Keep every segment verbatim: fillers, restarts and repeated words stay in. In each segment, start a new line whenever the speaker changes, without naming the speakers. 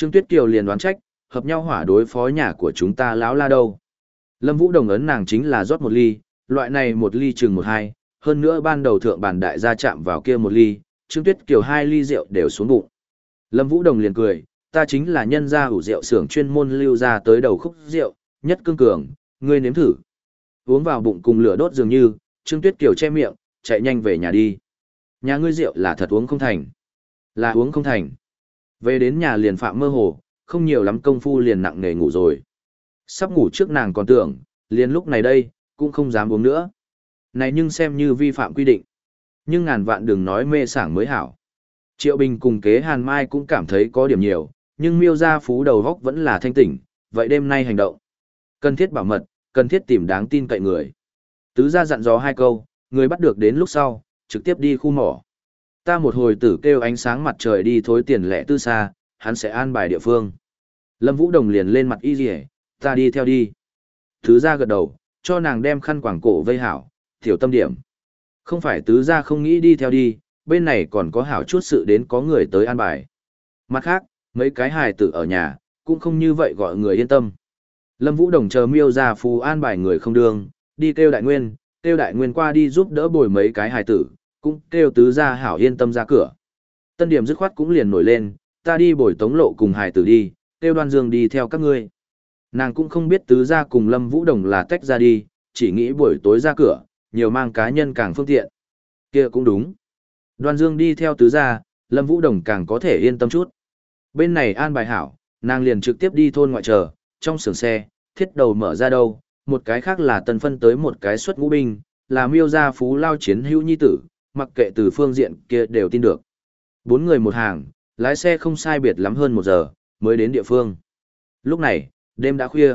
Trương Tuyết Kiều liền đoán trách, hợp nhau hỏa đối phó nhà của chúng ta lão la đâu. Lâm Vũ Đồng ấn nàng chính là rót một ly, loại này một ly chừng một hai, hơn nữa ban đầu thượng bản đại gia chạm vào kia một ly, Trương Tuyết Kiều hai ly rượu đều xuống bụng. Lâm Vũ Đồng liền cười, ta chính là nhân gia ủ rượu xưởng chuyên môn lưu ra tới đầu khúc rượu, nhất cương cường, ngươi nếm thử. Uống vào bụng cùng lửa đốt dường như, Trương Tuyết Kiều che miệng, chạy nhanh về nhà đi. Nhà ngươi rượu là thật uống không thành. Là uống không thành. Về đến nhà liền phạm mơ hồ, không nhiều lắm công phu liền nặng nề ngủ rồi. Sắp ngủ trước nàng còn tưởng, liền lúc này đây, cũng không dám uống nữa. Này nhưng xem như vi phạm quy định. Nhưng ngàn vạn đừng nói mê sảng mới hảo. Triệu Bình cùng kế Hàn Mai cũng cảm thấy có điểm nhiều, nhưng miêu gia phú đầu góc vẫn là thanh tỉnh, vậy đêm nay hành động. Cần thiết bảo mật, cần thiết tìm đáng tin cậy người. Tứ gia dặn dò hai câu, người bắt được đến lúc sau, trực tiếp đi khu mỏ. Ta một hồi tử kêu ánh sáng mặt trời đi thối tiền lẻ tư xa, hắn sẽ an bài địa phương. Lâm Vũ Đồng liền lên mặt y rỉ, ta đi theo đi. Tứ gia gật đầu, cho nàng đem khăn quàng cổ vây hảo, tiểu tâm điểm. Không phải tứ gia không nghĩ đi theo đi, bên này còn có hảo chút sự đến có người tới an bài. Mặt khác, mấy cái hài tử ở nhà, cũng không như vậy gọi người yên tâm. Lâm Vũ Đồng chờ miêu ra phù an bài người không đương, đi kêu đại nguyên, kêu đại nguyên qua đi giúp đỡ bồi mấy cái hài tử, cũng kêu tứ gia hảo yên tâm ra cửa. Tân điểm dứt khoát cũng liền nổi lên, ta đi bồi tống lộ cùng hài tử đi, kêu đoan dương đi theo các ngươi. Nàng cũng không biết tứ gia cùng Lâm Vũ Đồng là tách ra đi, chỉ nghĩ buổi tối ra cửa, nhiều mang cá nhân càng phương tiện. Kia cũng đúng. Đoan Dương đi theo tứ gia, Lâm Vũ Đồng càng có thể yên tâm chút. Bên này an bài hảo, nàng liền trực tiếp đi thôn ngoại chờ, trong xưởng xe, thiết đầu mở ra đâu, một cái khác là tần phân tới một cái xuất ngũ binh, là miêu gia phú lao chiến hữu nhi tử, mặc kệ từ phương diện kia đều tin được. Bốn người một hàng, lái xe không sai biệt lắm hơn một giờ, mới đến địa phương. Lúc này, đêm đã khuya.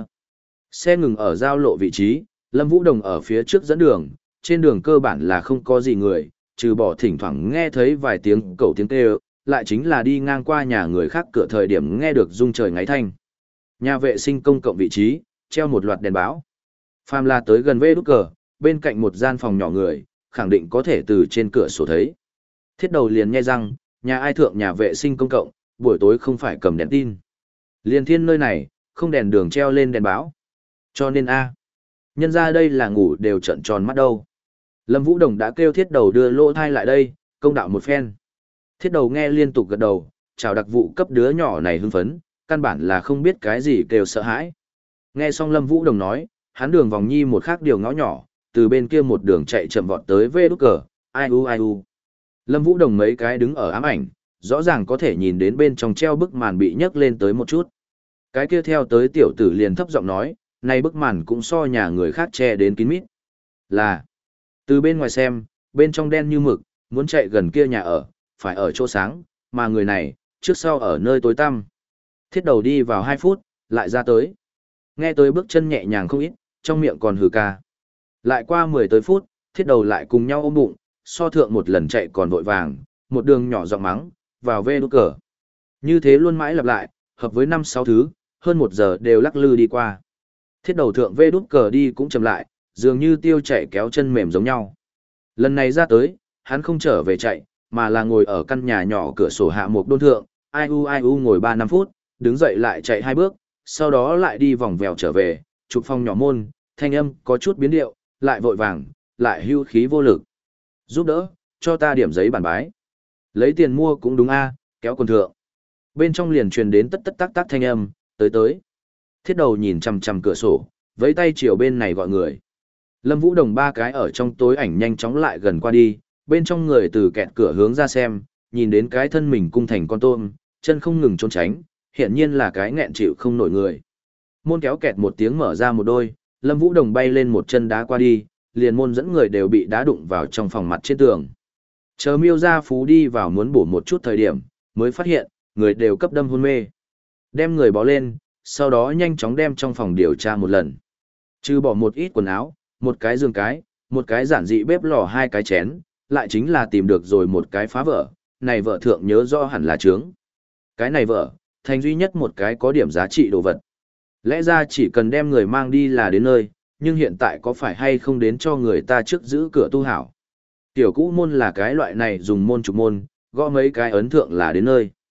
Xe ngừng ở giao lộ vị trí, Lâm Vũ Đồng ở phía trước dẫn đường, trên đường cơ bản là không có gì người, trừ bỏ thỉnh thoảng nghe thấy vài tiếng cẩu tiếng kêu, lại chính là đi ngang qua nhà người khác cửa thời điểm nghe được rung trời ngáy thanh. Nhà vệ sinh công cộng vị trí, treo một loạt đèn báo. Phàm là tới gần vê đút cờ, bên cạnh một gian phòng nhỏ người, khẳng định có thể từ trên cửa sổ thấy. Thiết đầu liền nghe răng, nhà ai thượng nhà vệ sinh công cộng, buổi tối không phải cầm đèn tin. Liên thiên nơi này, không đèn đường treo lên đèn báo. Cho nên a nhân ra đây là ngủ đều trận tròn mắt đâu. Lâm Vũ Đồng đã kêu thiết đầu đưa lỗ thai lại đây, công đạo một phen. Thiết đầu nghe liên tục gật đầu, chào đặc vụ cấp đứa nhỏ này hưng phấn, căn bản là không biết cái gì kêu sợ hãi. Nghe xong Lâm Vũ Đồng nói, hắn đường vòng nhi một khác điều ngõ nhỏ, từ bên kia một đường chạy chậm vọt tới vê đút cờ, ai u ai u. Lâm Vũ Đồng mấy cái đứng ở ám ảnh, rõ ràng có thể nhìn đến bên trong treo bức màn bị nhấc lên tới một chút. Cái kia theo tới tiểu tử liền thấp giọng nói, này bức màn cũng so nhà người khác che đến kín mít. Là, từ bên ngoài xem, bên trong đen như mực, muốn chạy gần kia nhà ở, phải ở chỗ sáng, mà người này, trước sau ở nơi tối tăm. Thiết đầu đi vào hai phút, lại ra tới. Nghe tới bước chân nhẹ nhàng không ít, trong miệng còn hừ ca. Lại qua mười tới phút, thiết đầu lại cùng nhau ôm bụng, so thượng một lần chạy còn vội vàng, một đường nhỏ giọng mắng, vào vê đút cờ. Như thế luôn mãi lặp lại, hợp với năm sáu thứ, hơn một giờ đều lắc lư đi qua. Thiết đầu thượng vê đút cờ đi cũng chậm lại, dường như tiêu chạy kéo chân mềm giống nhau. Lần này ra tới, hắn không trở về chạy, mà là ngồi ở căn nhà nhỏ cửa sổ hạ một đôn thượng, ai u ai u ngồi ba năm phút, đứng dậy lại chạy hai bước, sau đó lại đi vòng vèo trở về, chụp phòng nhỏ môn, thanh âm có chút biến điệu, lại vội vàng, lại hưu khí vô lực. Giúp đỡ, cho ta điểm giấy bản bái. Lấy tiền mua cũng đúng a, kéo quần thượng. Bên trong liền truyền đến tất tất tác tác thanh âm, tới tới. Thiết đầu nhìn chằm chằm cửa sổ, vẫy tay chiều bên này gọi người. Lâm Vũ Đồng ba cái ở trong tối ảnh nhanh chóng lại gần qua đi, bên trong người từ kẹt cửa hướng ra xem, nhìn đến cái thân mình cung thành con tôm, chân không ngừng trốn tránh, hiển nhiên là cái nghẹn chịu không nổi người. Môn kéo kẹt một tiếng mở ra một đôi, Lâm Vũ Đồng bay lên một chân đá qua đi, liền môn dẫn người đều bị đá đụng vào trong phòng mặt trên tường. Chờ miêu gia phú đi vào muốn bổ một chút thời điểm, mới phát hiện, người đều cấp đâm hôn mê. Đem người bó lên, sau đó nhanh chóng đem trong phòng điều tra một lần. Trừ bỏ một ít quần áo, một cái giường cái, một cái giản dị bếp lò hai cái chén, lại chính là tìm được rồi một cái phá vợ, này vợ thượng nhớ rõ hẳn là trướng. Cái này vợ, thành duy nhất một cái có điểm giá trị đồ vật. Lẽ ra chỉ cần đem người mang đi là đến nơi, nhưng hiện tại có phải hay không đến cho người ta trước giữ cửa tu hảo. Tiểu cũ môn là cái loại này dùng môn trục môn, gõ mấy cái ấn thượng là đến nơi.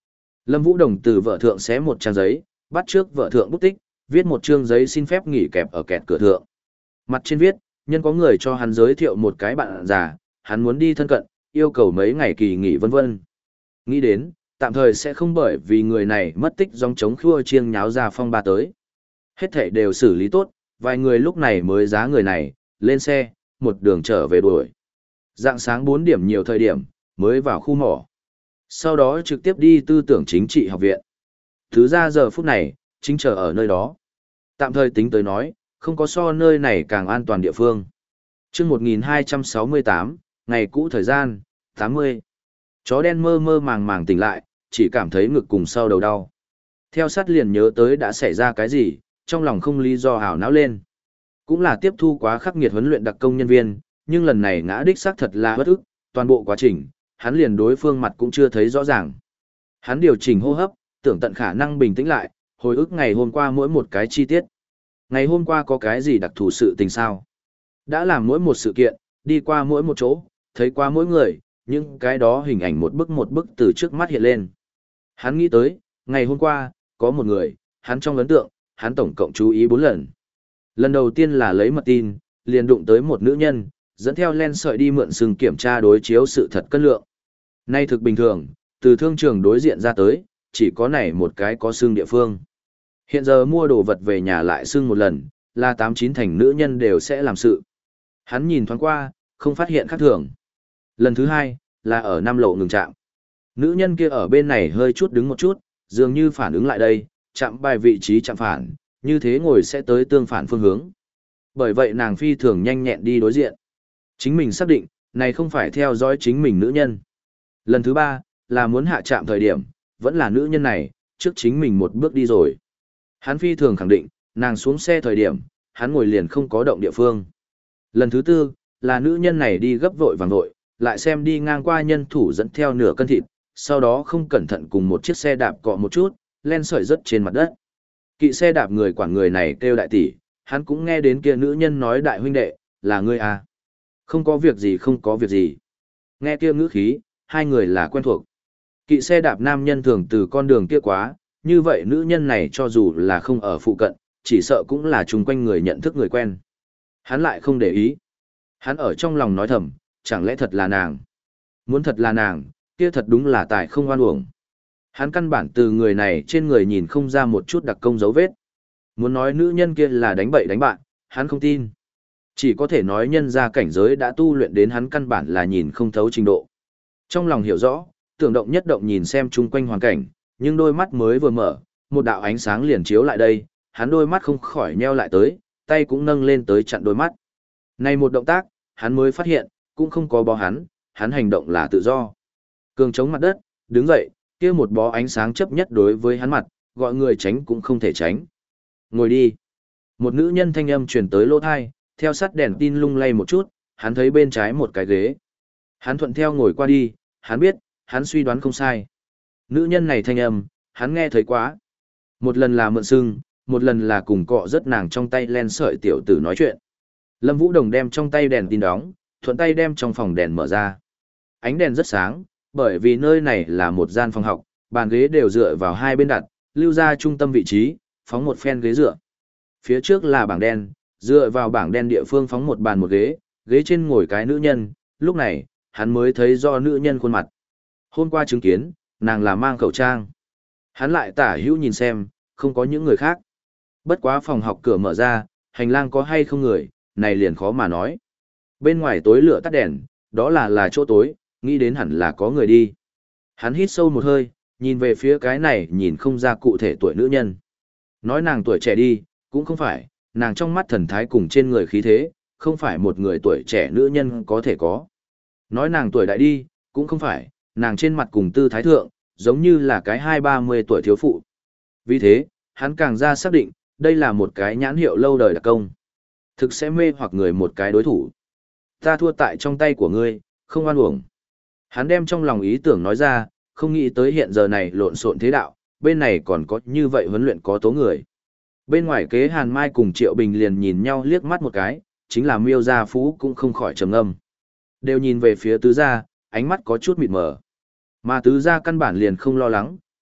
Lâm Vũ Đồng từ vợ thượng xé một trang giấy, bắt trước vợ thượng bút tích, viết một chương giấy xin phép nghỉ kẹp ở kẹt cửa thượng. Mặt trên viết, nhân có người cho hắn giới thiệu một cái bạn già, hắn muốn đi thân cận, yêu cầu mấy ngày kỳ nghỉ vân vân. Nghĩ đến, tạm thời sẽ không bởi vì người này mất tích dòng chống khua chiêng nháo ra phong ba tới. Hết thảy đều xử lý tốt, vài người lúc này mới giá người này, lên xe, một đường trở về đuổi. Dạng sáng bốn điểm nhiều thời điểm, mới vào khu mỏ. Sau đó trực tiếp đi tư tưởng chính trị học viện. Thứ ra giờ phút này, chính chờ ở nơi đó. Tạm thời tính tới nói, không có so nơi này càng an toàn địa phương. chương một nghìn hai trăm sáu mươi tám, ngày cũ thời gian, tám mươi. Chó đen mơ mơ màng màng tỉnh lại, chỉ cảm thấy ngực cùng sau đầu đau. Theo sát liền nhớ tới đã xảy ra cái gì, trong lòng không lý do hào não lên. Cũng là tiếp thu quá khắc nghiệt huấn luyện đặc công nhân viên, nhưng lần này ngã đích xác thật là bất ức, toàn bộ quá trình, hắn liền đối phương mặt cũng chưa thấy rõ ràng. Hắn điều chỉnh hô hấp, tưởng tận khả năng bình tĩnh lại, hồi ức ngày hôm qua mỗi một cái chi tiết. Ngày hôm qua có cái gì đặc thù sự tình sao? Đã làm mỗi một sự kiện, đi qua mỗi một chỗ, thấy qua mỗi người, những cái đó hình ảnh một bức một bức từ trước mắt hiện lên. Hắn nghĩ tới, ngày hôm qua, có một người, hắn trong ấn tượng, hắn tổng cộng chú ý bốn lần. Lần đầu tiên là lấy mật tin, liền đụng tới một nữ nhân, dẫn theo len sợi đi mượn sừng kiểm tra đối chiếu sự thật cân lượng. Nay thực bình thường, từ thương trường đối diện ra tới, chỉ có này một cái có xương địa phương. Hiện giờ mua đồ vật về nhà lại xương một lần, là tám chín thành nữ nhân đều sẽ làm sự. Hắn nhìn thoáng qua, không phát hiện khác thường. Lần thứ hai, là ở Nam Lộ ngừng trạm. Nữ nhân kia ở bên này hơi chút đứng một chút, dường như phản ứng lại đây, chạm bài vị trí chạm phản, như thế ngồi sẽ tới tương phản phương hướng. Bởi vậy nàng phi thường nhanh nhẹn đi đối diện. Chính mình xác định, này không phải theo dõi chính mình nữ nhân. Lần thứ ba, là muốn hạ trạm thời điểm, vẫn là nữ nhân này, trước chính mình một bước đi rồi. Hắn phi thường khẳng định, nàng xuống xe thời điểm, hắn ngồi liền không có động địa phương. Lần thứ tư, là nữ nhân này đi gấp vội vàng vội, lại xem đi ngang qua nhân thủ dẫn theo nửa cân thịt, sau đó không cẩn thận cùng một chiếc xe đạp cọ một chút, len sợi rớt trên mặt đất. Kỵ xe đạp người quản người này kêu đại tỷ, hắn cũng nghe đến kia nữ nhân nói đại huynh đệ, là ngươi à. Không có việc gì không có việc gì. Nghe kia ngữ khí, hai người là quen thuộc. Kỵ xe đạp nam nhân thường từ con đường kia quá, như vậy nữ nhân này cho dù là không ở phụ cận, chỉ sợ cũng là chung quanh người nhận thức người quen. Hắn lại không để ý. Hắn ở trong lòng nói thầm, chẳng lẽ thật là nàng. Muốn thật là nàng, kia thật đúng là tài không oan uổng. Hắn căn bản từ người này trên người nhìn không ra một chút đặc công dấu vết. Muốn nói nữ nhân kia là đánh bậy đánh bạn, hắn không tin. Chỉ có thể nói nhân ra cảnh giới đã tu luyện đến hắn căn bản là nhìn không thấu trình độ. Trong lòng hiểu rõ, tưởng động nhất động nhìn xem chung quanh hoàn cảnh, nhưng đôi mắt mới vừa mở, một đạo ánh sáng liền chiếu lại đây, hắn đôi mắt không khỏi nheo lại tới, tay cũng nâng lên tới chặn đôi mắt. Này một động tác, hắn mới phát hiện, cũng không có bó hắn, hắn hành động là tự do. Cường chống mặt đất, đứng dậy, kia một bó ánh sáng chấp nhất đối với hắn mặt, gọi người tránh cũng không thể tránh. Ngồi đi. Một nữ nhân thanh âm truyền tới lỗ thai, theo sát đèn tin lung lay một chút, hắn thấy bên trái một cái ghế. Hắn thuận theo ngồi qua đi, hắn biết, hắn suy đoán không sai. Nữ nhân này thanh âm, hắn nghe thấy quá. Một lần là mượn sưng, một lần là cùng cọ rất nàng trong tay len sợi tiểu tử nói chuyện. Lâm Vũ Đồng đem trong tay đèn tin đóng, thuận tay đem trong phòng đèn mở ra. Ánh đèn rất sáng, bởi vì nơi này là một gian phòng học, bàn ghế đều dựa vào hai bên đặt, lưu ra trung tâm vị trí, phóng một phen ghế dựa. Phía trước là bảng đen, dựa vào bảng đen địa phương phóng một bàn một ghế, ghế trên ngồi cái nữ nhân, lúc này, hắn mới thấy do nữ nhân khuôn mặt. Hôm qua chứng kiến, nàng là mang khẩu trang. Hắn lại tả hữu nhìn xem, không có những người khác. Bất quá phòng học cửa mở ra, hành lang có hay không người, này liền khó mà nói. Bên ngoài tối lửa tắt đèn, đó là là chỗ tối, nghĩ đến hẳn là có người đi. Hắn hít sâu một hơi, nhìn về phía cái này nhìn không ra cụ thể tuổi nữ nhân. Nói nàng tuổi trẻ đi, cũng không phải, nàng trong mắt thần thái cùng trên người khí thế, không phải một người tuổi trẻ nữ nhân có thể có. Nói nàng tuổi đại đi, cũng không phải, nàng trên mặt cùng tư thái thượng, giống như là cái hai ba mươi tuổi thiếu phụ. Vì thế, hắn càng ra xác định, đây là một cái nhãn hiệu lâu đời đặc công. Thực sẽ mê hoặc người một cái đối thủ. Ta thua tại trong tay của ngươi, không oan uổng. Hắn đem trong lòng ý tưởng nói ra, không nghĩ tới hiện giờ này lộn xộn thế đạo, bên này còn có như vậy huấn luyện có tố người. Bên ngoài kế Hàn Mai cùng Triệu Bình liền nhìn nhau liếc mắt một cái, chính là Miêu Gia Phú cũng không khỏi trầm ngâm. Đều nhìn về phía Tứ Gia, ánh mắt có chút mịt mờ. Mà Tứ Gia căn bản liền không lo lắng,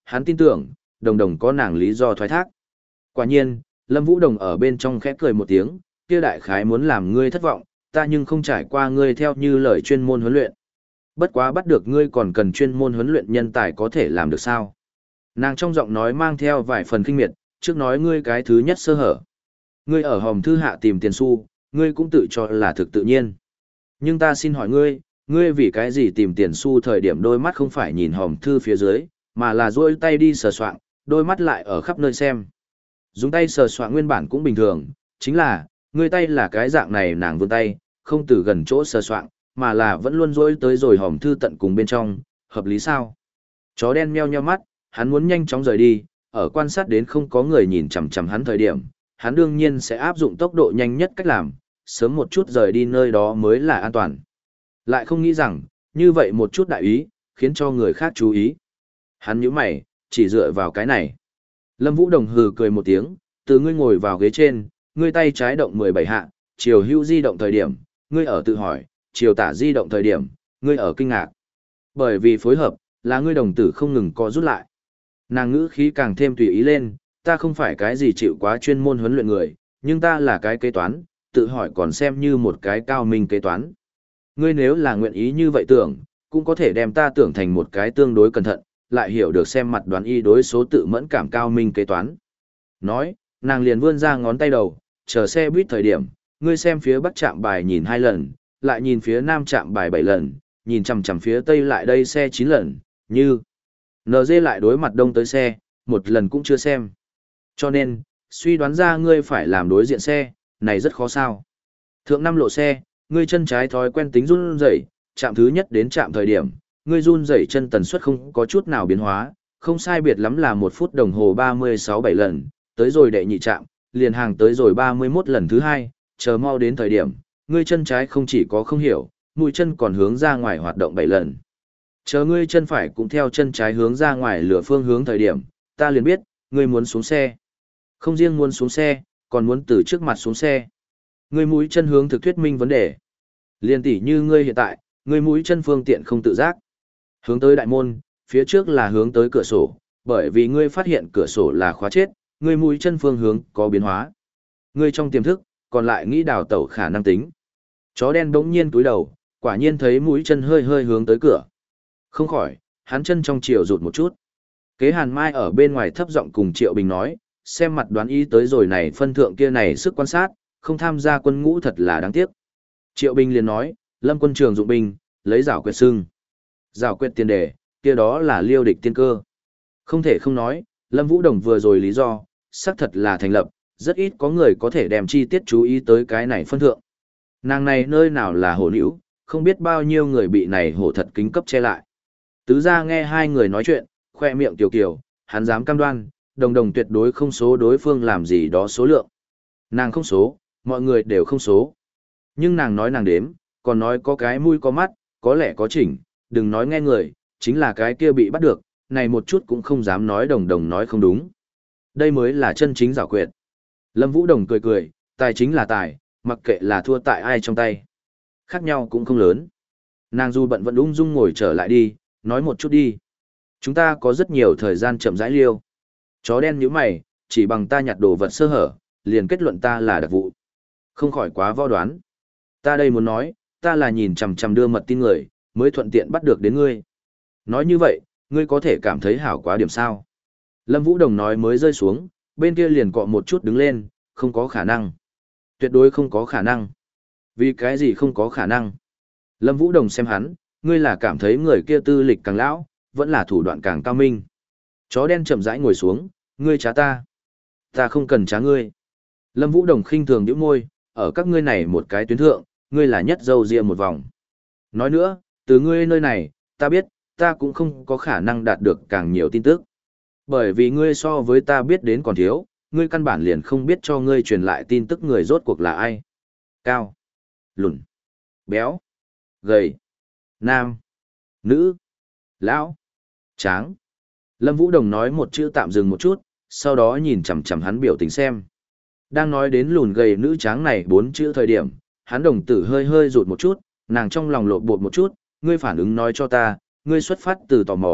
hắn tin tưởng, đồng đồng có nàng lý do thoái thác. Quả nhiên, Lâm Vũ Đồng ở bên trong khẽ cười một tiếng, kia đại khái muốn làm ngươi thất vọng, ta nhưng không trải qua ngươi theo như lời chuyên môn huấn luyện. Bất quá bắt được ngươi còn cần chuyên môn huấn luyện nhân tài có thể làm được sao? Nàng trong giọng nói mang theo vài phần kinh miệt, trước nói ngươi cái thứ nhất sơ hở. Ngươi ở hòm thư hạ tìm tiền xu, ngươi cũng tự cho là thực tự nhiên. Nhưng ta xin hỏi ngươi, ngươi vì cái gì tìm tiền xu thời điểm đôi mắt không phải nhìn hòm thư phía dưới, mà là duỗi tay đi sờ soạng, đôi mắt lại ở khắp nơi xem. Dùng tay sờ soạng nguyên bản cũng bình thường, chính là, ngươi tay là cái dạng này nàng vươn tay, không từ gần chỗ sờ soạng, mà là vẫn luôn duỗi tới rồi hòm thư tận cùng bên trong, hợp lý sao? Chó đen meo nheo mắt, hắn muốn nhanh chóng rời đi, ở quan sát đến không có người nhìn chằm chằm hắn thời điểm, hắn đương nhiên sẽ áp dụng tốc độ nhanh nhất cách làm, sớm một chút rời đi nơi đó mới là an toàn. Lại không nghĩ rằng, như vậy một chút đại ý, khiến cho người khác chú ý. Hắn nhíu mày, chỉ dựa vào cái này. Lâm Vũ Đồng hừ cười một tiếng, từ ngươi ngồi vào ghế trên, ngươi tay trái động mười bảy hạ, chiều hữu di động thời điểm, ngươi ở tự hỏi, chiều tả di động thời điểm, ngươi ở kinh ngạc. Bởi vì phối hợp, là ngươi đồng tử không ngừng co rút lại. Nàng ngữ khí càng thêm tùy ý lên, ta không phải cái gì chịu quá chuyên môn huấn luyện người, nhưng ta là cái kế toán, tự hỏi còn xem như một cái cao minh kế toán. Ngươi nếu là nguyện ý như vậy tưởng, cũng có thể đem ta tưởng thành một cái tương đối cẩn thận, lại hiểu được xem mặt đoán y đối số tự mẫn cảm cao minh kế toán. Nói, nàng liền vươn ra ngón tay đầu, chờ xe buýt thời điểm, ngươi xem phía bắc trạm bài nhìn hai lần, lại nhìn phía nam trạm bài bảy lần, nhìn chằm chằm phía tây lại đây xe chín lần, như en giê lại đối mặt đông tới xe, một lần cũng chưa xem. Cho nên, suy đoán ra ngươi phải làm đối diện xe, này rất khó sao. Thượng năm lộ xe, ngươi chân trái thói quen tính run rẩy, chạm thứ nhất đến chạm thời điểm, ngươi run rẩy chân tần suất không có chút nào biến hóa, không sai biệt lắm là một phút đồng hồ ba mươi sáu bảy lần, tới rồi đệ nhị chạm, liền hàng tới rồi ba mươi mốt lần thứ hai, chờ mau đến thời điểm, ngươi chân trái không chỉ có không hiểu, mũi chân còn hướng ra ngoài hoạt động bảy lần. Chờ ngươi chân phải cũng theo chân trái hướng ra ngoài lửa phương hướng thời điểm, ta liền biết, ngươi muốn xuống xe. Không riêng muốn xuống xe, còn muốn từ trước mặt xuống xe. Ngươi mũi chân hướng thực thuyết minh vấn đề. Liên tỷ như ngươi hiện tại, ngươi mũi chân phương tiện không tự giác. Hướng tới đại môn, phía trước là hướng tới cửa sổ, bởi vì ngươi phát hiện cửa sổ là khóa chết, ngươi mũi chân phương hướng có biến hóa. Ngươi trong tiềm thức, còn lại nghĩ đào tẩu khả năng tính. Chó đen bỗng nhiên túi đầu, quả nhiên thấy mũi chân hơi hơi hướng tới cửa. Không khỏi, hắn chân trong chiều rụt một chút. Kế Hàn Mai ở bên ngoài thấp giọng cùng Triệu Bình nói, xem mặt đoán ý tới rồi này phân thượng kia này sức quan sát, không tham gia quân ngũ thật là đáng tiếc. Triệu Bình liền nói, Lâm quân trường dụng binh, lấy giảo quyệt xưng. Giảo quyệt tiền đề, kia đó là liêu địch tiên cơ. Không thể không nói, Lâm Vũ Đồng vừa rồi lý do, xác thật là thành lập, rất ít có người có thể đem chi tiết chú ý tới cái này phân thượng. Nàng này nơi nào là hổ nữ, không biết bao nhiêu người bị này hổ thật kính cấp che lại. Tứ gia nghe hai người nói chuyện, khoe miệng tiểu kiều, hắn dám cam đoan, đồng đồng tuyệt đối không số đối phương làm gì đó số lượng. Nàng không số, mọi người đều không số. Nhưng nàng nói nàng đếm, còn nói có cái mũi có mắt, có lẽ có chỉnh, đừng nói nghe người, chính là cái kia bị bắt được, này một chút cũng không dám nói đồng đồng nói không đúng. Đây mới là chân chính giảo quyệt. Lâm Vũ Đồng cười cười, tài chính là tài, mặc kệ là thua tại ai trong tay. Khác nhau cũng không lớn. Nàng dù bận vẫn ung dung ngồi trở lại đi, nói một chút đi. Chúng ta có rất nhiều thời gian chậm rãi liêu. Chó đen nhíu mày, chỉ bằng ta nhặt đồ vật sơ hở, liền kết luận ta là đặc vụ. Không khỏi quá võ đoán. Ta đây muốn nói, ta là nhìn chằm chằm đưa mật tin người, mới thuận tiện bắt được đến ngươi. Nói như vậy, ngươi có thể cảm thấy hảo quá điểm sao. Lâm Vũ Đồng nói mới rơi xuống, bên kia liền cọ một chút đứng lên, không có khả năng. Tuyệt đối không có khả năng. Vì cái gì không có khả năng? Lâm Vũ Đồng xem hắn, ngươi là cảm thấy người kia tư lịch càng lão, vẫn là thủ đoạn càng cao minh. Chó đen chậm rãi ngồi xuống, ngươi trá ta. Ta không cần trá ngươi. Lâm Vũ Đồng khinh thường nhíu môi, ở các ngươi này một cái tuyến thượng, ngươi là nhất dâu ria một vòng. Nói nữa, từ ngươi nơi này, ta biết, ta cũng không có khả năng đạt được càng nhiều tin tức. Bởi vì ngươi so với ta biết đến còn thiếu, ngươi căn bản liền không biết cho ngươi truyền lại tin tức người rốt cuộc là ai. Cao, lùn, béo, gầy, nam, nữ, lão, tráng. Lâm Vũ Đồng nói một chữ tạm dừng một chút, sau đó nhìn chằm chằm hắn biểu tình xem. Đang nói đến lùn gầy nữ tráng này bốn chữ thời điểm, hắn đồng tử hơi hơi rụt một chút, nàng trong lòng lộn bột một chút, ngươi phản ứng nói cho ta, ngươi xuất phát từ tò mò,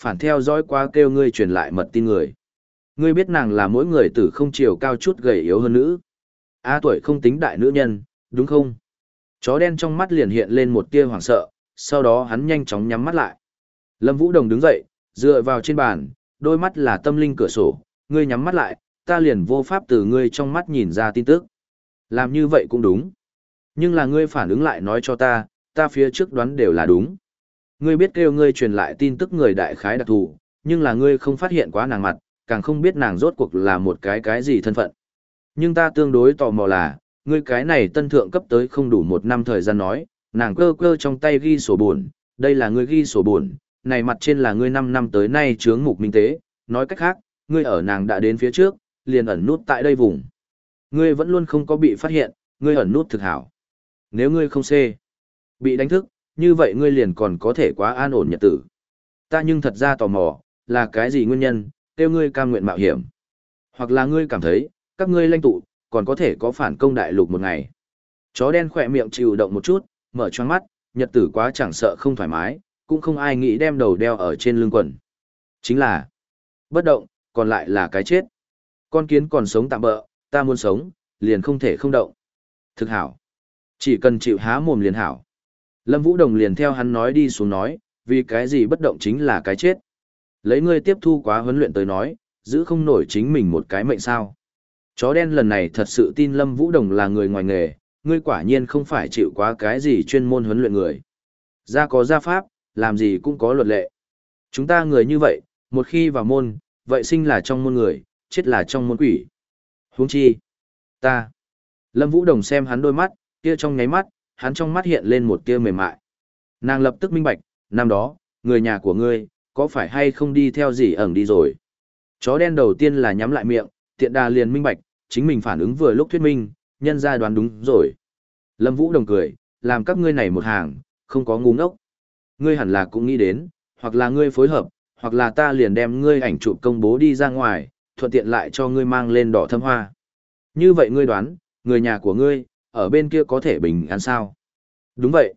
phản theo dõi quá kêu ngươi truyền lại mật tin người. Ngươi biết nàng là mỗi người tử không chiều cao chút gầy yếu hơn nữ. A tuổi không tính đại nữ nhân, đúng không? Chó đen trong mắt liền hiện lên một tia hoảng sợ, sau đó hắn nhanh chóng nhắm mắt lại. Lâm Vũ Đồng đứng dậy, dựa vào trên bàn, đôi mắt là tâm linh cửa sổ, ngươi nhắm mắt lại, ta liền vô pháp từ ngươi trong mắt nhìn ra tin tức. Làm như vậy cũng đúng. Nhưng là ngươi phản ứng lại nói cho ta, ta phía trước đoán đều là đúng. Ngươi biết kêu ngươi truyền lại tin tức người đại khái đặc thù, nhưng là ngươi không phát hiện quá nàng mặt, càng không biết nàng rốt cuộc là một cái cái gì thân phận. Nhưng ta tương đối tò mò là, ngươi cái này tân thượng cấp tới không đủ một năm thời gian nói, nàng cơ cơ trong tay ghi sổ buồn, đây là ngươi ghi sổ buồn, này mặt trên là ngươi năm năm tới nay chướng mục minh tế, nói cách khác, ngươi ở nàng đã đến phía trước, liền ẩn nút tại đây vùng. Ngươi vẫn luôn không có bị phát hiện, ngươi ẩn nút thực hảo. Nếu ngươi không xê, bị đánh thức, như vậy ngươi liền còn có thể quá an ổn nhật tử. Ta nhưng thật ra tò mò, là cái gì nguyên nhân, tiêu ngươi cam nguyện mạo hiểm. Hoặc là ngươi cảm thấy, các ngươi lãnh tụ, còn có thể có phản công đại lục một ngày. Chó đen khỏe miệng chịu động một chút, mở choáng mắt, nhật tử quá chẳng sợ không thoải mái, cũng không ai nghĩ đem đầu đeo ở trên lưng quần. Chính là, bất động, còn lại là cái chết. Con kiến còn sống tạm bỡ, ta muốn sống, liền không thể không động. Thực hảo. Chỉ cần chịu há mồm liền hảo. Lâm Vũ Đồng liền theo hắn nói đi xuống nói, vì cái gì bất động chính là cái chết. Lấy ngươi tiếp thu quá huấn luyện tới nói, giữ không nổi chính mình một cái mệnh sao. Chó đen lần này thật sự tin Lâm Vũ Đồng là người ngoài nghề, ngươi quả nhiên không phải chịu quá cái gì chuyên môn huấn luyện người. Gia có gia pháp, làm gì cũng có luật lệ. Chúng ta người như vậy, một khi vào môn, vậy sinh là trong môn người, chết là trong môn quỷ. Huống chi, ta. Lâm Vũ Đồng xem hắn đôi mắt, kia trong nháy mắt, hắn trong mắt hiện lên một tia mềm mại. Nàng lập tức minh bạch, năm đó, người nhà của ngươi, có phải hay không đi theo gì ẩn đi rồi. Chó đen đầu tiên là nhắm lại miệng, tiện đà liền minh bạch, chính mình phản ứng vừa lúc thuyết minh, nhân ra đoán đúng rồi. Lâm Vũ Đồng cười, làm các ngươi này một hàng, không có ngu ngốc. Ngươi hẳn là cũng nghĩ đến, hoặc là ngươi phối hợp, hoặc là ta liền đem ngươi ảnh chụp công bố đi ra ngoài, thuận tiện lại cho ngươi mang lên đỏ thâm hoa. Như vậy ngươi đoán, người nhà của ngươi, ở bên kia có thể bình an sao? Đúng vậy.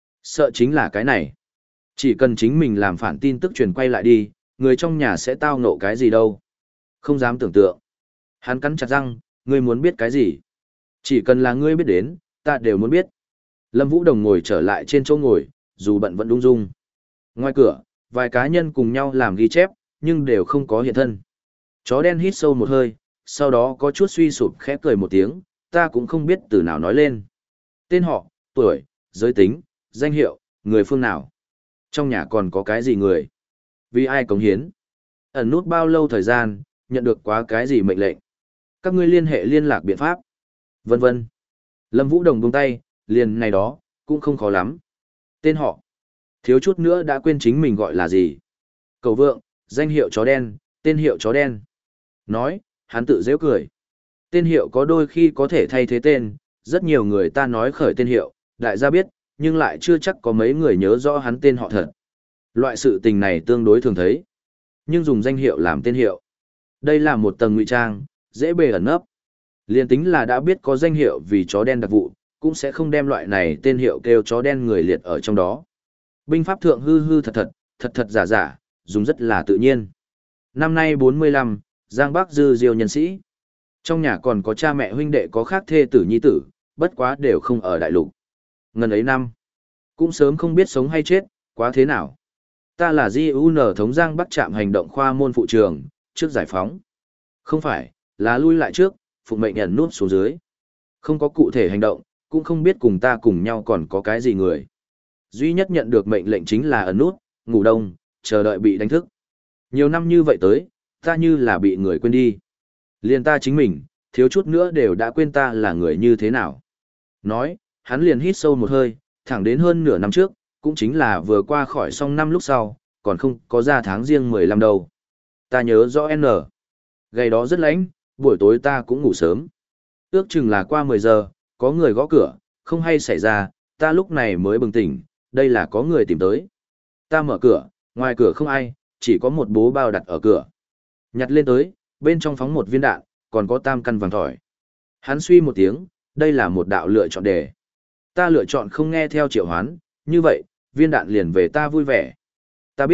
Sợ chính là cái này. Chỉ cần chính mình làm phản tin tức truyền quay lại đi, người trong nhà sẽ tao ngộ cái gì đâu. Không dám tưởng tượng. Hắn cắn chặt răng, ngươi muốn biết cái gì? Chỉ cần là ngươi biết đến, ta đều muốn biết. Lâm Vũ Đồng ngồi trở lại trên chỗ ngồi, dù bận vẫn đung dung. Ngoài cửa, vài cá nhân cùng nhau làm ghi chép, nhưng đều không có hiện thân. Chó đen hít sâu một hơi, sau đó có chút suy sụp khẽ cười một tiếng, ta cũng không biết từ nào nói lên. Tên họ, tuổi, giới tính, danh hiệu, người phương nào. Trong nhà còn có cái gì người? Vì ai cống hiến? Ẩn nút bao lâu thời gian, nhận được quá cái gì mệnh lệnh? Các ngươi liên hệ liên lạc biện pháp? Vân vân. Lâm Vũ Đồng buông tay, liền này đó, cũng không khó lắm. Tên họ. Thiếu chút nữa đã quên chính mình gọi là gì. Cầu vượng, danh hiệu chó đen, tên hiệu chó đen. Nói, hắn tự dễ cười. Tên hiệu có đôi khi có thể thay thế tên, rất nhiều người ta nói khởi tên hiệu, đại gia biết, nhưng lại chưa chắc có mấy người nhớ rõ hắn tên họ thật. Loại sự tình này tương đối thường thấy. Nhưng dùng danh hiệu làm tên hiệu. Đây là một tầng ngụy trang, dễ bề ẩn nấp. Liên tính là đã biết có danh hiệu vì chó đen đặc vụ, cũng sẽ không đem loại này tên hiệu kêu chó đen người liệt ở trong đó. Binh pháp thượng hư hư thật thật, thật thật giả giả, dùng rất là tự nhiên. Năm nay bốn mươi lăm, Giang Bắc dư diêu nhân sĩ. Trong nhà còn có cha mẹ huynh đệ có khác thê tử nhi tử, bất quá đều không ở đại lục. Ngần ấy năm, cũng sớm không biết sống hay chết, quá thế nào. Ta là Di U N thống Giang Bắc trạm hành động khoa môn phụ trường, trước giải phóng. Không phải, là lui lại trước, phụng mệnh ẩn nút xuống dưới. Không có cụ thể hành động, cũng không biết cùng ta cùng nhau còn có cái gì người. Duy nhất nhận được mệnh lệnh chính là ẩn nút, ngủ đông, chờ đợi bị đánh thức. Nhiều năm như vậy tới, ta như là bị người quên đi. Liền ta chính mình, thiếu chút nữa đều đã quên ta là người như thế nào. Nói, hắn liền hít sâu một hơi, thẳng đến hơn nửa năm trước, cũng chính là vừa qua khỏi xong năm lúc sau, còn không có ra tháng riêng mười lăm đâu. Ta nhớ rõ N. Ngày đó rất lạnh, buổi tối ta cũng ngủ sớm. Ước chừng là qua mười giờ, có người gõ cửa, không hay xảy ra, ta lúc này mới bừng tỉnh, đây là có người tìm tới. Ta mở cửa, ngoài cửa không ai, chỉ có một bố bao đặt ở cửa. Nhặt lên tới, bên trong phóng một viên đạn, còn có tam căn vàng thỏi. Hắn suy một tiếng, đây là một đạo lựa chọn đề. Ta lựa chọn không nghe theo triệu hoán, như vậy, viên đạn liền về ta vui vẻ. Ta biết,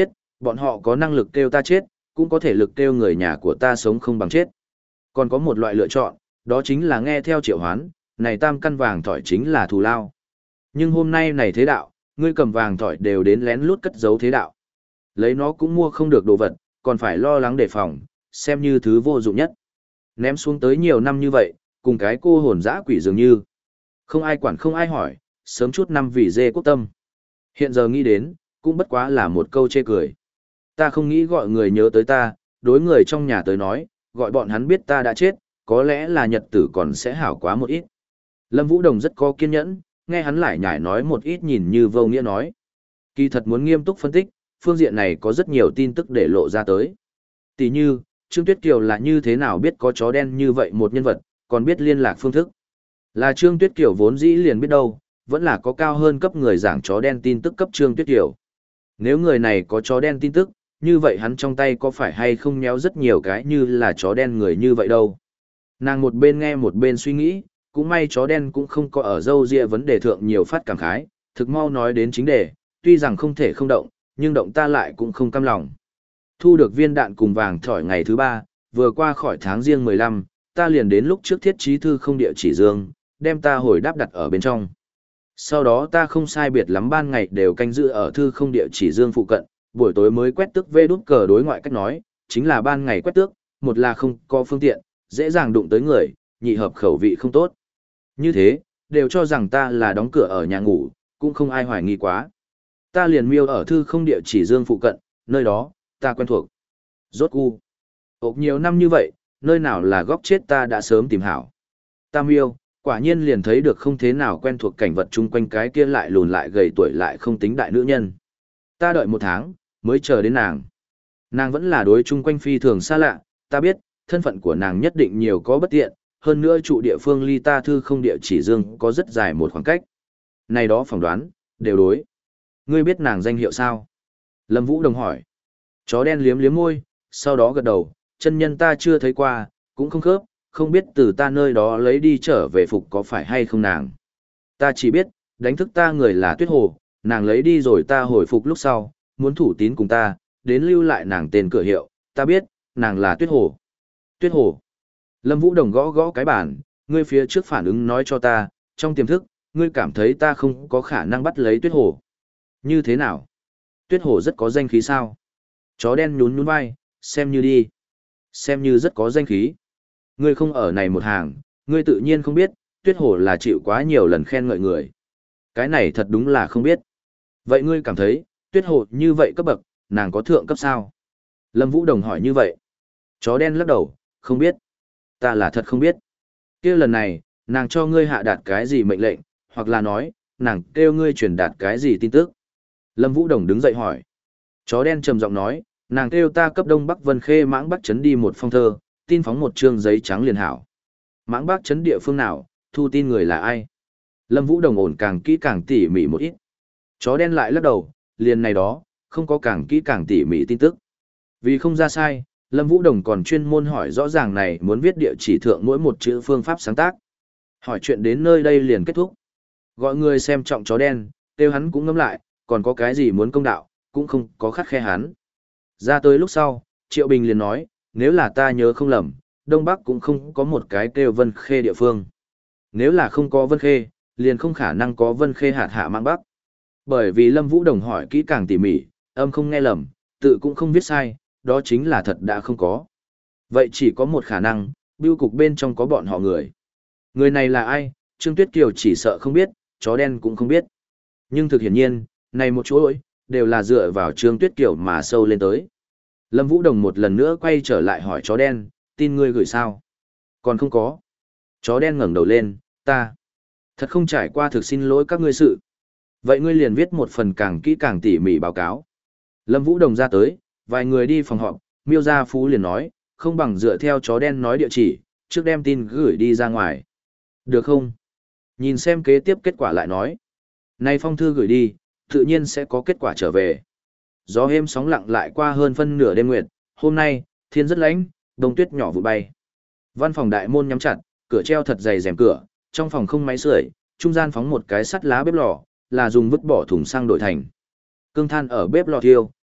Bọn họ có năng lực kêu ta chết, cũng có thể lực kêu người nhà của ta sống không bằng chết. Còn có một loại lựa chọn, đó chính là nghe theo triệu hoán, này tam căn vàng thỏi chính là thù lao. Nhưng hôm nay này thế đạo, ngươi cầm vàng thỏi đều đến lén lút cất giấu thế đạo. Lấy nó cũng mua không được đồ vật, còn phải lo lắng đề phòng, xem như thứ vô dụng nhất. Ném xuống tới nhiều năm như vậy, cùng cái cô hồn dã quỷ dường như. Không ai quản không ai hỏi, sớm chút năm vì dê quốc tâm. Hiện giờ nghĩ đến, cũng bất quá là một câu chê cười. Ta không nghĩ gọi người nhớ tới ta, đối người trong nhà tới nói, gọi bọn hắn biết ta đã chết, có lẽ là nhật tử còn sẽ hảo quá một ít. Lâm Vũ Đồng rất có kiên nhẫn, nghe hắn lại nhải nói một ít nhìn như vô nghĩa nói. Kỳ thật muốn nghiêm túc phân tích, phương diện này có rất nhiều tin tức để lộ ra tới. Tỷ như, Trương Tuyết Kiều là như thế nào biết có chó đen như vậy một nhân vật, còn biết liên lạc phương thức. Là Trương Tuyết Kiều vốn dĩ liền biết đâu, vẫn là có cao hơn cấp người giảng chó đen tin tức cấp Trương Tuyết Kiều. Nếu người này có chó đen tin tức, như vậy hắn trong tay có phải hay không nhéo rất nhiều cái như là chó đen người như vậy đâu. Nàng một bên nghe một bên suy nghĩ, cũng may chó đen cũng không có ở dâu ria vấn đề thượng nhiều phát cảm khái, thực mau nói đến chính đề, tuy rằng không thể không động, nhưng động ta lại cũng không cam lòng. Thu được viên đạn cùng vàng thỏi ngày thứ ba, vừa qua khỏi tháng riêng mười lăm, ta liền đến lúc trước thiết trí thư không địa chỉ dương, đem ta hồi đáp đặt ở bên trong. Sau đó ta không sai biệt lắm ban ngày đều canh giữ ở thư không địa chỉ dương phụ cận, buổi tối mới quét tước vê đút cờ đối ngoại cách nói, chính là ban ngày quét tước, một là không có phương tiện, dễ dàng đụng tới người, nhị hợp khẩu vị không tốt. Như thế, đều cho rằng ta là đóng cửa ở nhà ngủ, cũng không ai hoài nghi quá. Ta liền miêu ở thư không địa chỉ dương phụ cận, nơi đó, ta quen thuộc. Rốt cu. Ốc nhiều năm như vậy, nơi nào là góc chết ta đã sớm tìm hảo. Ta miêu, quả nhiên liền thấy được không thế nào quen thuộc cảnh vật chung quanh cái kia lại lùn lại gầy tuổi lại không tính đại nữ nhân. Ta đợi một tháng, mới chờ đến nàng. Nàng vẫn là đối chung quanh phi thường xa lạ, ta biết, thân phận của nàng nhất định nhiều có bất tiện, hơn nữa trụ địa phương ly ta thư không địa chỉ dương có rất dài một khoảng cách. Này đó phỏng đoán, đều đối. Ngươi biết nàng danh hiệu sao? Lâm Vũ Đồng hỏi. Chó đen liếm liếm môi, sau đó gật đầu, chân nhân ta chưa thấy qua, cũng không khớp, không biết từ ta nơi đó lấy đi trở về phục có phải hay không nàng. Ta chỉ biết, đánh thức ta người là Tuyết Hồ, nàng lấy đi rồi ta hồi phục lúc sau, muốn thủ tín cùng ta, đến lưu lại nàng tên cửa hiệu, ta biết, nàng là Tuyết Hồ. Tuyết Hồ. Lâm Vũ Đồng gõ gõ cái bàn, ngươi phía trước phản ứng nói cho ta, trong tiềm thức, ngươi cảm thấy ta không có khả năng bắt lấy Tuyết Hồ. Như thế nào? Tuyết Hồ rất có danh khí sao? Chó đen nhún nhún vai, xem như đi. Xem như rất có danh khí. Ngươi không ở này một hàng, ngươi tự nhiên không biết, Tuyết Hồ là chịu quá nhiều lần khen ngợi người. Cái này thật đúng là không biết. Vậy ngươi cảm thấy, Tuyết Hồ như vậy cấp bậc, nàng có thượng cấp sao? Lâm Vũ Đồng hỏi như vậy. Chó đen lắc đầu, không biết. Ta là thật không biết. Kia lần này, nàng cho ngươi hạ đạt cái gì mệnh lệnh, hoặc là nói, nàng kêu ngươi truyền đạt cái gì tin tức. Lâm Vũ Đồng đứng dậy hỏi. Chó đen trầm giọng nói, nàng kêu ta cấp Đông Bắc Vân Khê Mãng Bắc Trấn đi một phong thơ, tin phóng một trương giấy trắng liền hảo. Mãng Bắc Trấn địa phương nào, thu tin người là ai? Lâm Vũ Đồng ổn càng kỹ càng tỉ mỉ một ít. Chó đen lại lắc đầu, liền này đó, không có càng kỹ càng tỉ mỉ tin tức. Vì không ra sai, Lâm Vũ Đồng còn chuyên môn hỏi rõ ràng này muốn viết địa chỉ thượng mỗi một chữ phương pháp sáng tác. Hỏi chuyện đến nơi đây liền kết thúc. Gọi người xem trọng chó đen, kêu hắn cũng ngẫm lại, còn có cái gì muốn công đạo, cũng không có khắt khe hắn. Ra tới lúc sau, Triệu Bình liền nói, nếu là ta nhớ không lầm, Đông Bắc cũng không có một cái kêu Vân Khê địa phương. Nếu là không có Vân Khê, liền không khả năng có Vân Khê hạt hạ Mãng Bắc. Bởi vì Lâm Vũ Đồng hỏi kỹ càng tỉ mỉ, âm không nghe lầm, tự cũng không viết sai, đó chính là thật đã không có. Vậy chỉ có một khả năng, bưu cục bên trong có bọn họ người. Người này là ai, Trương Tuyết Kiều chỉ sợ không biết, chó đen cũng không biết. Nhưng thực hiển nhiên, này một chỗ ơi, đều là dựa vào Trương Tuyết Kiều mà sâu lên tới. Lâm Vũ Đồng một lần nữa quay trở lại hỏi chó đen, tin ngươi gửi sao? Còn không có. Chó đen ngẩng đầu lên, ta. Thật không trải qua thực xin lỗi các ngươi sự. Vậy ngươi liền viết một phần càng kỹ càng tỉ mỉ báo cáo. Lâm Vũ Đồng ra tới, vài người đi phòng họp, Miêu Gia Phú liền nói, không bằng dựa theo chó đen nói địa chỉ, trước đem tin gửi đi ra ngoài. Được không? Nhìn xem kế tiếp kết quả lại nói. Nay phong thư gửi đi, tự nhiên sẽ có kết quả trở về. Gió êm sóng lặng lại qua hơn phân nửa đêm nguyệt, hôm nay, thiên rất lạnh, đông tuyết nhỏ vụ bay. Văn phòng đại môn nhắm chặt, cửa treo thật dày rèm cửa, trong phòng không máy sưởi, trung gian phóng một cái sắt lá bếp lò, là dùng vứt bỏ thùng xăng đổi thành. Cương than ở bếp lò thiêu,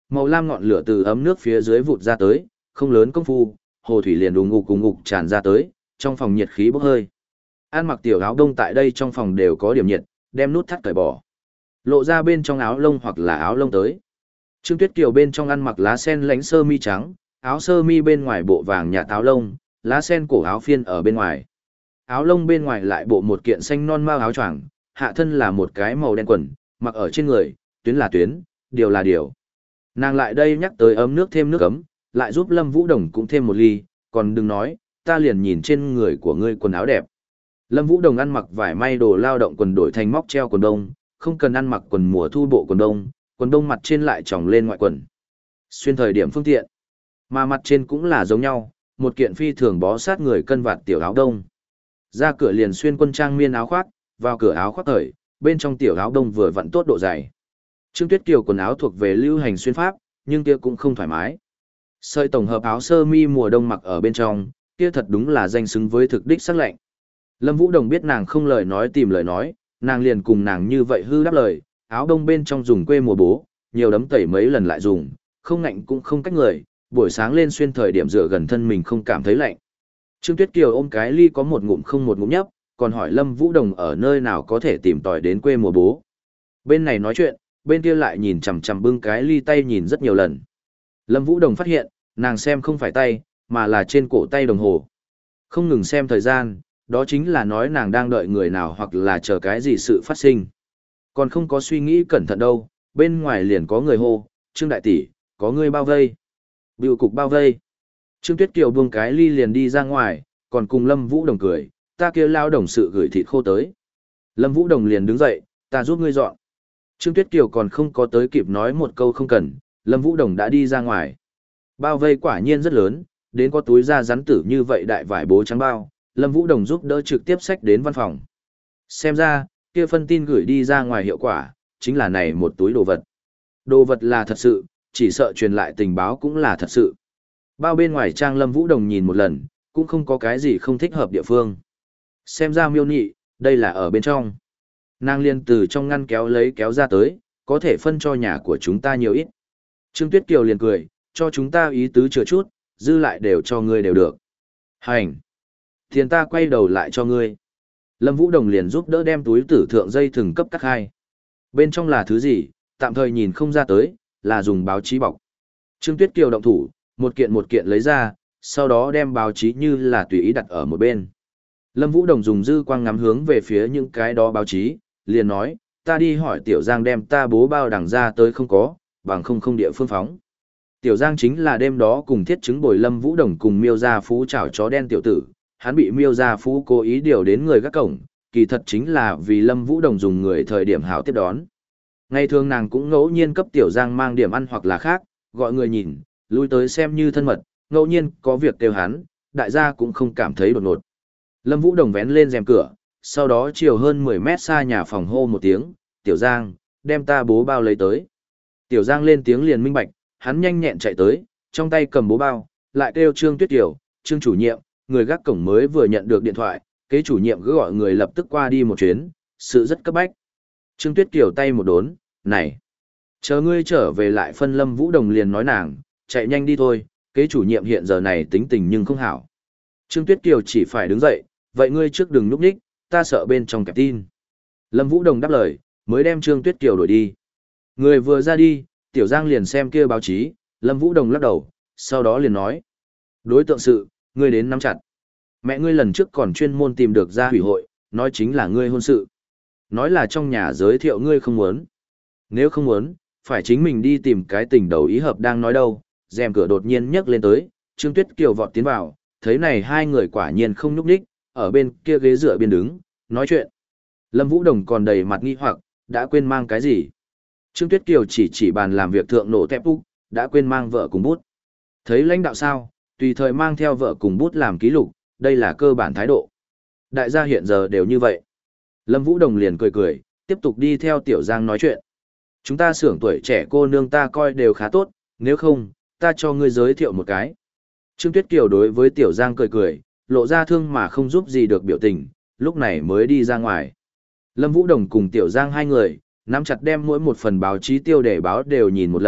Màu lam ngọn lửa từ ấm nước phía dưới vụt ra tới, không lớn công phu, hồ thủy liền ùng ục ùng ục tràn ra tới, trong phòng nhiệt khí bốc hơi. An mặc tiểu áo đông tại đây trong phòng đều có điểm nhiệt, đem nút thắt cởi bỏ. Lộ ra bên trong áo lông hoặc là áo lông tới. Trương Tuyết Kiều bên trong ăn mặc lá sen lánh sơ mi trắng, áo sơ mi bên ngoài bộ vàng nhạt áo lông, lá sen cổ áo phiên ở bên ngoài. Áo lông bên ngoài lại bộ một kiện xanh non mao áo choàng, hạ thân là một cái màu đen quần, mặc ở trên người, tuyến là tuyến, điều là điều. Nàng lại đây nhắc tới ấm nước thêm nước ấm, lại giúp Lâm Vũ Đồng cũng thêm một ly, còn đừng nói, ta liền nhìn trên người của ngươi quần áo đẹp. Lâm Vũ Đồng ăn mặc vải may đồ lao động quần đổi thành móc treo quần đông, không cần ăn mặc quần mùa thu bộ quần đông, quần đông mặt trên lại tròng lên ngoại quần. Xuyên thời điểm phương tiện, mà mặt trên cũng là giống nhau, một kiện phi thường bó sát người cân vạt tiểu áo đông. Ra cửa liền xuyên quân trang miên áo khoác, vào cửa áo khoác thời, bên trong tiểu áo đông vừa vặn tốt độ dày. Trương Tuyết Kiều quần áo thuộc về lưu hành xuyên pháp, nhưng kia cũng không thoải mái. Sợi tổng hợp áo sơ mi mùa đông mặc ở bên trong, kia thật đúng là danh xứng với thực đích sắc lạnh. Lâm Vũ Đồng biết nàng không lời nói tìm lời nói, nàng liền cùng nàng như vậy hư đáp lời, áo đông bên trong dùng quê mùa bố, nhiều đấm tẩy mấy lần lại dùng, không ngạnh cũng không cách người, buổi sáng lên xuyên thời điểm dựa gần thân mình không cảm thấy lạnh. Trương Tuyết Kiều ôm cái ly có một ngụm không một ngụm nhấp, còn hỏi Lâm Vũ Đồng ở nơi nào có thể tìm tòi đến quê mùa bố. Bên này nói chuyện, bên kia lại nhìn chằm chằm bưng cái ly tay nhìn rất nhiều lần. Lâm Vũ Đồng phát hiện, nàng xem không phải tay, mà là trên cổ tay đồng hồ. Không ngừng xem thời gian, đó chính là nói nàng đang đợi người nào hoặc là chờ cái gì sự phát sinh. Còn không có suy nghĩ cẩn thận đâu, bên ngoài liền có người hô, Trương Đại Tỷ, có người bao vây. Bưu cục bao vây. Trương Tuyết Kiều buông cái ly liền đi ra ngoài, còn cùng Lâm Vũ Đồng cười, ta kia lao đồng sự gửi thịt khô tới. Lâm Vũ Đồng liền đứng dậy, ta giúp ngươi dọn. Trương Tuyết Kiều còn không có tới kịp nói một câu không cần, Lâm Vũ Đồng đã đi ra ngoài. Bao vây quả nhiên rất lớn, đến có túi da rắn tử như vậy đại vải bố trắng bao, Lâm Vũ Đồng giúp đỡ trực tiếp xách đến văn phòng. Xem ra, kia phân tin gửi đi ra ngoài hiệu quả, chính là này một túi đồ vật. Đồ vật là thật sự, chỉ sợ truyền lại tình báo cũng là thật sự. Bao bên ngoài trang Lâm Vũ Đồng nhìn một lần, cũng không có cái gì không thích hợp địa phương. Xem ra miêu nị, đây là ở bên trong. Nàng liên từ trong ngăn kéo lấy kéo ra tới, có thể phân cho nhà của chúng ta nhiều ít. Trương Tuyết Kiều liền cười, cho chúng ta ý tứ chừa chút, dư lại đều cho ngươi đều được. Hành! Tiền ta quay đầu lại cho ngươi. Lâm Vũ Đồng liền giúp đỡ đem túi tử thượng dây thừng cấp cắt hai. Bên trong là thứ gì, tạm thời nhìn không ra tới, là dùng báo chí bọc. Trương Tuyết Kiều động thủ, một kiện một kiện lấy ra, sau đó đem báo chí như là tùy ý đặt ở một bên. Lâm Vũ Đồng dùng dư quang ngắm hướng về phía những cái đó báo chí, liền nói, ta đi hỏi Tiểu Giang đem ta bố bao đằng ra tới không có, bằng không không địa phương phóng. Tiểu Giang chính là đêm đó cùng thiết chứng bồi Lâm Vũ Đồng cùng miêu gia phú chảo chó đen tiểu tử, hắn bị miêu gia phú cố ý điều đến người gác cổng, kỳ thật chính là vì Lâm Vũ Đồng dùng người thời điểm hảo tiếp đón. Ngày thường nàng cũng ngẫu nhiên cấp Tiểu Giang mang điểm ăn hoặc là khác, gọi người nhìn, lui tới xem như thân mật, ngẫu nhiên có việc kêu hắn, đại gia cũng không cảm thấy đột ngột. Lâm Vũ Đồng vén lên rèm cửa, sau đó chiều hơn mười mét xa nhà phòng hô một tiếng, Tiểu Giang, đem ta bố bao lấy tới. Tiểu Giang lên tiếng liền minh bạch, hắn nhanh nhẹn chạy tới, trong tay cầm bố bao, lại kêu Trương Tuyết Kiều, Trương chủ nhiệm, người gác cổng mới vừa nhận được điện thoại, kế chủ nhiệm cứ gọi người lập tức qua đi một chuyến, sự rất cấp bách. Trương Tuyết Kiều tay một đốn, này, chờ ngươi trở về lại phân Lâm Vũ Đồng liền nói nàng, chạy nhanh đi thôi, kế chủ nhiệm hiện giờ này tính tình nhưng không hảo. Trương Tuyết Kiều chỉ phải đứng dậy, vậy ngươi trước đừng núp nhích, ta sợ bên trong kẹp tin. Lâm Vũ Đồng đáp lời, mới đem Trương Tuyết Kiều đuổi đi. Người vừa ra đi, Tiểu Giang liền xem kia báo chí, Lâm Vũ Đồng lắc đầu, sau đó liền nói. Đối tượng sự, ngươi đến nắm chặt. Mẹ ngươi lần trước còn chuyên môn tìm được ra hủy hội, nói chính là ngươi hôn sự. Nói là trong nhà giới thiệu ngươi không muốn. Nếu không muốn, phải chính mình đi tìm cái tình đầu ý hợp đang nói đâu. Rèm cửa đột nhiên nhấc lên tới, Trương Tuyết Kiều vọt tiến vào, thấy này hai người quả nhiên không nhúc nhích, ở bên kia ghế dựa biên đứng, nói chuyện. Lâm Vũ Đồng còn đầy mặt nghi hoặc, đã quên mang cái gì. Trương Tuyết Kiều chỉ chỉ bàn làm việc thượng nổ tép úc, đã quên mang vợ cùng bút. Thấy lãnh đạo sao, tùy thời mang theo vợ cùng bút làm ký lục, đây là cơ bản thái độ. Đại gia hiện giờ đều như vậy. Lâm Vũ Đồng liền cười cười, tiếp tục đi theo Tiểu Giang nói chuyện. Chúng ta xưởng tuổi trẻ cô nương ta coi đều khá tốt, nếu không, ta cho ngươi giới thiệu một cái. Trương Tuyết Kiều đối với Tiểu Giang cười cười, lộ ra thương mà không giúp gì được biểu tình, lúc này mới đi ra ngoài. Lâm Vũ Đồng cùng Tiểu Giang hai người, nắm chặt đem mỗi một phần báo chí tiêu đề báo đều nhìn một lần,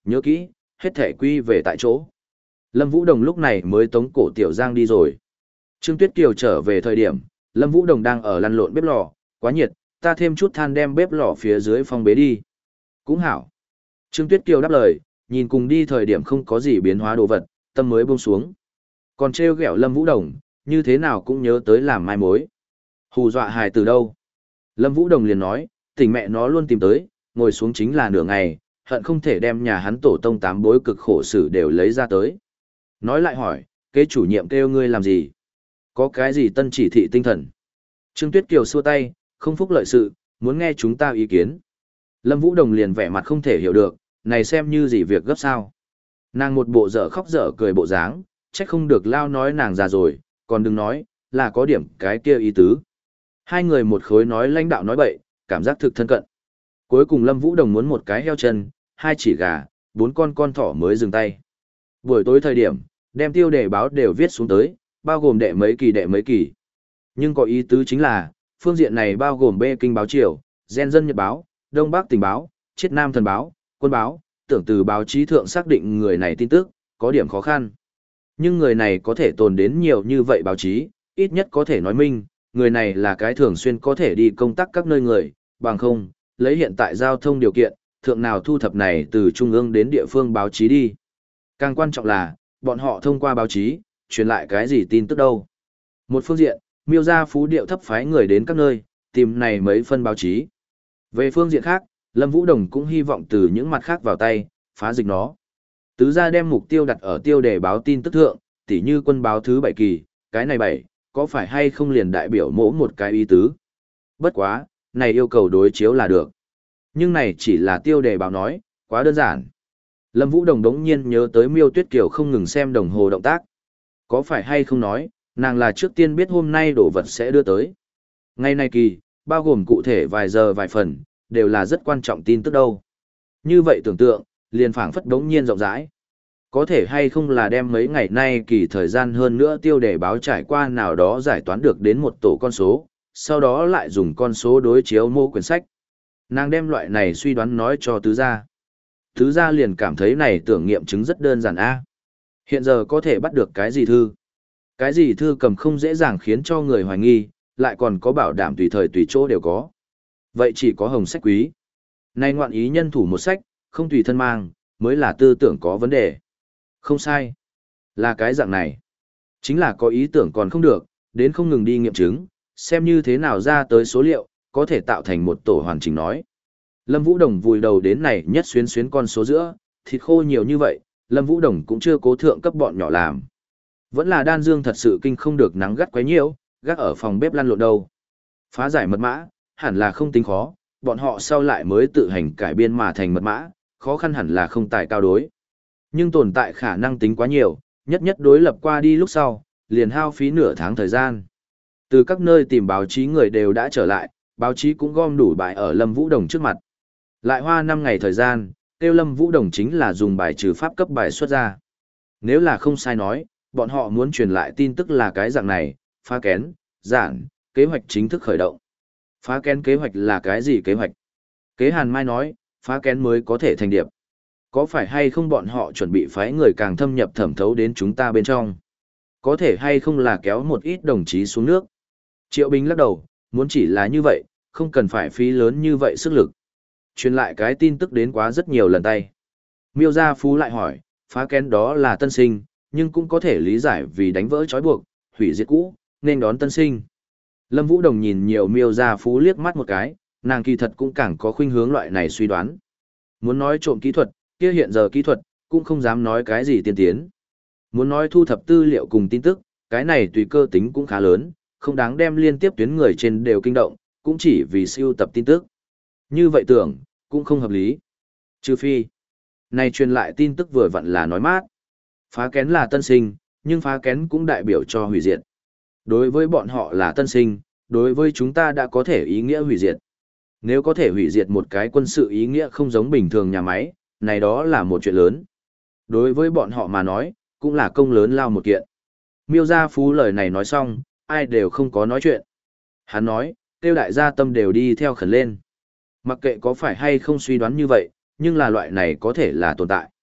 nhớ kỹ, hết thể quy về tại chỗ. Lâm Vũ Đồng lúc này mới tống cổ Tiểu Giang đi rồi. Trương Tuyết Kiều trở về thời điểm, Lâm Vũ Đồng đang ở lăn lộn bếp lò, quá nhiệt, ta thêm chút than đem bếp lò phía dưới phong bế đi. Cũng hảo. Trương Tuyết Kiều đáp lời, nhìn cùng đi thời điểm không có gì biến hóa đồ vật, tâm mới buông xuống. Còn trêu ghẹo Lâm Vũ Đồng, như thế nào cũng nhớ tới làm mai mối. Hù dọa hài từ đâu? Lâm Vũ Đồng liền nói, tỉnh mẹ nó luôn tìm tới, ngồi xuống chính là nửa ngày, hận không thể đem nhà hắn tổ tông tám bối cực khổ sử đều lấy ra tới. Nói lại hỏi, kế chủ nhiệm kêu ngươi làm gì? Có cái gì tân chỉ thị tinh thần? Trương Tuyết Kiều xua tay, không phúc lợi sự, muốn nghe chúng ta ý kiến. Lâm Vũ Đồng liền vẻ mặt không thể hiểu được, này xem như gì việc gấp sao. Nàng một bộ dở khóc dở cười bộ dáng, trách không được lao nói nàng già rồi, còn đừng nói, là có điểm cái kia ý tứ. Hai người một khối nói lãnh đạo nói bậy, cảm giác thực thân cận. Cuối cùng Lâm Vũ Đồng muốn một cái heo chân, hai chỉ gà, bốn con con thỏ mới dừng tay. Buổi tối thời điểm, đem tiêu đề báo đều viết xuống tới, bao gồm đệ mấy kỳ đệ mấy kỳ. Nhưng có ý tứ chính là, phương diện này bao gồm Bê Kinh báo Triều, Gen Dân Nhật báo, Đông Bắc Tình báo, Chiết Nam Thần báo, Quân báo, tưởng từ báo chí thượng xác định người này tin tức, có điểm khó khăn. Nhưng người này có thể tồn đến nhiều như vậy báo chí, ít nhất có thể nói minh, người này là cái thường xuyên có thể đi công tác các nơi người, bằng không, lấy hiện tại giao thông điều kiện, thượng nào thu thập này từ trung ương đến địa phương báo chí đi. Càng quan trọng là, bọn họ thông qua báo chí, truyền lại cái gì tin tức đâu. Một phương diện, Miêu gia Phú Điệu thấp phái người đến các nơi, tìm này mấy phân báo chí. Về phương diện khác, Lâm Vũ Đồng cũng hy vọng từ những mặt khác vào tay, phá dịch nó. Tứ gia đem mục tiêu đặt ở tiêu đề báo tin tức thượng, tỉ như Quân báo thứ bảy kỳ, cái này bảy, có phải hay không liền đại biểu mỗ một cái ý tứ. Bất quá, này yêu cầu đối chiếu là được. Nhưng này chỉ là tiêu đề báo nói, quá đơn giản. Lâm Vũ Đồng đống nhiên nhớ tới Miêu Tuyết Kiều không ngừng xem đồng hồ động tác. Có phải hay không nói, nàng là trước tiên biết hôm nay đồ vật sẽ đưa tới. Ngày nay kỳ, bao gồm cụ thể vài giờ vài phần, đều là rất quan trọng tin tức đâu. Như vậy tưởng tượng, liền phảng phất đống nhiên rộng rãi. Có thể hay không là đem mấy ngày nay kỳ thời gian hơn nữa tiêu đề báo trải qua nào đó giải toán được đến một tổ con số, sau đó lại dùng con số đối chiếu mô quyển sách. Nàng đem loại này suy đoán nói cho tứ gia. Tứ gia liền cảm thấy này tưởng nghiệm chứng rất đơn giản a. Hiện giờ có thể bắt được cái gì thư? Cái gì thư cầm không dễ dàng khiến cho người hoài nghi, lại còn có bảo đảm tùy thời tùy chỗ đều có. Vậy chỉ có hồng sách quý. Nay ngoạn ý nhân thủ một sách, không tùy thân mang, mới là tư tưởng có vấn đề. Không sai. Là cái dạng này. Chính là có ý tưởng còn không được, đến không ngừng đi nghiệm chứng, xem như thế nào ra tới số liệu, có thể tạo thành một tổ hoàn chỉnh nói. Lâm Vũ Đồng vùi đầu đến này nhất xuyến xuyến con số giữa, thịt khô nhiều như vậy, Lâm Vũ Đồng cũng chưa cố thượng cấp bọn nhỏ làm. Vẫn là Đan Dương thật sự kinh không được nắng gắt quấy nhiễu, gác ở phòng bếp lăn lộn đâu. Phá giải mật mã, hẳn là không tính khó, bọn họ sau lại mới tự hành cải biên mà thành mật mã, khó khăn hẳn là không tài cao đối. Nhưng tồn tại khả năng tính quá nhiều, nhất nhất đối lập qua đi lúc sau, liền hao phí nửa tháng thời gian. Từ các nơi tìm báo chí người đều đã trở lại, báo chí cũng gom đủ bài ở Lâm Vũ Đồng trước mặt. Lại hoa năm ngày thời gian, tiêu Lâm Vũ Đồng chính là dùng bài trừ pháp cấp bài xuất ra. Nếu là không sai nói, bọn họ muốn truyền lại tin tức là cái dạng này, phá kén, giản, kế hoạch chính thức khởi động. Phá kén kế hoạch là cái gì kế hoạch? Kế Hàn Mai nói, phá kén mới có thể thành điệp. Có phải hay không bọn họ chuẩn bị phái người càng thâm nhập thẩm thấu đến chúng ta bên trong? Có thể hay không là kéo một ít đồng chí xuống nước? Triệu Bình lắc đầu, muốn chỉ là như vậy, không cần phải phí lớn như vậy sức lực. Truyền lại cái tin tức đến quá rất nhiều lần tay. Miêu Gia Phú lại hỏi, phá kén đó là tân sinh, nhưng cũng có thể lý giải vì đánh vỡ trói buộc, hủy diệt cũ, nên đón tân sinh. Lâm Vũ Đồng nhìn nhiều Miêu Gia Phú liếc mắt một cái, nàng kỳ thật cũng càng có khuynh hướng loại này suy đoán. Muốn nói trộm kỹ thuật, kia hiện giờ kỹ thuật, cũng không dám nói cái gì tiên tiến. Muốn nói thu thập tư liệu cùng tin tức, cái này tùy cơ tính cũng khá lớn, không đáng đem liên tiếp tuyến người trên đều kinh động, cũng chỉ vì siêu tập tin tức. Như vậy tưởng, cũng không hợp lý. Trừ phi, này truyền lại tin tức vừa vặn là nói mát. Phá kén là tân sinh, nhưng phá kén cũng đại biểu cho hủy diệt. Đối với bọn họ là tân sinh, đối với chúng ta đã có thể ý nghĩa hủy diệt. Nếu có thể hủy diệt một cái quân sự ý nghĩa không giống bình thường nhà máy, này đó là một chuyện lớn. Đối với bọn họ mà nói, cũng là công lớn lao một kiện. Miêu Gia Phú lời này nói xong, ai đều không có nói chuyện. Hắn nói, tiêu đại gia tâm đều đi theo khẩn lên. Mặc kệ có phải hay không suy đoán như vậy, nhưng là loại này có thể là tồn tại.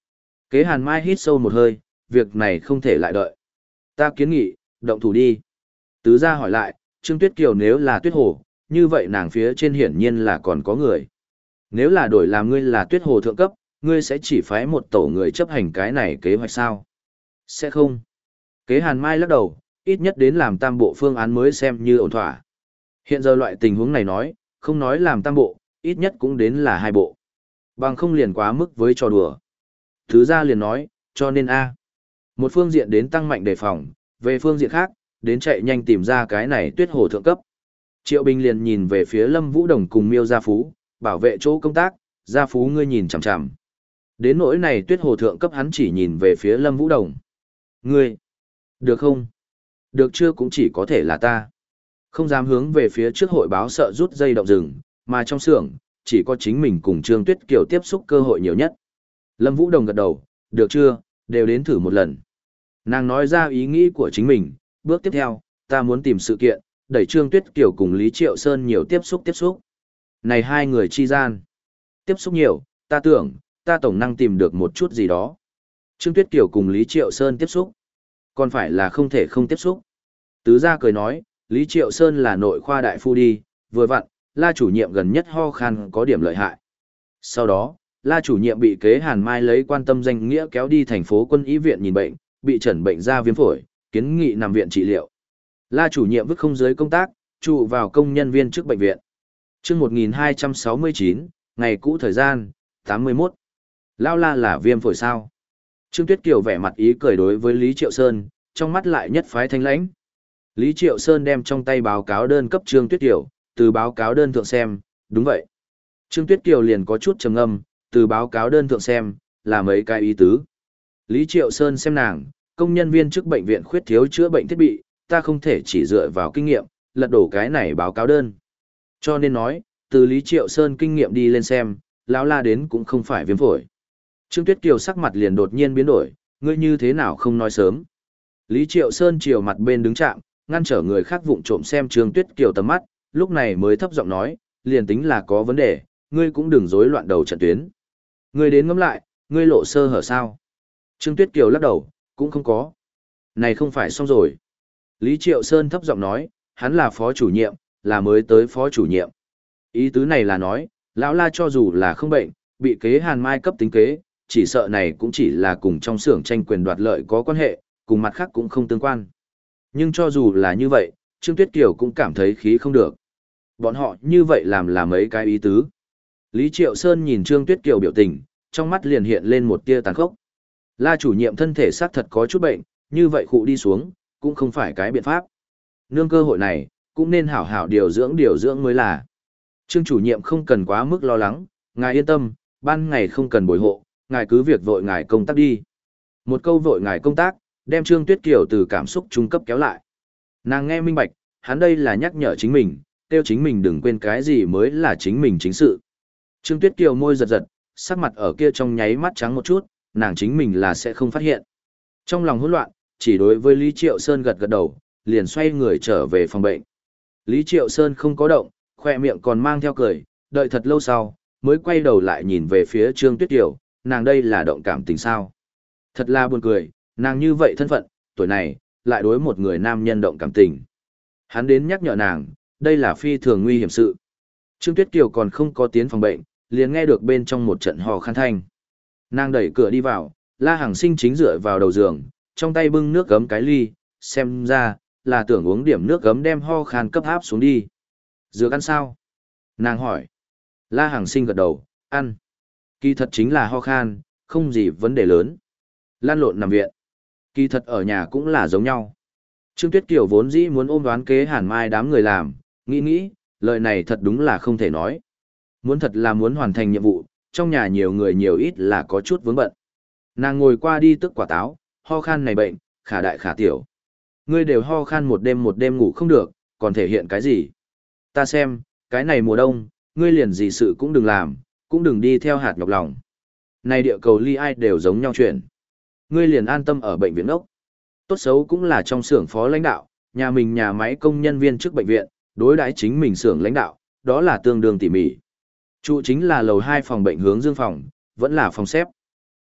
Kế Hàn Mai hít sâu một hơi, việc này không thể lại đợi. Ta kiến nghị, động thủ đi. Tứ gia hỏi lại, Trương Tuyết Kiều nếu là Tuyết Hồ, như vậy nàng phía trên hiển nhiên là còn có người. Nếu là đổi làm ngươi là Tuyết Hồ thượng cấp, ngươi sẽ chỉ phái một tổ người chấp hành cái này kế hoạch sao? Sẽ không. Kế Hàn Mai lắc đầu, ít nhất đến làm tam bộ phương án mới xem như ổn thỏa. Hiện giờ loại tình huống này nói, không nói làm tam bộ, ít nhất cũng đến là hai bộ. Bằng không liền quá mức với trò đùa. Thứ ra liền nói, cho nên A. Một phương diện đến tăng mạnh đề phòng, về phương diện khác, đến chạy nhanh tìm ra cái này Tuyết Hồ thượng cấp. Triệu Bình liền nhìn về phía Lâm Vũ Đồng cùng Miêu Gia Phú, bảo vệ chỗ công tác, Gia Phú ngươi nhìn chằm chằm. Đến nỗi này Tuyết Hồ thượng cấp hắn chỉ nhìn về phía Lâm Vũ Đồng. Ngươi, được không? Được chưa cũng chỉ có thể là ta. Không dám hướng về phía trước hội báo sợ rút dây động rừng, mà trong xưởng, chỉ có chính mình cùng Trương Tuyết Kiều tiếp xúc cơ hội nhiều nhất. Lâm Vũ Đồng gật đầu, được chưa, đều đến thử một lần. Nàng nói ra ý nghĩ của chính mình, bước tiếp theo, ta muốn tìm sự kiện, đẩy Trương Tuyết Kiều cùng Lý Triệu Sơn nhiều tiếp xúc tiếp xúc. Này hai người chi gian. Tiếp xúc nhiều, ta tưởng, ta tổng năng tìm được một chút gì đó. Trương Tuyết Kiều cùng Lý Triệu Sơn tiếp xúc. Còn phải là không thể không tiếp xúc. Tứ gia cười nói, Lý Triệu Sơn là nội khoa đại phu đi, vừa vặn, La chủ nhiệm gần nhất ho khan có điểm lợi hại. Sau đó, La chủ nhiệm bị Kế Hàn Mai lấy quan tâm danh nghĩa kéo đi thành phố Quân y viện nhìn bệnh, bị chẩn bệnh ra viêm phổi, kiến nghị nằm viện trị liệu. La chủ nhiệm vứt không giới công tác, trụ vào công nhân viên trước bệnh viện. Chương một nghìn hai trăm sáu mươi chín, ngày cũ thời gian, tám mươi mốt. Lao La là viêm phổi sao? Trương Tuyết Kiều vẻ mặt ý cười đối với Lý Triệu Sơn, trong mắt lại nhất phái thanh lãnh. Lý Triệu Sơn đem trong tay báo cáo đơn cấp Trương Tuyết Kiều, từ báo cáo đơn thượng xem, đúng vậy. Trương Tuyết Kiều liền có chút trầm ngâm, từ báo cáo đơn thượng xem, là mấy cái ý tứ. Lý Triệu Sơn xem nàng, công nhân viên chức bệnh viện khuyết thiếu chữa bệnh thiết bị, ta không thể chỉ dựa vào kinh nghiệm, lật đổ cái này báo cáo đơn. Cho nên nói, từ Lý Triệu Sơn kinh nghiệm đi lên xem, lão La đến cũng không phải viêm phổi. Trương Tuyết Kiều sắc mặt liền đột nhiên biến đổi, ngươi như thế nào không nói sớm. Lý Triệu Sơn chiều mặt bên đứng chạm, ngăn trở người khác vụng trộm xem Trương Tuyết Kiều tầm mắt, lúc này mới thấp giọng nói, liền tính là có vấn đề, ngươi cũng đừng rối loạn đầu trận tuyến. Ngươi đến ngẫm lại, ngươi lộ sơ hở sao? Trương Tuyết Kiều lắc đầu, cũng không có. Này không phải xong rồi. Lý Triệu Sơn thấp giọng nói, hắn là phó chủ nhiệm, là mới tới phó chủ nhiệm. Ý tứ này là nói, lão La cho dù là không bệnh, bị Kế Hàn Mai cấp tính kế, chỉ sợ này cũng chỉ là cùng trong xưởng tranh quyền đoạt lợi có quan hệ, cùng mặt khác cũng không tương quan. Nhưng cho dù là như vậy, Trương Tuyết Kiều cũng cảm thấy khí không được. Bọn họ như vậy làm là mấy cái ý tứ. Lý Triệu Sơn nhìn Trương Tuyết Kiều biểu tình, trong mắt liền hiện lên một tia tàn khốc. La chủ nhiệm thân thể xác thật có chút bệnh, như vậy khụ đi xuống, cũng không phải cái biện pháp. Nương cơ hội này, cũng nên hảo hảo điều dưỡng điều dưỡng mới là. Trương chủ nhiệm không cần quá mức lo lắng, ngài yên tâm, ban ngày không cần bồi hộ, ngài cứ việc vội ngài công tác đi. Một câu vội ngài công tác, đem Trương Tuyết Kiều từ cảm xúc trung cấp kéo lại. Nàng nghe minh bạch, hắn đây là nhắc nhở chính mình, kêu chính mình đừng quên cái gì mới là chính mình chính sự. Trương Tuyết Kiều môi giật giật, sắc mặt ở kia trong nháy mắt trắng một chút, nàng chính mình là sẽ không phát hiện. Trong lòng hỗn loạn, chỉ đối với Lý Triệu Sơn gật gật đầu, liền xoay người trở về phòng bệnh. Lý Triệu Sơn không có động, khoe miệng còn mang theo cười, đợi thật lâu sau, mới quay đầu lại nhìn về phía Trương Tuyết Kiều, nàng đây là động cảm tình sao. Thật là buồn cười, nàng như vậy thân phận, tuổi này, lại đối một người nam nhân động cảm tình. Hắn đến nhắc nhở nàng, đây là phi thường nguy hiểm sự. Trương Tuyết Kiều còn không có tiến phòng bệnh, liền nghe được bên trong một trận hò khan thanh. Nàng đẩy cửa đi vào, La Hằng Sinh chính dựa vào đầu giường, trong tay bưng nước gấm cái ly, xem ra, là tưởng uống điểm nước gấm đem ho khan cấp áp xuống đi. Dược ăn sao? Nàng hỏi. La Hằng Sinh gật đầu, ăn. Kỳ thật chính là ho khan, không gì vấn đề lớn. Lan lộn nằm viện. Kỳ thật ở nhà cũng là giống nhau. Trương Tuyết Kiều vốn dĩ muốn ôm đoán kế Hàn Mai đám người làm, nghĩ nghĩ, lời này thật đúng là không thể nói. Muốn thật là muốn hoàn thành nhiệm vụ, trong nhà nhiều người nhiều ít là có chút vướng bận. Nàng ngồi qua đi tức quả táo, ho khan này bệnh, khả đại khả tiểu. Ngươi đều ho khan một đêm một đêm ngủ không được, còn thể hiện cái gì? Ta xem, cái này mùa đông, ngươi liền gì sự cũng đừng làm, cũng đừng đi theo hạt nhọc lòng. Này địa cầu ly ai đều giống nhau chuyện. Ngươi liền an tâm ở bệnh viện ốc. Tốt xấu cũng là trong xưởng phó lãnh đạo, nhà mình nhà máy công nhân viên trước bệnh viện, đối đãi chính mình xưởng lãnh đạo, đó là tương đương tỉ mỉ. Trụ chính là lầu hai phòng bệnh hướng dương phòng, vẫn là phòng xếp.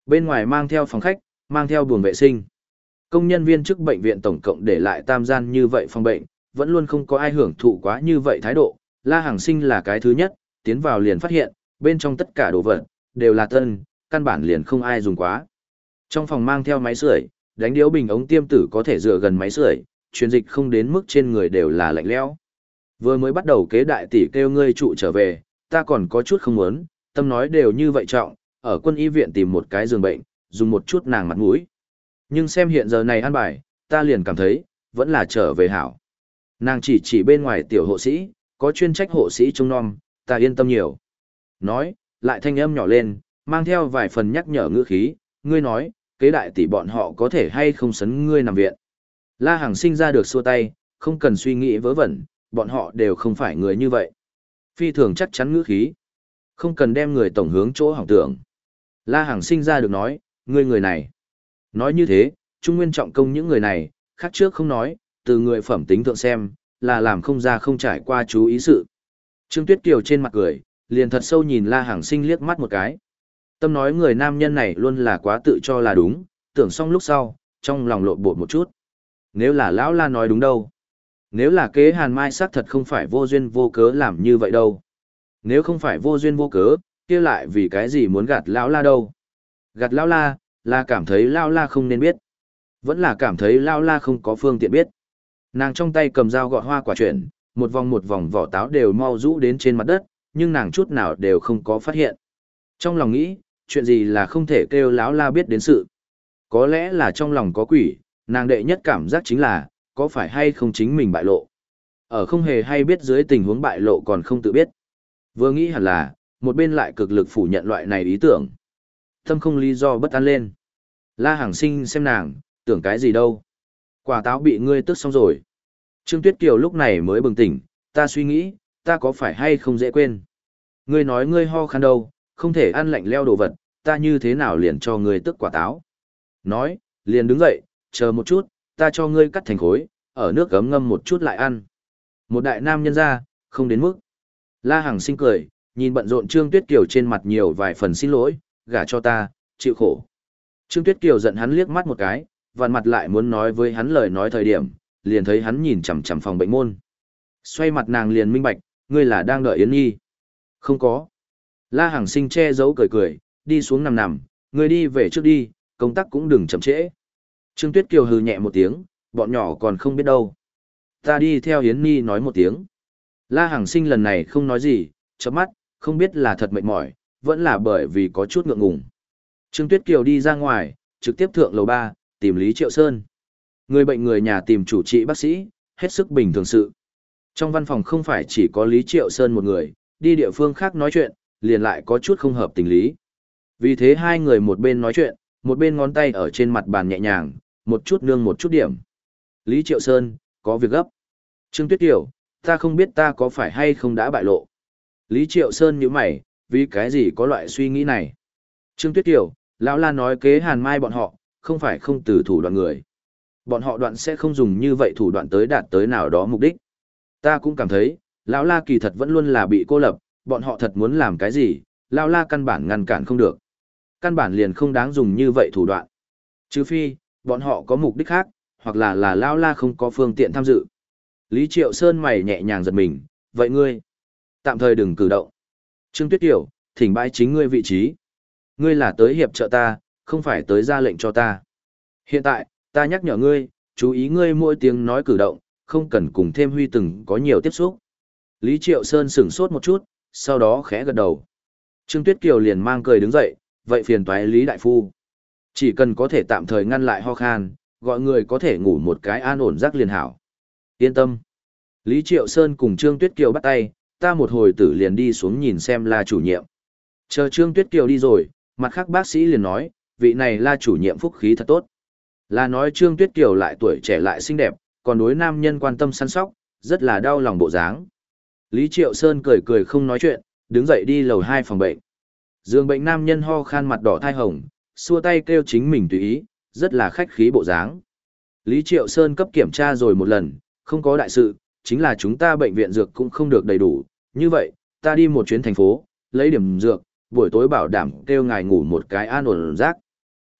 Bên ngoài mang theo phòng khách, mang theo buồng vệ sinh. Công nhân viên chức bệnh viện tổng cộng để lại tam gian như vậy phòng bệnh, vẫn luôn không có ai hưởng thụ quá như vậy thái độ. La Hằng Sinh là cái thứ nhất, tiến vào liền phát hiện, bên trong tất cả đồ vật, đều là tân, căn bản liền không ai dùng quá. Trong phòng mang theo máy sưởi, đánh điếu bình ống tiêm tử có thể dựa gần máy sưởi, truyền dịch không đến mức trên người đều là lạnh lẽo. Vừa mới bắt đầu kế đại tỷ kêu ngươi trụ trở về, ta còn có chút không muốn, tâm nói đều như vậy trọng, ở quân y viện tìm một cái giường bệnh, dùng một chút nàng mặt mũi. Nhưng xem hiện giờ này an bài, ta liền cảm thấy, vẫn là trở về hảo. Nàng chỉ chỉ bên ngoài tiểu hộ sĩ, có chuyên trách hộ sĩ trông nom, ta yên tâm nhiều. Nói, lại thanh âm nhỏ lên, mang theo vài phần nhắc nhở ngữ khí, ngươi nói, kế đại tỷ bọn họ có thể hay không sấn ngươi nằm viện. La Hằng Sinh ra được xua tay, không cần suy nghĩ vớ vẩn, bọn họ đều không phải người như vậy. Phi thường chắc chắn ngữ khí, không cần đem người tổng hướng chỗ hỏng tưởng. La Hằng Sinh ra được nói, ngươi người này. Nói như thế, Trung Nguyên trọng công những người này, khác trước không nói, từ người phẩm tính thượng xem, là làm không ra không trải qua chú ý sự. Trương Tuyết Kiều trên mặt cười, liền thật sâu nhìn La Hằng Sinh liếc mắt một cái. Tâm nói người nam nhân này luôn là quá tự cho là đúng, tưởng xong lúc sau, trong lòng lộn bột một chút. Nếu là lão La nói đúng đâu? Nếu là kế Hàn Mai xác thật không phải vô duyên vô cớ làm như vậy đâu? Nếu không phải vô duyên vô cớ, kia lại vì cái gì muốn gạt lão La đâu? Gạt lão La, là cảm thấy lão La không nên biết. Vẫn là cảm thấy lão La không có phương tiện biết. Nàng trong tay cầm dao gọt hoa quả chuyển, một vòng một vòng vỏ táo đều mau rũ đến trên mặt đất, nhưng nàng chút nào đều không có phát hiện. Trong lòng nghĩ, chuyện gì là không thể kêu lão La biết đến sự. Có lẽ là trong lòng có quỷ, nàng đệ nhất cảm giác chính là, có phải hay không chính mình bại lộ. Ở không hề hay biết dưới tình huống bại lộ còn không tự biết. Vừa nghĩ hẳn là, một bên lại cực lực phủ nhận loại này ý tưởng. Tâm không lý do bất an lên. La Hằng Sinh xem nàng, tưởng cái gì đâu. Quả táo bị ngươi tước xong rồi. Trương Tuyết Kiều lúc này mới bừng tỉnh, ta suy nghĩ, ta có phải hay không dễ quên. Ngươi nói ngươi ho khan đâu, không thể ăn lạnh leo đồ vật, ta như thế nào liền cho ngươi tước quả táo. Nói, liền đứng dậy, chờ một chút, ta cho ngươi cắt thành khối, ở nước gấm ngâm một chút lại ăn. Một đại nam nhân ra, không đến mức. La Hằng Sinh cười, nhìn bận rộn Trương Tuyết Kiều trên mặt nhiều vài phần xin lỗi, gả cho ta, chịu khổ. Trương Tuyết Kiều giận hắn liếc mắt một cái, vặn mặt lại muốn nói với hắn lời nói thời điểm, liền thấy hắn nhìn chằm chằm phòng bệnh môn. Xoay mặt nàng liền minh bạch, ngươi là đang đợi Yến Nhi. Không có. La Hằng Sinh che giấu cười cười, đi xuống nằm nằm, ngươi đi về trước đi, công tác cũng đừng chậm trễ. Trương Tuyết Kiều hừ nhẹ một tiếng, bọn nhỏ còn không biết đâu. Ta đi theo Yến Nhi nói một tiếng. La Hằng Sinh lần này không nói gì, chớp mắt, không biết là thật mệt mỏi, vẫn là bởi vì có chút ngượng ngùng. Trương Tuyết Kiều đi ra ngoài, trực tiếp thượng lầu ba, tìm Lý Triệu Sơn. Người bệnh người nhà tìm chủ trị bác sĩ, hết sức bình thường sự. Trong văn phòng không phải chỉ có Lý Triệu Sơn một người, đi địa phương khác nói chuyện, liền lại có chút không hợp tình lý. Vì thế hai người một bên nói chuyện, một bên ngón tay ở trên mặt bàn nhẹ nhàng, một chút nương một chút điểm. Lý Triệu Sơn, có việc gấp. Trương Tuyết Kiều, ta không biết ta có phải hay không đã bại lộ. Lý Triệu Sơn nhíu mày, vì cái gì có loại suy nghĩ này. Trương Tuyết Kiều, lão La nói kế Hàn Mai bọn họ, không phải không từ thủ đoạn người. Bọn họ đoạn sẽ không dùng như vậy thủ đoạn tới đạt tới nào đó mục đích. Ta cũng cảm thấy, lão La kỳ thật vẫn luôn là bị cô lập, bọn họ thật muốn làm cái gì, lão La căn bản ngăn cản không được. Căn bản liền không đáng dùng như vậy thủ đoạn. Trừ phi, bọn họ có mục đích khác, hoặc là là lão La không có phương tiện tham dự. Lý Triệu Sơn mày nhẹ nhàng giật mình, vậy ngươi, tạm thời đừng cử động. Trương Tuyết Kiều, thỉnh bãi chính ngươi vị trí. Ngươi là tới hiệp trợ ta, không phải tới ra lệnh cho ta. Hiện tại, ta nhắc nhở ngươi, chú ý ngươi mỗi tiếng nói cử động, không cần cùng thêm Huy từng có nhiều tiếp xúc. Lý Triệu Sơn sửng sốt một chút, sau đó khẽ gật đầu. Trương Tuyết Kiều liền mang cười đứng dậy, vậy phiền toái Lý Đại Phu. Chỉ cần có thể tạm thời ngăn lại ho khan, gọi người có thể ngủ một cái an ổn giấc liền hảo. Yên tâm. Lý Triệu Sơn cùng Trương Tuyết Kiều bắt tay, ta một hồi tử liền đi xuống nhìn xem là chủ nhiệm. Chờ Trương Tuyết Kiều đi rồi, mặt khác bác sĩ liền nói, vị này là chủ nhiệm phúc khí thật tốt. Là nói Trương Tuyết Kiều lại tuổi trẻ lại xinh đẹp, còn đối nam nhân quan tâm săn sóc, rất là đau lòng bộ dáng. Lý Triệu Sơn cười cười không nói chuyện, đứng dậy đi lầu hai phòng bệnh. Giường bệnh nam nhân ho khan mặt đỏ thai hồng, xua tay kêu chính mình tùy ý, rất là khách khí bộ dáng. Lý Triệu Sơn cấp kiểm tra rồi một lần, không có đại sự, chính là chúng ta bệnh viện dược cũng không được đầy đủ. Như vậy, ta đi một chuyến thành phố, lấy điểm dược, buổi tối bảo đảm kêu ngài ngủ một cái an ổn giấc,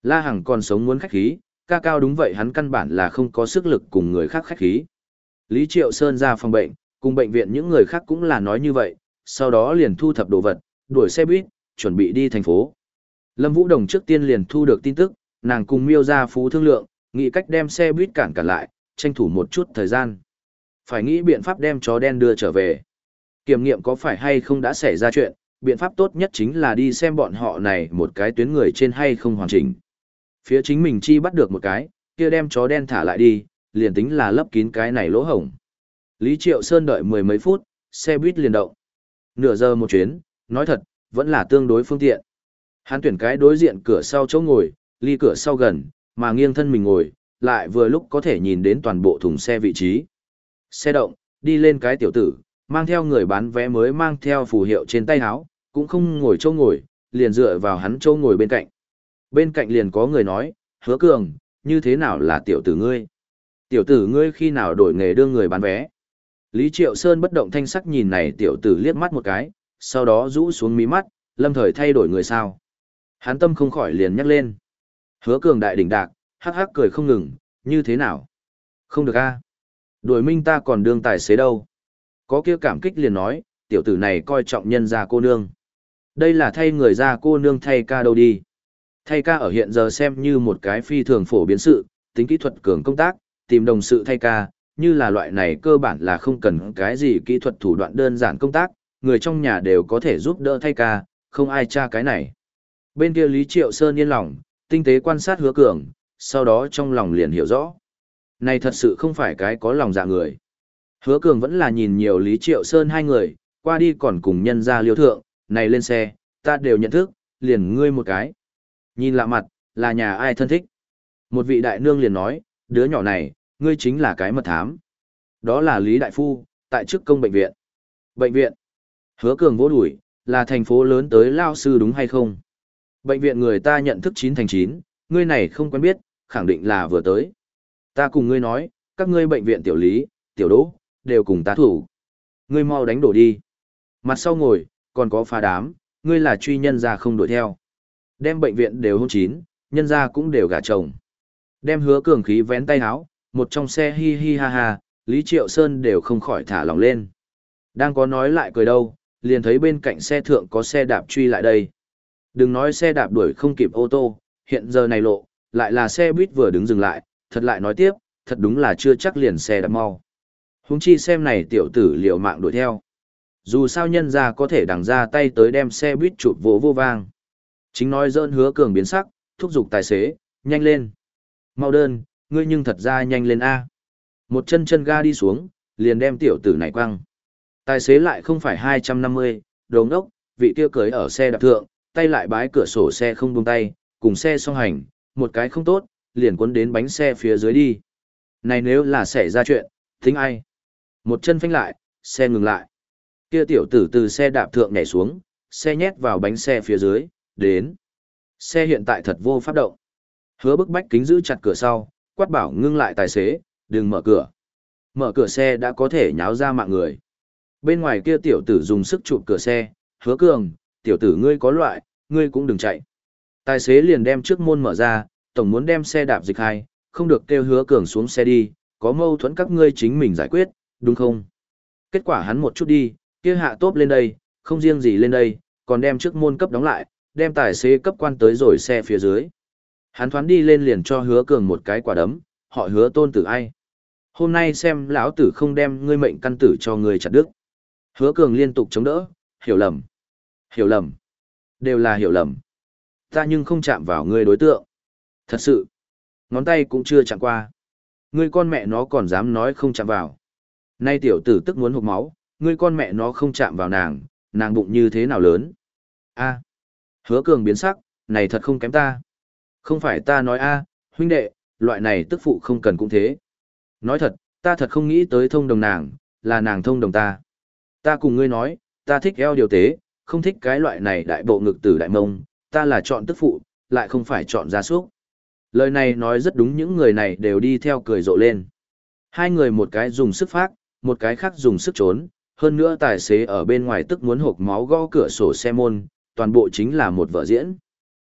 La Hằng còn sống muốn khách khí, ca cao đúng vậy hắn căn bản là không có sức lực cùng người khác khách khí. Lý Triệu Sơn ra phòng bệnh, cùng bệnh viện những người khác cũng là nói như vậy, sau đó liền thu thập đồ vật, đuổi xe buýt, chuẩn bị đi thành phố. Lâm Vũ Đồng trước tiên liền thu được tin tức, nàng cùng Miêu Gia Phú thương lượng, nghĩ cách đem xe buýt cản cản lại, tranh thủ một chút thời gian. Phải nghĩ biện pháp đem chó đen đưa trở về. Kiểm nghiệm có phải hay không đã xảy ra chuyện, biện pháp tốt nhất chính là đi xem bọn họ này một cái tuyến người trên hay không hoàn chỉnh. Phía chính mình chi bắt được một cái, kia đem chó đen thả lại đi, liền tính là lấp kín cái này lỗ hổng. Lý Triệu Sơn đợi mười mấy phút, xe buýt liền động. Nửa giờ một chuyến, nói thật, vẫn là tương đối phương tiện. Hắn tuyển cái đối diện cửa sau chỗ ngồi, ly cửa sau gần, mà nghiêng thân mình ngồi, lại vừa lúc có thể nhìn đến toàn bộ thùng xe vị trí. Xe động, đi lên cái tiểu tử, mang theo người bán vé mới mang theo phù hiệu trên tay áo, cũng không ngồi chỗ ngồi, liền dựa vào hắn chỗ ngồi bên cạnh. Bên cạnh liền có người nói, Hứa Cường, như thế nào là tiểu tử ngươi? Tiểu tử ngươi khi nào đổi nghề đưa người bán vé? Lý Triệu Sơn bất động thanh sắc nhìn này tiểu tử liếc mắt một cái, sau đó rũ xuống mí mắt, lâm thời thay đổi người sao. Hắn tâm không khỏi liền nhắc lên. Hứa Cường đại đỉnh đạc, hắc hắc cười không ngừng, như thế nào? Không được a, đuổi minh ta còn đương tài xế đâu. Có kia cảm kích liền nói, tiểu tử này coi trọng nhân gia cô nương. Đây là thay người ra cô nương thay ca đâu đi. Thay ca ở hiện giờ xem như một cái phi thường phổ biến sự, tính kỹ thuật cường công tác, tìm đồng sự thay ca, như là loại này cơ bản là không cần cái gì kỹ thuật thủ đoạn đơn giản công tác, người trong nhà đều có thể giúp đỡ thay ca, không ai tra cái này. Bên kia Lý Triệu Sơn yên lòng, tinh tế quan sát Hứa Cường, sau đó trong lòng liền hiểu rõ. Này thật sự không phải cái có lòng dạ người. Hứa Cường vẫn là nhìn nhiều Lý Triệu Sơn hai người, qua đi còn cùng nhân ra liêu thượng, này lên xe, ta đều nhận thức, liền ngươi một cái. Nhìn lạ mặt, là nhà ai thân thích. Một vị đại nương liền nói, đứa nhỏ này, ngươi chính là cái mật thám. Đó là Lý Đại Phu, tại chức công bệnh viện. Bệnh viện. Hứa Cường vỗ đùi, là thành phố lớn tới lao sư đúng hay không? Bệnh viện người ta nhận thức chín thành chín, ngươi này không quen biết, khẳng định là vừa tới. Ta cùng ngươi nói, các ngươi bệnh viện tiểu Lý, tiểu Đỗ, đều cùng ta thủ. Ngươi mau đánh đổ đi. Mặt sau ngồi, còn có phá đám, ngươi là truy nhân ra không đuổi theo. Đem bệnh viện đều hôn chín, nhân ra cũng đều gả chồng. Đem Hứa Cường khí vén tay áo, một trong xe hi hi ha ha, Lý Triệu Sơn đều không khỏi thả lòng lên. Đang có nói lại cười đâu, liền thấy bên cạnh xe thượng có xe đạp truy lại đây. Đừng nói xe đạp đuổi không kịp ô tô, hiện giờ này lộ, lại là xe buýt vừa đứng dừng lại, thật lại nói tiếp, thật đúng là chưa chắc liền xe đạp mau. Huống chi xem này tiểu tử liều mạng đuổi theo. Dù sao nhân ra có thể đằng ra tay tới đem xe buýt chụp vỗ vô vang. Chính nói dỡn Hứa Cường biến sắc, thúc giục tài xế, nhanh lên. Mau đơn, ngươi nhưng thật ra nhanh lên A. Một chân chân ga đi xuống, liền đem tiểu tử này quăng. Tài xế lại không phải hai trăm năm mươi, đồ ngốc, vị kia cưới ở xe đạp thượng, tay lại bái cửa sổ xe không buông tay, cùng xe song hành, một cái không tốt, liền cuốn đến bánh xe phía dưới đi. Này nếu là xảy ra chuyện, tính ai? Một chân phanh lại, xe ngừng lại. Kia tiểu tử từ xe đạp thượng nhảy xuống, xe nhét vào bánh xe phía dưới, đến. Xe hiện tại thật vô pháp động. Hứa Bức Bách kính giữ chặt cửa sau, quát bảo ngưng lại tài xế, đừng mở cửa. Mở cửa xe đã có thể nháo ra mạng người. Bên ngoài kia tiểu tử dùng sức chụp cửa xe, Hứa Cường, tiểu tử ngươi có loại, ngươi cũng đừng chạy. Tài xế liền đem trước môn mở ra, tổng muốn đem xe đạp dịch hai, không được kêu Hứa Cường xuống xe đi, có mâu thuẫn các ngươi chính mình giải quyết, đúng không? Kết quả hắn một chút đi, kia hạ tốp lên đây, không riêng gì lên đây, còn đem trước môn cấp đóng lại, đem tài xế cấp quan tới rồi xe phía dưới. Hắn thoáng đi lên liền cho Hứa Cường một cái quả đấm, họ Hứa tôn tử ai. Hôm nay xem lão tử không đem ngươi mệnh căn tử cho ngươi chặt đứt. Hứa Cường liên tục chống đỡ, hiểu lầm. Hiểu lầm. Đều là hiểu lầm. Ta nhưng không chạm vào ngươi đối tượng. Thật sự. Ngón tay cũng chưa chạm qua. Ngươi con mẹ nó còn dám nói không chạm vào. Nay tiểu tử tức muốn hụt máu, ngươi con mẹ nó không chạm vào nàng, nàng bụng như thế nào lớn. A. Hứa Cường biến sắc, này thật không kém ta. Không phải ta nói a, huynh đệ, loại này tức phụ không cần cũng thế. Nói thật, ta thật không nghĩ tới thông đồng nàng, là nàng thông đồng ta. Ta cùng ngươi nói, ta thích eo điều tế, không thích cái loại này đại bộ ngực tử đại mông, ta là chọn tức phụ, lại không phải chọn gia súc. Lời này nói rất đúng, những người này đều đi theo cười rộ lên. Hai người một cái dùng sức phát, một cái khác dùng sức trốn, hơn nữa tài xế ở bên ngoài tức muốn hộc máu gõ cửa sổ xe môn, toàn bộ chính là một vở diễn.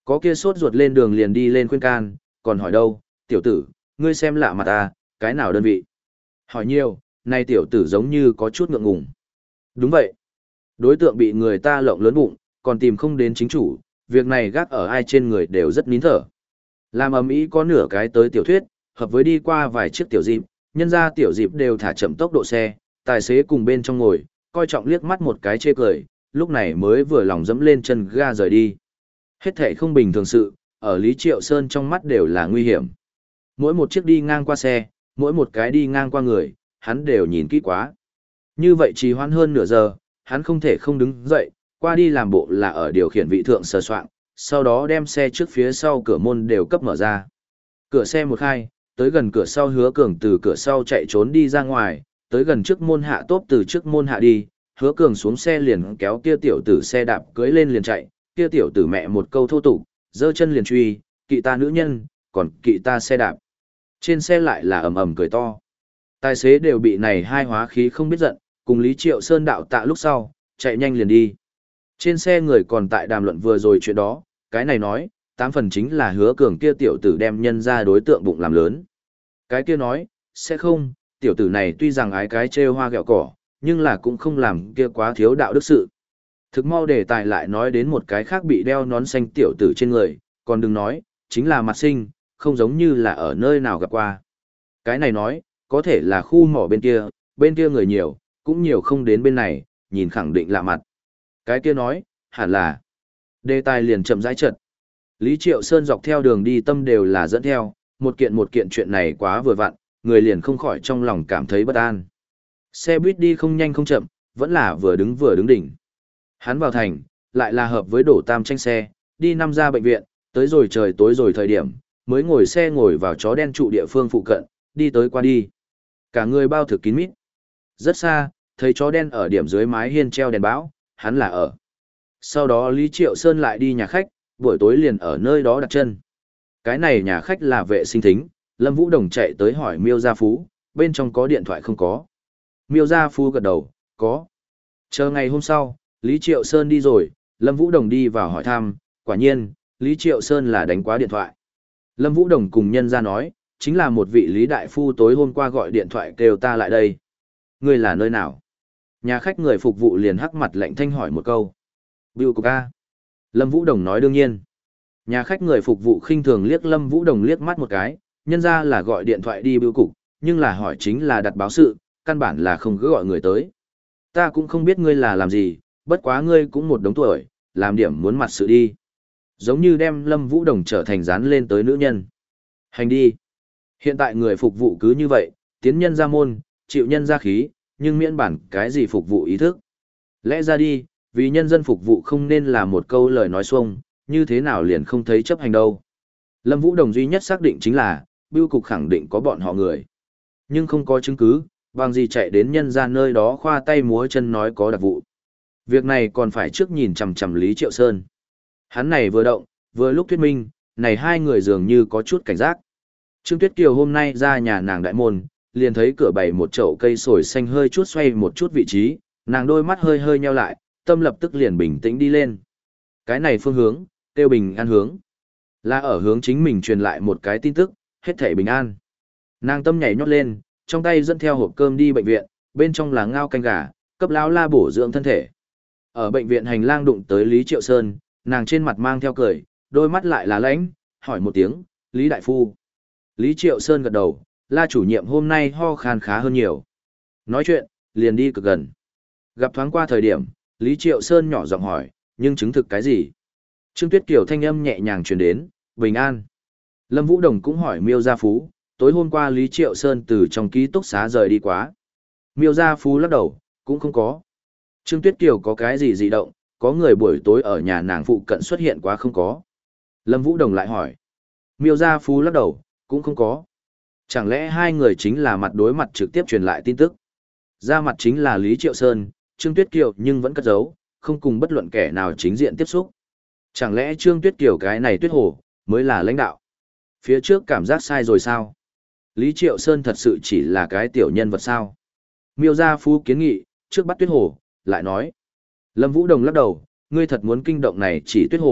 Có kia sốt ruột lên đường liền đi lên khuyên can, còn hỏi đâu, tiểu tử, ngươi xem lạ mặt ta, cái nào đơn vị? Hỏi nhiều, nay tiểu tử giống như có chút ngượng ngùng. Đúng vậy. Đối tượng bị người ta lộng lớn bụng, còn tìm không đến chính chủ, việc này gác ở ai trên người đều rất nín thở. Làm ầm ĩ có nửa cái tới tiểu thuyết, hợp với đi qua vài chiếc tiểu dịp, nhân ra tiểu dịp đều thả chậm tốc độ xe, tài xế cùng bên trong ngồi, coi trọng liếc mắt một cái chê cười, lúc này mới vừa lòng dẫm lên chân ga rời đi. Hết thảy không bình thường sự, ở Lý Triệu Sơn trong mắt đều là nguy hiểm. Mỗi một chiếc đi ngang qua xe, mỗi một cái đi ngang qua người, hắn đều nhìn kỹ quá. Như vậy trì hoãn hơn nửa giờ, hắn không thể không đứng dậy, qua đi làm bộ là ở điều khiển vị thượng sờ soạn, sau đó đem xe trước phía sau cửa môn đều cấp mở ra. Cửa xe một khai, tới gần cửa sau Hứa Cường từ cửa sau chạy trốn đi ra ngoài, tới gần trước môn hạ tốp từ trước môn hạ đi, Hứa Cường xuống xe liền kéo kia tiểu tử xe đạp cưỡi lên liền chạy, kia tiểu tử mẹ một câu thô tục, giơ chân liền truy, kỵ ta nữ nhân, còn kỵ ta xe đạp. Trên xe lại là ầm ầm cười to. Tài xế đều bị này hai hóa khí không biết giận, cùng Lý Triệu Sơn đạo tạ lúc sau, chạy nhanh liền đi. Trên xe người còn tại đàm luận vừa rồi chuyện đó, cái này nói, tám phần chính là Hứa Cường kia tiểu tử đem nhân ra đối tượng bụng làm lớn. Cái kia nói, sẽ không, tiểu tử này tuy rằng ái cái trêu hoa gẹo cỏ, nhưng là cũng không làm kia quá thiếu đạo đức sự. Thực mau đề tài lại nói đến một cái khác bị đeo nón xanh tiểu tử trên người, còn đừng nói, chính là mặt sinh, không giống như là ở nơi nào gặp qua. Cái này nói, có thể là khu mỏ bên kia, bên kia người nhiều, cũng nhiều không đến bên này, nhìn khẳng định lạ mặt. Cái kia nói, hẳn là. Đề tài liền chậm rãi trật. Lý Triệu Sơn dọc theo đường đi tâm đều là dẫn theo, một kiện một kiện chuyện này quá vừa vặn, người liền không khỏi trong lòng cảm thấy bất an. Xe buýt đi không nhanh không chậm, vẫn là vừa đứng vừa đứng đỉnh. Hắn vào thành, lại là hợp với đổ tam tranh xe, đi năm ra bệnh viện, tới rồi trời tối rồi thời điểm, mới ngồi xe ngồi vào chó đen trụ địa phương phụ cận, đi tới qua đi. Cả người bao thực kín mít. Rất xa, thấy chó đen ở điểm dưới mái hiên treo đèn báo, hắn là ở. Sau đó Lý Triệu Sơn lại đi nhà khách, buổi tối liền ở nơi đó đặt chân. Cái này nhà khách là vệ sinh thính, Lâm Vũ Đồng chạy tới hỏi Miêu Gia Phú, bên trong có điện thoại không có. Miêu Gia Phú gật đầu, có. Chờ ngày hôm sau, Lý Triệu Sơn đi rồi, Lâm Vũ Đồng đi vào hỏi thăm, quả nhiên, Lý Triệu Sơn là đánh quá điện thoại. Lâm Vũ Đồng cùng nhân ra nói, chính là một vị Lý Đại Phu tối hôm qua gọi điện thoại kêu ta lại đây. Ngươi là nơi nào? Nhà khách người phục vụ liền hắc mặt lạnh thanh hỏi một câu. Biêu cục A. Lâm Vũ Đồng nói đương nhiên. Nhà khách người phục vụ khinh thường liếc Lâm Vũ Đồng liếc mắt một cái, nhân ra là gọi điện thoại đi biêu cục, nhưng là hỏi chính là đặt báo sự, căn bản là không cứ gọi người tới. Ta cũng không biết ngươi là làm gì, bất quá ngươi cũng một đống tuổi, làm điểm muốn mặt sự đi. Giống như đem Lâm Vũ Đồng trở thành dán lên tới nữ nhân. Hành đi. Hiện tại người phục vụ cứ như vậy, tiến nhân ra môn, chịu nhân ra khí, nhưng miễn bản cái gì phục vụ ý thức. Lẽ ra đi, vì nhân dân phục vụ không nên là một câu lời nói xuông, như thế nào liền không thấy chấp hành đâu. Lâm Vũ Đồng duy nhất xác định chính là, bưu cục khẳng định có bọn họ người. Nhưng không có chứng cứ, bằng gì chạy đến nhân ra nơi đó khoa tay múa chân nói có đặc vụ. Việc này còn phải trước nhìn chằm chằm Lý Triệu Sơn. Hắn này vừa động, vừa lúc thuyết minh, này hai người dường như có chút cảnh giác. Trương Tuyết Kiều hôm nay ra nhà nàng đại môn, liền thấy cửa bày một chậu cây sồi xanh hơi chút xoay một chút vị trí, nàng đôi mắt hơi hơi nheo lại, tâm lập tức liền bình tĩnh đi lên. Cái này phương hướng, tiêu bình an hướng. Là ở hướng chính mình truyền lại một cái tin tức, hết thảy bình an. Nàng tâm nhảy nhót lên, trong tay dẫn theo hộp cơm đi bệnh viện, bên trong là ngao canh gà, cấp lão la bổ dưỡng thân thể. Ở bệnh viện hành lang đụng tới Lý Triệu Sơn, nàng trên mặt mang theo cười, đôi mắt lại là lãnh, hỏi một tiếng, Lý Đại Phu. Lý Triệu Sơn gật đầu, la chủ nhiệm hôm nay ho khan khá hơn nhiều. Nói chuyện, liền đi cực gần. Gặp thoáng qua thời điểm, Lý Triệu Sơn nhỏ giọng hỏi, nhưng chứng thực cái gì? Trương Tuyết Kiều thanh âm nhẹ nhàng truyền đến, bình an. Lâm Vũ Đồng cũng hỏi Miêu Gia Phú, tối hôm qua Lý Triệu Sơn từ trong ký túc xá rời đi quá. Miêu Gia Phú lắc đầu, cũng không có. Trương Tuyết Kiều có cái gì dị động, có người buổi tối ở nhà nàng phụ cận xuất hiện quá không có. Lâm Vũ Đồng lại hỏi. Miêu Gia Phú lắc đầu, cũng không có. Chẳng lẽ hai người chính là mặt đối mặt trực tiếp truyền lại tin tức? Ra mặt chính là Lý Triệu Sơn, Trương Tuyết Kiều nhưng vẫn cất giấu, không cùng bất luận kẻ nào chính diện tiếp xúc. Chẳng lẽ Trương Tuyết Kiều cái này Tuyết Hồ, mới là lãnh đạo? Phía trước cảm giác sai rồi sao? Lý Triệu Sơn thật sự chỉ là cái tiểu nhân vật sao? Miêu Gia Phú kiến nghị, trước bắt Tuyết Hồ, lại nói. Lâm Vũ Đồng lắc đầu, ngươi thật muốn kinh động này chỉ Tuyết Hồ,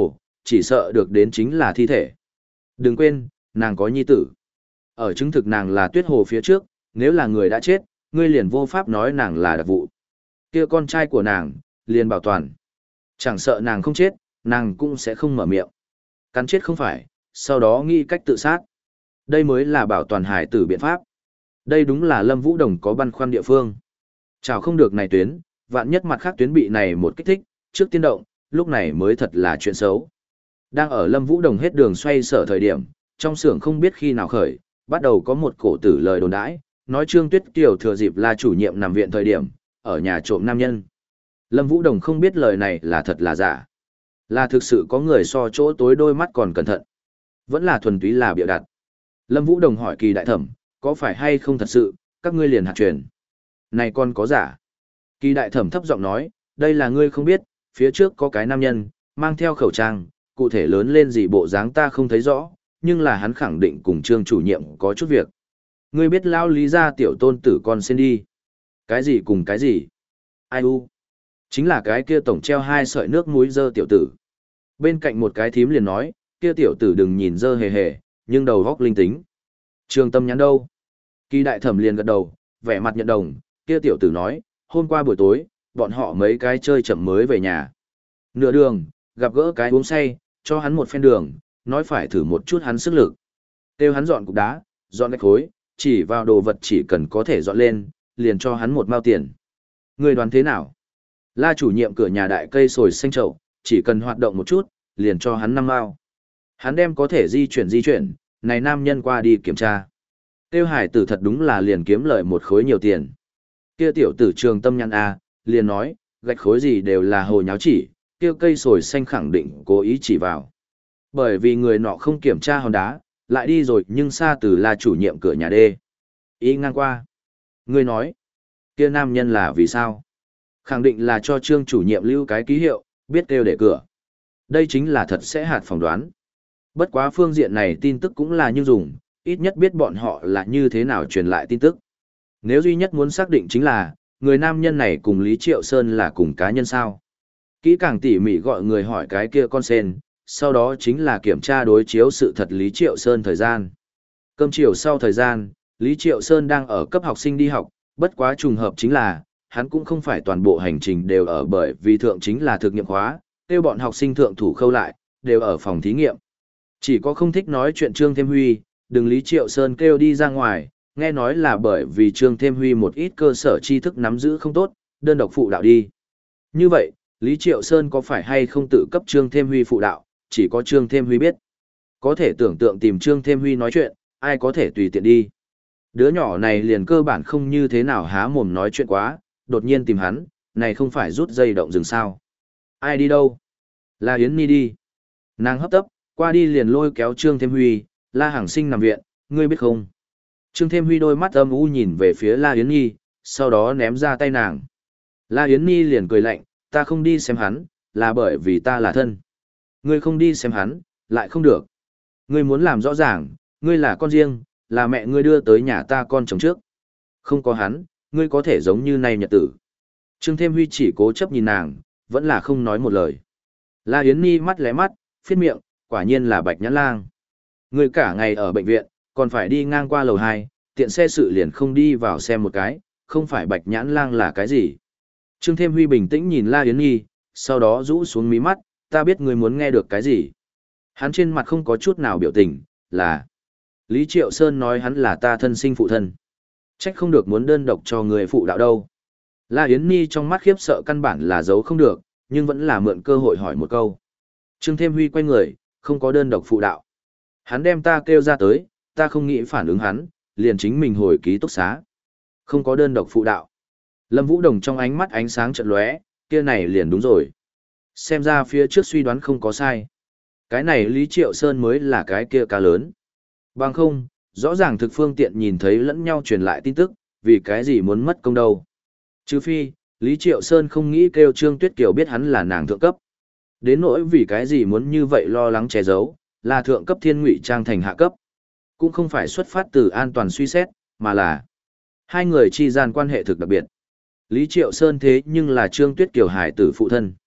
chỉ sợ được đến chính là thi thể. Đừng quên, nàng có nhi tử. Ở chứng thực nàng là Tuyết Hồ phía trước, nếu là người đã chết, ngươi liền vô pháp nói nàng là đặc vụ. Kia con trai của nàng, liền bảo toàn. Chẳng sợ nàng không chết, nàng cũng sẽ không mở miệng. Cắn chết không phải, sau đó nghĩ cách tự sát. Đây mới là bảo toàn hải tử biện pháp. Đây đúng là Lâm Vũ Đồng có băn khoăn địa phương. Chào không được này tuyến, vạn nhất mặt khác tuyến bị này một kích thích, trước tiên động, lúc này mới thật là chuyện xấu. Đang ở Lâm Vũ Đồng hết đường xoay sở thời điểm, trong xưởng không biết khi nào khởi, bắt đầu có một cổ tử lời đồn đãi, nói Trương Tuyết Kiều thừa dịp là chủ nhiệm nằm viện thời điểm, ở nhà trộm nam nhân. Lâm Vũ Đồng không biết lời này là thật là giả. Là thực sự có người so chỗ tối đôi mắt còn cẩn thận. Vẫn là thuần túy là bịa đặt. Lâm Vũ Đồng hỏi Kỳ đại thẩm, có phải hay không thật sự, các ngươi liền hạt truyền. Này con có giả. Kỳ đại thẩm thấp giọng nói, đây là ngươi không biết, phía trước có cái nam nhân, mang theo khẩu trang, cụ thể lớn lên gì bộ dáng ta không thấy rõ, nhưng là hắn khẳng định cùng Trương chủ nhiệm có chút việc. Ngươi biết lão Lý gia tiểu tôn tử con xin đi. Cái gì cùng cái gì? Ai u? Chính là cái kia tổng treo hai sợi nước muối dơ tiểu tử. Bên cạnh một cái thím liền nói, kia tiểu tử đừng nhìn dơ hề hề, nhưng đầu góc linh tính. Trường Tâm nhắn đâu? Kỳ đại thẩm liền gật đầu, vẻ mặt nhận đồng, kia tiểu tử nói, hôm qua buổi tối, bọn họ mấy cái chơi chậm mới về nhà. Nửa đường, gặp gỡ cái uống say, cho hắn một phen đường, nói phải thử một chút hắn sức lực. Kêu hắn dọn cục đá, dọn gạch khối, chỉ vào đồ vật chỉ cần có thể dọn lên, liền cho hắn một mao tiền. Người đoán thế nào? La chủ nhiệm cửa nhà đại cây sồi xanh trậu, chỉ cần hoạt động một chút, liền cho hắn năm mao. Hắn đem có thể di chuyển di chuyển, này nam nhân qua đi kiểm tra. Tiêu hải tử thật đúng là liền kiếm lợi một khối nhiều tiền. Kia tiểu tử Trường Tâm nhăn A, liền nói, gạch khối gì đều là hồ nháo chỉ, kia cây sồi xanh khẳng định cố ý chỉ vào. Bởi vì người nọ không kiểm tra hòn đá, lại đi rồi nhưng xa từ là chủ nhiệm cửa nhà đê. Ý ngang qua. Người nói, kia nam nhân là vì sao? Khẳng định là cho Trương chủ nhiệm lưu cái ký hiệu, biết kêu để cửa. Đây chính là thật sẽ hạt phỏng đoán. Bất quá phương diện này tin tức cũng là như dùng, ít nhất biết bọn họ là như thế nào truyền lại tin tức. Nếu duy nhất muốn xác định chính là, người nam nhân này cùng Lý Triệu Sơn là cùng cá nhân sao. Kỹ càng tỉ mỉ gọi người hỏi cái kia con sen, sau đó chính là kiểm tra đối chiếu sự thật Lý Triệu Sơn thời gian. Cơm chiều sau thời gian, Lý Triệu Sơn đang ở cấp học sinh đi học, bất quá trùng hợp chính là, hắn cũng không phải toàn bộ hành trình đều ở bởi vì thượng chính là thực nghiệm khóa, kêu bọn học sinh thượng thủ khâu lại, đều ở phòng thí nghiệm. Chỉ có không thích nói chuyện Trương Thêm Huy, đừng Lý Triệu Sơn kêu đi ra ngoài, nghe nói là bởi vì Trương Thêm Huy một ít cơ sở tri thức nắm giữ không tốt, đơn độc phụ đạo đi. Như vậy, Lý Triệu Sơn có phải hay không tự cấp Trương Thêm Huy phụ đạo, chỉ có Trương Thêm Huy biết. Có thể tưởng tượng tìm Trương Thêm Huy nói chuyện, ai có thể tùy tiện đi. Đứa nhỏ này liền cơ bản không như thế nào há mồm nói chuyện quá, đột nhiên tìm hắn, này không phải rút dây động rừng sao. Ai đi đâu? La Yến Nhi đi. Nàng hấp tấp, qua đi liền lôi kéo Trương Thêm Huy, La Hằng Sinh nằm viện, ngươi biết không? Trương Thêm Huy đôi mắt âm u nhìn về phía La Yến Nhi, sau đó ném ra tay nàng. La Yến Nhi liền cười lạnh, ta không đi xem hắn, là bởi vì ta là thân. Ngươi không đi xem hắn, lại không được. Ngươi muốn làm rõ ràng, ngươi là con riêng, là mẹ ngươi đưa tới nhà ta con chồng trước. Không có hắn, ngươi có thể giống như này nhật tử. Trương Thêm Huy chỉ cố chấp nhìn nàng, vẫn là không nói một lời. La Yến Nhi mắt lé mắt, phiết miệng, quả nhiên là Bạch Nhãn Lang. Ngươi cả ngày ở bệnh viện, còn phải đi ngang qua lầu hai, tiện xe sự liền không đi vào xem một cái, không phải Bạch Nhãn Lang là cái gì. Trương Thêm Huy bình tĩnh nhìn La Yến Nhi, sau đó rũ xuống mí mắt, ta biết ngươi muốn nghe được cái gì. Hắn trên mặt không có chút nào biểu tình, là Lý Triệu Sơn nói hắn là ta thân sinh phụ thân. Trách không được muốn đơn độc cho người phụ đạo đâu. La Yến Nhi trong mắt khiếp sợ căn bản là giấu không được, nhưng vẫn là mượn cơ hội hỏi một câu. Trương Thêm Huy quay người, không có đơn độc phụ đạo. Hắn đem ta kêu ra tới, ta không nghĩ phản ứng hắn, liền chính mình hồi ký túc xá. Không có đơn độc phụ đạo. Lâm Vũ Đồng trong ánh mắt ánh sáng chợt lóe, kia này liền đúng rồi. Xem ra phía trước suy đoán không có sai. Cái này Lý Triệu Sơn mới là cái kia cá lớn. Bằng không, rõ ràng thực phương tiện nhìn thấy lẫn nhau truyền lại tin tức, vì cái gì muốn mất công đâu. Trừ phi, Lý Triệu Sơn không nghĩ kêu Trương Tuyết Kiều biết hắn là nàng thượng cấp. Đến nỗi vì cái gì muốn như vậy lo lắng che giấu, là thượng cấp thiên ngụy trang thành hạ cấp. Cũng không phải xuất phát từ an toàn suy xét, mà là hai người chi gian quan hệ thực đặc biệt. Lý Triệu Sơn thế nhưng là Trương Tuyết Kiều hải tử phụ thân.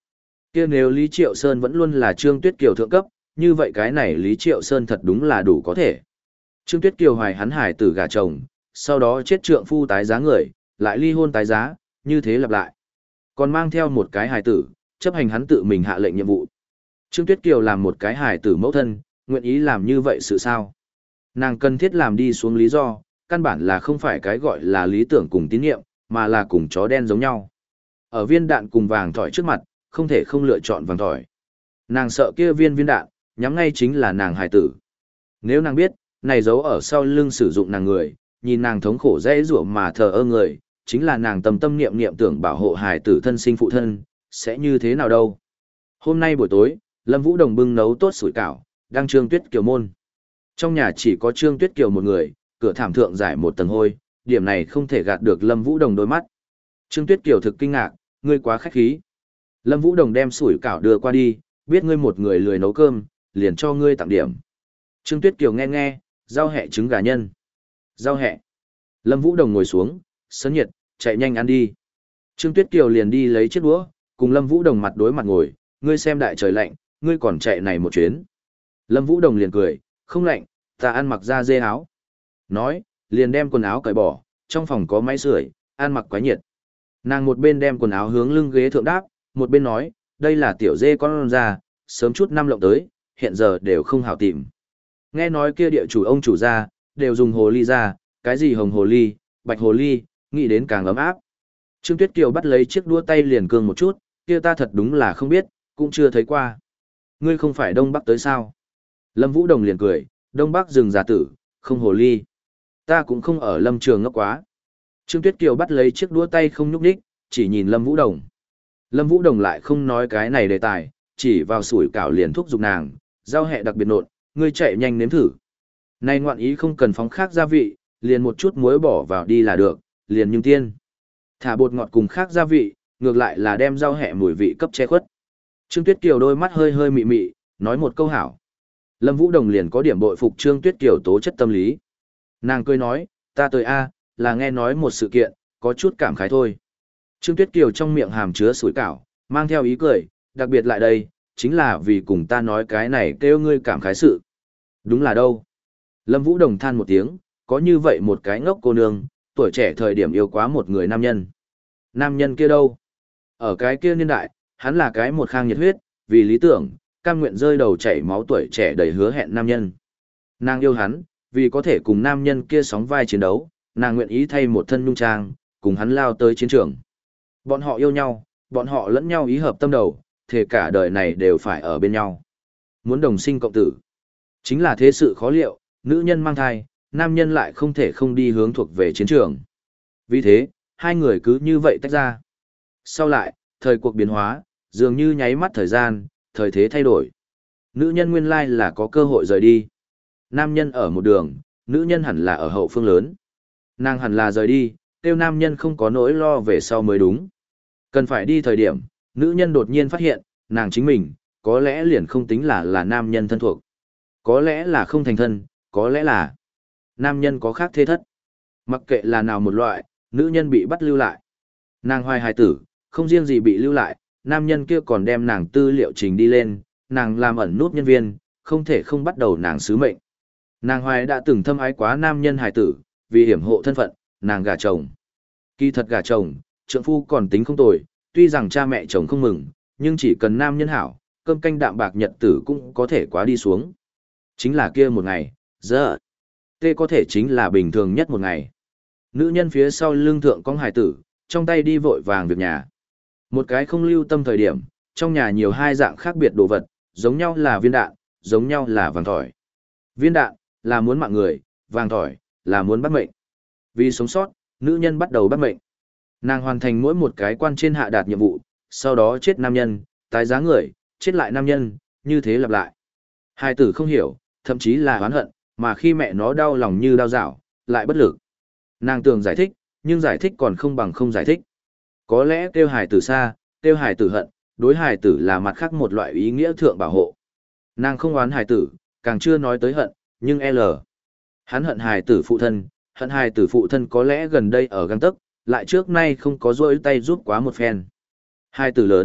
Kia nếu Lý Triệu Sơn vẫn luôn là Trương Tuyết Kiều thượng cấp, như vậy cái này Lý Triệu Sơn thật đúng là đủ có thể. Trương Tuyết Kiều hoài hắn hải tử gả chồng, sau đó chết trượng phu tái giá người, lại ly hôn tái giá, như thế lặp lại. Còn mang theo một cái hải tử, chấp hành hắn tự mình hạ lệnh nhiệm vụ. Trương Tuyết Kiều làm một cái hải tử mẫu thân, nguyện ý làm như vậy sự sao? Nàng cần thiết làm đi xuống lý do, căn bản là không phải cái gọi là lý tưởng cùng tín nhiệm, mà là cùng chó đen giống nhau. Ở viên đạn cùng vàng thỏi trước mặt, không thể không lựa chọn vàng thỏi. Nàng sợ kia viên viên đạn, nhắm ngay chính là nàng hài tử. Nếu nàng biết, này giấu ở sau lưng sử dụng nàng người, nhìn nàng thống khổ dễ rủa mà thờ ơ người, chính là nàng tâm tâm niệm niệm tưởng bảo hộ hài tử thân sinh phụ thân, sẽ như thế nào đâu. Hôm nay buổi tối, Lâm Vũ Đồng bưng nấu tốt sủi cảo, đang Trương Tuyết Kiều môn. Trong nhà chỉ có Trương Tuyết Kiều một người, cửa thảm thượng giải một tầng hôi, điểm này không thể gạt được Lâm Vũ Đồng đôi mắt. Trương Tuyết Kiều thực kinh ngạc, ngươi quá khách khí. Lâm Vũ Đồng đem sủi cảo đưa qua đi, biết ngươi một người lười nấu cơm, liền cho ngươi tặng điểm. Trương Tuyết Kiều nghe nghe, rau hẹ trứng gà nhân. Rau hẹ. Lâm Vũ Đồng ngồi xuống, sấn nhiệt, chạy nhanh ăn đi. Trương Tuyết Kiều liền đi lấy chiếc đũa, cùng Lâm Vũ Đồng mặt đối mặt ngồi, ngươi xem đại trời lạnh, ngươi còn chạy này một chuyến. Lâm Vũ Đồng liền cười, không lạnh, ta ăn mặc da dê áo. Nói, liền đem quần áo cởi bỏ, trong phòng có máy sưởi, ăn mặc quá nhiệt. Nàng một bên đem quần áo hướng lưng ghế thượng đáp, một bên nói, đây là tiểu dê con ra, sớm chút năm lộng tới, hiện giờ đều không hảo tìm. Nghe nói kia địa chủ ông chủ ra, đều dùng hồ ly ra, cái gì hồng hồ ly, bạch hồ ly, nghĩ đến càng ấm áp. Trương Tuyết Kiều bắt lấy chiếc đũa tay liền cương một chút, kia ta thật đúng là không biết, cũng chưa thấy qua. Ngươi không phải Đông Bắc tới sao? Lâm Vũ Đồng liền cười, Đông Bắc rừng già tử, không hồ ly. Ta cũng không ở lâm trường ngốc quá. Trương Tuyết Kiều bắt lấy chiếc đũa tay không nhúc nhích, chỉ nhìn Lâm Vũ Đồng. Lâm Vũ Đồng lại không nói cái này đề tài, chỉ vào sủi cảo liền thúc giục nàng, rau hẹ đặc biệt nộn, ngươi chạy nhanh nếm thử. Này ngoạn ý không cần phóng khác gia vị, liền một chút muối bỏ vào đi là được, liền nhưng tiên. Thả bột ngọt cùng khác gia vị, ngược lại là đem rau hẹ mùi vị cấp che khuất. Trương Tuyết Kiều đôi mắt hơi hơi mị mị, nói một câu hảo. Lâm Vũ Đồng liền có điểm bội phục Trương Tuyết Kiều tố chất tâm lý. Nàng cười nói, ta tới A, là nghe nói một sự kiện, có chút cảm khái thôi. Trương Tuyết Kiều trong miệng hàm chứa sủi cảo, mang theo ý cười, đặc biệt lại đây, chính là vì cùng ta nói cái này kêu ngươi cảm khái sự. Đúng là đâu. Lâm Vũ Đồng than một tiếng, có như vậy một cái ngốc cô nương, tuổi trẻ thời điểm yêu quá một người nam nhân. Nam nhân kia đâu? Ở cái kia niên đại, hắn là cái một khang nhiệt huyết, vì lý tưởng, cam nguyện rơi đầu chảy máu tuổi trẻ đầy hứa hẹn nam nhân. Nàng yêu hắn, vì có thể cùng nam nhân kia sóng vai chiến đấu, nàng nguyện ý thay một thân nhung trang, cùng hắn lao tới chiến trường. Bọn họ yêu nhau, bọn họ lẫn nhau ý hợp tâm đầu, thể cả đời này đều phải ở bên nhau. Muốn đồng sinh cộng tử. Chính là thế sự khó liệu, nữ nhân mang thai, nam nhân lại không thể không đi hướng thuộc về chiến trường. Vì thế, hai người cứ như vậy tách ra. Sau lại, thời cuộc biến hóa, dường như nháy mắt thời gian, thời thế thay đổi. Nữ nhân nguyên lai là có cơ hội rời đi. Nam nhân ở một đường, nữ nhân hẳn là ở hậu phương lớn. Nàng hẳn là rời đi, tiêu nam nhân không có nỗi lo về sau mới đúng. Cần phải đi thời điểm, nữ nhân đột nhiên phát hiện, nàng chính mình, có lẽ liền không tính là là nam nhân thân thuộc. Có lẽ là không thành thân, có lẽ là nam nhân có khác thế thất. Mặc kệ là nào một loại, nữ nhân bị bắt lưu lại. Nàng hoài hài tử, không riêng gì bị lưu lại, nam nhân kia còn đem nàng tư liệu trình đi lên, nàng làm ẩn nút nhân viên, không thể không bắt đầu nàng sứ mệnh. Nàng hoài đã từng thâm ái quá nam nhân hài tử, vì hiểm hộ thân phận, nàng gả chồng. Kỳ thật gả chồng, trượng phu còn tính không tồi, tuy rằng cha mẹ chồng không mừng, nhưng chỉ cần nam nhân hảo, cơm canh đạm bạc nhật tử cũng có thể quá đi xuống. Chính là kia một ngày, giờ, tê có thể chính là bình thường nhất một ngày. Nữ nhân phía sau lưng thượng con hài tử, trong tay đi vội vàng việc nhà. Một cái không lưu tâm thời điểm, trong nhà nhiều hai dạng khác biệt đồ vật, giống nhau là viên đạn, giống nhau là vàng thỏi. Viên đạn, là muốn mạng người, vàng thỏi, là muốn bắt mệnh. Vì sống sót, nữ nhân bắt đầu bắt mệnh. Nàng hoàn thành mỗi một cái quan trên hạ đạt nhiệm vụ, sau đó chết nam nhân, tái giá người, chết lại nam nhân, như thế lặp lại. Hai tử không hiểu, thậm chí là oán hận, mà khi mẹ nó đau lòng như đau dạo, lại bất lực. Nàng tưởng giải thích, nhưng giải thích còn không bằng không giải thích. Có lẽ kêu hài tử xa, kêu hài tử hận, đối hài tử là mặt khác một loại ý nghĩa thượng bảo hộ. Nàng không oán hài tử, càng chưa nói tới hận, nhưng L. Hắn hận hài tử phụ thân, hận hài tử phụ thân có lẽ gần đây ở găng tấc, lại trước nay không có rỗi tay giúp quá một phen. Hài tử lớn,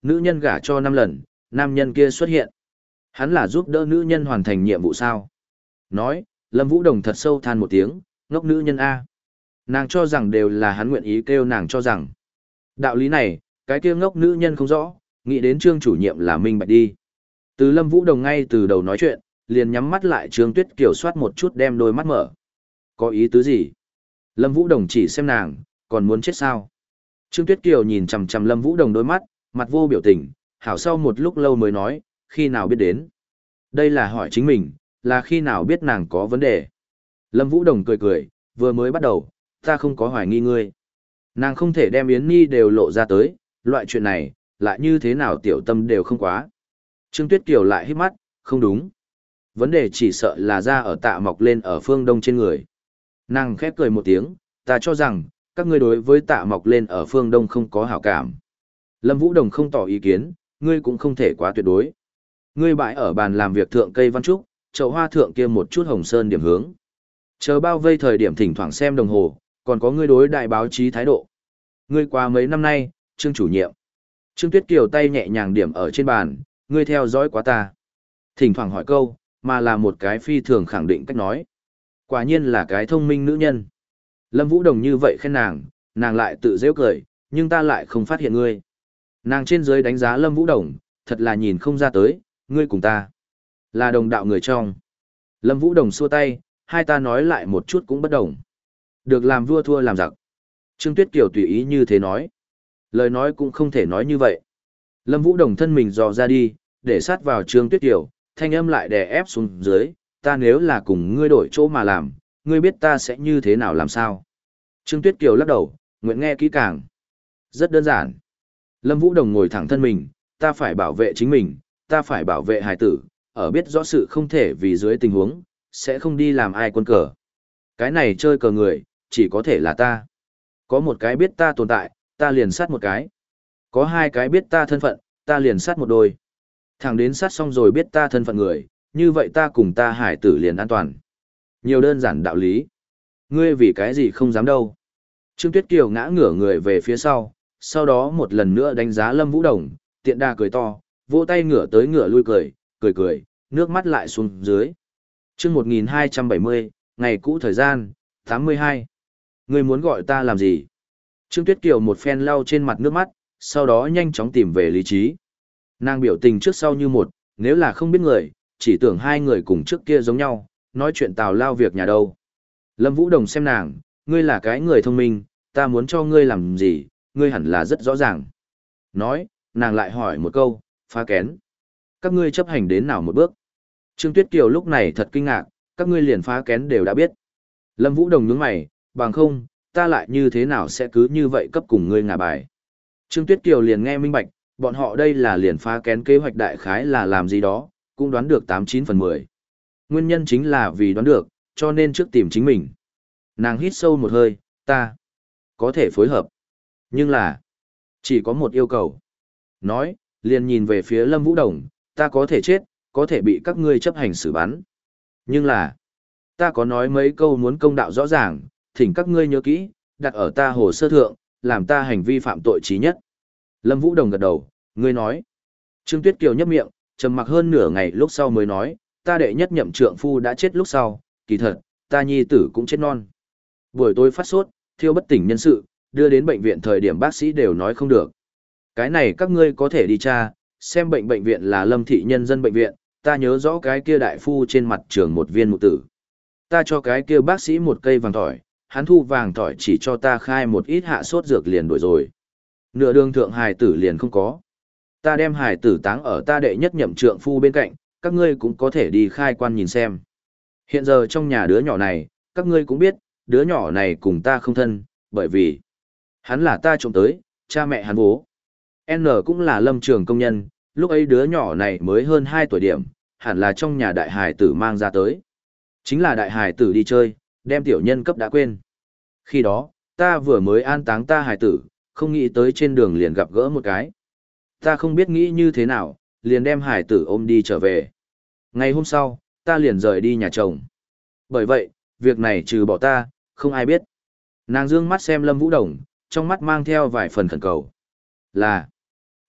Nữ nhân gả cho năm lần, nam nhân kia xuất hiện. Hắn là giúp đỡ nữ nhân hoàn thành nhiệm vụ sao? Nói, Lâm Vũ Đồng thật sâu than một tiếng, ngốc nữ nhân A. Nàng cho rằng đều là hắn nguyện ý kêu nàng cho rằng. Đạo lý này, cái kia ngốc nữ nhân không rõ, nghĩ đến Trương chủ nhiệm là minh bạch đi. Từ Lâm Vũ Đồng ngay từ đầu nói chuyện, liền nhắm mắt lại Trương Tuyết Kiều soát một chút đem đôi mắt mở. Có ý tứ gì? Lâm Vũ Đồng chỉ xem nàng, còn muốn chết sao? Trương Tuyết Kiều nhìn chằm chằm Lâm Vũ Đồng đôi mắt, mặt vô biểu tình, hảo sau một lúc lâu mới nói, khi nào biết đến? Đây là hỏi chính mình, là khi nào biết nàng có vấn đề? Lâm Vũ Đồng cười cười, vừa mới bắt đầu, ta không có hoài nghi ngươi. Nàng không thể đem Yến Nhi đều lộ ra tới, loại chuyện này, lại như thế nào tiểu tâm đều không quá. Trương Tuyết Kiều lại hít mắt, không đúng. Vấn đề chỉ sợ là da ở Tạ Mọc lên ở phương đông trên người. Nàng khép cười một tiếng, ta cho rằng, các ngươi đối với Tạ Mọc lên ở phương đông không có hảo cảm. Lâm Vũ Đồng không tỏ ý kiến, ngươi cũng không thể quá tuyệt đối. Ngươi bãi ở bàn làm việc thượng cây văn trúc, chậu hoa thượng kia một chút hồng sơn điểm hướng. Chờ bao vây thời điểm thỉnh thoảng xem đồng hồ, còn có ngươi đối đại báo chí thái độ. Ngươi qua mấy năm nay, Trương chủ nhiệm. Trương Tuyết Kiều tay nhẹ nhàng điểm ở trên bàn, ngươi theo dõi quá ta. Thỉnh thoảng hỏi câu, mà là một cái phi thường khẳng định cách nói. Quả nhiên là cái thông minh nữ nhân. Lâm Vũ Đồng như vậy khen nàng, nàng lại tự dễ cười, nhưng ta lại không phát hiện ngươi. Nàng trên dưới đánh giá Lâm Vũ Đồng, thật là nhìn không ra tới, ngươi cùng ta. Là đồng đạo người trong. Lâm Vũ Đồng xua tay, hai ta nói lại một chút cũng bất đồng. Được làm vua thua làm giặc. Trương Tuyết Kiều tùy ý như thế nói. Lời nói cũng không thể nói như vậy. Lâm Vũ Đồng thân mình dò ra đi, để sát vào Trương Tuyết Kiều, thanh âm lại đè ép xuống dưới, ta nếu là cùng ngươi đổi chỗ mà làm, ngươi biết ta sẽ như thế nào làm sao? Trương Tuyết Kiều lắc đầu, nguyện nghe kỹ càng. Rất đơn giản. Lâm Vũ Đồng ngồi thẳng thân mình, ta phải bảo vệ chính mình, ta phải bảo vệ hài tử, ở biết rõ sự không thể vì dưới tình huống, sẽ không đi làm ai quân cờ. Cái này chơi cờ người, chỉ có thể là ta. Có một cái biết ta tồn tại, ta liền sát một cái. Có hai cái biết ta thân phận, ta liền sát một đôi. Thằng đến sát xong rồi biết ta thân phận người, như vậy ta cùng ta hải tử liền an toàn. Nhiều đơn giản đạo lý. Ngươi vì cái gì không dám đâu. Trương Tuyết Kiều ngã ngửa người về phía sau, sau đó một lần nữa đánh giá Lâm Vũ Đồng, tiện đà cười to, vỗ tay ngửa tới ngửa lui cười, cười cười, nước mắt lại xuống dưới. Chương một nghìn hai trăm bảy mươi, ngày cũ thời gian, tám mươi hai. Ngươi muốn gọi ta làm gì? Trương Tuyết Kiều một phen lau trên mặt nước mắt, sau đó nhanh chóng tìm về lý trí. Nàng biểu tình trước sau như một, nếu là không biết người, chỉ tưởng hai người cùng trước kia giống nhau, nói chuyện tào lao việc nhà đâu. Lâm Vũ Đồng xem nàng, ngươi là cái người thông minh, ta muốn cho ngươi làm gì, ngươi hẳn là rất rõ ràng. Nói, nàng lại hỏi một câu, phá kén. Các ngươi chấp hành đến nào một bước? Trương Tuyết Kiều lúc này thật kinh ngạc, các ngươi liền phá kén đều đã biết. Lâm Vũ Đồng nhướng mày, bằng không, ta lại như thế nào sẽ cứ như vậy cấp cùng ngươi ngả bài. Trương Tuyết Kiều liền nghe minh bạch, bọn họ đây là liền phá kén kế hoạch đại khái là làm gì đó, cũng đoán được tám chín phần mười. Nguyên nhân chính là vì đoán được, cho nên trước tìm chính mình. Nàng hít sâu một hơi, ta có thể phối hợp. Nhưng là, chỉ có một yêu cầu. Nói, liền nhìn về phía Lâm Vũ Đồng, ta có thể chết, có thể bị các ngươi chấp hành xử bắn. Nhưng là, ta có nói mấy câu muốn công đạo rõ ràng, thỉnh các ngươi nhớ kỹ, đặt ở ta hồ sơ thượng, làm ta hành vi phạm tội trí nhất. Lâm Vũ Đồng gật đầu, ngươi nói. Trương Tuyết Kiều nhấp miệng, trầm mặc hơn nửa ngày lúc sau mới nói, ta đệ nhất nhậm trượng phu đã chết lúc sau, kỳ thật, ta nhi tử cũng chết non. Buổi tối phát sốt, thiêu bất tỉnh nhân sự, đưa đến bệnh viện thời điểm bác sĩ đều nói không được. Cái này các ngươi có thể đi tra, xem bệnh bệnh viện là Lâm Thị Nhân dân bệnh viện, ta nhớ rõ cái kia đại phu trên mặt trường một viên mụ tử. Ta cho cái kia bác sĩ một cây vàng tỏi, hắn thu vàng tỏi chỉ cho ta khai một ít hạ sốt dược liền đổi rồi. Nửa đường thượng hài tử liền không có. Ta đem hài tử táng ở ta đệ nhất nhậm trượng phu bên cạnh, các ngươi cũng có thể đi khai quan nhìn xem. Hiện giờ trong nhà đứa nhỏ này, các ngươi cũng biết, đứa nhỏ này cùng ta không thân, bởi vì hắn là ta trộm tới, cha mẹ hắn bố. N cũng là lâm trường công nhân, lúc ấy đứa nhỏ này mới hơn hai tuổi điểm, hẳn là trong nhà đại hài tử mang ra tới. Chính là đại hài tử đi chơi, đem tiểu nhân cấp đã quên. Khi đó, ta vừa mới an táng ta hài tử, không nghĩ tới trên đường liền gặp gỡ một cái. Ta không biết nghĩ như thế nào, liền đem hài tử ôm đi trở về. Ngày hôm sau, ta liền rời đi nhà chồng. Bởi vậy, việc này trừ bỏ ta, không ai biết. Nàng dương mắt xem Lâm Vũ Đồng, trong mắt mang theo vài phần khẩn cầu. Là,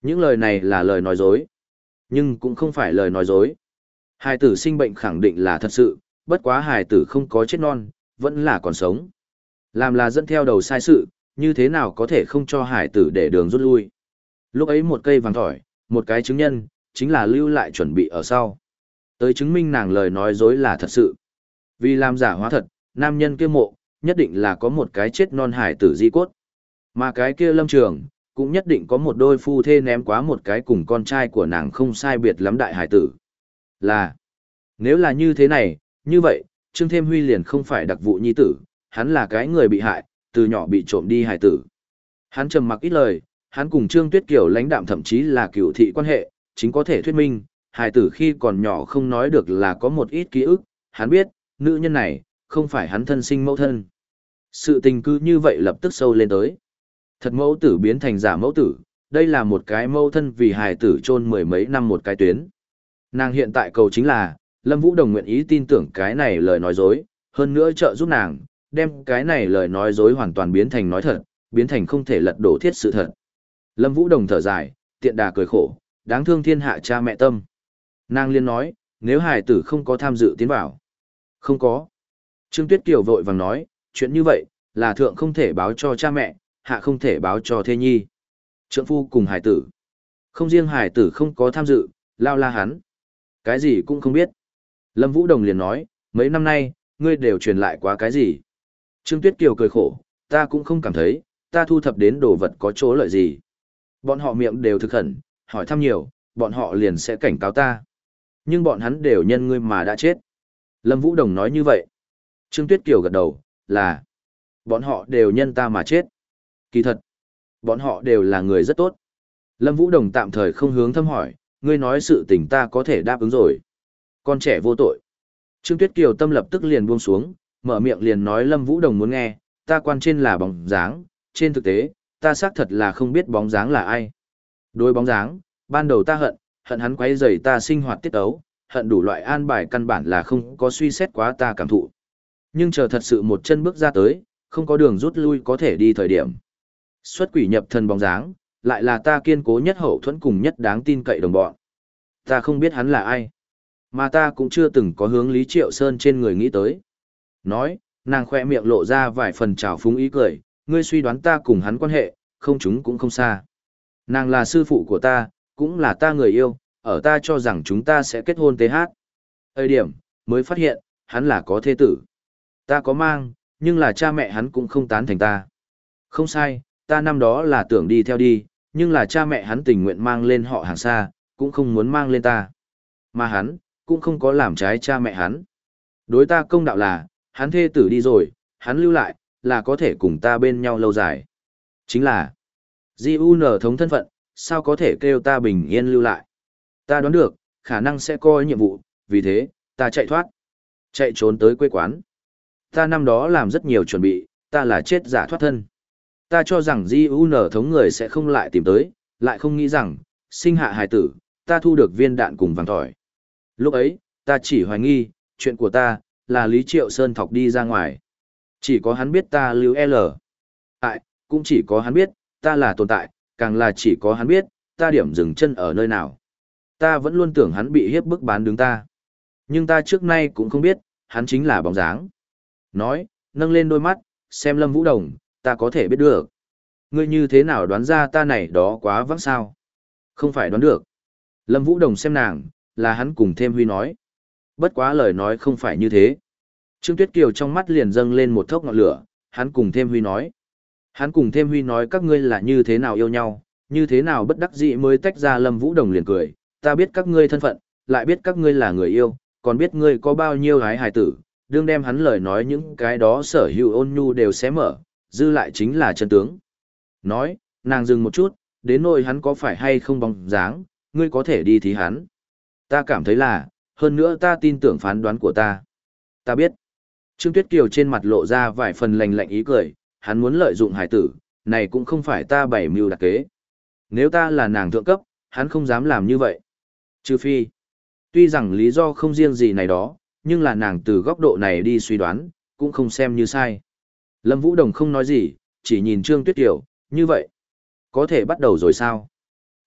Những lời này là lời nói dối, nhưng cũng không phải lời nói dối. Hài tử sinh bệnh khẳng định là thật sự, bất quá hài tử không có chết non, vẫn là còn sống. Làm là dẫn theo đầu sai sự, như thế nào có thể không cho hài tử để đường rút lui. Lúc ấy một cây vàng thỏi, một cái chứng nhân, chính là lưu lại chuẩn bị ở sau. Tới chứng minh nàng lời nói dối là thật sự. Vì làm giả hóa thật, nam nhân kia mộ, nhất định là có một cái chết non hài tử di cốt. Mà cái kia lâm trường, cũng nhất định có một đôi phu thê ném quá một cái cùng con trai của nàng không sai biệt lắm đại hài tử. Là, nếu là như thế này, như vậy, Trương Thêm Huy liền không phải đặc vụ nhi tử, hắn là cái người bị hại, từ nhỏ bị trộm đi hài tử. Hắn trầm mặc ít lời, hắn cùng Trương Tuyết Kiều lãnh đạm thậm chí là cựu thị quan hệ, chính có thể thuyết minh, hài tử khi còn nhỏ không nói được là có một ít ký ức, hắn biết, nữ nhân này, không phải hắn thân sinh mẫu thân. Sự tình cứ như vậy lập tức sâu lên tới. Thật mẫu tử biến thành giả mẫu tử, đây là một cái mẫu thân vì hài tử chôn mười mấy năm một cái tuyến. Nàng hiện tại cầu chính là, Lâm Vũ Đồng nguyện ý tin tưởng cái này lời nói dối, hơn nữa trợ giúp nàng, đem cái này lời nói dối hoàn toàn biến thành nói thật, biến thành không thể lật đổ thiết sự thật. Lâm Vũ Đồng thở dài, tiện đà cười khổ, đáng thương thiên hạ cha mẹ tâm. Nàng liên nói, nếu hài tử không có tham dự tiến vào. Không có. Trương Tuyết Kiều vội vàng nói, chuyện như vậy, là thượng không thể báo cho cha mẹ, hạ không thể báo cho thê nhi. Trượng phu cùng hài tử. Không riêng hài tử không có tham dự, lao la hắn. Cái gì cũng không biết. Lâm Vũ Đồng liền nói, mấy năm nay, ngươi đều truyền lại quá cái gì. Trương Tuyết Kiều cười khổ, ta cũng không cảm thấy, ta thu thập đến đồ vật có chỗ lợi gì. Bọn họ miệng đều thực khẩn, hỏi thăm nhiều, bọn họ liền sẽ cảnh cáo ta. Nhưng bọn hắn đều nhân ngươi mà đã chết. Lâm Vũ Đồng nói như vậy. Trương Tuyết Kiều gật đầu, là bọn họ đều nhân ta mà chết. Kỳ thật, bọn họ đều là người rất tốt. Lâm Vũ Đồng tạm thời không hướng thâm hỏi, ngươi nói sự tình ta có thể đáp ứng rồi. Con trẻ vô tội. Trương Tuyết Kiều tâm lập tức liền buông xuống, mở miệng liền nói Lâm Vũ Đồng muốn nghe, ta quan trên là bóng dáng, trên thực tế, ta xác thật là không biết bóng dáng là ai. Đối bóng dáng, ban đầu ta hận, hận hắn quấy rầy ta sinh hoạt tiết ấu, hận đủ loại an bài căn bản là không có suy xét quá ta cảm thụ. Nhưng chờ thật sự một chân bước ra tới, không có đường rút lui có thể đi thời điểm. Xuất quỷ nhập thần bóng dáng, lại là ta kiên cố nhất hậu thuẫn cùng nhất đáng tin cậy đồng bọn. Ta không biết hắn là ai, mà ta cũng chưa từng có hướng Lý Triệu Sơn trên người nghĩ tới. Nói, nàng khoe miệng lộ ra vài phần trào phúng ý cười, ngươi suy đoán ta cùng hắn quan hệ, không chúng cũng không xa. Nàng là sư phụ của ta, cũng là ta người yêu, ở ta cho rằng chúng ta sẽ kết hôn tê hát. Thời điểm, mới phát hiện, hắn là có thê tử. Ta có mang, nhưng là cha mẹ hắn cũng không tán thành ta. Không sai, ta năm đó là tưởng đi theo đi, nhưng là cha mẹ hắn tình nguyện mang lên họ hàng xa, cũng không muốn mang lên ta. Mà hắn, cũng không có làm trái cha mẹ hắn. Đối ta công đạo là, hắn thê tử đi rồi, hắn lưu lại, là có thể cùng ta bên nhau lâu dài. Chính là, gi u en thống thân phận, sao có thể kêu ta bình yên lưu lại. Ta đoán được, khả năng sẽ coi nhiệm vụ, vì thế, ta chạy thoát. Chạy trốn tới quê quán. Ta năm đó làm rất nhiều chuẩn bị, ta là chết giả thoát thân. Ta cho rằng gi u en thống người sẽ không lại tìm tới, lại không nghĩ rằng, sinh hạ hài tử, ta thu được viên đạn cùng vàng tỏi. Lúc ấy, ta chỉ hoài nghi, chuyện của ta, là Lý Triệu Sơn thọc đi ra ngoài. Chỉ có hắn biết ta lưu L. Tại, cũng chỉ có hắn biết, ta là tồn tại, càng là chỉ có hắn biết, ta điểm dừng chân ở nơi nào. Ta vẫn luôn tưởng hắn bị hiếp bức bán đứng ta. Nhưng ta trước nay cũng không biết, hắn chính là bóng dáng. Nói, nâng lên đôi mắt, xem Lâm Vũ Đồng, ta có thể biết được. Ngươi như thế nào đoán ra ta này đó quá vắng sao? Không phải đoán được. Lâm Vũ Đồng xem nàng, là hắn cùng thêm Huy nói. Bất quá lời nói không phải như thế. Trương Tuyết Kiều trong mắt liền dâng lên một thốc ngọn lửa, hắn cùng thêm Huy nói. Hắn cùng thêm Huy nói các ngươi là như thế nào yêu nhau, như thế nào bất đắc dĩ mới tách ra. Lâm Vũ Đồng liền cười, ta biết các ngươi thân phận, lại biết các ngươi là người yêu, còn biết ngươi có bao nhiêu gái hài tử, đương đem hắn lời nói những cái đó sở hữu ôn nhu đều xé mở, dư lại chính là chân tướng. Nói, nàng dừng một chút, đến nỗi hắn có phải hay không bóng dáng, ngươi có thể đi thí hắn. Ta cảm thấy là, hơn nữa ta tin tưởng phán đoán của ta. Ta biết. Trương Tuyết Kiều trên mặt lộ ra vài phần lạnh lạnh ý cười, hắn muốn lợi dụng hải tử, này cũng không phải ta bảy mưu đặc kế. Nếu ta là nàng thượng cấp, hắn không dám làm như vậy. Trừ phi. Tuy rằng lý do không riêng gì này đó, nhưng là nàng từ góc độ này đi suy đoán, cũng không xem như sai. Lâm Vũ Đồng không nói gì, chỉ nhìn Trương Tuyết Kiều, như vậy. Có thể bắt đầu rồi sao?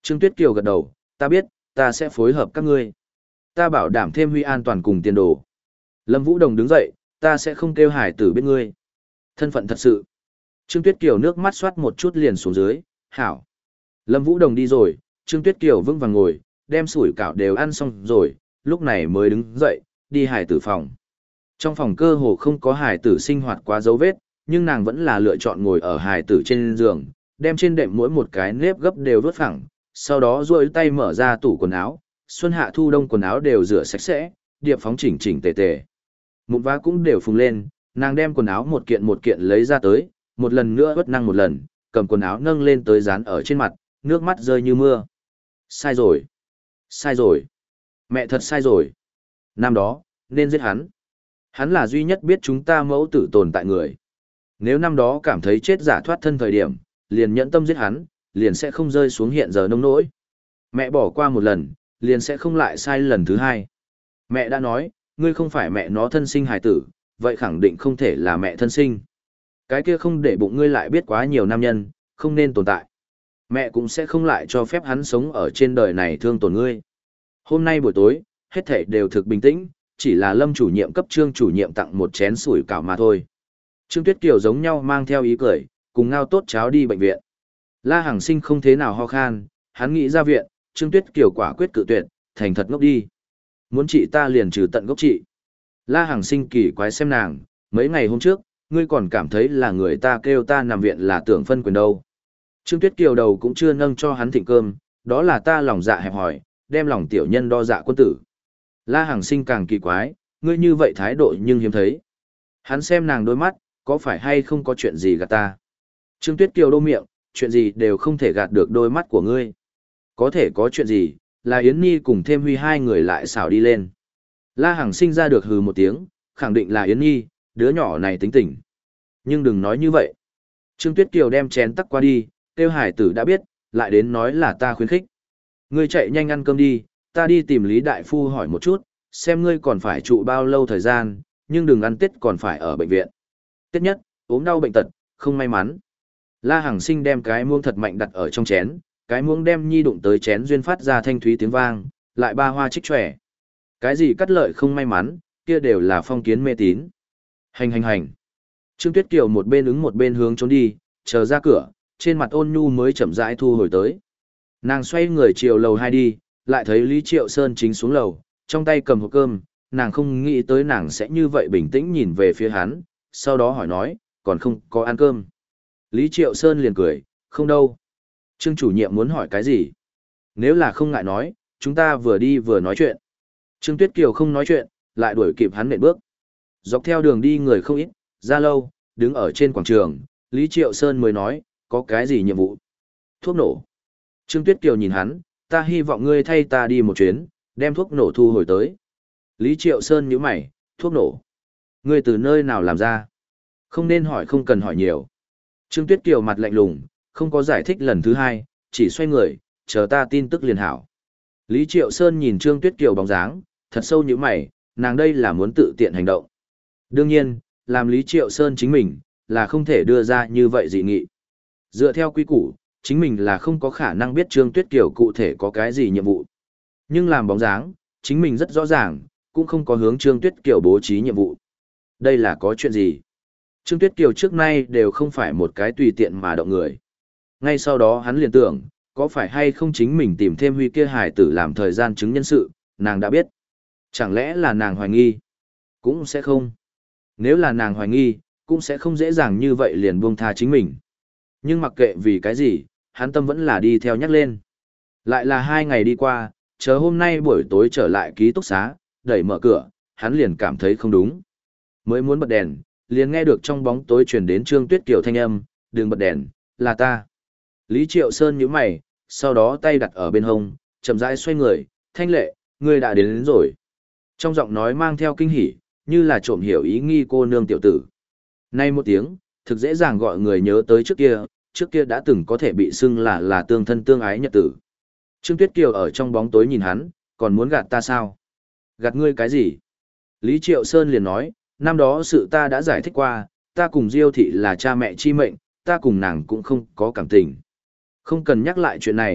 Trương Tuyết Kiều gật đầu, ta biết, ta sẽ phối hợp các ngươi. Ta bảo đảm thêm Huy an toàn cùng tiền đồ. Lâm Vũ Đồng đứng dậy, ta sẽ không kêu hải tử biết ngươi. Thân phận thật sự. Trương Tuyết Kiều nước mắt xoát một chút liền xuống dưới, hảo. Lâm Vũ Đồng đi rồi, Trương Tuyết Kiều vững vàng ngồi, đem sủi cảo đều ăn xong rồi, lúc này mới đứng dậy, đi hải tử phòng. Trong phòng cơ hồ không có hải tử sinh hoạt quá dấu vết, nhưng nàng vẫn là lựa chọn ngồi ở hải tử trên giường, đem trên đệm mỗi một cái nếp gấp đều vớt phẳng, sau đó duỗi tay mở ra tủ quần áo, xuân hạ thu đông quần áo đều rửa sạch sẽ, điệp phóng chỉnh chỉnh tề tề. Mụn vá cũng đều phùng lên, nàng đem quần áo một kiện một kiện lấy ra tới, một lần nữa vớt năng một lần, cầm quần áo nâng lên tới dán ở trên mặt, nước mắt rơi như mưa. Sai rồi. Sai rồi. Mẹ thật sai rồi. Năm đó, nên giết hắn. Hắn là duy nhất biết chúng ta mẫu tử tồn tại người. Nếu năm đó cảm thấy chết giả thoát thân thời điểm, liền nhẫn tâm giết hắn, liền sẽ không rơi xuống hiện giờ nông nỗi. Mẹ bỏ qua một lần, liền sẽ không lại sai lần thứ hai. Mẹ đã nói, ngươi không phải mẹ nó thân sinh hài tử, vậy khẳng định không thể là mẹ thân sinh. Cái kia không để bụng ngươi lại biết quá nhiều nam nhân, không nên tồn tại. Mẹ cũng sẽ không lại cho phép hắn sống ở trên đời này thương tổn ngươi. Hôm nay buổi tối, hết thảy đều thực bình tĩnh, chỉ là Lâm chủ nhiệm cấp Trương chủ nhiệm tặng một chén sủi cảo mà thôi. Trương Tuyết Kiều giống nhau mang theo ý cười, cùng ngao tốt cháo đi bệnh viện. La Hằng Sinh không thế nào ho khan, hắn nghĩ ra viện, Trương Tuyết Kiều quả quyết cự tuyệt, thành thật ngốc đi. Muốn trị ta liền trừ tận gốc trị. La Hằng Sinh kỳ quái xem nàng, mấy ngày hôm trước, ngươi còn cảm thấy là người ta kêu ta nằm viện là tưởng phân quyền đâu. Trương Tuyết Kiều đầu cũng chưa nâng cho hắn thịnh cơm, đó là ta lòng dạ hẹp hòi, đem lòng tiểu nhân đo dạ quân tử. La Hằng Sinh càng kỳ quái, ngươi như vậy thái độ nhưng hiếm thấy. Hắn xem nàng đôi mắt, có phải hay không có chuyện gì gạt ta. Trương Tuyết Kiều đô miệng, chuyện gì đều không thể gạt được đôi mắt của ngươi. Có thể có chuyện gì, là Yến Nhi cùng thêm Huy hai người lại xảo đi lên. La Hằng Sinh ra được hừ một tiếng, khẳng định là Yến Nhi, đứa nhỏ này tính tình. Nhưng đừng nói như vậy. Trương Tuyết Kiều đem chén tắc qua đi, tiêu hải tử đã biết, lại đến nói là ta khuyến khích. Ngươi chạy nhanh ăn cơm đi, ta đi tìm Lý Đại Phu hỏi một chút, xem ngươi còn phải trụ bao lâu thời gian, nhưng đừng ăn Tết còn phải ở bệnh viện. Tết nhất, ốm đau bệnh tật, không may mắn. La Hằng Sinh đem cái muỗng thật mạnh đặt ở trong chén, cái muỗng đem nhi đụng tới chén duyên phát ra thanh thúy tiếng vang, lại ba hoa trích trẻ. Cái gì cắt lợi không may mắn, kia đều là phong kiến mê tín. Hành hành hành. Trương Tuyết Kiều một bên ứng một bên hướng trốn đi, chờ ra cửa, trên mặt ôn nhu mới chậm rãi thu hồi tới. Nàng xoay người chiều lầu hai đi, lại thấy Lý Triệu Sơn chính xuống lầu, trong tay cầm hộp cơm, nàng không nghĩ tới nàng sẽ như vậy bình tĩnh nhìn về phía hắn, sau đó hỏi nói, còn không có ăn cơm. Lý Triệu Sơn liền cười, không đâu. Trương chủ nhiệm muốn hỏi cái gì? Nếu là không ngại nói, chúng ta vừa đi vừa nói chuyện. Trương Tuyết Kiều không nói chuyện, lại đuổi kịp hắn nện bước. Dọc theo đường đi người không ít, ra lâu, đứng ở trên quảng trường, Lý Triệu Sơn mới nói, có cái gì nhiệm vụ? Thuốc nổ. Trương Tuyết Kiều nhìn hắn, ta hy vọng ngươi thay ta đi một chuyến, đem thuốc nổ thu hồi tới. Lý Triệu Sơn nhíu mày, thuốc nổ. Ngươi từ nơi nào làm ra? Không nên hỏi không cần hỏi nhiều. Trương Tuyết Kiều mặt lạnh lùng, không có giải thích lần thứ hai, chỉ xoay người, chờ ta tin tức liền hảo. Lý Triệu Sơn nhìn Trương Tuyết Kiều bóng dáng, thật sâu nhíu mày, nàng đây là muốn tự tiện hành động. Đương nhiên, làm Lý Triệu Sơn chính mình, là không thể đưa ra như vậy dị nghị. Dựa theo quy củ, chính mình là không có khả năng biết Trương Tuyết Kiều cụ thể có cái gì nhiệm vụ. Nhưng làm bóng dáng, chính mình rất rõ ràng, cũng không có hướng Trương Tuyết Kiều bố trí nhiệm vụ. Đây là có chuyện gì? Trương Tuyết Kiều trước nay đều không phải một cái tùy tiện mà động người. Ngay sau đó hắn liền tưởng, có phải hay không chính mình tìm thêm Huy kia hài tử làm thời gian chứng nhân sự, nàng đã biết. Chẳng lẽ là nàng hoài nghi? Cũng sẽ không. Nếu là nàng hoài nghi, cũng sẽ không dễ dàng như vậy liền buông tha chính mình. Nhưng mặc kệ vì cái gì, hắn tâm vẫn là đi theo nhắc lên. Lại là hai ngày đi qua, chờ hôm nay buổi tối trở lại ký túc xá, đẩy mở cửa, hắn liền cảm thấy không đúng. Mới muốn bật đèn, liền nghe được trong bóng tối truyền đến Trương Tuyết Kiều thanh âm, đừng bật đèn, là ta. Lý Triệu Sơn nhíu mày, sau đó tay đặt ở bên hông, chậm rãi xoay người, thanh lệ, ngươi đã đến, đến rồi. Trong giọng nói mang theo kinh hỉ, như là trộm hiểu ý nghi cô nương tiểu tử. Nay một tiếng, thực dễ dàng gọi người nhớ tới trước kia, trước kia đã từng có thể bị xưng là là tương thân tương ái nhật tử. Trương Tuyết Kiều ở trong bóng tối nhìn hắn, còn muốn gạt ta sao? Gạt ngươi cái gì? Lý Triệu Sơn liền nói, năm đó sự ta đã giải thích qua, ta cùng Diêu thị là cha mẹ chi mệnh, ta cùng nàng cũng không có cảm tình. Không cần nhắc lại chuyện này,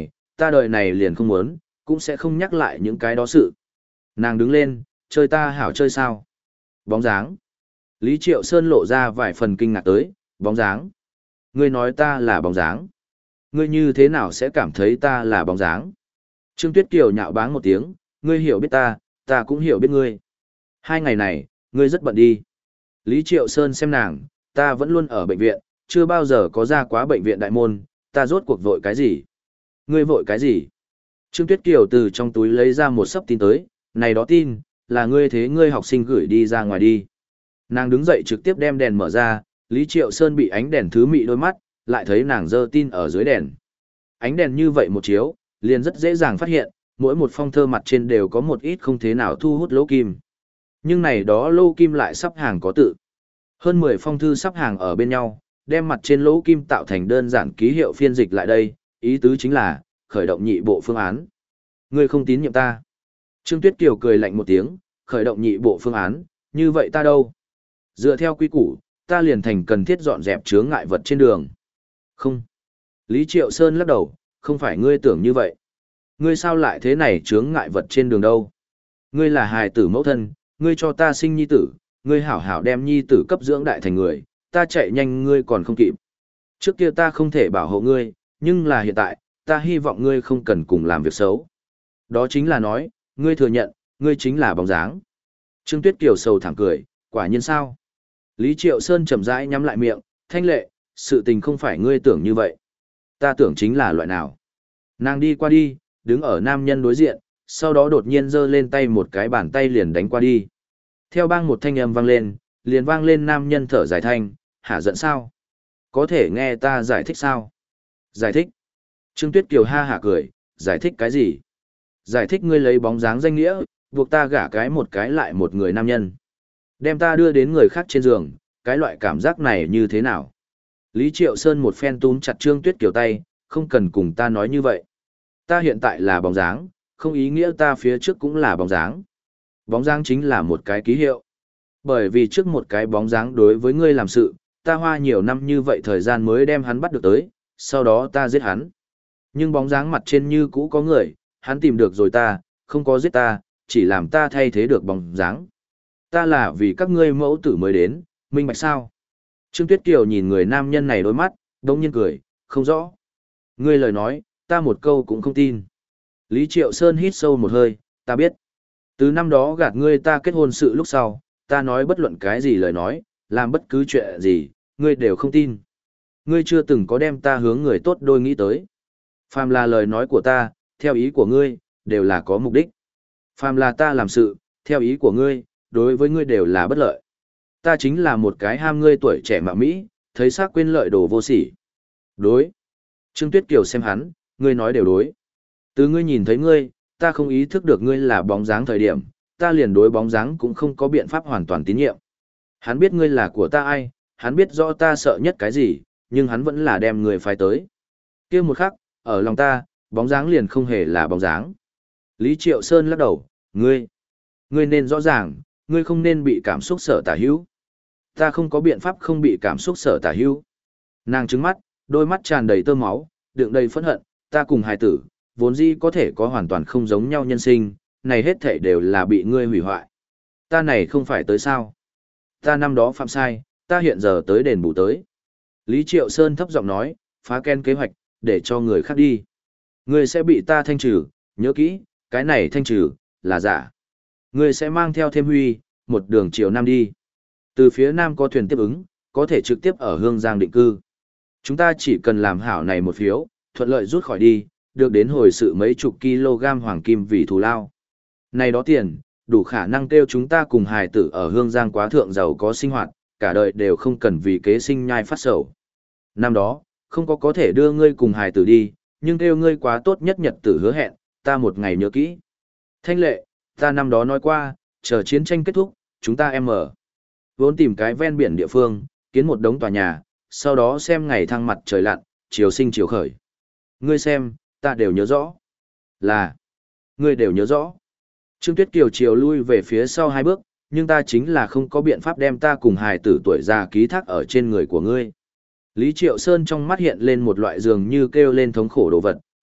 ta đời này liền không muốn, cũng sẽ không nhắc lại những cái đó sự. Nàng đứng lên, chơi ta hảo chơi sao? Bóng dáng. Lý Triệu Sơn lộ ra vài phần kinh ngạc tới, bóng dáng. Ngươi nói ta là bóng dáng. Ngươi như thế nào sẽ cảm thấy ta là bóng dáng? Trương Tuyết Kiều nhạo báng một tiếng, ngươi hiểu biết ta, ta cũng hiểu biết ngươi. Hai ngày này, ngươi rất bận đi. Lý Triệu Sơn xem nàng, ta vẫn luôn ở bệnh viện, chưa bao giờ có ra quá bệnh viện đại môn, ta rốt cuộc vội cái gì? Ngươi vội cái gì? Trương Tuyết Kiều từ trong túi lấy ra một sấp tin tới, này đó tin, là ngươi thế ngươi học sinh gửi đi ra ngoài đi. Nàng đứng dậy trực tiếp đem đèn mở ra, Lý Triệu Sơn bị ánh đèn thứ mị đôi mắt, lại thấy nàng giơ tin ở dưới đèn. Ánh đèn như vậy một chiếu, liền rất dễ dàng phát hiện, mỗi một phong thơ mặt trên đều có một ít không thế nào thu hút lỗ kim. Nhưng này đó lỗ kim lại sắp hàng có tự. Hơn mười phong thư sắp hàng ở bên nhau, đem mặt trên lỗ kim tạo thành đơn giản ký hiệu phiên dịch lại đây, ý tứ chính là, khởi động nhị bộ phương án. Ngươi không tín nhiệm ta. Trương Tuyết Kiều cười lạnh một tiếng, khởi động nhị bộ phương án, như vậy ta đâu? Dựa theo quy củ, ta liền thành cần thiết dọn dẹp chướng ngại vật trên đường. Không. Lý Triệu Sơn lắc đầu, không phải ngươi tưởng như vậy. Ngươi sao lại thế này chướng ngại vật trên đường đâu? Ngươi là hài tử mẫu thân, ngươi cho ta sinh nhi tử, ngươi hảo hảo đem nhi tử cấp dưỡng đại thành người, ta chạy nhanh ngươi còn không kịp. Trước kia ta không thể bảo hộ ngươi, nhưng là hiện tại, ta hy vọng ngươi không cần cùng làm việc xấu. Đó chính là nói, ngươi thừa nhận, ngươi chính là bóng dáng. Trương Tuyết Kiều sầu thẳng cười, quả nhiên sao? Lý Triệu Sơn chậm rãi nhắm lại miệng, thanh lệ, sự tình không phải ngươi tưởng như vậy. Ta tưởng chính là loại nào. Nàng đi qua đi, đứng ở nam nhân đối diện, sau đó đột nhiên giơ lên tay một cái bàn tay liền đánh qua đi. Theo bang một thanh âm vang lên, liền vang lên nam nhân thở dài thanh, hả giận sao? Có thể nghe ta giải thích sao? Giải thích. Trương Tuyết Kiều ha hả cười, giải thích cái gì? Giải thích ngươi lấy bóng dáng danh nghĩa, buộc ta gả cái một cái lại một người nam nhân. Đem ta đưa đến người khác trên giường, cái loại cảm giác này như thế nào? Lý Triệu Sơn một phen túm chặt Trương Tuyết Kiều tay, không cần cùng ta nói như vậy. Ta hiện tại là bóng dáng, không ý nghĩa ta phía trước cũng là bóng dáng. Bóng dáng chính là một cái ký hiệu. Bởi vì trước một cái bóng dáng đối với ngươi làm sự, ta hoa nhiều năm như vậy thời gian mới đem hắn bắt được tới, sau đó ta giết hắn. Nhưng bóng dáng mặt trên như cũ có người, hắn tìm được rồi ta, không có giết ta, chỉ làm ta thay thế được bóng dáng. Ta là vì các ngươi mẫu tử mới đến, minh bạch sao? Trương Tuyết Kiều nhìn người nam nhân này đôi mắt, đông nhiên cười, không rõ. Ngươi lời nói, ta một câu cũng không tin. Lý Triệu Sơn hít sâu một hơi, ta biết. Từ năm đó gạt ngươi ta kết hôn sự lúc sau, ta nói bất luận cái gì lời nói, làm bất cứ chuyện gì, ngươi đều không tin. Ngươi chưa từng có đem ta hướng người tốt đôi nghĩ tới. Phàm là lời nói của ta, theo ý của ngươi, đều là có mục đích. Phàm là ta làm sự, theo ý của ngươi, đối với ngươi đều là bất lợi. Ta chính là một cái ham ngươi tuổi trẻ mạo mỹ, thấy xác quên lợi đồ vô sỉ. Đối. Trương Tuyết Kiều xem hắn, ngươi nói đều đối. Từ ngươi nhìn thấy ngươi, ta không ý thức được ngươi là bóng dáng thời điểm, ta liền đối bóng dáng cũng không có biện pháp hoàn toàn tín nhiệm. Hắn biết ngươi là của ta ai, hắn biết rõ ta sợ nhất cái gì, nhưng hắn vẫn là đem người phái tới. Kia một khắc, ở lòng ta, bóng dáng liền không hề là bóng dáng. Lý Triệu Sơn lắc đầu, ngươi, ngươi nên rõ ràng, ngươi không nên bị cảm xúc sở tả hữu. Ta không có biện pháp không bị cảm xúc sở tả hữu. Nàng trừng mắt, đôi mắt tràn đầy tơ máu, đựng đầy phẫn hận, ta cùng hài tử, vốn dĩ có thể có hoàn toàn không giống nhau nhân sinh, này hết thảy đều là bị ngươi hủy hoại. Ta này không phải tới sao? Ta năm đó phạm sai, ta hiện giờ tới đền bù tới. Lý Triệu Sơn thấp giọng nói, phá ken kế hoạch, để cho người khác đi. Ngươi sẽ bị ta thanh trừ, nhớ kỹ, cái này thanh trừ, là giả. Ngươi sẽ mang theo thêm huy, một đường chiều nam đi. Từ phía nam có thuyền tiếp ứng, có thể trực tiếp ở Hương Giang định cư. Chúng ta chỉ cần làm hảo này một phiếu, thuận lợi rút khỏi đi, được đến hồi sự mấy chục kg hoàng kim vì thù lao. Này đó tiền, đủ khả năng kêu chúng ta cùng hài tử ở Hương Giang quá thượng giàu có sinh hoạt, cả đời đều không cần vì kế sinh nhai phát sầu. Năm đó, không có có thể đưa ngươi cùng hài tử đi, nhưng kêu ngươi quá tốt nhất nhật tử hứa hẹn, ta một ngày nhớ kỹ. Thanh lệ, ta năm đó nói qua, chờ chiến tranh kết thúc, chúng ta em ở. Vốn tìm cái ven biển địa phương, kiến một đống tòa nhà, sau đó xem ngày thăng mặt trời lặn, chiều sinh chiều khởi. Ngươi xem, ta đều nhớ rõ. Là, ngươi đều nhớ rõ. Trương Tuyết Kiều chiều lui về phía sau hai bước, nhưng ta chính là không có biện pháp đem ta cùng hài tử tuổi già ký thác ở trên người của ngươi. Lý Triệu Sơn trong mắt hiện lên một loại dường như kêu lên thống khổ đồ vật,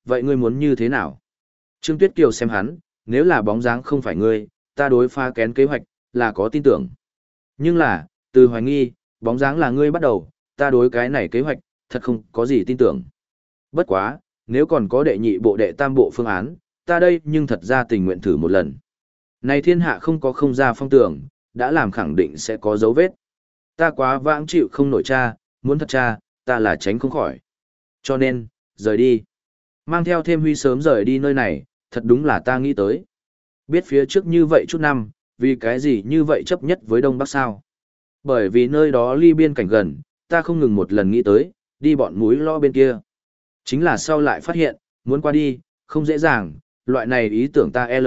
vậy ngươi muốn như thế nào? Trương Tuyết Kiều xem hắn, nếu là bóng dáng không phải ngươi, ta đối phá kén kế hoạch, là có tin tưởng. Nhưng là, từ hoài nghi, bóng dáng là ngươi bắt đầu, ta đối cái này kế hoạch, thật không có gì tin tưởng. Bất quá, nếu còn có đệ nhị bộ đệ tam bộ phương án, ta đây nhưng thật ra tình nguyện thử một lần. Này thiên hạ không có không ra phong tưởng, đã làm khẳng định sẽ có dấu vết. Ta quá vãng chịu không nổi cha, muốn thật cha, ta là tránh không khỏi. Cho nên, rời đi. Mang theo thêm Huy sớm rời đi nơi này, thật đúng là ta nghĩ tới. Biết phía trước như vậy chút năm, vì cái gì như vậy chấp nhất với Đông Bắc sao? Bởi vì nơi đó ly biên cảnh gần, ta không ngừng một lần nghĩ tới, đi bọn núi lo bên kia. Chính là sau lại phát hiện, muốn qua đi, không dễ dàng, loại này ý tưởng ta L.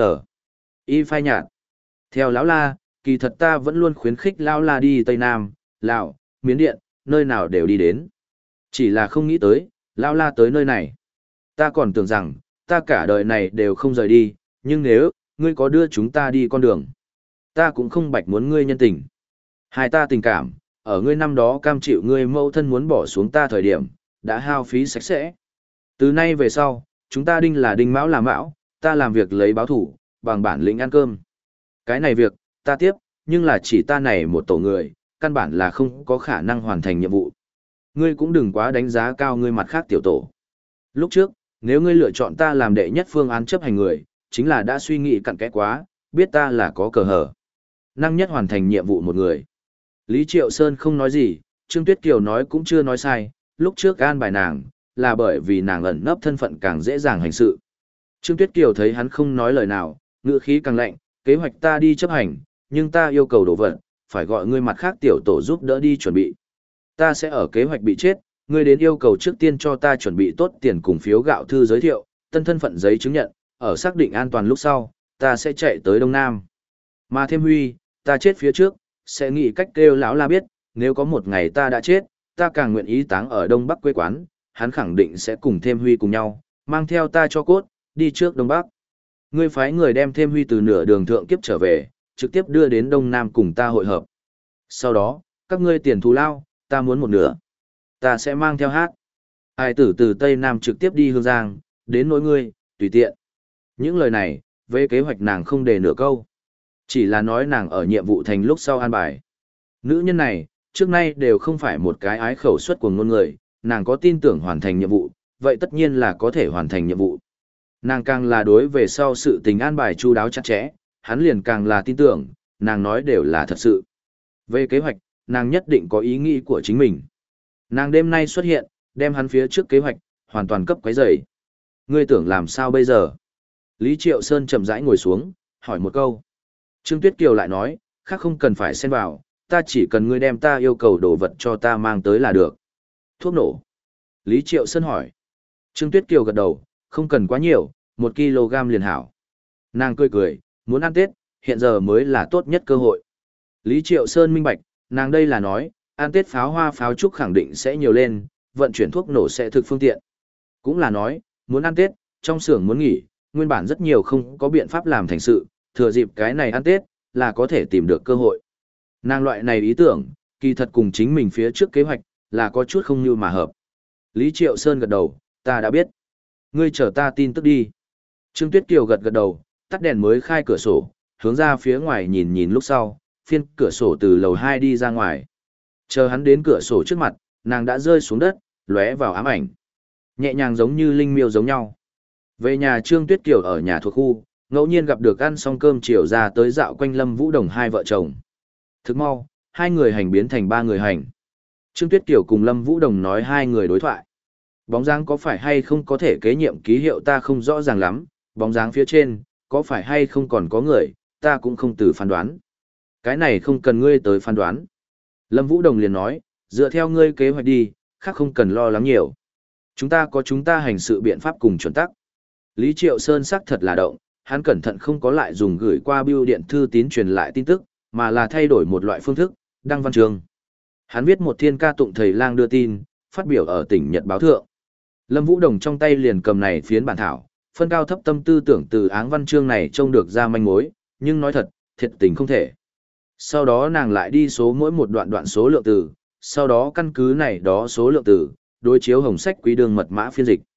Y phai nhạt. Theo lão la, kỳ thật ta vẫn luôn khuyến khích lão la đi Tây Nam, Lào, Miến Điện, nơi nào đều đi đến. Chỉ là không nghĩ tới, lão la tới nơi này. Ta còn tưởng rằng, ta cả đời này đều không rời đi, nhưng nếu, ngươi có đưa chúng ta đi con đường, ta cũng không bạch muốn ngươi nhân tình. Hai ta tình cảm, ở ngươi năm đó cam chịu ngươi mâu thân muốn bỏ xuống ta thời điểm, đã hao phí sạch sẽ. Từ nay về sau, chúng ta đinh là đinh mão là mão, ta làm việc lấy báo thủ, bằng bản lĩnh ăn cơm. Cái này việc, ta tiếp, nhưng là chỉ ta này một tổ người, căn bản là không có khả năng hoàn thành nhiệm vụ. Ngươi cũng đừng quá đánh giá cao ngươi mặt khác tiểu tổ. Lúc trước, nếu ngươi lựa chọn ta làm đệ nhất phương án chấp hành người, chính là đã suy nghĩ cặn kẽ quá, biết ta là có cờ hở. Năng nhất hoàn thành nhiệm vụ một người. Lý Triệu Sơn không nói gì, Trương Tuyết Kiều nói cũng chưa nói sai, lúc trước an bài nàng, là bởi vì nàng ẩn nấp thân phận càng dễ dàng hành sự. Trương Tuyết Kiều thấy hắn không nói lời nào, ngữ khí càng lạnh, kế hoạch ta đi chấp hành, nhưng ta yêu cầu đồ vật, phải gọi ngươi mặt khác tiểu tổ giúp đỡ đi chuẩn bị. Ta sẽ ở kế hoạch bị chết, ngươi đến yêu cầu trước tiên cho ta chuẩn bị tốt tiền cùng phiếu gạo thư giới thiệu, tân thân phận giấy chứng nhận, ở xác định an toàn lúc sau, ta sẽ chạy tới Đông Nam. Mà thêm Huy, ta chết phía trước, sẽ nghĩ cách kêu lão la biết, nếu có một ngày ta đã chết, ta càng nguyện ý táng ở Đông Bắc quê quán, hắn khẳng định sẽ cùng thêm Huy cùng nhau, mang theo ta cho cốt, đi trước Đông Bắc. Ngươi phái người đem thêm Huy từ nửa đường thượng kiếp trở về, trực tiếp đưa đến Đông Nam cùng ta hội hợp. Sau đó, các ngươi tiền thù lao, ta muốn một nửa. Ta sẽ mang theo hát. Ai tử từ Tây Nam trực tiếp đi Hương Giang, đến nỗi ngươi, tùy tiện. Những lời này, về kế hoạch nàng không đề nửa câu. Chỉ là nói nàng ở nhiệm vụ thành lúc sau an bài. Nữ nhân này, trước nay đều không phải một cái ái khẩu suất của ngôn người, nàng có tin tưởng hoàn thành nhiệm vụ, vậy tất nhiên là có thể hoàn thành nhiệm vụ. Nàng càng là đối về sau sự tình an bài chu đáo chặt chẽ, hắn liền càng là tin tưởng, nàng nói đều là thật sự. Về kế hoạch, nàng nhất định có ý nghĩ của chính mình. Nàng đêm nay xuất hiện, đem hắn phía trước kế hoạch, hoàn toàn cấp quấy rầy. Ngươi tưởng làm sao bây giờ? Lý Triệu Sơn chậm rãi ngồi xuống, hỏi một câu. Trương Tuyết Kiều lại nói, khác không cần phải xen vào, ta chỉ cần ngươi đem ta yêu cầu đồ vật cho ta mang tới là được. Thuốc nổ. Lý Triệu Sơn hỏi. Trương Tuyết Kiều gật đầu, không cần quá nhiều, một ki lô gam liền hảo. Nàng cười cười, muốn ăn Tết, hiện giờ mới là tốt nhất cơ hội. Lý Triệu Sơn minh bạch, nàng đây là nói, ăn Tết pháo hoa pháo trúc khẳng định sẽ nhiều lên, vận chuyển thuốc nổ sẽ thực phương tiện. Cũng là nói, muốn ăn Tết, trong xưởng muốn nghỉ, nguyên bản rất nhiều không có biện pháp làm thành sự, thừa dịp cái này ăn Tết, là có thể tìm được cơ hội. Nàng loại này ý tưởng, kỳ thật cùng chính mình phía trước kế hoạch, là có chút không như mà hợp. Lý Triệu Sơn gật đầu, ta đã biết. Ngươi chờ ta tin tức đi. Trương Tuyết Kiều gật gật đầu, tắt đèn mới khai cửa sổ, hướng ra phía ngoài nhìn nhìn lúc sau, phiên cửa sổ từ lầu hai đi ra ngoài. Chờ hắn đến cửa sổ trước mặt, nàng đã rơi xuống đất, lóe vào ám ảnh. Nhẹ nhàng giống như linh miêu giống nhau. Về nhà Trương Tuyết Kiều ở nhà thuộc khu, ngẫu nhiên gặp được ăn xong cơm chiều ra tới dạo quanh Lâm Vũ Đồng hai vợ chồng. Thức mau, hai người hành biến thành ba người hành. Trương Tuyết Kiều cùng Lâm Vũ Đồng nói hai người đối thoại. Bóng dáng có phải hay không có thể kế nhiệm ký hiệu ta không rõ ràng lắm, bóng dáng phía trên, có phải hay không còn có người, ta cũng không từ phán đoán. Cái này không cần ngươi tới phán đoán. Lâm Vũ Đồng liền nói, dựa theo ngươi kế hoạch đi, khác không cần lo lắng nhiều. Chúng ta có chúng ta hành sự biện pháp cùng chuẩn tắc. Lý Triệu Sơn sắc thật là động, hắn cẩn thận không có lại dùng gửi qua bưu điện thư tín truyền lại tin tức, mà là thay đổi một loại phương thức, đăng văn trường. Hắn viết một thiên ca tụng thầy lang đưa tin, phát biểu ở tỉnh Nhật báo thượng. Lâm Vũ Đồng trong tay liền cầm này phiến bản thảo, phân cao thấp tâm tư tưởng từ áng văn chương này trông được ra manh mối, nhưng nói thật, thiệt tình không thể. Sau đó nàng lại đi số mỗi một đoạn đoạn số lượng từ, sau đó căn cứ này đó số lượng từ, đối chiếu hồng sách quý đường mật mã phiên dịch.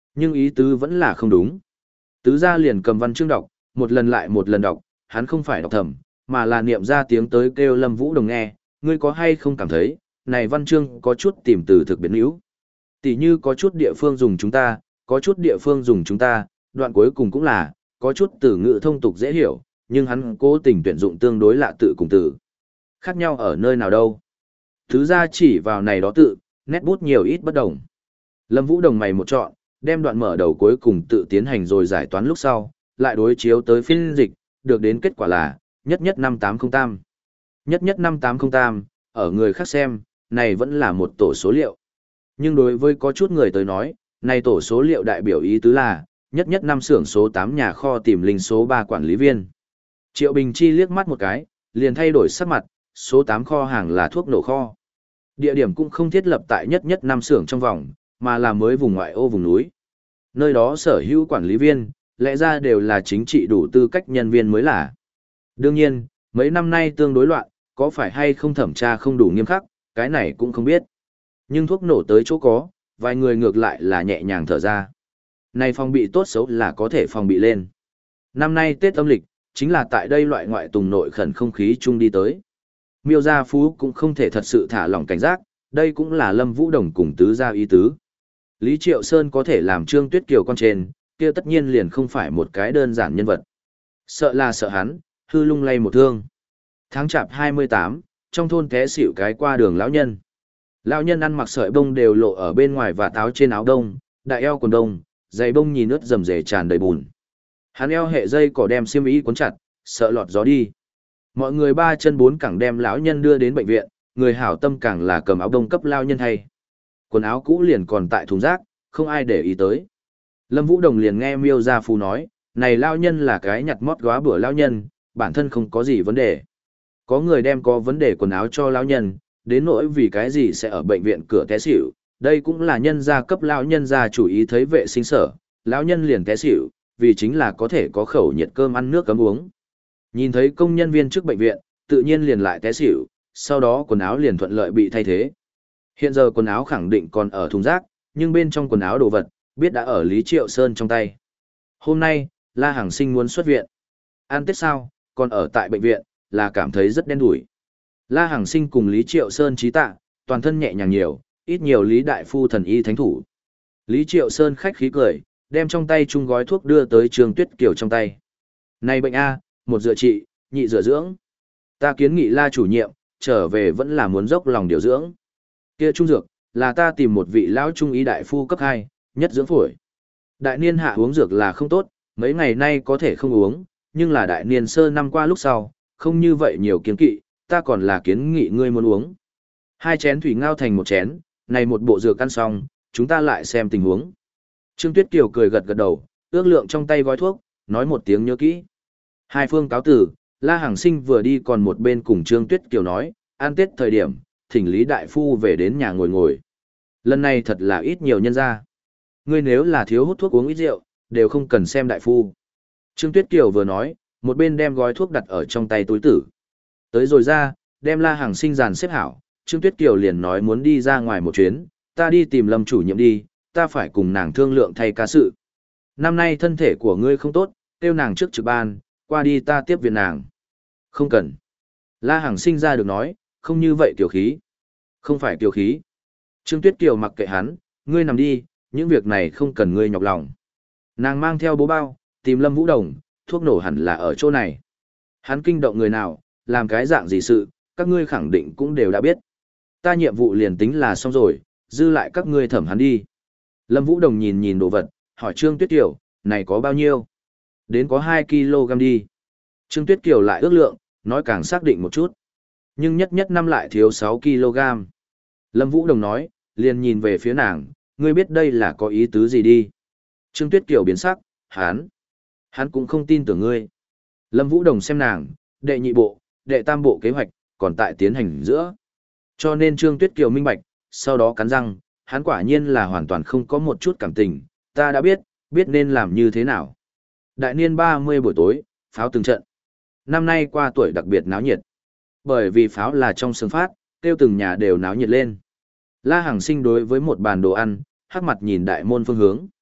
Nhưng ý tứ vẫn là không đúng. Tứ gia liền cầm văn chương đọc, một lần lại một lần đọc, hắn không phải đọc thầm, mà là niệm ra tiếng tới kêu Lâm Vũ Đồng nghe, ngươi có hay không cảm thấy, này văn chương có chút tìm từ thực biến yếu. Tỷ như có chút địa phương dùng chúng ta, có chút địa phương dùng chúng ta, đoạn cuối cùng cũng là, có chút từ ngữ thông tục dễ hiểu, nhưng hắn cố tình tuyển dụng tương đối lạ tự cùng từ. Khác nhau ở nơi nào đâu? Thứ ra chỉ vào này đó tự, nét bút nhiều ít bất đồng. Lâm Vũ Đồng mày một chọn, đem đoạn mở đầu cuối cùng tự tiến hành rồi giải toán lúc sau, lại đối chiếu tới phiên dịch, được đến kết quả là, nhất nhất năm tám không tam. Nhất nhất năm tám không tam, ở người khác xem, này vẫn là một tổ số liệu. Nhưng đối với có chút người tới nói, này tổ số liệu đại biểu ý tứ là, nhất nhất năm xưởng số tám nhà kho tìm linh số ba quản lý viên. Triệu Bình Chi liếc mắt một cái, liền thay đổi sắc mặt, số tám kho hàng là thuốc nổ kho. Địa điểm cũng không thiết lập tại nhất nhất năm xưởng trong vòng, mà là mới vùng ngoại ô vùng núi. Nơi đó sở hữu quản lý viên, lẽ ra đều là chính trị đủ tư cách nhân viên mới là. Đương nhiên, mấy năm nay tương đối loạn, có phải hay không thẩm tra không đủ nghiêm khắc, cái này cũng không biết. Nhưng thuốc nổ tới chỗ có, vài người ngược lại là nhẹ nhàng thở ra. Này phòng bị tốt xấu là có thể phòng bị lên. Năm nay Tết âm lịch, chính là tại đây loại ngoại tùng nội khẩn không khí chung đi tới. Miêu Gia Phú cũng không thể thật sự thả lỏng cảnh giác, đây cũng là Lâm Vũ Đồng cùng tứ gia ý tứ. Lý Triệu Sơn có thể làm Trương Tuyết Kiều con trên, kia tất nhiên liền không phải một cái đơn giản nhân vật. Sợ là sợ hắn, hư lung lay một thương. Tháng chạp hai mươi tám, trong thôn té xỉu cái qua đường lão nhân. Lão nhân ăn mặc sợi bông đều lộ ở bên ngoài và táo trên áo đông, đại eo quần đông, giày bông nhìn ướt rầm rề tràn đầy bùn. Hắn eo hệ dây cỏ đem xiêm y cuốn chặt, sợ lọt gió đi. Mọi người ba chân bốn cẳng đem lão nhân đưa đến bệnh viện, người hảo tâm càng là cầm áo đông cấp lão nhân thay. Quần áo cũ liền còn tại thùng rác, không ai để ý tới. Lâm Vũ Đồng liền nghe Miêu Gia Phú nói, này lão nhân là cái nhặt mót góa bữa lão nhân, bản thân không có gì vấn đề. Có người đem có vấn đề quần áo cho lão nhân, đến nỗi vì cái gì sẽ ở bệnh viện cửa té xỉu, đây cũng là nhân gia cấp lão nhân gia chủ ý thấy vệ sinh sở, lão nhân liền té xỉu, vì chính là có thể có khẩu nhiệt cơm ăn nước cấm uống. Nhìn thấy công nhân viên trước bệnh viện, tự nhiên liền lại té xỉu, sau đó quần áo liền thuận lợi bị thay thế. Hiện giờ quần áo khẳng định còn ở thùng rác, nhưng bên trong quần áo đồ vật, biết đã ở Lý Triệu Sơn trong tay. Hôm nay, La Hằng Sinh muốn xuất viện. Ăn Tết sao, còn ở tại bệnh viện, là cảm thấy rất đen đủi. La Hằng Sinh cùng Lý Triệu Sơn trí tạ, toàn thân nhẹ nhàng nhiều, ít nhiều Lý Đại Phu thần y thánh thủ. Lý Triệu Sơn khách khí cười, đem trong tay chung gói thuốc đưa tới Trương Tuyết Kiều trong tay. Này bệnh A, một dựa trị, nhị dựa dưỡng. Ta kiến nghị La chủ nhiệm, trở về vẫn là muốn dốc lòng điều dưỡng. Kia trung dược, là ta tìm một vị lão trung y đại phu cấp hai, nhất dưỡng phổi. Đại niên hạ uống dược là không tốt, mấy ngày nay có thể không uống, nhưng là đại niên sơ năm qua lúc sau, không như vậy nhiều kiến kỵ, ta còn là kiến nghị ngươi muốn uống. Hai chén thủy ngao thành một chén, này một bộ dược ăn xong, chúng ta lại xem tình huống. Trương Tuyết Kiều cười gật gật đầu, ước lượng trong tay gói thuốc, nói một tiếng nhớ kỹ. Hai phương cáo tử, La Hằng Sinh vừa đi còn một bên cùng Trương Tuyết Kiều nói, ăn Tết thời điểm, thỉnh Lý Đại Phu về đến nhà ngồi ngồi. Lần này thật là ít nhiều nhân ra. Ngươi nếu là thiếu hút thuốc uống ít rượu, đều không cần xem Đại Phu. Trương Tuyết Kiều vừa nói, một bên đem gói thuốc đặt ở trong tay túi tử. Tới rồi ra, đem La Hằng Sinh dàn xếp hảo, Trương Tuyết Kiều liền nói muốn đi ra ngoài một chuyến, ta đi tìm Lâm chủ nhiệm đi, ta phải cùng nàng thương lượng thay ca sự. Năm nay thân thể của ngươi không tốt, kêu nàng trước trực ban, qua đi ta tiếp viện nàng. Không cần. La Hằng Sinh ra được nói, không như vậy tiểu khí. Không phải tiểu khí. Trương Tuyết Kiều mặc kệ hắn, ngươi nằm đi, những việc này không cần ngươi nhọc lòng. Nàng mang theo bố bao, tìm Lâm Vũ Đồng, thuốc nổ hẳn là ở chỗ này. Hắn kinh động người nào, làm cái dạng gì sự, các ngươi khẳng định cũng đều đã biết. Ta nhiệm vụ liền tính là xong rồi, dư lại các ngươi thẩm hắn đi. Lâm Vũ Đồng nhìn nhìn đồ vật, hỏi Trương Tuyết Kiều, này có bao nhiêu? Đến có hai ki lô gam đi. Trương Tuyết Kiều lại ước lượng, nói càng xác định một chút. Nhưng nhất nhất năm lại thiếu sáu ki lô gam. Lâm Vũ Đồng nói, liền nhìn về phía nàng, ngươi biết đây là có ý tứ gì đi. Trương Tuyết Kiều biến sắc, hắn. Hắn cũng không tin tưởng ngươi. Lâm Vũ Đồng xem nàng, đệ nhị bộ, đệ tam bộ kế hoạch, còn tại tiến hành giữa. Cho nên Trương Tuyết Kiều minh bạch, sau đó cắn răng, hắn quả nhiên là hoàn toàn không có một chút cảm tình, ta đã biết, biết nên làm như thế nào. Đại niên ba mươi buổi tối, pháo từng trận. Năm nay qua tuổi đặc biệt náo nhiệt. Bởi vì pháo là trong sương phát, tiêu từng nhà đều náo nhiệt lên. La Hằng Sinh đối với một bàn đồ ăn, hắc mặt nhìn đại môn phương hướng.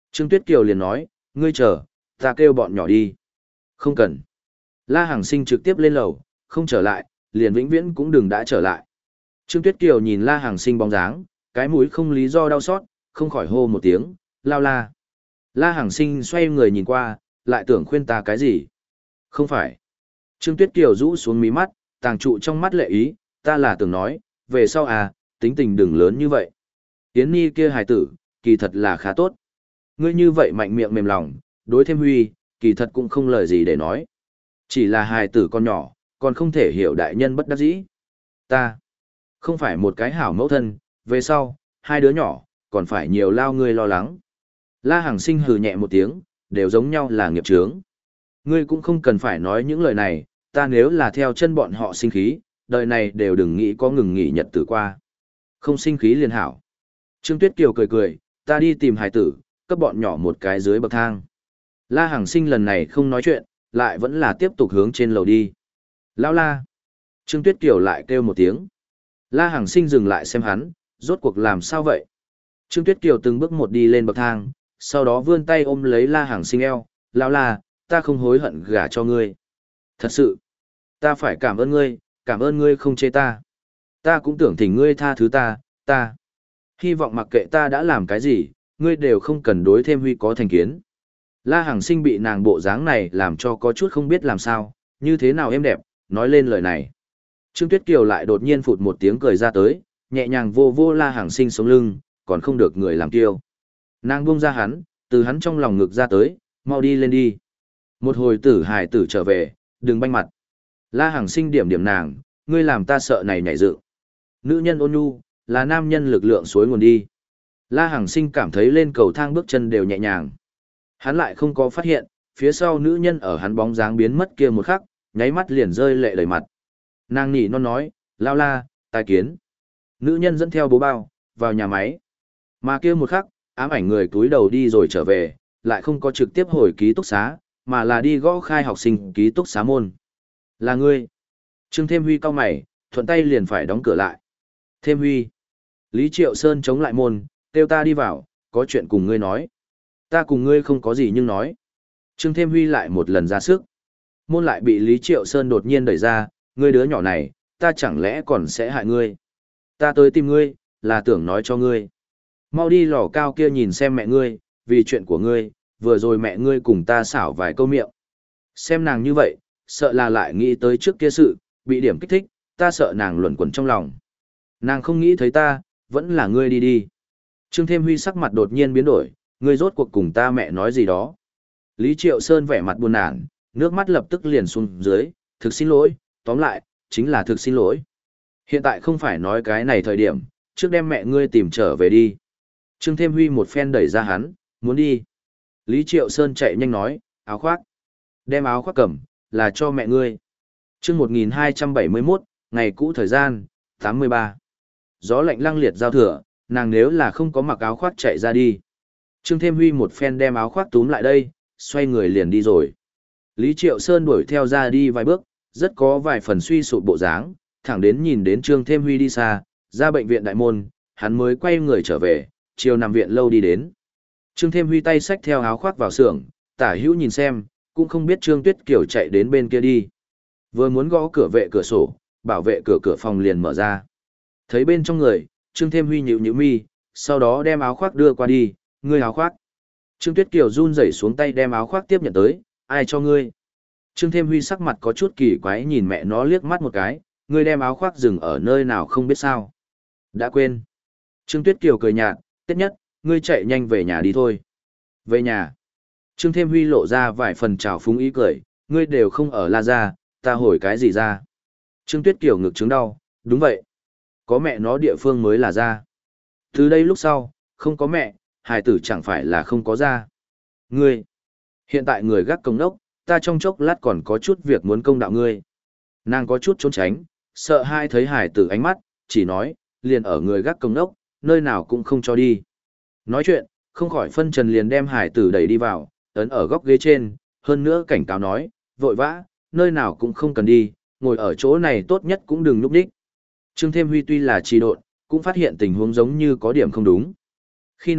Trương Tuyết Kiều liền nói, ngươi chờ, ta kêu bọn nhỏ đi. Không cần. La Hằng Sinh trực tiếp lên lầu, không trở lại, liền vĩnh viễn cũng đừng đã trở lại. Trương Tuyết Kiều nhìn La Hằng Sinh bóng dáng, cái mũi không lý do đau xót, không khỏi hô một tiếng, lao la. La Hằng Sinh xoay người nhìn qua, lại tưởng khuyên ta cái gì. Không phải. Trương Tuyết Kiều rũ xuống mí mắt, tàng trụ trong mắt lệ ý, ta là tưởng nói, về sau à, tính tình đừng lớn như vậy. Yến Nhi kia hài tử, kỳ thật là khá tốt. Ngươi như vậy mạnh miệng mềm lòng, đối thêm Huy, kỳ thật cũng không lời gì để nói. Chỉ là hài tử con nhỏ, còn không thể hiểu đại nhân bất đắc dĩ. Ta, không phải một cái hảo mẫu thân, về sau, hai đứa nhỏ, còn phải nhiều lao ngươi lo lắng. La Hằng Sinh hừ nhẹ một tiếng, đều giống nhau là nghiệp chướng. Ngươi cũng không cần phải nói những lời này, ta nếu là theo chân bọn họ sinh khí, đời này đều đừng nghĩ có ngừng nghỉ nhật tử qua. Không sinh khí liền hảo. Trương Tuyết Kiều cười cười, ta đi tìm hài tử, cấp bọn nhỏ một cái dưới bậc thang. La Hằng Sinh lần này không nói chuyện, lại vẫn là tiếp tục hướng trên lầu đi. Lão la. Trương Tuyết Kiều lại kêu một tiếng. La Hằng Sinh dừng lại xem hắn, rốt cuộc làm sao vậy? Trương Tuyết Kiều từng bước một đi lên bậc thang, sau đó vươn tay ôm lấy La Hằng Sinh eo. Lão la, ta không hối hận gả cho ngươi. Thật sự, ta phải cảm ơn ngươi, cảm ơn ngươi không chê ta. Ta cũng tưởng thỉnh ngươi tha thứ ta, ta. Hy vọng mặc kệ ta đã làm cái gì, ngươi đều không cần đối thêm Huy có thành kiến. La Hằng Sinh bị nàng bộ dáng này làm cho có chút không biết làm sao, như thế nào êm đẹp, nói lên lời này. Trương Tuyết Kiều lại đột nhiên phụt một tiếng cười ra tới, nhẹ nhàng vô vô La Hằng Sinh sống lưng, còn không được người làm kiêu. Nàng buông ra hắn, từ hắn trong lòng ngực ra tới, mau đi lên đi. Một hồi tử hài tử trở về, đừng banh mặt. La Hằng Sinh điểm điểm nàng, ngươi làm ta sợ này nhảy dựng. Nữ nhân ôn nhu, là nam nhân lực lượng suối nguồn đi. La Hằng Sinh cảm thấy lên cầu thang bước chân đều nhẹ nhàng. Hắn lại không có phát hiện, phía sau nữ nhân ở hắn bóng dáng biến mất kia một khắc, nháy mắt liền rơi lệ đầy mặt. Nàng nhỉ non nói, lao la, tài kiến. Nữ nhân dẫn theo bố bao, vào nhà máy. Mà kia một khắc, ám ảnh người túi đầu đi rồi trở về, lại không có trực tiếp hồi ký túc xá, mà là đi gõ khai học sinh ký túc xá môn. Là ngươi. Trương Thêm Huy cau mày, thuận tay liền phải đóng cửa lại. Thêm Huy. Lý Triệu Sơn chống lại môn, kêu ta đi vào, có chuyện cùng ngươi nói. Ta cùng ngươi không có gì nhưng nói. Trương Thêm Huy lại một lần ra sức. Môn lại bị Lý Triệu Sơn đột nhiên đẩy ra, ngươi đứa nhỏ này, ta chẳng lẽ còn sẽ hại ngươi. Ta tới tìm ngươi, là tưởng nói cho ngươi. Mau đi lò cao kia nhìn xem mẹ ngươi, vì chuyện của ngươi, vừa rồi mẹ ngươi cùng ta xảo vài câu miệng. Xem nàng như vậy, sợ là lại nghĩ tới trước kia sự, bị điểm kích thích, ta sợ nàng luẩn quẩn trong lòng. Nàng không nghĩ thấy ta, vẫn là ngươi đi đi. Trương Thêm Huy sắc mặt đột nhiên biến đổi, ngươi rốt cuộc cùng ta mẹ nói gì đó. Lý Triệu Sơn vẻ mặt buồn nản, nước mắt lập tức liền xuống dưới, thực xin lỗi, tóm lại, chính là thực xin lỗi. Hiện tại không phải nói cái này thời điểm, trước đem mẹ ngươi tìm trở về đi. Trương Thêm Huy một phen đẩy ra hắn, muốn đi. Lý Triệu Sơn chạy nhanh nói, áo khoác. Đem áo khoác cầm, là cho mẹ ngươi. Chương một nghìn hai trăm bảy mươi mốt, ngày cũ thời gian, tám mươi ba. Gió lạnh lăng liệt giao thừa, nàng nếu là không có mặc áo khoác chạy ra đi. Trương Thêm Huy một phen đem áo khoác túm lại đây, xoay người liền đi rồi. Lý Triệu Sơn đuổi theo ra đi vài bước, rất có vài phần suy sụp bộ dáng, thẳng đến nhìn đến Trương Thêm Huy đi xa, ra bệnh viện đại môn, hắn mới quay người trở về, chiều nằm viện lâu đi đến. Trương Thêm Huy tay xách theo áo khoác vào xưởng, tả hữu nhìn xem, cũng không biết Trương Tuyết Kiều chạy đến bên kia đi. Vừa muốn gõ cửa vệ cửa sổ, bảo vệ cửa cửa phòng liền mở ra. Thấy bên trong người, Trương Thêm Huy nhíu nhíu mi, sau đó đem áo khoác đưa qua đi, ngươi áo khoác. Trương Tuyết Kiều run rẩy xuống tay đem áo khoác tiếp nhận tới, ai cho ngươi? Trương Thêm Huy sắc mặt có chút kỳ quái nhìn mẹ nó liếc mắt một cái, ngươi đem áo khoác dừng ở nơi nào không biết sao. Đã quên. Trương Tuyết Kiều cười nhạt, tiết nhất, ngươi chạy nhanh về nhà đi thôi. Về nhà. Trương Thêm Huy lộ ra vài phần trào phúng ý cười, ngươi đều không ở La Gia, ta hồi cái gì ra. Trương Tuyết Kiều ngực chứng đau, đúng vậy. Có mẹ nó địa phương mới là ra. Từ đây lúc sau, không có mẹ, hài tử chẳng phải là không có ra. Ngươi. Hiện tại người gác công đốc, ta trong chốc lát còn có chút việc muốn công đạo ngươi. Nàng có chút trốn tránh, sợ hai thấy hài tử ánh mắt, chỉ nói, liền ở người gác công đốc, nơi nào cũng không cho đi. Nói chuyện, không khỏi phân trần liền đem hài tử đẩy đi vào, ấn ở góc ghế trên, hơn nữa cảnh cáo nói, vội vã, nơi nào cũng không cần đi, ngồi ở chỗ này tốt nhất cũng đừng núp đích. Trương Thêm Huy tuy là trì độn, cũng phát hiện tình huống giống như có điểm không đúng. Khi nào,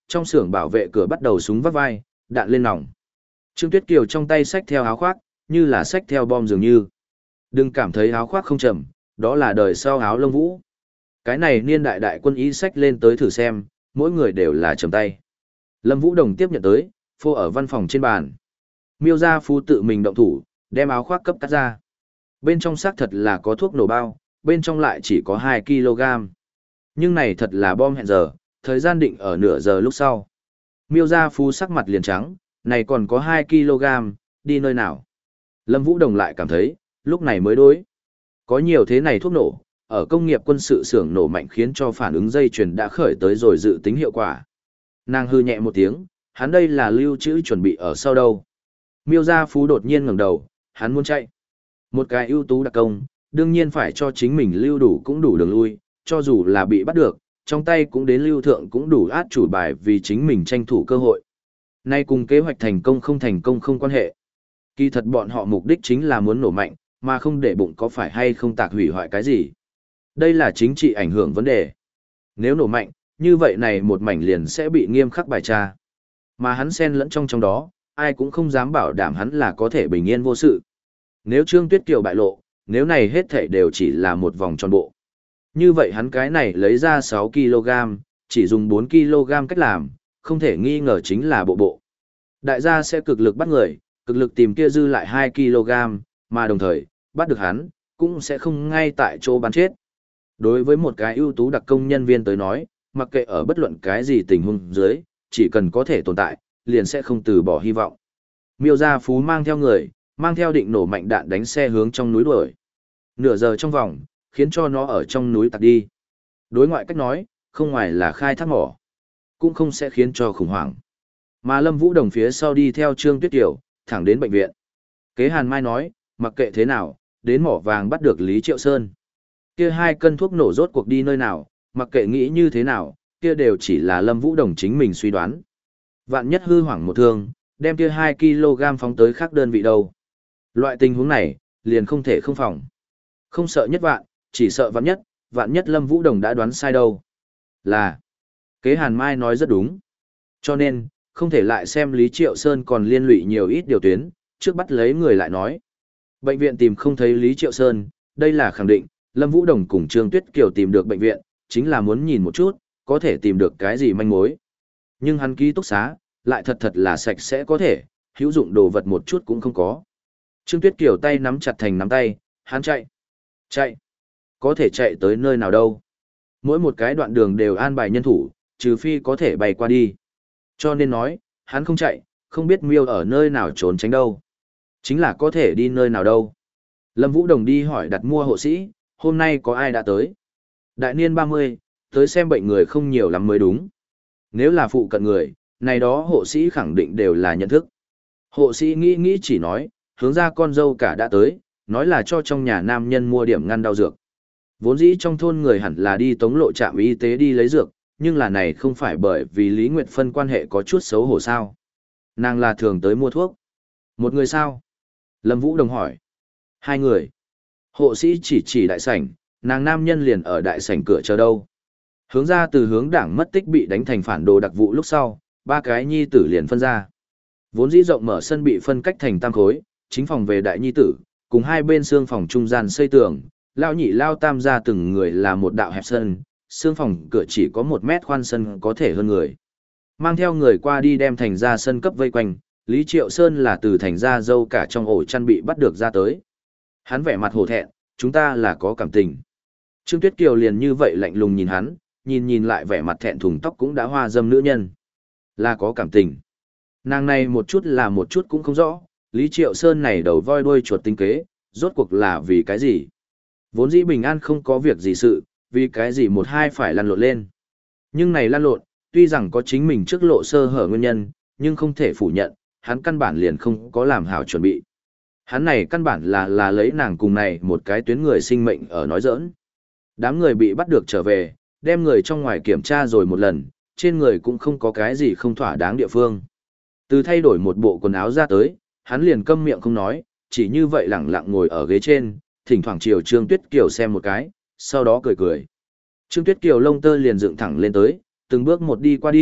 trong xưởng bảo vệ cửa bắt đầu súng vắt vai, đạn lên nòng. Trương Tuyết Kiều trong tay xách theo áo khoác, như là xách theo bom dường như. Đừng cảm thấy áo khoác không trầm, đó là đời sau áo lông vũ. Cái này niên đại đại quân ý xách lên tới thử xem, mỗi người đều là trầm tay. Lâm Vũ Đồng tiếp nhận tới, phô ở văn phòng trên bàn. Miêu Gia Phú tự mình động thủ, đem áo khoác cấp cắt ra. Bên trong xác thật là có thuốc nổ bao, bên trong lại chỉ có hai ki lô gam. Nhưng này thật là bom hẹn giờ, thời gian định ở nửa giờ lúc sau. Miêu Gia Phú sắc mặt liền trắng, này còn có hai ki lô gam, đi nơi nào? Lâm Vũ Đồng lại cảm thấy, lúc này mới đối. Có nhiều thế này thuốc nổ, ở công nghiệp quân sự xưởng nổ mạnh khiến cho phản ứng dây chuyền đã khởi tới rồi dự tính hiệu quả. Nàng hư nhẹ một tiếng, hắn đây là lưu trữ chuẩn bị ở sau đâu. Miêu Gia Phú đột nhiên ngẩng đầu, hắn muốn chạy. Một cái ưu tú đặc công, đương nhiên phải cho chính mình lưu đủ cũng đủ đường lui, cho dù là bị bắt được, trong tay cũng đến lưu thượng cũng đủ át chủ bài vì chính mình tranh thủ cơ hội. Nay cùng kế hoạch thành công không thành công không quan hệ. Kỳ thật bọn họ mục đích chính là muốn nổ mạnh, mà không để bụng có phải hay không tạc hủy hoại cái gì. Đây là chính trị ảnh hưởng vấn đề. Nếu nổ mạnh, như vậy này một mảnh liền sẽ bị nghiêm khắc bài tra. Mà hắn xen lẫn trong trong đó, ai cũng không dám bảo đảm hắn là có thể bình yên vô sự. Nếu Trương Tuyết Kiều bại lộ, nếu này hết thảy đều chỉ là một vòng tròn bộ. Như vậy hắn cái này lấy ra sáu ki lô gam, chỉ dùng bốn ki lô gam cách làm, không thể nghi ngờ chính là bộ bộ. Đại gia sẽ cực lực bắt người, cực lực tìm kia dư lại hai ki lô gam, mà đồng thời, bắt được hắn, cũng sẽ không ngay tại chỗ bắn chết. Đối với một cái ưu tú đặc công nhân viên tới nói, mặc kệ ở bất luận cái gì tình huống dưới, chỉ cần có thể tồn tại, liền sẽ không từ bỏ hy vọng. Miêu Gia Phú mang theo người, mang theo định nổ mạnh đạn đánh xe hướng trong núi đuổi. Nửa giờ trong vòng, khiến cho nó ở trong núi tạt đi. Đối ngoại cách nói, không ngoài là khai thác mỏ, cũng không sẽ khiến cho khủng hoảng. Mà Lâm Vũ Đồng phía sau đi theo Trương Tuyết Kiều, thẳng đến bệnh viện. Kế Hàn Mai nói, mặc kệ thế nào, đến mỏ vàng bắt được Lý Triệu Sơn. Kia hai cân thuốc nổ rốt cuộc đi nơi nào, mặc kệ nghĩ như thế nào, kia đều chỉ là Lâm Vũ Đồng chính mình suy đoán. Vạn nhất hư hoảng một thương, đem kia hai ki lô gam phóng tới khác đơn vị đâu. Loại tình huống này, liền không thể không phòng. Không sợ nhất vạn, chỉ sợ vạn nhất, vạn nhất Lâm Vũ Đồng đã đoán sai đâu. Là, Kế Hàn Mai nói rất đúng. Cho nên, không thể lại xem Lý Triệu Sơn còn liên lụy nhiều ít điều tuyến, trước bắt lấy người lại nói. Bệnh viện tìm không thấy Lý Triệu Sơn, đây là khẳng định, Lâm Vũ Đồng cùng Trương Tuyết Kiều tìm được bệnh viện, chính là muốn nhìn một chút, có thể tìm được cái gì manh mối. Nhưng hắn ký túc xá, lại thật thật là sạch sẽ có thể, hữu dụng đồ vật một chút cũng không có. Trương Tuyết Kiều tay nắm chặt thành nắm tay, hắn chạy. Chạy. Có thể chạy tới nơi nào đâu. Mỗi một cái đoạn đường đều an bài nhân thủ, trừ phi có thể bay qua đi. Cho nên nói, hắn không chạy, không biết Miêu ở nơi nào trốn tránh đâu. Chính là có thể đi nơi nào đâu. Lâm Vũ Đồng đi hỏi đặt mua hộ sĩ, hôm nay có ai đã tới. Đại niên ba mươi, tới xem bệnh người không nhiều lắm mới đúng. Nếu là phụ cận người, này đó hộ sĩ khẳng định đều là nhận thức. Hộ sĩ nghĩ nghĩ chỉ nói, hướng ra con dâu cả đã tới, nói là cho trong nhà nam nhân mua điểm ngăn đau dược. Vốn dĩ trong thôn người hẳn là đi tống lộ trạm y tế đi lấy dược, nhưng là này không phải bởi vì Lý Nguyệt Phân quan hệ có chút xấu hổ sao. Nàng là thường tới mua thuốc. Một người sao? Lâm Vũ Đồng hỏi. Hai người. Hộ sĩ chỉ chỉ đại sảnh, nàng nam nhân liền ở đại sảnh cửa chờ đâu. Hướng ra từ hướng đảng mất tích bị đánh thành phản đồ đặc vụ lúc sau, ba cái nhi tử liền phân ra. Vốn dĩ rộng mở sân bị phân cách thành tam khối, chính phòng về đại nhi tử, cùng hai bên xương phòng trung gian xây tường, lao nhị lao tam ra từng người là một đạo hẹp sân, xương phòng cửa chỉ có một mét khoan sân có thể hơn người. Mang theo người qua đi đem thành ra sân cấp vây quanh, Lý Triệu Sơn là từ thành ra dâu cả trong ổ chăn bị bắt được ra tới. Hắn vẻ mặt hổ thẹn, chúng ta là có cảm tình. Trương Tuyết Kiều liền như vậy lạnh lùng nhìn hắn, nhìn nhìn lại vẻ mặt thẹn thùng tóc cũng đã hoa dâm nữ nhân. Là có cảm tình. Nàng này một chút là một chút cũng không rõ, Lý Triệu Sơn này đầu voi đuôi chuột tinh kế, rốt cuộc là vì cái gì? Vốn dĩ bình an không có việc gì sự, vì cái gì một hai phải lăn lộn lên. Nhưng này lăn lộn, tuy rằng có chính mình trước lộ sơ hở nguyên nhân, nhưng không thể phủ nhận, hắn căn bản liền không có làm hảo chuẩn bị. Hắn này căn bản là là lấy nàng cùng này một cái tuyến người sinh mệnh ở nói giỡn. Đám người bị bắt được trở về, đem người trong ngoài kiểm tra rồi một lần, trên người cũng không có cái gì không thỏa đáng địa phương. Từ thay đổi một bộ quần áo ra tới, hắn liền câm miệng không nói, chỉ như vậy lẳng lặng ngồi ở ghế trên, thỉnh thoảng chiều Trương Tuyết Kiều xem một cái, sau đó cười cười. Trương Tuyết Kiều lông tơ liền dựng thẳng lên tới, từng bước một đi qua đi,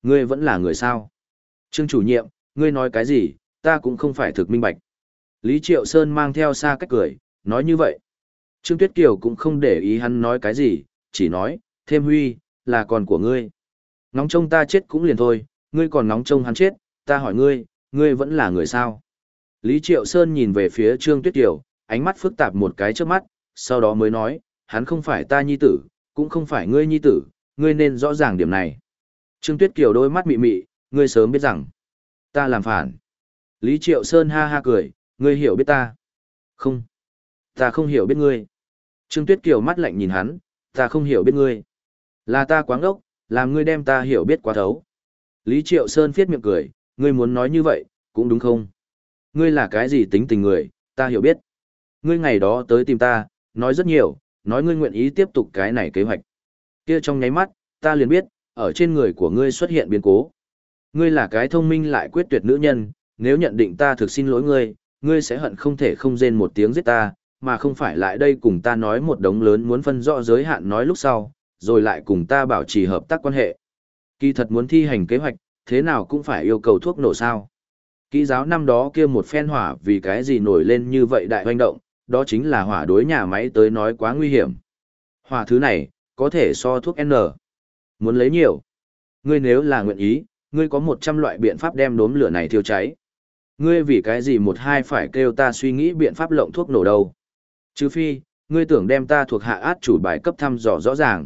ngươi vẫn là người sao? Trương chủ nhiệm, ngươi nói cái gì, ta cũng không phải thực minh bạch. Lý Triệu Sơn mang theo xa cách cười, nói như vậy. Trương Tuyết Kiều cũng không để ý hắn nói cái gì, chỉ nói, thêm huy, là con của ngươi. Ngóng trông ta chết cũng liền thôi, ngươi còn ngóng trông hắn chết, ta hỏi ngươi, ngươi vẫn là người sao? Lý Triệu Sơn nhìn về phía Trương Tuyết Kiều, ánh mắt phức tạp một cái trước mắt, sau đó mới nói, hắn không phải ta nhi tử, cũng không phải ngươi nhi tử, ngươi nên rõ ràng điểm này. Trương Tuyết Kiều đôi mắt mị mị, ngươi sớm biết rằng, ta làm phản. Lý Triệu Sơn ha ha cười, ngươi hiểu biết ta. Không, ta không hiểu biết ngươi. Trương Tuyết Kiều mắt lạnh nhìn hắn, ta không hiểu biết ngươi. Là ta quá ngốc, làm ngươi đem ta hiểu biết quá thấu. Lý Triệu Sơn phiết miệng cười, ngươi muốn nói như vậy, cũng đúng không? Ngươi là cái gì tính tình người, ta hiểu biết. Ngươi ngày đó tới tìm ta, nói rất nhiều, nói ngươi nguyện ý tiếp tục cái này kế hoạch. Kia trong nháy mắt, ta liền biết, ở trên người của ngươi xuất hiện biến cố. Ngươi là cái thông minh lại quyết tuyệt nữ nhân, nếu nhận định ta thực xin lỗi ngươi, ngươi sẽ hận không thể không rên một tiếng giết ta, mà không phải lại đây cùng ta nói một đống lớn muốn phân rõ giới hạn nói lúc sau, rồi lại cùng ta bảo trì hợp tác quan hệ. Kỳ thật muốn thi hành kế hoạch, thế nào cũng phải yêu cầu thuốc nổ sao. Kỹ giáo năm đó kia một phen hỏa vì cái gì nổi lên như vậy đại hoành động, đó chính là hỏa đối nhà máy tới nói quá nguy hiểm. Hỏa thứ này, có thể so thuốc N. Muốn lấy nhiều. Ngươi nếu là nguyện ý, ngươi có một trăm loại biện pháp đem đốm lửa này thiêu cháy. Ngươi vì cái gì một hai phải kêu ta suy nghĩ biện pháp lộng thuốc nổ đâu. Trừ phi, ngươi tưởng đem ta thuộc hạ át chủ bài cấp thăm dò rõ ràng.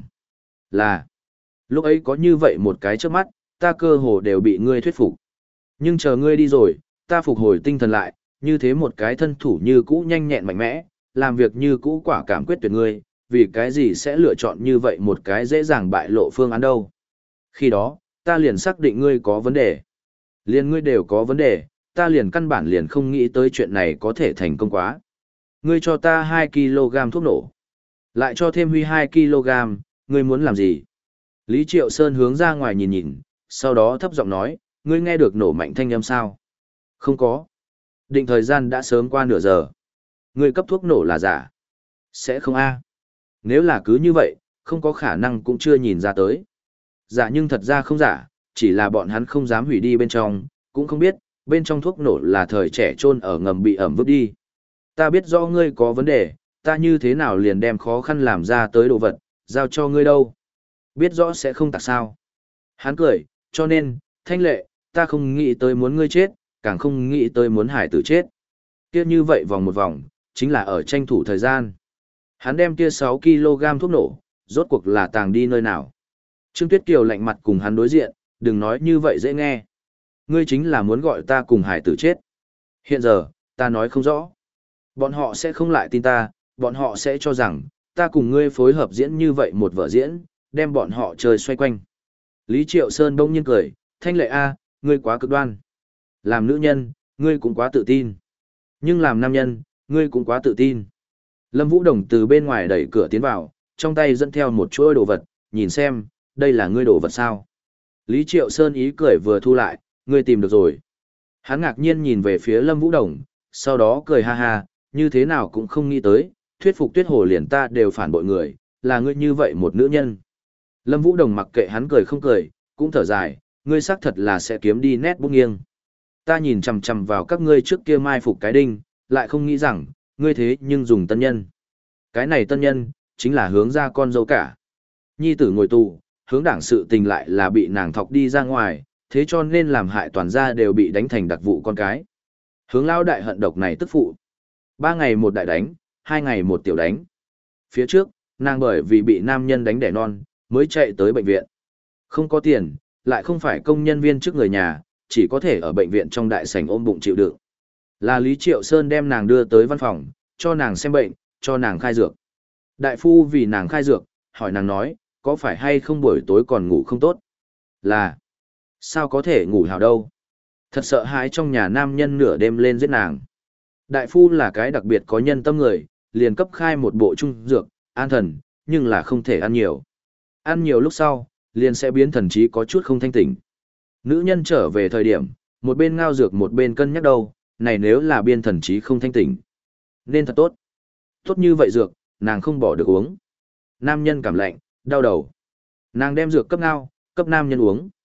Là, lúc ấy có như vậy một cái trước mắt, ta cơ hồ đều bị ngươi thuyết phục. Nhưng chờ ngươi đi rồi, ta phục hồi tinh thần lại, như thế một cái thân thủ như cũ nhanh nhẹn mạnh mẽ, làm việc như cũ quả cảm quyết tuyệt ngươi, vì cái gì sẽ lựa chọn như vậy một cái dễ dàng bại lộ phương án đâu. Khi đó, ta liền xác định ngươi có vấn đề. Liền ngươi đều có vấn đề, ta liền căn bản liền không nghĩ tới chuyện này có thể thành công quá. Ngươi cho ta hai ki lô gam thuốc nổ. Lại cho thêm huy hai ki lô gam, ngươi muốn làm gì? Lý Triệu Sơn hướng ra ngoài nhìn nhìn, sau đó thấp giọng nói, ngươi nghe được nổ mạnh thanh âm sao? Không có. Định thời gian đã sớm qua nửa giờ. Ngươi cấp thuốc nổ là giả. Sẽ không a. Nếu là cứ như vậy, không có khả năng cũng chưa nhìn ra tới. Giả nhưng thật ra không giả, chỉ là bọn hắn không dám hủy đi bên trong, cũng không biết, bên trong thuốc nổ là thời trẻ chôn ở ngầm bị ẩm vứt đi. Ta biết rõ ngươi có vấn đề, ta như thế nào liền đem khó khăn làm ra tới đồ vật, giao cho ngươi đâu. Biết rõ sẽ không tạc sao. Hắn cười, cho nên, Thanh Lệ, ta không nghĩ tới muốn ngươi chết, càng không nghĩ tới muốn hải tử chết. Kia như vậy vòng một vòng, chính là ở tranh thủ thời gian. Hắn đem kia sáu ki lô gam thuốc nổ, rốt cuộc là tàng đi nơi nào. Trương Tuyết Kiều lạnh mặt cùng hắn đối diện, đừng nói như vậy dễ nghe. Ngươi chính là muốn gọi ta cùng hải tử chết. Hiện giờ, ta nói không rõ. Bọn họ sẽ không lại tin ta, bọn họ sẽ cho rằng, ta cùng ngươi phối hợp diễn như vậy một vở diễn, đem bọn họ chơi xoay quanh. Lý Triệu Sơn bỗng nhiên cười, Thanh Lệ A, ngươi quá cực đoan. Làm nữ nhân, ngươi cũng quá tự tin. Nhưng làm nam nhân, ngươi cũng quá tự tin. Lâm Vũ Đồng từ bên ngoài đẩy cửa tiến vào, trong tay dẫn theo một chuỗi đồ vật, nhìn xem, đây là ngươi đồ vật sao. Lý Triệu Sơn ý cười vừa thu lại, ngươi tìm được rồi. Hắn ngạc nhiên nhìn về phía Lâm Vũ Đồng, sau đó cười ha ha, như thế nào cũng không nghĩ tới, thuyết phục Tuyết Hồ liền ta đều phản bội người, là ngươi như vậy một nữ nhân. Lâm Vũ Đồng mặc kệ hắn cười không cười, cũng thở dài, ngươi xác thật là sẽ kiếm đi nét bút nghiêng. Ta nhìn chằm chằm vào các ngươi trước kia mai phục cái đinh, lại không nghĩ rằng, ngươi thế nhưng dùng tân nhân. Cái này tân nhân, chính là hướng ra con dâu cả. Nhi tử ngồi tù, hướng đảng sự tình lại là bị nàng thọc đi ra ngoài, thế cho nên làm hại toàn gia đều bị đánh thành đặc vụ con cái. Hướng lao đại hận độc này tức phụ. Ba ngày một đại đánh, hai ngày một tiểu đánh. Phía trước, nàng bởi vì bị nam nhân đánh đẻ non, mới chạy tới bệnh viện. Không có tiền, lại không phải công nhân viên trước người nhà, chỉ có thể ở bệnh viện trong đại sảnh ôm bụng chịu đựng. Là Lý Triệu Sơn đem nàng đưa tới văn phòng, cho nàng xem bệnh, cho nàng khai dược. Đại phu vì nàng khai dược, hỏi nàng nói, có phải hay không buổi tối còn ngủ không tốt? Là, sao có thể ngủ hào đâu? Thật sợ hãi trong nhà nam nhân nửa đêm lên giết nàng. Đại phu là cái đặc biệt có nhân tâm người, liền cấp khai một bộ trung dược, an thần, nhưng là không thể ăn nhiều. Ăn nhiều lúc sau, liền sẽ biến thần trí có chút không thanh tỉnh. Nữ nhân trở về thời điểm, một bên ngao dược một bên cân nhắc đâu, này nếu là biên thần trí không thanh tỉnh. Nên thật tốt. Tốt như vậy dược, nàng không bỏ được uống. Nam nhân cảm lạnh, đau đầu. Nàng đem dược cấp ngao, cấp nam nhân uống.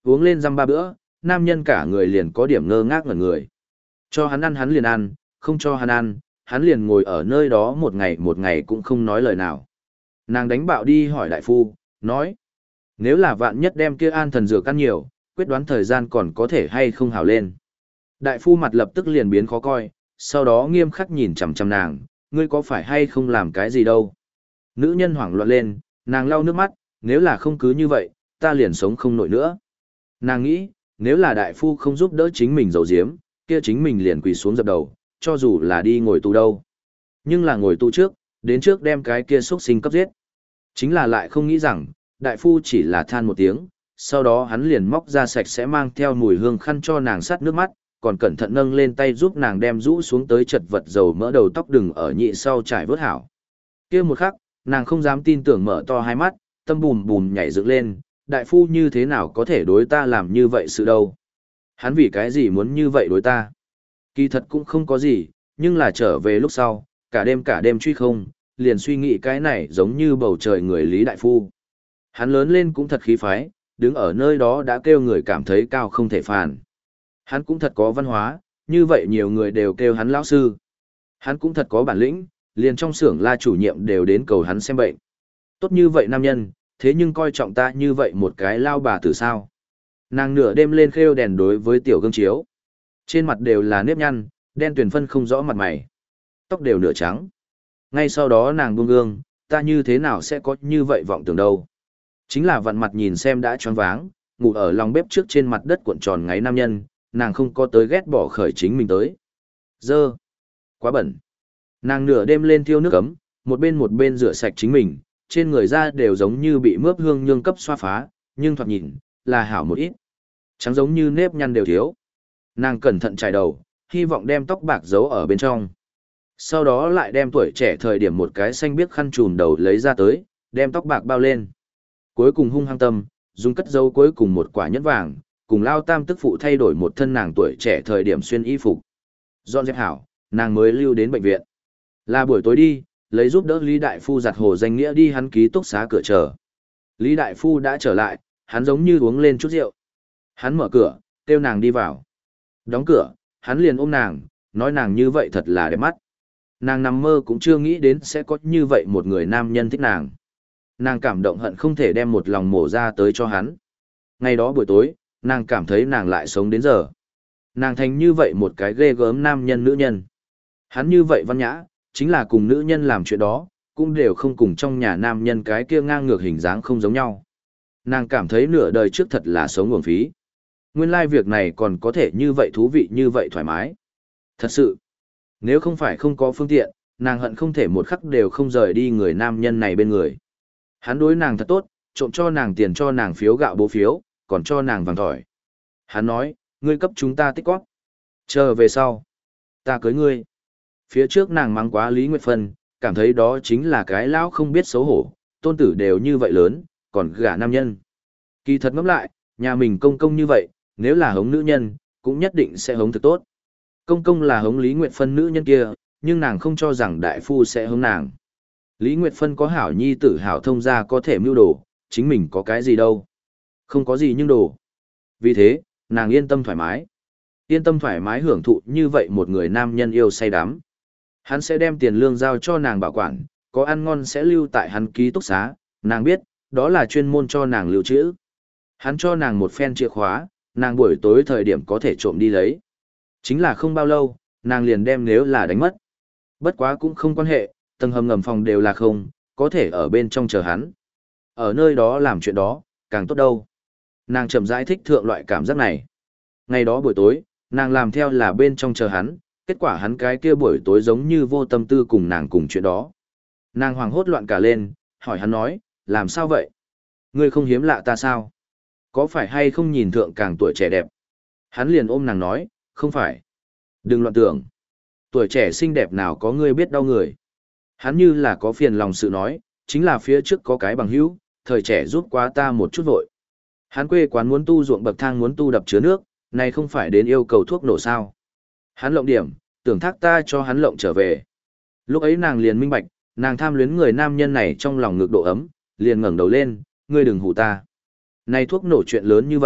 Uống lên dăm ba bữa, nam nhân cả người liền có điểm ngơ ngác ngẩn người. Cho hắn ăn hắn liền ăn, không cho hắn ăn, hắn liền ngồi ở nơi đó một ngày một ngày cũng không nói lời nào. Nàng đánh bạo đi hỏi đại phu, nói, nếu là vạn nhất đem kia an thần dược ăn nhiều, quyết đoán thời gian còn có thể hay không hào lên. Đại phu mặt lập tức liền biến khó coi, sau đó nghiêm khắc nhìn chằm chằm nàng, ngươi có phải hay không làm cái gì đâu. Nữ nhân hoảng loạn lên, nàng lau nước mắt, nếu là không cứ như vậy, ta liền sống không nổi nữa. Nàng nghĩ, nếu là đại phu không giúp đỡ chính mình giấu giếm, kia chính mình liền quỳ xuống dập đầu, cho dù là đi ngồi tù đâu. Nhưng là ngồi tù trước, đến trước đem cái kia xuất sinh cấp giết. Chính là lại không nghĩ rằng, đại phu chỉ là than một tiếng, sau đó hắn liền móc ra sạch sẽ mang theo mùi hương khăn cho nàng sát nước mắt, còn cẩn thận nâng lên tay giúp nàng đem rũ xuống tới chật vật dầu mỡ đầu tóc đừng ở nhị sau trải vớt hảo. Kia một khắc, nàng không dám tin tưởng mở to hai mắt, tâm bùm bùm nhảy dựng lên, đại phu như thế nào có thể đối ta làm như vậy sự đâu. Hắn vì cái gì muốn như vậy đối ta? Kỳ thật cũng không có gì, nhưng là trở về lúc sau, cả đêm cả đêm truy không, liền suy nghĩ cái này giống như bầu trời người Lý Đại Phu. Hắn lớn lên cũng thật khí phái, đứng ở nơi đó đã kêu người cảm thấy cao không thể phản. Hắn cũng thật có văn hóa, như vậy nhiều người đều kêu hắn lão sư. Hắn cũng thật có bản lĩnh, liền trong xưởng la chủ nhiệm đều đến cầu hắn xem bệnh. Tốt như vậy nam nhân, thế nhưng coi trọng ta như vậy một cái lao bà tử sao. Nàng nửa đêm lên khêu đèn đối với tiểu gương chiếu. Trên mặt đều là nếp nhăn, đen tuyền phân không rõ mặt mày. Tóc đều nửa trắng. Ngay sau đó nàng buông gương, ta như thế nào sẽ có như vậy vọng tưởng đâu. Chính là vặn mặt nhìn xem đã choáng váng, ngủ ở lòng bếp trước trên mặt đất cuộn tròn ngáy nam nhân, nàng không có tới ghét bỏ khởi chính mình tới. Dơ. Quá bẩn. Nàng nửa đêm lên thiêu nước ấm, một bên một bên rửa sạch chính mình, trên người da đều giống như bị mướp hương nhương cấp xoa phá, nhưng thoạt nhìn, là hảo một ít. Trắng giống như nếp nhăn đều thiếu. Nàng cẩn thận chải đầu, hy vọng đem tóc bạc giấu ở bên trong. Sau đó lại đem tuổi trẻ thời điểm một cái xanh biếc khăn trùm đầu lấy ra tới, đem tóc bạc bao lên. Cuối cùng hung hăng tâm, dùng cất dấu cuối cùng một quả nhẫn vàng, cùng lao tam tức phụ thay đổi một thân nàng tuổi trẻ thời điểm xuyên y phục. Dọn dẹp hảo, nàng mới lưu đến bệnh viện. Là buổi tối đi, lấy giúp đỡ Lý Đại Phu giặt hồ danh nghĩa đi hắn ký túc xá cửa chờ. Lý Đại Phu đã trở lại, hắn giống như uống lên chút rượu. Hắn mở cửa, kêu nàng đi vào. Đóng cửa, hắn liền ôm nàng, nói nàng như vậy thật là đẹp mắt. Nàng nằm mơ cũng chưa nghĩ đến sẽ có như vậy một người nam nhân thích nàng. Nàng cảm động hận không thể đem một lòng mổ ra tới cho hắn. Ngày đó buổi tối, nàng cảm thấy nàng lại sống đến giờ. Nàng thành như vậy một cái ghê gớm nam nhân nữ nhân. Hắn như vậy văn nhã, chính là cùng nữ nhân làm chuyện đó, cũng đều không cùng trong nhà nam nhân cái kia ngang ngược hình dáng không giống nhau. Nàng cảm thấy nửa đời trước thật là sống uổng phí. Nguyên lai việc này còn có thể như vậy thú vị như vậy thoải mái. Thật sự, nếu không phải không có phương tiện, nàng hận không thể một khắc đều không rời đi người nam nhân này bên người. Hắn đối nàng thật tốt, trộm cho nàng tiền cho nàng phiếu gạo bố phiếu, còn cho nàng vàng thỏi. Hắn nói, ngươi cấp chúng ta tích góp. Chờ về sau, ta cưới ngươi. Phía trước nàng mắng quá Lý Nguyệt Phân, cảm thấy đó chính là cái lão không biết xấu hổ, tôn tử đều như vậy lớn, còn gả nam nhân. Kỳ thật ngẫm lại, nhà mình công công như vậy, nếu là hống nữ nhân, cũng nhất định sẽ hống thật tốt. Công công là hống Lý Nguyệt Phân nữ nhân kia, nhưng nàng không cho rằng đại phu sẽ hống nàng. Lý Nguyệt Phân có hảo nhi tử hảo thông gia có thể mưu đồ, chính mình có cái gì đâu. Không có gì nhưng đồ. Vì thế, nàng yên tâm thoải mái. Yên tâm thoải mái hưởng thụ như vậy một người nam nhân yêu say đắm. Hắn sẽ đem tiền lương giao cho nàng bảo quản, có ăn ngon sẽ lưu tại hắn ký túc xá, nàng biết, đó là chuyên môn cho nàng lưu trữ. Hắn cho nàng một phen chìa khóa, nàng buổi tối thời điểm có thể trộm đi lấy. Chính là không bao lâu, nàng liền đem nếu là đánh mất. Bất quá cũng không quan hệ, tầng hầm ngầm phòng đều là không, có thể ở bên trong chờ hắn. Ở nơi đó làm chuyện đó, càng tốt đâu. Nàng chậm rãi thích thượng loại cảm giác này. Ngày đó buổi tối, nàng làm theo là bên trong chờ hắn, kết quả hắn cái kia buổi tối giống như vô tâm tư cùng nàng cùng chuyện đó. Nàng hoảng hốt loạn cả lên, hỏi hắn nói, làm sao vậy? Ngươi không hiếm lạ ta sao? Có phải hay không nhìn thượng càng tuổi trẻ đẹp? Hắn liền ôm nàng nói, không phải. Đừng loạn tưởng. Tuổi trẻ xinh đẹp nào có ngươi biết đau người. Hắn như là có phiền lòng sự nói, chính là phía trước có cái bằng hữu, thời trẻ giúp quá ta một chút vội. Hắn quê quán muốn tu ruộng bậc thang muốn tu đập chứa nước, này không phải đến yêu cầu thuốc nổ sao. Hắn lộng điểm, tưởng thác ta cho hắn lộng trở về. Lúc ấy nàng liền minh bạch, nàng tham luyến người nam nhân này trong lòng ngực độ ấm, liền ngẩng đầu lên, ngươi đừng hù ta. Này thuốc nổ chuyện lớn như vậy,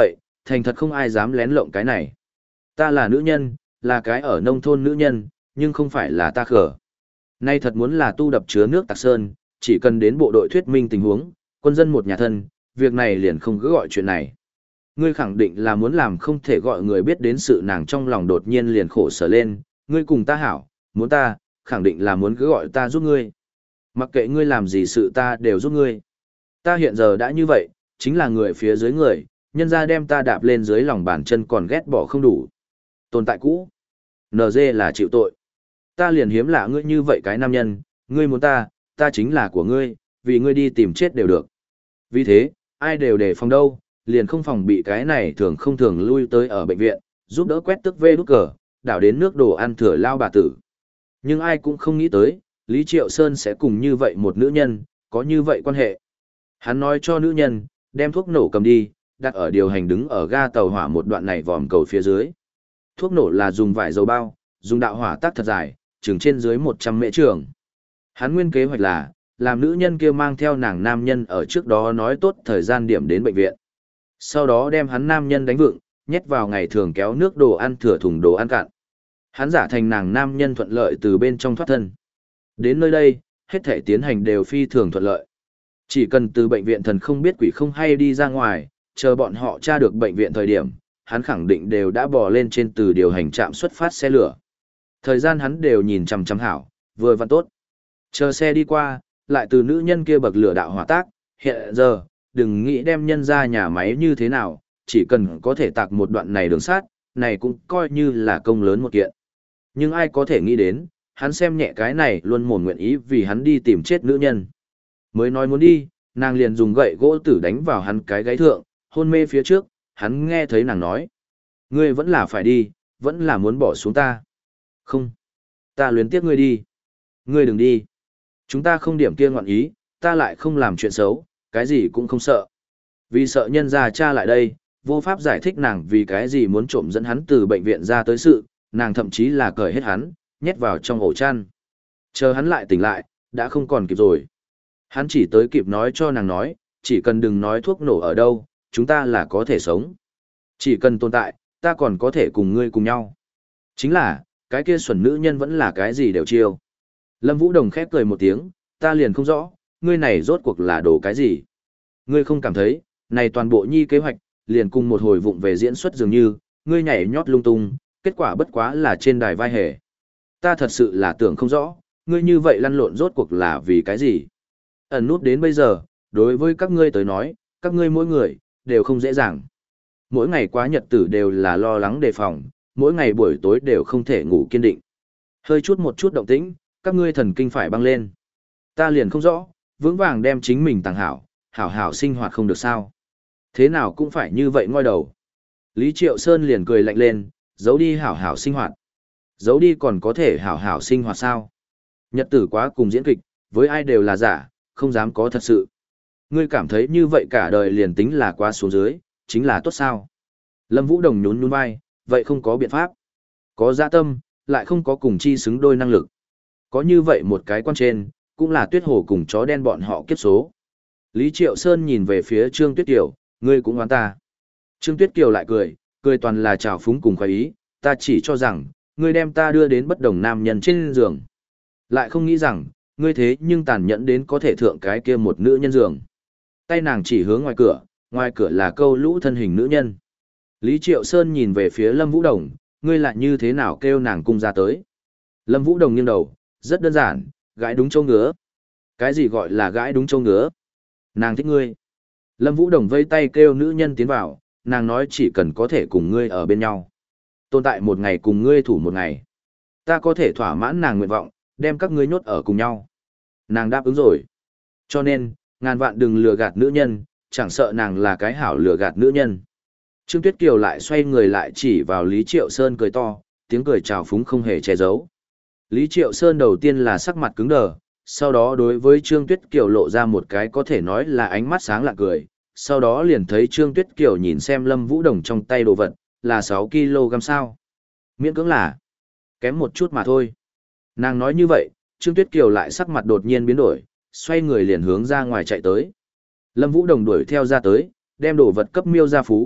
thành thật không ai dám lén lộng cái này. Ta là nữ nhân, là cái ở nông thôn nữ nhân, nhưng không phải là ta khở. Nay thật muốn là tu đập chứa nước Tạc Sơn, chỉ cần đến bộ đội thuyết minh tình huống, quân dân một nhà thân, việc này liền không cứ gọi chuyện này. Ngươi khẳng định là muốn làm không thể gọi người biết đến sự nàng trong lòng đột nhiên liền khổ sở lên, ngươi cùng ta hảo, muốn ta, khẳng định là muốn cứ gọi ta giúp ngươi. Mặc kệ ngươi làm gì sự ta đều giúp ngươi. Ta hiện giờ đã như vậy, chính là người phía dưới người, nhân ra đem ta đạp lên dưới lòng bàn chân còn ghét bỏ không đủ. Tồn tại cũ. en giê là chịu tội. Ta liền hiếm lạ ngươi như vậy cái nam nhân, ngươi muốn ta, ta chính là của ngươi, vì ngươi đi tìm chết đều được. Vì thế, ai đều đề phòng đâu, liền không phòng bị cái này thường không thường lui tới ở bệnh viện, giúp đỡ quét tức vê đút cờ, đảo đến nước đồ ăn thừa lao bà tử. Nhưng ai cũng không nghĩ tới, Lý Triệu Sơn sẽ cùng như vậy một nữ nhân, có như vậy quan hệ. Hắn nói cho nữ nhân, đem thuốc nổ cầm đi, đặt ở điều hành đứng ở ga tàu hỏa một đoạn này vòm cầu phía dưới. Thuốc nổ là dùng vải dầu bao, dùng đạo hỏa tác thật dài, chừng trên dưới một trăm mễ trường. Hắn nguyên kế hoạch là, làm nữ nhân kia mang theo nàng nam nhân ở trước đó nói tốt thời gian điểm đến bệnh viện. Sau đó đem hắn nam nhân đánh vựng, nhét vào ngày thường kéo nước đồ ăn thừa thùng đồ ăn cạn. Hắn giả thành nàng nam nhân thuận lợi từ bên trong thoát thân. Đến nơi đây, hết thể tiến hành đều phi thường thuận lợi. Chỉ cần từ bệnh viện thần không biết quỷ không hay đi ra ngoài, chờ bọn họ tra được bệnh viện thời điểm, hắn khẳng định đều đã bò lên trên từ điều hành trạm xuất phát xe lửa. Thời gian hắn đều nhìn chằm chằm hảo, vừa văn tốt. Chờ xe đi qua, lại từ nữ nhân kia bậc lửa đạo hỏa tác, hiện giờ, đừng nghĩ đem nhân ra nhà máy như thế nào, chỉ cần có thể tạc một đoạn này đường sát, này cũng coi như là công lớn một kiện. Nhưng ai có thể nghĩ đến, hắn xem nhẹ cái này luôn mồm nguyện ý vì hắn đi tìm chết nữ nhân. Mới nói muốn đi, nàng liền dùng gậy gỗ tử đánh vào hắn cái gáy thượng, hôn mê phía trước, hắn nghe thấy nàng nói. Ngươi vẫn là phải đi, vẫn là muốn bỏ xuống ta. Không, ta luyến tiếc ngươi đi. Ngươi đừng đi. Chúng ta không điểm kia ngọn ý, ta lại không làm chuyện xấu, cái gì cũng không sợ. Vì sợ nhân ra cha lại đây, vô pháp giải thích nàng vì cái gì muốn trộm dẫn hắn từ bệnh viện ra tới sự, nàng thậm chí là cởi hết hắn, nhét vào trong ổ chăn. Chờ hắn lại tỉnh lại, đã không còn kịp rồi. Hắn chỉ tới kịp nói cho nàng nói, chỉ cần đừng nói thuốc nổ ở đâu, chúng ta là có thể sống. Chỉ cần tồn tại, ta còn có thể cùng ngươi cùng nhau. Chính là, cái kia xuẩn nữ nhân vẫn là cái gì đều chiêu. Lâm Vũ Đồng khép cười một tiếng, ta liền không rõ, ngươi này rốt cuộc là đồ cái gì. Ngươi không cảm thấy, này toàn bộ nhi kế hoạch, liền cùng một hồi vụng về diễn xuất dường như, ngươi nhảy nhót lung tung, kết quả bất quá là trên đài vai hề. Ta thật sự là tưởng không rõ, ngươi như vậy lăn lộn rốt cuộc là vì cái gì. Ẩn nút đến bây giờ, đối với các ngươi tới nói, các ngươi mỗi người, đều không dễ dàng. Mỗi ngày quá nhật tử đều là lo lắng đề phòng, mỗi ngày buổi tối đều không thể ngủ kiên định. Hơi chút một chút động tĩnh, các ngươi thần kinh phải băng lên. Ta liền không rõ, vững vàng đem chính mình tàng hảo, hảo hảo sinh hoạt không được sao. Thế nào cũng phải như vậy ngoi đầu. Lý Triệu Sơn liền cười lạnh lên, giấu đi hảo hảo sinh hoạt. Giấu đi còn có thể hảo hảo sinh hoạt sao? Nhật tử quá cùng diễn kịch, với ai đều là giả, không dám có thật sự. Ngươi cảm thấy như vậy cả đời liền tính là quá xuống dưới, chính là tốt sao? Lâm Vũ Đồng nhún nhún vai, vậy không có biện pháp. Có dạ tâm, lại không có cùng chi xứng đôi năng lực. Có như vậy một cái quan trên, cũng là Tuyết Hồ cùng chó đen bọn họ kiếp số. Lý Triệu Sơn nhìn về phía Trương Tuyết Kiều, ngươi cũng oán ta. Trương Tuyết Kiều lại cười, cười toàn là trào phúng cùng khoái ý, ta chỉ cho rằng, ngươi đem ta đưa đến bất đồng nam nhân trên giường. Lại không nghĩ rằng, ngươi thế nhưng tàn nhẫn đến có thể thượng cái kia một nữ nhân giường. Tay nàng chỉ hướng ngoài cửa, ngoài cửa là câu lũ thân hình nữ nhân. Lý Triệu Sơn nhìn về phía Lâm Vũ Đồng, ngươi lại như thế nào kêu nàng cung ra tới. Lâm Vũ Đồng nghiêng đầu, rất đơn giản, gãi đúng châu ngứa. Cái gì gọi là gãi đúng châu ngứa? Nàng thích ngươi. Lâm Vũ Đồng vây tay kêu nữ nhân tiến vào, nàng nói chỉ cần có thể cùng ngươi ở bên nhau. Tồn tại một ngày cùng ngươi thủ một ngày. Ta có thể thỏa mãn nàng nguyện vọng, đem các ngươi nhốt ở cùng nhau. Nàng đáp ứng rồi. Cho nên, ngàn vạn đừng lừa gạt nữ nhân, chẳng sợ nàng là cái hảo lừa gạt nữ nhân. Trương Tuyết Kiều lại xoay người lại chỉ vào Lý Triệu Sơn cười to, tiếng cười trào phúng không hề che giấu. Lý Triệu Sơn đầu tiên là sắc mặt cứng đờ, sau đó đối với Trương Tuyết Kiều lộ ra một cái có thể nói là ánh mắt sáng lạ cười, sau đó liền thấy Trương Tuyết Kiều nhìn xem Lâm Vũ Đồng trong tay đồ vật, là sáu ki lô gam sao. Miễn cưỡng là, kém một chút mà thôi. Nàng nói như vậy, Trương Tuyết Kiều lại sắc mặt đột nhiên biến đổi, xoay người liền hướng ra ngoài chạy tới. Lâm Vũ Đồng đuổi theo ra tới, đem đồ vật cấp Miêu Gia Phú,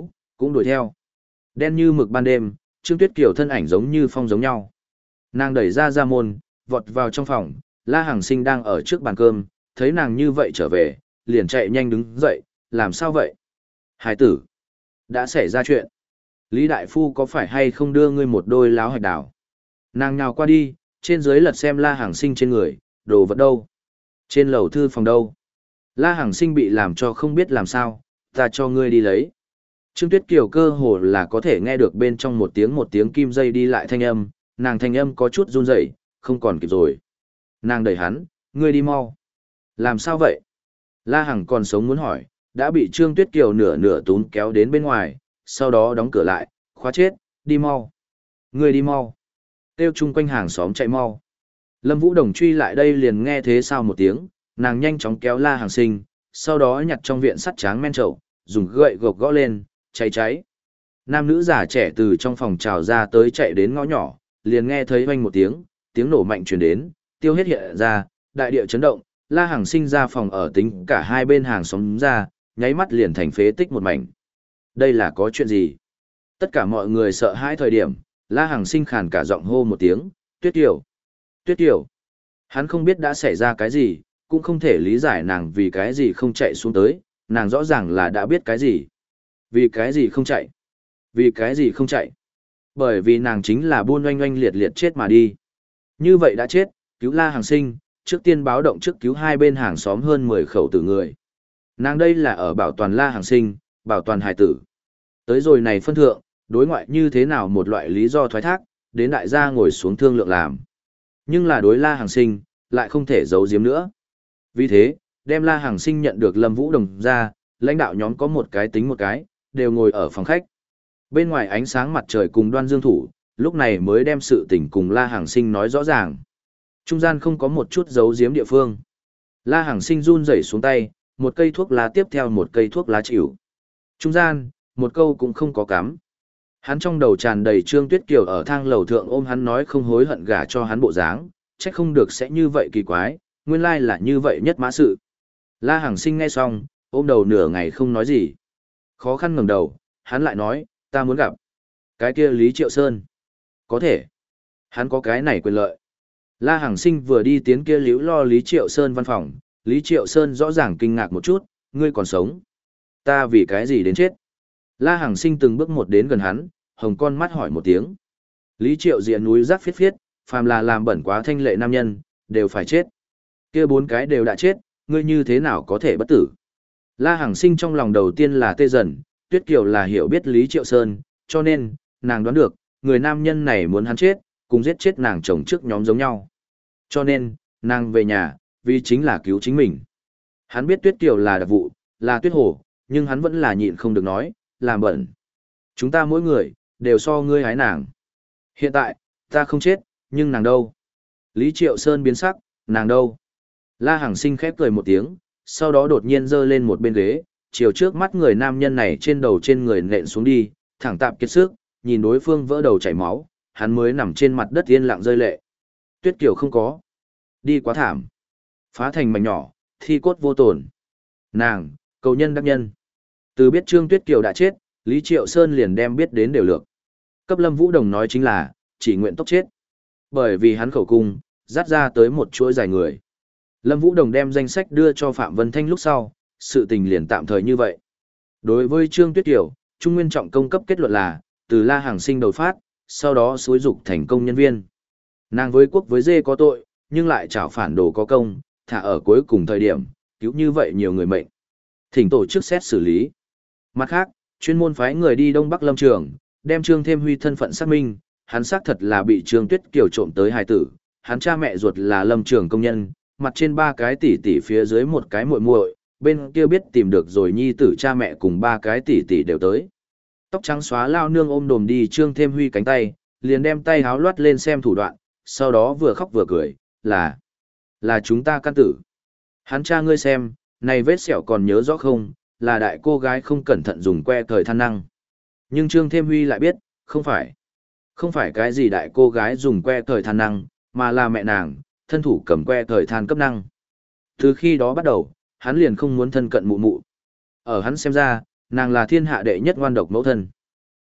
cũng đuổi theo. Đen như mực ban đêm, Trương Tuyết Kiều thân ảnh giống như phong giống nhau. Nàng đẩy ra ra môn, vọt vào trong phòng, La Hằng Sinh đang ở trước bàn cơm, thấy nàng như vậy trở về, liền chạy nhanh đứng dậy, làm sao vậy? Hải tử, đã xảy ra chuyện. Lý Đại Phu có phải hay không đưa ngươi một đôi láo hạch đào? Nàng nhào qua đi, trên dưới lật xem La Hằng Sinh trên người, đồ vật đâu? Trên lầu thư phòng đâu? La Hằng Sinh bị làm cho không biết làm sao, ta cho ngươi đi lấy. Trương Tuyết Kiều cơ hồ là có thể nghe được bên trong một tiếng một tiếng kim dây đi lại thanh âm, nàng thanh âm có chút run rẩy, không còn kịp rồi. Nàng đẩy hắn, ngươi đi mau. Làm sao vậy? La Hằng còn sống muốn hỏi, đã bị Trương Tuyết Kiều nửa nửa túm kéo đến bên ngoài, sau đó đóng cửa lại, khóa chết, đi mau. Ngươi đi mau. Tiêu chung quanh hàng xóm chạy mau. Lâm Vũ Đồng truy lại đây liền nghe thế sao một tiếng, nàng nhanh chóng kéo La Hằng Sinh, sau đó nhặt trong viện sắt tráng men trậu, dùng gậy gộc gõ lên, cháy cháy. Nam nữ già trẻ từ trong phòng trào ra tới chạy đến ngõ nhỏ, liền nghe thấy oanh một tiếng, tiếng nổ mạnh truyền đến, tiêu hết hiện ra, đại địa chấn động, La Hằng Sinh ra phòng ở tính cả hai bên hàng xóm ra, nháy mắt liền thành phế tích một mảnh. Đây là có chuyện gì? Tất cả mọi người sợ hãi thời điểm, La Hằng Sinh khàn cả giọng hô một tiếng, Tuyết Kiều, Tuyết Kiều. Hắn không biết đã xảy ra cái gì, cũng không thể lý giải nàng vì cái gì không chạy xuống tới, nàng rõ ràng là đã biết cái gì. Vì cái gì không chạy? Vì cái gì không chạy? Bởi vì nàng chính là buôn oanh oanh liệt liệt chết mà đi. Như vậy đã chết, cứu La Hằng Sinh, trước tiên báo động trước cứu hai bên hàng xóm hơn mười khẩu tử người. Nàng đây là ở bảo toàn La Hằng Sinh, bảo toàn hài tử. Tới rồi này phân thượng, đối ngoại như thế nào một loại lý do thoái thác, đến đại gia ngồi xuống thương lượng làm. Nhưng là đối La Hằng Sinh, lại không thể giấu giếm nữa. Vì thế, đem La Hằng Sinh nhận được Lâm Vũ Đồng ra, lãnh đạo nhóm có một cái tính một cái, đều ngồi ở phòng khách. Bên ngoài ánh sáng mặt trời cùng Đoan Dương thủ, lúc này mới đem sự tình cùng La Hằng Sinh nói rõ ràng. Trung gian không có một chút giấu giếm địa phương. La Hằng Sinh run rẩy xuống tay, một cây thuốc lá tiếp theo một cây thuốc lá chịu. Trung gian, một câu cũng không có cắm. Hắn trong đầu tràn đầy Trương Tuyết Kiều ở thang lầu thượng ôm hắn nói không hối hận gả cho hắn bộ dáng, trách không được sẽ như vậy kỳ quái, nguyên lai là như vậy nhất mã sự. La Hằng Sinh nghe xong, ôm đầu nửa ngày không nói gì. Khó khăn ngẩng đầu, hắn lại nói, ta muốn gặp. Cái kia Lý Triệu Sơn. Có thể. Hắn có cái này quyền lợi. La Hằng Sinh vừa đi tiến kia liễu lo Lý Triệu Sơn văn phòng, Lý Triệu Sơn rõ ràng kinh ngạc một chút, ngươi còn sống. Ta vì cái gì đến chết? La Hằng Sinh từng bước một đến gần hắn, hồng con mắt hỏi một tiếng. Lý Triệu diện núi rắc phiết phiết, phàm là làm bẩn quá thanh lệ nam nhân, đều phải chết. Kia bốn cái đều đã chết, ngươi như thế nào có thể bất tử? La Hằng Sinh trong lòng đầu tiên là tê dần, Tuyết Kiều là hiểu biết Lý Triệu Sơn, cho nên, nàng đoán được, người nam nhân này muốn hắn chết, cùng giết chết nàng chồng trước nhóm giống nhau. Cho nên, nàng về nhà, vì chính là cứu chính mình. Hắn biết Tuyết Kiều là đặc vụ, là Tuyết Hồ, nhưng hắn vẫn là nhịn không được nói, làm bẩn. Chúng ta mỗi người, đều so ngươi hái nàng. Hiện tại, ta không chết, nhưng nàng đâu? Lý Triệu Sơn biến sắc, nàng đâu? La Hằng Sinh khép cười một tiếng, sau đó đột nhiên giơ lên một bên ghế, chiều trước mắt người nam nhân này trên đầu trên người nện xuống đi, thẳng tạp kiệt sức, nhìn đối phương vỡ đầu chảy máu, hắn mới nằm trên mặt đất yên lặng rơi lệ. Tuyết Kiều không có. Đi quá thảm. Phá thành mảnh nhỏ, thi cốt vô tổn. Nàng, cầu nhân đắc nhân. Từ biết Trương Tuyết Kiều đã chết, Lý Triệu Sơn liền đem biết đến đều lược. Cấp Lâm Vũ Đồng nói chính là, chỉ nguyện tốc chết. Bởi vì hắn khẩu cung, dắt ra tới một chuỗi dài người. Lâm Vũ Đồng đem danh sách đưa cho Phạm Vân Thanh lúc sau, sự tình liền tạm thời như vậy. Đối với Trương Tuyết Kiều, Trung Nguyên Trọng công cấp kết luận là, từ La Hằng Sinh đầu phát, sau đó xúi dục thành công nhân viên. Nàng với quốc với dê có tội, nhưng lại trảo phản đồ có công, thả ở cuối cùng thời điểm, cứu như vậy nhiều người mệnh. Thỉnh tổ chức xét xử lý. Mặt khác, chuyên môn phái người đi Đông Bắc Lâm Trường, đem Trương Thêm Huy thân phận xác minh, hắn xác thật là bị Trương Tuyết Kiều trộm tới hài tử, hắn cha mẹ ruột là Lâm Trường công nhân, mặt trên ba cái tỷ tỷ phía dưới một cái muội muội, bên kia biết tìm được rồi nhi tử cha mẹ cùng ba cái tỷ tỷ đều tới. Tóc trắng xóa lao nương ôm đồm đi Trương Thêm Huy cánh tay, liền đem tay háo loát lên xem thủ đoạn, sau đó vừa khóc vừa cười, là, là chúng ta căn tử. Hắn cha ngươi xem, này vết sẹo còn nhớ rõ không, là đại cô gái không cẩn thận dùng que thời than năng. Nhưng Trương Thêm Huy lại biết, không phải. Không phải cái gì đại cô gái dùng que thời than năng, mà là mẹ nàng, thân thủ cầm que thời than cấp năng. Từ khi đó bắt đầu, hắn liền không muốn thân cận mụ mụ. Ở hắn xem ra, nàng là thiên hạ đệ nhất ngoan độc mẫu thân.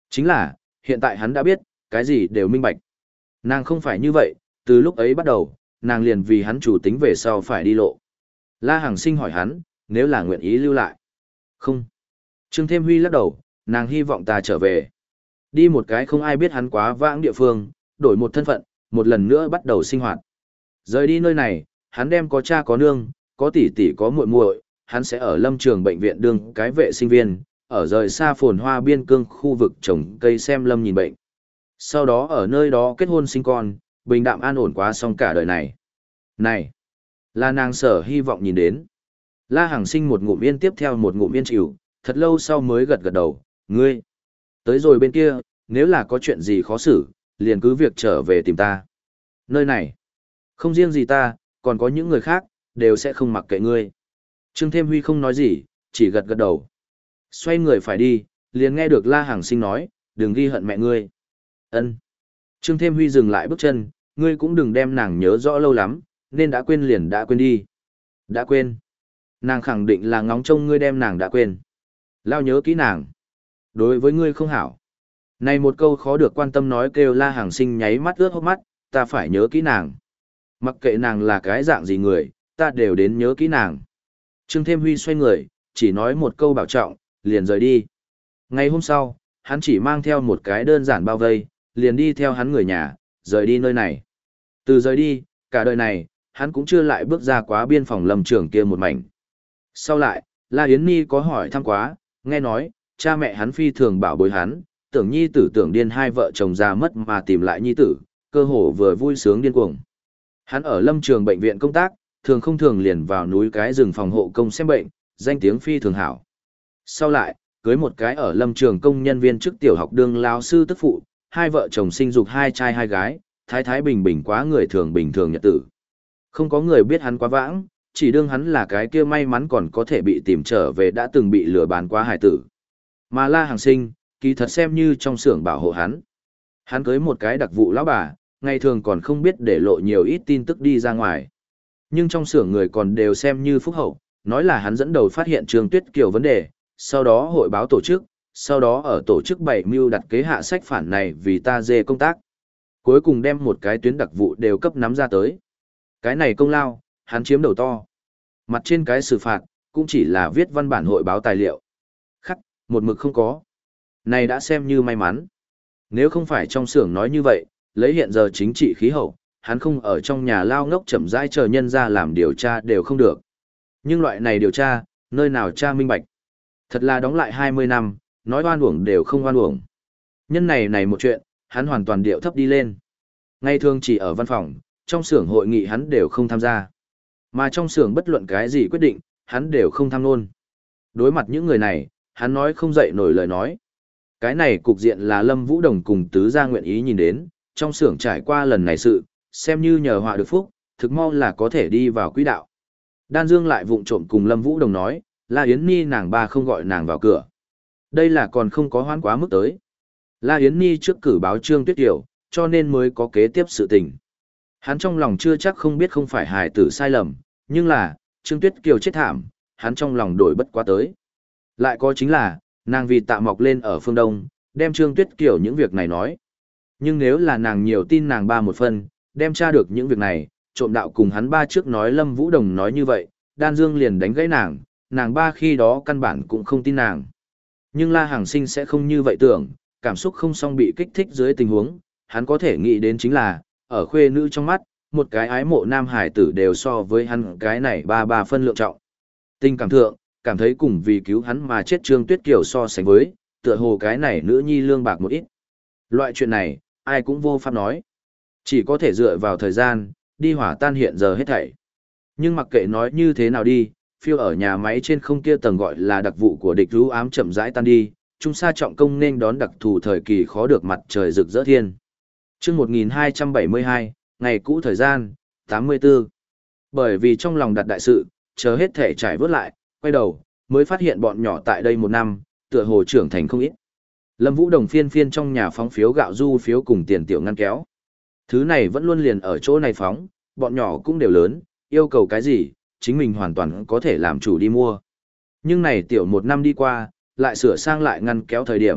Chính là, hiện tại hắn đã biết, cái gì đều minh bạch. Nàng không phải như vậy, từ lúc ấy bắt đầu, nàng liền vì hắn chủ tính về sau phải đi lộ. La Hằng Sinh hỏi hắn, nếu là nguyện ý lưu lại. Không. Trương Thêm Huy lắc đầu, nàng hy vọng ta trở về. Đi một cái không ai biết hắn quá vãng địa phương, đổi một thân phận, một lần nữa bắt đầu sinh hoạt. Rời đi nơi này, hắn đem có cha có nương, có tỷ tỷ có muội muội, hắn sẽ ở lâm trường bệnh viện đương cái vệ sinh viên, ở rời xa phồn hoa biên cương khu vực trồng cây xem lâm nhìn bệnh. Sau đó ở nơi đó kết hôn sinh con, bình đạm an ổn quá xong cả đời này. Này, là nàng sở hy vọng nhìn đến. La Hằng Sinh một ngụm yên tiếp theo một ngụm yên chịu, thật lâu sau mới gật gật đầu, ngươi. Tới rồi bên kia, nếu là có chuyện gì khó xử, liền cứ việc trở về tìm ta. Nơi này, không riêng gì ta, còn có những người khác, đều sẽ không mặc kệ ngươi. Trương Thêm Huy không nói gì, chỉ gật gật đầu. Xoay người phải đi, liền nghe được La Hằng Sinh nói, đừng ghi hận mẹ ngươi. Ân. Trương Thêm Huy dừng lại bước chân, ngươi cũng đừng đem nàng nhớ rõ lâu lắm, nên đã quên liền đã quên đi. Đã quên. Nàng khẳng định là ngóng trông ngươi đem nàng đã quên. Lao nhớ kỹ nàng. Đối với ngươi không hảo. Này một câu khó được quan tâm nói kêu La Hằng Sinh nháy mắt ướt hốc mắt, ta phải nhớ kỹ nàng. Mặc kệ nàng là cái dạng gì người, ta đều đến nhớ kỹ nàng. Trương Thêm Huy xoay người, chỉ nói một câu bảo trọng, liền rời đi. Ngày hôm sau, hắn chỉ mang theo một cái đơn giản bao vây, liền đi theo hắn người nhà, rời đi nơi này. Từ rời đi, cả đời này, hắn cũng chưa lại bước ra quá biên phòng lâm trường kia một mảnh. Sau lại, La Yến Nhi có hỏi thăm quá, nghe nói, cha mẹ hắn phi thường bảo bối hắn, tưởng nhi tử tưởng điên hai vợ chồng già mất mà tìm lại nhi tử, cơ hồ vừa vui sướng điên cuồng. Hắn ở lâm trường bệnh viện công tác, thường không thường liền vào núi cái rừng phòng hộ công xem bệnh, danh tiếng phi thường hảo. Sau lại, cưới một cái ở lâm trường công nhân viên chức tiểu học đương lao sư tức phụ, hai vợ chồng sinh dục hai trai hai gái, thái thái bình bình quá người thường bình thường nhật tử. Không có người biết hắn quá vãng, chỉ đương hắn là cái kia may mắn còn có thể bị tìm trở về đã từng bị lừa bán quá hài tử. Mà La Hằng Sinh, kỳ thật xem như trong xưởng bảo hộ hắn. Hắn cưới một cái đặc vụ lão bà, ngày thường còn không biết để lộ nhiều ít tin tức đi ra ngoài. Nhưng trong xưởng người còn đều xem như phúc hậu, nói là hắn dẫn đầu phát hiện Trương Tuyết Kiều vấn đề, sau đó hội báo tổ chức, sau đó ở tổ chức bảy mưu đặt kế hạ sách phản này vì ta dê công tác. Cuối cùng đem một cái tuyến đặc vụ đều cấp nắm ra tới. Cái này công lao, hắn chiếm đầu to. Mặt trên cái xử phạt, cũng chỉ là viết văn bản hội báo tài liệu. Khắc, một mực không có. Này đã xem như may mắn. Nếu không phải trong xưởng nói như vậy, lấy hiện giờ chính trị khí hậu, hắn không ở trong nhà lao ngốc chậm rãi chờ nhân ra làm điều tra đều không được. Nhưng loại này điều tra, nơi nào tra minh bạch. Thật là đóng lại hai mươi năm, nói oan uổng đều không oan uổng. Nhân này này một chuyện, hắn hoàn toàn điệu thấp đi lên. Ngày thường chỉ ở văn phòng, trong xưởng hội nghị hắn đều không tham gia. Mà trong xưởng bất luận cái gì quyết định, hắn đều không tham luôn. Đối mặt những người này, hắn nói không dậy nổi lời nói. Cái này cục diện là Lâm Vũ Đồng cùng tứ gia nguyện ý nhìn đến, trong xưởng trải qua lần này sự, xem như nhờ họa được phúc, thực mau là có thể đi vào quỹ đạo. Đan Dương lại vụng trộm cùng Lâm Vũ Đồng nói, La Yến Nhi nàng ba không gọi nàng vào cửa. Đây là còn không có hoãn quá mức tới. La Yến Nhi trước cử báo Trương Tuyết Kiều, cho nên mới có kế tiếp sự tình. Hắn trong lòng chưa chắc không biết không phải hài tử sai lầm, nhưng là, Trương Tuyết Kiều chết thảm, hắn trong lòng đổi bất quá tới. Lại có chính là, nàng vì tạ mọc lên ở phương Đông, đem Trương Tuyết Kiều những việc này nói. Nhưng nếu là nàng nhiều tin nàng ba một phần, đem tra được những việc này, trộm đạo cùng hắn ba trước nói Lâm Vũ Đồng nói như vậy, Đan Dương liền đánh gãy nàng, nàng ba khi đó căn bản cũng không tin nàng. Nhưng La Hằng Sinh sẽ không như vậy tưởng, cảm xúc không song bị kích thích dưới tình huống, hắn có thể nghĩ đến chính là, ở khuê nữ trong mắt, một cái ái mộ nam hải tử đều so với hắn cái này ba ba phân lượng trọng. Tình cảm thượng, cảm thấy cùng vì cứu hắn mà chết Trương Tuyết Kiều so sánh với, tựa hồ cái này nữ nhi lương bạc một ít. Loại chuyện này, ai cũng vô pháp nói. Chỉ có thể dựa vào thời gian, đi hỏa tan hiện giờ hết thảy. Nhưng mặc kệ nói như thế nào đi, phiêu ở nhà máy trên không kia tầng gọi là đặc vụ của địch rú ám chậm rãi tan đi, trung sa trọng công nên đón đặc thù thời kỳ khó được mặt trời rực rỡ thiên. Chương một nghìn hai trăm bảy mươi hai, ngày cũ thời gian, tám mươi tư. Bởi vì trong lòng đặt đại sự, chờ hết thể trải vớt lại, quay đầu, mới phát hiện bọn nhỏ tại đây một năm, tựa hồ trưởng thành không ít. Lâm Vũ Đồng phiên phiên trong nhà phóng phiếu gạo du phiếu cùng tiền tiểu ngăn kéo. Thứ này vẫn luôn liền ở chỗ này phóng, bọn nhỏ cũng đều lớn, yêu cầu cái gì, chính mình hoàn toàn có thể làm chủ đi mua. Nhưng này tiểu một năm đi qua, lại sửa sang lại ngăn kéo thời điểm,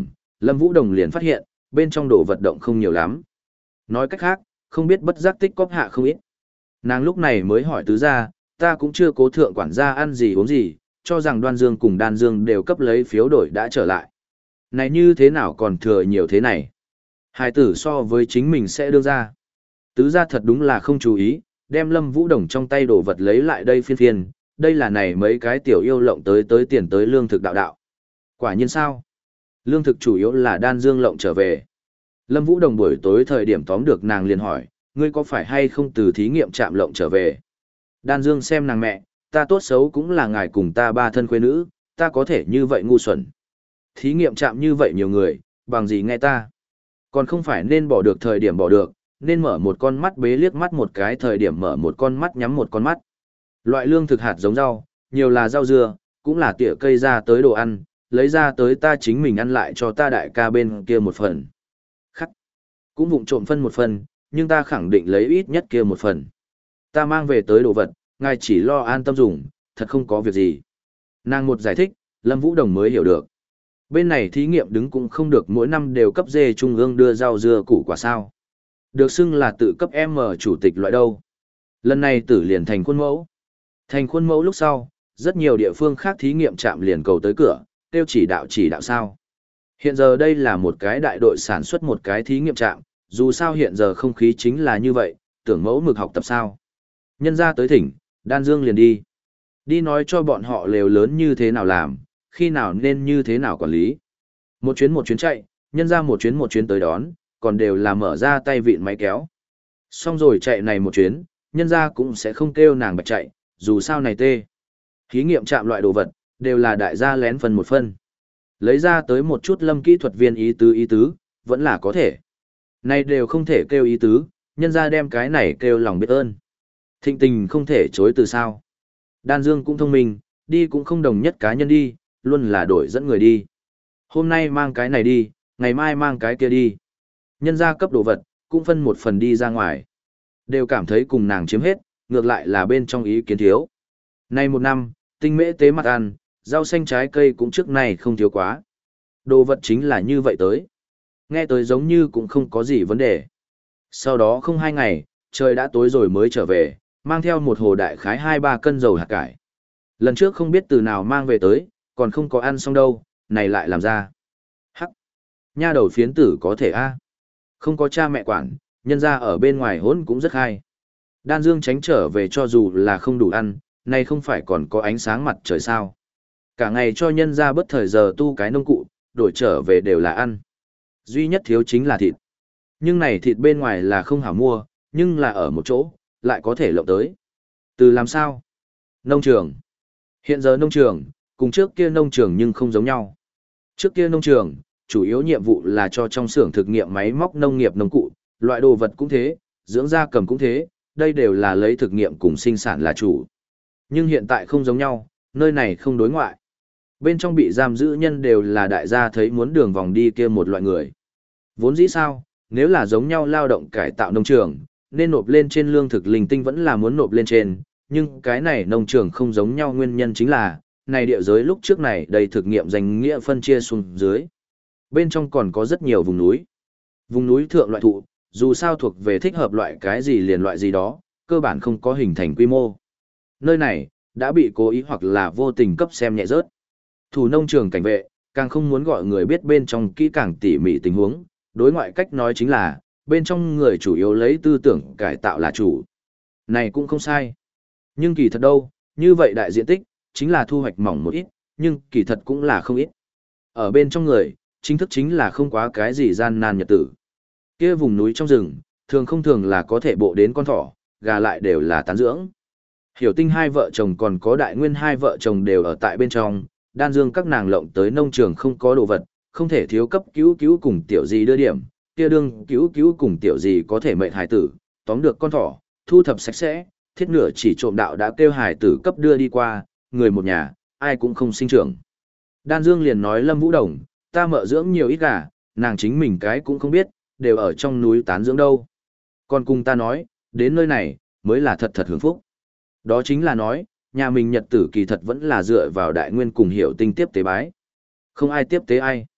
Lâm Vũ Đồng liền phát hiện, bên trong đồ vật động không nhiều lắm. Nói cách khác, không biết bất giác tích cóp hạ không ít. Nàng lúc này mới hỏi tứ gia, ta cũng chưa cố thượng quản gia ăn gì uống gì, cho rằng Đoan Dương cùng Đan Dương đều cấp lấy phiếu đổi đã trở lại. Này như thế nào còn thừa nhiều thế này? Hài tử so với chính mình sẽ đưa ra. Tứ gia thật đúng là không chú ý, đem Lâm Vũ Đồng trong tay đồ vật lấy lại đây phiên phiên, đây là này mấy cái tiểu yêu lộng tới tới tiền tới lương thực đạo đạo. Quả nhiên sao? Lương thực chủ yếu là Đan Dương lộng trở về. Lâm Vũ Đồng buổi tối thời điểm tóm được nàng liền hỏi, ngươi có phải hay không từ thí nghiệm trạm lộng trở về? Đan Dương xem nàng mẹ, ta tốt xấu cũng là ngài cùng ta ba thân quê nữ, ta có thể như vậy ngu xuẩn. Thí nghiệm trạm như vậy nhiều người, bằng gì nghe ta? Còn không phải nên bỏ được thời điểm bỏ được, nên mở một con mắt bế liếc mắt một cái thời điểm mở một con mắt nhắm một con mắt. Loại lương thực hạt giống rau, nhiều là rau dưa, cũng là tỉa cây ra tới đồ ăn, lấy ra tới ta chính mình ăn lại cho ta đại ca bên kia một phần. Khắc. Cũng vụng trộm phân một phần, nhưng ta khẳng định lấy ít nhất kia một phần. Ta mang về tới đồ vật, ngài chỉ lo an tâm dùng, thật không có việc gì. Nàng một giải thích, Lâm Vũ Đồng mới hiểu được. Bên này thí nghiệm đứng cũng không được mỗi năm đều cấp dê trung ương đưa rau dưa củ quả sao. Được xưng là tự cấp M chủ tịch loại đâu. Lần này tử liền thành khuôn mẫu. Thành khuôn mẫu lúc sau, rất nhiều địa phương khác thí nghiệm chạm liền cầu tới cửa, tiêu chỉ đạo chỉ đạo sao. Hiện giờ đây là một cái đại đội sản xuất một cái thí nghiệm trạm, dù sao hiện giờ không khí chính là như vậy, tưởng mẫu mực học tập sao. Nhân ra tới thỉnh, Đan Dương liền đi. Đi nói cho bọn họ lều lớn như thế nào làm, khi nào nên như thế nào quản lý. Một chuyến một chuyến chạy, nhân ra một chuyến một chuyến tới đón, còn đều là mở ra tay vịn máy kéo. Xong rồi chạy này một chuyến, nhân ra cũng sẽ không kêu nàng bạch chạy, dù sao này tê. Thí nghiệm chạm loại đồ vật, đều là đại gia lén phần một phân. Lấy ra tới một chút lâm kỹ thuật viên ý tứ ý tứ, vẫn là có thể. Này đều không thể kêu ý tứ, nhân ra đem cái này kêu lòng biết ơn. Thịnh tình không thể chối từ sao. Đan Dương cũng thông minh, đi cũng không đồng nhất cá nhân đi, luôn là đổi dẫn người đi. Hôm nay mang cái này đi, ngày mai mang cái kia đi. Nhân ra cấp đồ vật, cũng phân một phần đi ra ngoài. Đều cảm thấy cùng nàng chiếm hết, ngược lại là bên trong ý kiến thiếu. Nay một năm, tinh mễ tế mặt ăn, rau xanh trái cây cũng trước nay không thiếu quá. Đồ vật chính là như vậy tới. Nghe tới giống như cũng không có gì vấn đề. Sau đó không hai ngày, trời đã tối rồi mới trở về, mang theo một hồ đại khái hai ba cân dầu hạt cải. Lần trước không biết từ nào mang về tới, còn không có ăn xong đâu, này lại làm ra. Hắc! Nha đầu phiến tử có thể a Không có cha mẹ quản, nhân ra ở bên ngoài hỗn cũng rất hay. Đan Dương tránh trở về cho dù là không đủ ăn, nay không phải còn có ánh sáng mặt trời sao. Cả ngày cho nhân ra bất thời giờ tu cái nông cụ, đổi trở về đều là ăn. Duy nhất thiếu chính là thịt. Nhưng này thịt bên ngoài là không hảo mua, nhưng là ở một chỗ, lại có thể lộng tới. Từ làm sao? Nông trường. Hiện giờ nông trường, cùng trước kia nông trường nhưng không giống nhau. Trước kia nông trường, chủ yếu nhiệm vụ là cho trong xưởng thực nghiệm máy móc nông nghiệp nông cụ, loại đồ vật cũng thế, dưỡng gia cầm cũng thế, đây đều là lấy thực nghiệm cùng sinh sản là chủ. Nhưng hiện tại không giống nhau, nơi này không đối ngoại. Bên trong bị giam giữ nhân đều là đại gia thấy muốn đường vòng đi kia một loại người. Vốn dĩ sao, nếu là giống nhau lao động cải tạo nông trường, nên nộp lên trên lương thực linh tinh vẫn là muốn nộp lên trên, nhưng cái này nông trường không giống nhau nguyên nhân chính là, này địa giới lúc trước này đầy thực nghiệm danh nghĩa phân chia xuống dưới. Bên trong còn có rất nhiều vùng núi. Vùng núi thượng loại thụ, dù sao thuộc về thích hợp loại cái gì liền loại gì đó, cơ bản không có hình thành quy mô. Nơi này, đã bị cố ý hoặc là vô tình cấp xem nhẹ rớt. Thủ nông trường cảnh vệ, càng không muốn gọi người biết bên trong kỹ càng tỉ mỉ tình huống, đối ngoại cách nói chính là, bên trong người chủ yếu lấy tư tưởng cải tạo là chủ. Này cũng không sai. Nhưng kỳ thật đâu, như vậy đại diện tích, chính là thu hoạch mỏng một ít, nhưng kỳ thật cũng là không ít. Ở bên trong người, chính thức chính là không quá cái gì gian nan nhật tử. Kia vùng núi trong rừng, thường không thường là có thể bộ đến con thỏ, gà lại đều là tán dưỡng. Hiểu Tinh hai vợ chồng còn có Đại Nguyên hai vợ chồng đều ở tại bên trong, Đan Dương các nàng lộng tới nông trường không có đồ vật, không thể thiếu cấp cứu cứu cùng tiểu gì đưa điểm, kia đương cứu cứu cùng tiểu gì có thể mệnh hài tử, tóm được con thỏ, thu thập sạch sẽ, thiết nửa chỉ trộm đạo đã kêu hài tử cấp đưa đi qua, người một nhà, ai cũng không sinh trưởng. Đan Dương liền nói Lâm Vũ Đồng, ta mợ dưỡng nhiều ít gà, nàng chính mình cái cũng không biết, đều ở trong núi tán dưỡng đâu. Còn cùng ta nói, đến nơi này, mới là thật thật hưởng phúc. Đó chính là nói, nhà mình nhật tử kỳ thật vẫn là dựa vào Đại Nguyên cùng Hiểu Tinh tiếp tế bái. Không ai tiếp tế ai.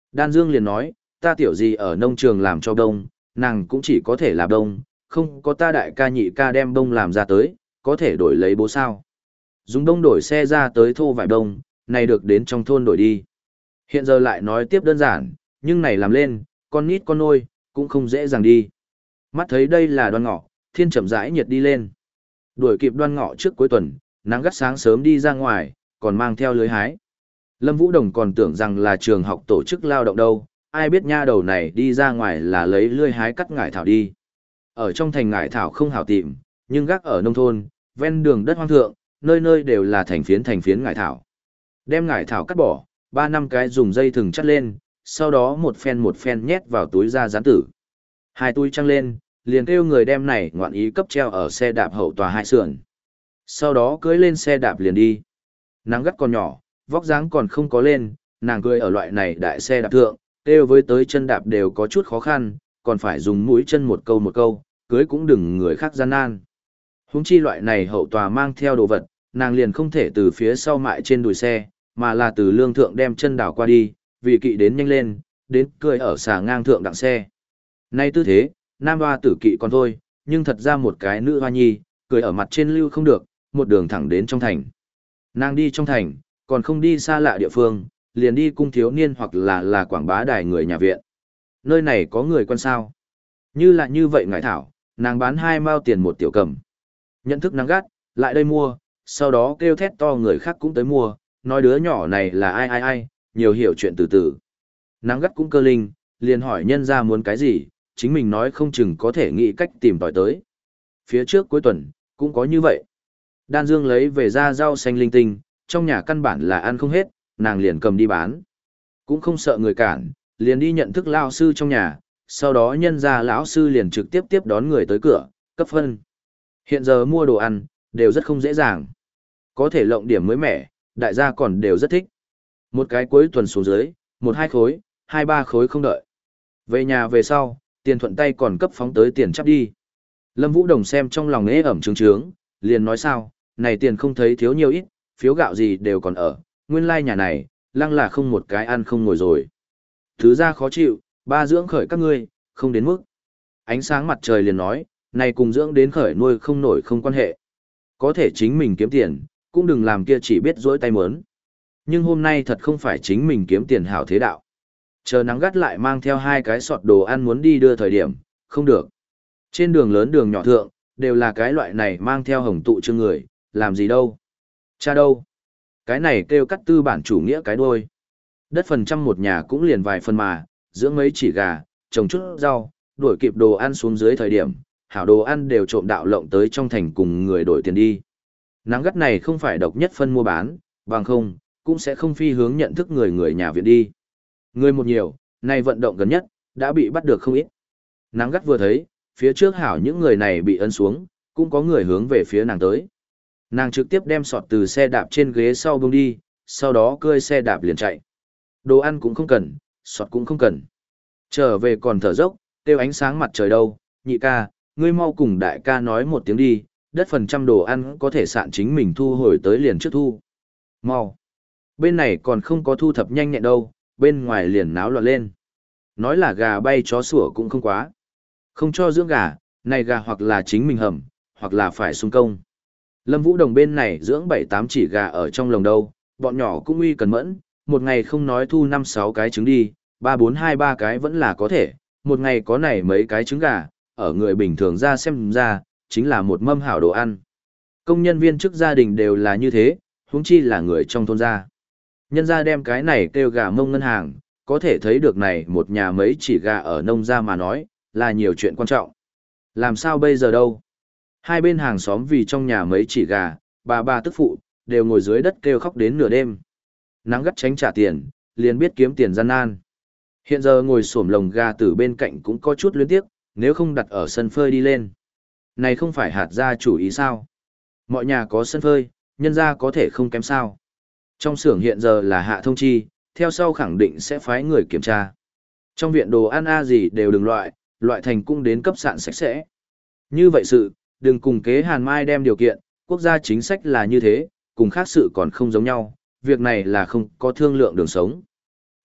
Đan Dương liền nói, ta tiểu gì ở nông trường làm cho đông, nàng cũng chỉ có thể làm đông, không có ta đại ca nhị ca đem đông làm ra tới, có thể đổi lấy bố sao. Dùng đông đổi xe ra tới thô vải đông, này được đến trong thôn đổi đi. Hiện giờ lại nói tiếp đơn giản, nhưng này làm lên, con nít con nôi, cũng không dễ dàng đi. Mắt thấy đây là Đoan Ngọ, thiên chậm rãi nhiệt đi lên. Đuổi kịp Đoan Ngọ trước cuối tuần, nắng gắt sáng sớm đi ra ngoài, còn mang theo lưới hái. Lâm Vũ Đồng còn tưởng rằng là trường học tổ chức lao động đâu, ai biết nha đầu này đi ra ngoài là lấy lưới hái cắt ngải thảo đi. Ở trong thành ngải thảo không hảo tìm, nhưng gác ở nông thôn, ven đường đất hoang thượng, nơi nơi đều là thành phiến thành phiến ngải thảo. Đem ngải thảo cắt bỏ, ba năm cái dùng dây thừng chắt lên, sau đó một phen một phen nhét vào túi da rán tử. Hai túi trăng lên, liền kêu người đem này ngoạn ý cấp treo ở xe đạp hậu tòa hai sườn. Sau đó cưỡi lên xe đạp liền đi. Nắng gắt còn nhỏ, vóc dáng còn không có lên, nàng cưỡi ở loại này đại xe đạp thượng, kêu với tới chân đạp đều có chút khó khăn, còn phải dùng mũi chân một câu một câu, cưới cũng đừng người khác gian nan. Huống chi loại này hậu tòa mang theo đồ vật, nàng liền không thể từ phía sau mại trên đùi xe, mà là từ lương thượng đem chân đảo qua đi, vì kỵ đến nhanh lên, đến cười ở xà ngang thượng đặng xe. Nay tư thế, nam hoa tử kỵ còn thôi, nhưng thật ra một cái nữ hoa nhi, cười ở mặt trên lưu không được, một đường thẳng đến trong thành. Nàng đi trong thành, còn không đi xa lạ địa phương, liền đi cung thiếu niên hoặc là là quảng bá đài người nhà viện. Nơi này có người quan sao. Như là như vậy ngải thảo, nàng bán hai mao tiền một tiểu cầm. Nhận thức nắng gắt, lại đây mua, sau đó kêu thét to người khác cũng tới mua, nói đứa nhỏ này là ai ai ai, nhiều hiểu chuyện từ từ. Nắng gắt cũng cơ linh, liền hỏi nhân ra muốn cái gì, chính mình nói không chừng có thể nghĩ cách tìm tòi tới. Phía trước cuối tuần, cũng có như vậy. Đan Dương lấy về ra rau xanh linh tinh, trong nhà căn bản là ăn không hết, nàng liền cầm đi bán. Cũng không sợ người cản, liền đi nhận thức lao sư trong nhà, sau đó nhân ra lão sư liền trực tiếp tiếp đón người tới cửa, cấp phân. Hiện giờ mua đồ ăn, đều rất không dễ dàng. Có thể lộng điểm mới mẻ, đại gia còn đều rất thích. Một cái cuối tuần xuống dưới, một hai khối, hai ba khối không đợi. Về nhà về sau, tiền thuận tay còn cấp phóng tới tiền chắp đi. Lâm Vũ Đồng xem trong lòng ế ẩm trướng trướng, liền nói sao, này tiền không thấy thiếu nhiều ít, phiếu gạo gì đều còn ở, nguyên lai like nhà này, lăng là không một cái ăn không ngồi rồi. Thứ ra khó chịu, ba dưỡng khởi các ngươi, không đến mức. Ánh sáng mặt trời liền nói, này cùng dưỡng đến khởi nuôi không nổi không quan hệ. Có thể chính mình kiếm tiền, cũng đừng làm kia chỉ biết dỗi tay mớn. Nhưng hôm nay thật không phải chính mình kiếm tiền hảo thế đạo. Chờ nắng gắt lại mang theo hai cái sọt đồ ăn muốn đi đưa thời điểm, không được. Trên đường lớn đường nhỏ thượng, đều là cái loại này mang theo hồng tụ chương người, làm gì đâu. Cha đâu? Cái này kêu cắt tư bản chủ nghĩa cái đuôi. Đất phần trăm một nhà cũng liền vài phần mà, dưỡng mấy chỉ gà, trồng chút rau, đuổi kịp đồ ăn xuống dưới thời điểm, hảo đồ ăn đều trộm đạo lộng tới trong thành cùng người đổi tiền đi. Nắng gắt này không phải độc nhất phân mua bán, bằng không, cũng sẽ không phi hướng nhận thức người người nhà viện đi. Người một nhiều, này vận động gần nhất, đã bị bắt được không ít. Nắng gắt vừa thấy, phía trước hảo những người này bị ấn xuống, cũng có người hướng về phía nàng tới. Nàng trực tiếp đem sọt từ xe đạp trên ghế sau bông đi, sau đó cơi xe đạp liền chạy. Đồ ăn cũng không cần, sọt cũng không cần. Trở về còn thở dốc, tiêu ánh sáng mặt trời đâu, nhị ca, ngươi mau cùng đại ca nói một tiếng đi, đất phần trăm đồ ăn có thể sạn chính mình thu hồi tới liền trước thu. Mau. Bên này còn không có thu thập nhanh nhẹn đâu, bên ngoài liền náo loạn lên. Nói là gà bay chó sủa cũng không quá. Không cho dưỡng gà, này gà hoặc là chính mình hầm, hoặc là phải xung công. Lâm Vũ Đồng bên này dưỡng bảy tám chỉ gà ở trong lồng đâu, bọn nhỏ cũng uy cần mẫn, một ngày không nói thu năm sáu cái trứng đi, ba bốn hai ba cái vẫn là có thể, một ngày có này mấy cái trứng gà, ở người bình thường ra xem ra, chính là một mâm hảo đồ ăn. Công nhân viên chức gia đình đều là như thế, huống chi là người trong thôn gia. Nhân gia đem cái này kêu gà mông ngân hàng, có thể thấy được này một nhà mấy chỉ gà ở nông gia mà nói, là nhiều chuyện quan trọng. Làm sao bây giờ đâu? Hai bên hàng xóm vì trong nhà mấy chỉ gà, bà bà tức phụ, đều ngồi dưới đất kêu khóc đến nửa đêm. Nắng gắt tránh trả tiền, liền biết kiếm tiền gian nan. Hiện giờ ngồi xổm lồng gà từ bên cạnh cũng có chút luyến tiếc, nếu không đặt ở sân phơi đi lên. Này không phải hạt gia chủ ý sao? Mọi nhà có sân phơi, nhân gia có thể không kém sao. Trong xưởng hiện giờ là hạ thông chi, theo sau khẳng định sẽ phái người kiểm tra. Trong viện đồ ăn a gì đều đừng loại, loại thành cung đến cấp sạn sạch sẽ. Như vậy sự, đừng cùng kế Hàn Mai đem điều kiện, quốc gia chính sách là như thế, cùng khác sự còn không giống nhau, việc này là không có thương lượng đường sống.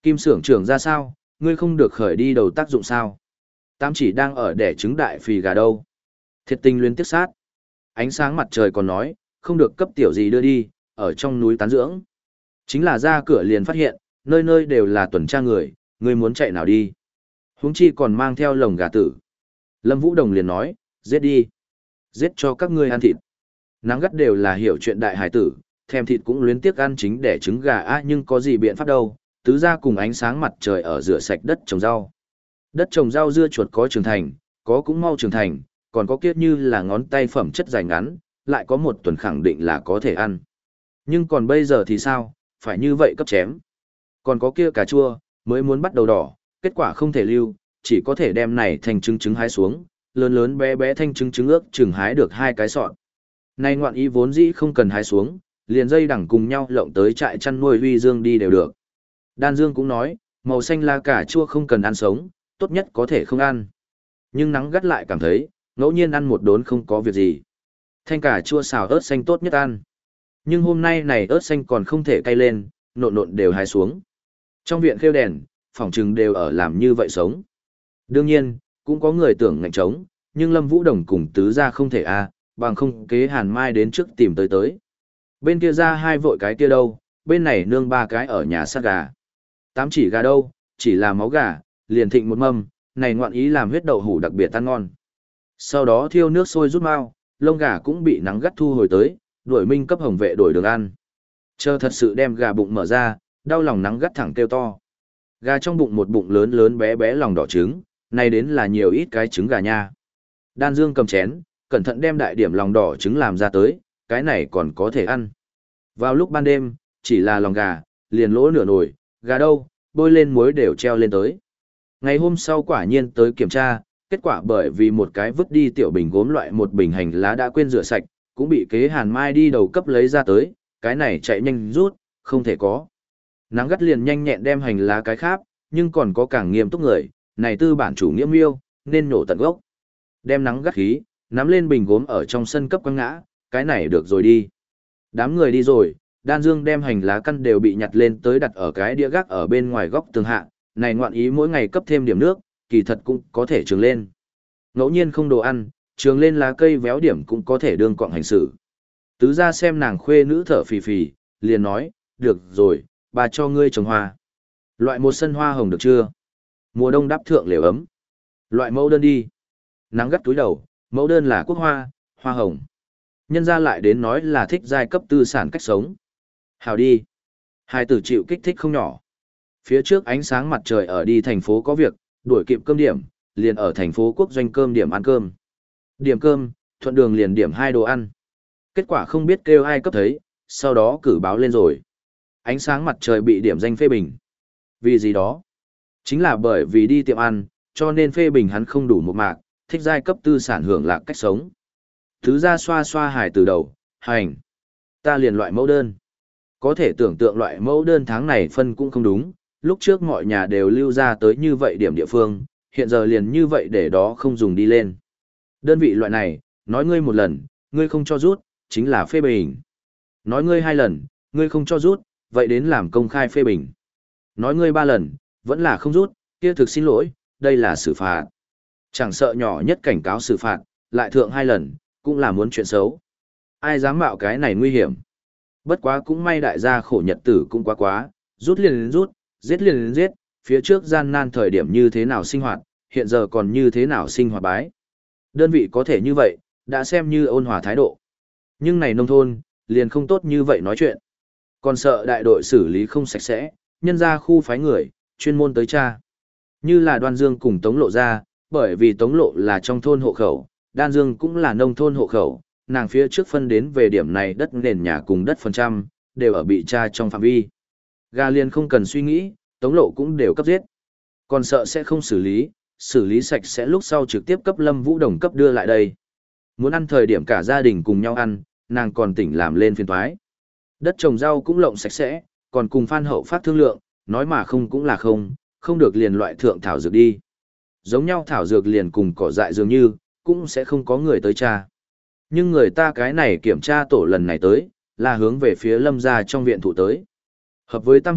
Kim xưởng trưởng ra sao, ngươi không được khởi đi đầu tác dụng sao? Tám chỉ đang ở đẻ trứng đại phì gà đâu. Thiệt tình luyến tiếc sát. Ánh sáng mặt trời còn nói, không được cấp tiểu gì đưa đi, ở trong núi tán dưỡng. Chính là ra cửa liền phát hiện, nơi nơi đều là tuần tra người, ngươi muốn chạy nào đi. Huống chi còn mang theo lồng gà tử. Lâm Vũ Đồng liền nói, giết đi. Giết cho các ngươi ăn thịt. Nắng gắt đều là hiểu chuyện đại hải tử, thèm thịt cũng luyến tiếc ăn chính để trứng gà á, nhưng có gì biện pháp đâu, tứ ra cùng ánh sáng mặt trời ở rửa sạch đất trồng rau. Đất trồng rau dưa chuột có trưởng thành, có cũng mau trưởng thành, còn có kiết như là ngón tay phẩm chất dài ngắn, lại có một tuần khẳng định là có thể ăn. Nhưng còn bây giờ thì sao, phải như vậy cấp chém. Còn có kia cà chua, mới muốn bắt đầu đỏ, kết quả không thể lưu, chỉ có thể đem này thành trứng trứng hái xuống, lớn lớn bé bé thanh trứng trứng ước chừng hái được hai cái sọt. Nay ngoạn ý vốn dĩ không cần hái xuống, liền dây đẳng cùng nhau lộng tới trại chăn nuôi Huy Dương đi đều được. Đan Dương cũng nói, màu xanh lá cà chua không cần ăn sống, tốt nhất có thể không ăn. Nhưng nắng gắt lại cảm thấy, ngẫu nhiên ăn một đốn không có việc gì. Thanh cà chua xào ớt xanh tốt nhất ăn. Nhưng hôm nay này ớt xanh còn không thể cay lên, nộn nộn đều hái xuống. Trong viện khêu đèn, phòng trừng đều ở làm như vậy sống. Đương nhiên, cũng có người tưởng ngạnh trống, nhưng Lâm Vũ Đồng cùng tứ ra không thể a, bằng không kế Hàn Mai đến trước tìm tới tới. Bên kia ra hai vội cái kia đâu, bên này nương ba cái ở nhà sát gà. Tám chỉ gà đâu, chỉ là máu gà, liền thịnh một mâm, này ngoạn ý làm huyết đậu hủ đặc biệt ăn ngon. Sau đó thiêu nước sôi rút mau, lông gà cũng bị nắng gắt thu hồi tới, đuổi minh cấp hồng vệ đổi đường ăn. Chờ thật sự đem gà bụng mở ra, đau lòng nắng gắt thẳng kêu to. Gà trong bụng một bụng lớn lớn bé bé lòng đỏ trứng, này đến là nhiều ít cái trứng gà nha. Đan Dương cầm chén, cẩn thận đem đại điểm lòng đỏ trứng làm ra tới, cái này còn có thể ăn. Vào lúc ban đêm, chỉ là lòng gà, liền lỗ nửa nồi, gà đâu, bôi lên muối đều treo lên tới. Ngày hôm sau quả nhiên tới kiểm tra, kết quả bởi vì một cái vứt đi tiểu bình gốm loại một bình hành lá đã quên rửa sạch, cũng bị kế Hàn Mai đi đầu cấp lấy ra tới, cái này chạy nhanh rút, không thể có. Nắng gắt liền nhanh nhẹn đem hành lá cái khác, nhưng còn có càng nghiêm túc người, này tư bản chủ nghĩa miêu, nên nổ tận gốc. Đem nắng gắt khí, nắm lên bình gốm ở trong sân cấp quăng ngã, cái này được rồi đi. Đám người đi rồi, Đan Dương đem hành lá căn đều bị nhặt lên tới đặt ở cái đĩa gác ở bên ngoài góc tường hạ, này ngoạn ý mỗi ngày cấp thêm điểm nước, kỳ thật cũng có thể trường lên. Ngẫu nhiên không đồ ăn, trường lên lá cây véo điểm cũng có thể đương quạng hành xử. Tứ ra xem nàng khuê nữ thở phì phì, liền nói, được rồi, bà cho ngươi trồng hoa. Loại một sân hoa hồng được chưa? Mùa đông đắp thượng lều ấm. Loại mẫu đơn đi. Nắng gắt túi đầu, mẫu đơn là quốc hoa, hoa hồng. Nhân ra lại đến nói là thích giai cấp tư sản cách sống. Hào đi. Hai tử chịu kích thích không nhỏ. Phía trước ánh sáng mặt trời ở đi thành phố có việc, đuổi kịp cơm điểm, liền ở thành phố quốc doanh cơm điểm ăn cơm. Điểm cơm, thuận đường liền điểm hai đồ ăn. Kết quả không biết kêu ai cấp thấy, sau đó cử báo lên rồi. Ánh sáng mặt trời bị điểm danh phê bình. Vì gì đó? Chính là bởi vì đi tiệm ăn, cho nên phê bình hắn không đủ một mạc, thích giai cấp tư sản hưởng lạc cách sống. Thứ ra xoa xoa hài từ đầu, hành. Ta liền loại mẫu đơn. Có thể tưởng tượng loại mẫu đơn tháng này phân cũng không đúng, lúc trước mọi nhà đều lưu ra tới như vậy điểm địa phương, hiện giờ liền như vậy để đó không dùng đi lên. Đơn vị loại này, nói ngươi một lần, ngươi không cho rút, chính là phê bình. Nói ngươi hai lần, ngươi không cho rút, vậy đến làm công khai phê bình. Nói ngươi ba lần, vẫn là không rút, kia thực xin lỗi, đây là xử phạt. Chẳng sợ nhỏ nhất cảnh cáo xử phạt, lại thượng hai lần, cũng là muốn chuyện xấu. Ai dám mạo cái này nguy hiểm. Bất quá cũng may đại gia khổ nhật tử cũng quá quá, rút liền liền rút, giết liền liền giết, phía trước gian nan thời điểm như thế nào sinh hoạt, hiện giờ còn như thế nào sinh hoạt bái. Đơn vị có thể như vậy, đã xem như ôn hòa thái độ. Nhưng này nông thôn, liền không tốt như vậy nói chuyện. Còn sợ đại đội xử lý không sạch sẽ, nhân ra khu phái người, chuyên môn tới cha. Như là Đoan Dương cùng Tống Lộ ra, bởi vì Tống Lộ là trong thôn hộ khẩu, Đan Dương cũng là nông thôn hộ khẩu, nàng phía trước phân đến về điểm này đất nền nhà cùng đất phần trăm, đều ở bị cha trong phạm vi. Gà liền không cần suy nghĩ, Tống Lộ cũng đều cấp giết. Còn sợ sẽ không xử lý, xử lý sạch sẽ lúc sau trực tiếp cấp Lâm Vũ Đồng cấp đưa lại đây. Muốn ăn thời điểm cả gia đình cùng nhau ăn, nàng còn tỉnh làm lên phiền toái. Đất trồng rau cũng lộng sạch sẽ, còn cùng Phan Hậu phát thương lượng, nói mà không cũng là không, không được liền loại thượng thảo dược đi. Giống nhau thảo dược liền cùng cỏ dại dường như, cũng sẽ không có người tới tra. Nhưng người ta cái này kiểm tra tổ lần này tới, là hướng về phía Lâm gia trong viện thụ tới. Hợp với tam hộ,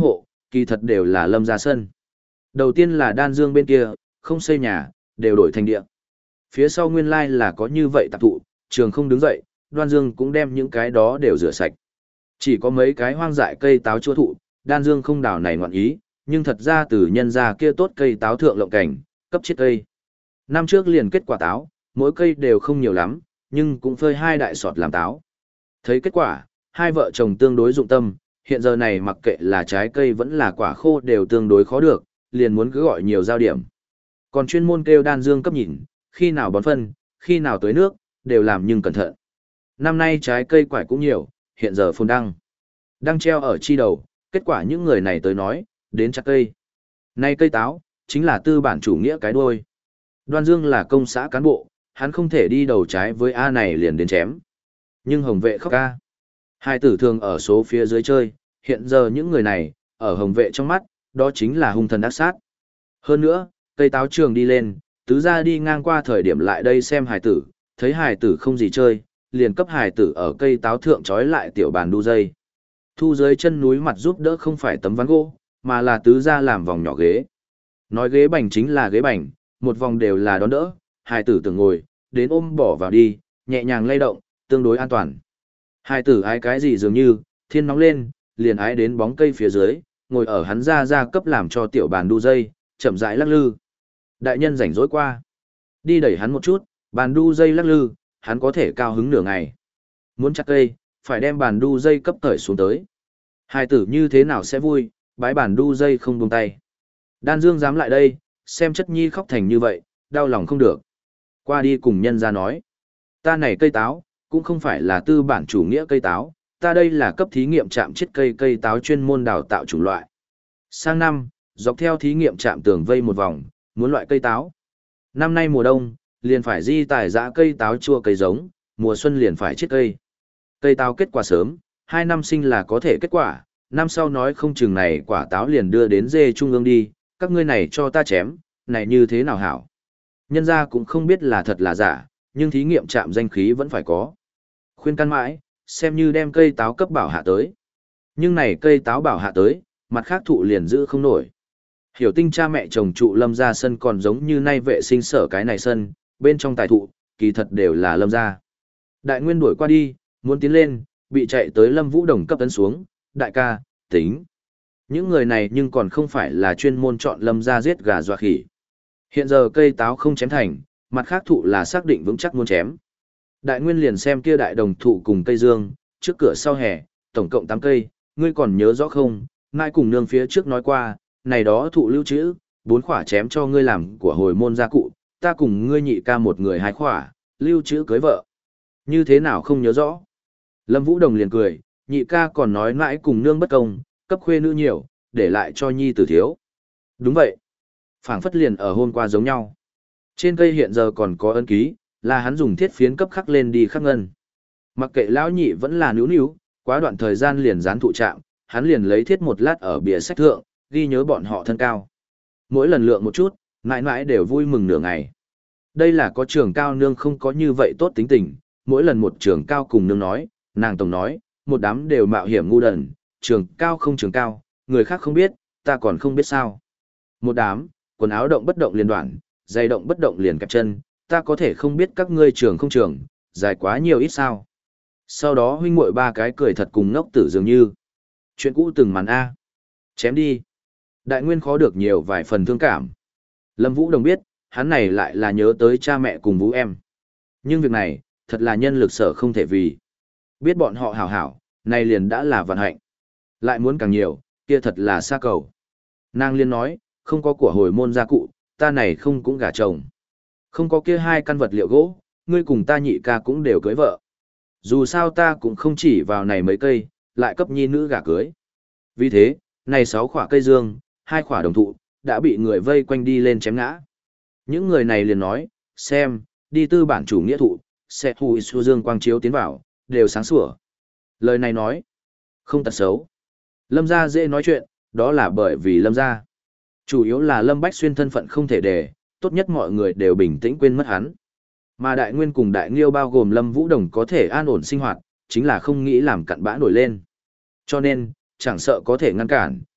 kỳ thật đều là lâm gia sân. Đầu tiên là đan dương bên kia, không xây nhà, đều đổi thành địa. Phía sau nguyên lai là có như vậy tạp thụ, trường không đứng dậy, đoan dương cũng đem những cái đó đều rửa sạch. Chỉ có mấy cái hoang dại cây táo chua thụ, đan dương không đào này ngoạn ý, nhưng thật ra từ nhân gia kia tốt cây táo thượng lộng cảnh, cấp chiết cây. Năm trước liền kết quả táo, mỗi cây đều không nhiều lắm, nhưng cũng phơi hai đại sọt làm táo. Thấy kết quả, hai vợ chồng tương đối dụng tâm, hiện giờ này mặc kệ là trái cây vẫn là quả khô đều tương đối khó được, liền muốn cứ gọi nhiều giao điểm. Còn chuyên môn kêu đan dương cấp nhìn, khi nào bón phân, khi nào tưới nước, đều làm nhưng cẩn thận. Năm nay trái cây quả cũng nhiều, hiện giờ phồn đăng. Đăng treo ở chi đầu, kết quả những người này tới nói, đến chặt cây. Nay cây táo, chính là tư bản chủ nghĩa cái đuôi. Đoan Dương là công xã cán bộ, hắn không thể đi đầu trái với A này liền đến chém. Nhưng Hồng Vệ khóc ca. Hai tử thường ở số phía dưới chơi, hiện giờ những người này, ở Hồng Vệ trong mắt, đó chính là hung thần ác sát. Hơn nữa, cây táo trường đi lên, tứ gia đi ngang qua thời điểm lại đây xem hài tử, thấy hài tử không gì chơi, liền cấp hài tử ở cây táo thượng trói lại tiểu bàn đu dây. Thu dưới chân núi mặt giúp đỡ không phải tấm ván gỗ, mà là tứ gia làm vòng nhỏ ghế. Nói ghế bành chính là ghế bành, một vòng đều là đón đỡ, hài tử tưởng ngồi, đến ôm bỏ vào đi, nhẹ nhàng lay động, tương đối an toàn. Hài tử ái cái gì dường như, thiên nóng lên, liền ái đến bóng cây phía dưới, ngồi ở hắn ra ra cấp làm cho tiểu bàn đu dây, chậm rãi lắc lư. Đại nhân rảnh rỗi qua, đi đẩy hắn một chút, bàn đu dây lắc lư, hắn có thể cao hứng nửa ngày. Muốn chặt cây, phải đem bàn đu dây cấp cởi xuống tới. Hài tử như thế nào sẽ vui, bái bàn đu dây không buông tay. Đan Dương dám lại đây, xem chất nhi khóc thành như vậy, đau lòng không được. Qua đi cùng nhân ra nói. Ta này cây táo, cũng không phải là tư bản chủ nghĩa cây táo, ta đây là cấp thí nghiệm trạm chiết cây cây táo chuyên môn đào tạo chủng loại. Sang năm, dọc theo thí nghiệm trạm tường vây một vòng, muốn loại cây táo. Năm nay mùa đông, liền phải di tài giã cây táo chua cây giống, mùa xuân liền phải chiết cây. Cây táo kết quả sớm, hai năm sinh là có thể kết quả, năm sau nói không chừng này quả táo liền đưa đến dê trung ương đi, các ngươi này cho ta chém, này như thế nào hảo. Nhân ra cũng không biết là thật là giả, nhưng thí nghiệm trạm danh khí vẫn phải có. Khuyên can mãi, xem như đem cây táo cấp bảo hạ tới. Nhưng này cây táo bảo hạ tới, mặt khác thụ liền giữ không nổi. Hiểu Tinh cha mẹ chồng trụ lâm ra sân còn giống như nay vệ sinh sở cái này sân, bên trong tài thụ, kỳ thật đều là lâm ra. Đại Nguyên đuổi qua đi, muốn tiến lên, bị chạy tới Lâm Vũ Đồng cấp tấn xuống, đại ca, tính. Những người này nhưng còn không phải là chuyên môn chọn lâm ra giết gà dọa khỉ. Hiện giờ cây táo không chém thành, mặt khác thụ là xác định vững chắc muốn chém. Đại Nguyên liền xem kia đại đồng thụ cùng cây dương, trước cửa sau hè, tổng cộng tám cây, ngươi còn nhớ rõ không? Mai cùng nương phía trước nói qua, này đó thụ lưu trữ, bốn khỏa chém cho ngươi làm của hồi môn gia cụ, ta cùng ngươi nhị ca một người hai khỏa, lưu trữ cưới vợ. Như thế nào không nhớ rõ? Lâm Vũ Đồng liền cười, nhị ca còn nói mãi cùng nương bất công, cấp khuê nữ nhiều, để lại cho nhi tử thiếu. Đúng vậy. Phảng phất liền ở hôm qua giống nhau. Trên cây hiện giờ còn có ấn ký, là hắn dùng thiết phiến cấp khắc lên đi khắc ngân. Mặc kệ lão nhị vẫn là níu níu, quá đoạn thời gian liền dán thụ trạm, hắn liền lấy thiết một lát ở bìa sách thượng, ghi nhớ bọn họ thân cao. Mỗi lần lượng một chút, mãi mãi đều vui mừng nửa ngày. Đây là có trường cao nương không có như vậy tốt tính tình, mỗi lần một trường cao cùng nương nói, nàng tổng nói, một đám đều mạo hiểm ngu đần, trường cao không trường cao, người khác không biết, ta còn không biết sao. Một đám, quần áo động bất động liền đoạn, giày động bất động liền kẹp chân, ta có thể không biết các ngươi trường không trường, dài quá nhiều ít sao. Sau đó huynh muội ba cái cười thật cùng ngốc tử dường như. Chuyện cũ từng màn A. Chém đi. Đại Nguyên khó được nhiều vài phần thương cảm. Lâm Vũ Đồng biết, hắn này lại là nhớ tới cha mẹ cùng Vũ em. Nhưng việc này, thật là nhân lực sở không thể vì. Biết bọn họ hảo hảo, này liền đã là vận hạnh. Lại muốn càng nhiều, kia thật là xa cầu. Nàng liên nói, không có của hồi môn gia cụ, ta này không cũng gả chồng. Không có kia hai căn vật liệu gỗ, ngươi cùng ta nhị ca cũng đều cưới vợ. Dù sao ta cũng không chỉ vào này mấy cây, lại cấp nhi nữ gả cưới. Vì thế, này sáu khỏa cây dương, hai khỏa đồng thụ, đã bị người vây quanh đi lên chém ngã. Những người này liền nói, xem, đi tư bản chủ nghĩa thụ, sẽ hùi xua dương quang chiếu tiến vào, đều sáng sủa. Lời này nói, không tật xấu. Lâm gia dễ nói chuyện, đó là bởi vì Lâm gia. Chủ yếu là Lâm Bách Xuyên thân phận không thể để, tốt nhất mọi người đều bình tĩnh quên mất hắn. Mà Đại Nguyên cùng Đại Nghiêu bao gồm Lâm Vũ Đồng có thể an ổn sinh hoạt, chính là không nghĩ làm cặn bã nổi lên. Cho nên, chẳng sợ có thể ngăn cản,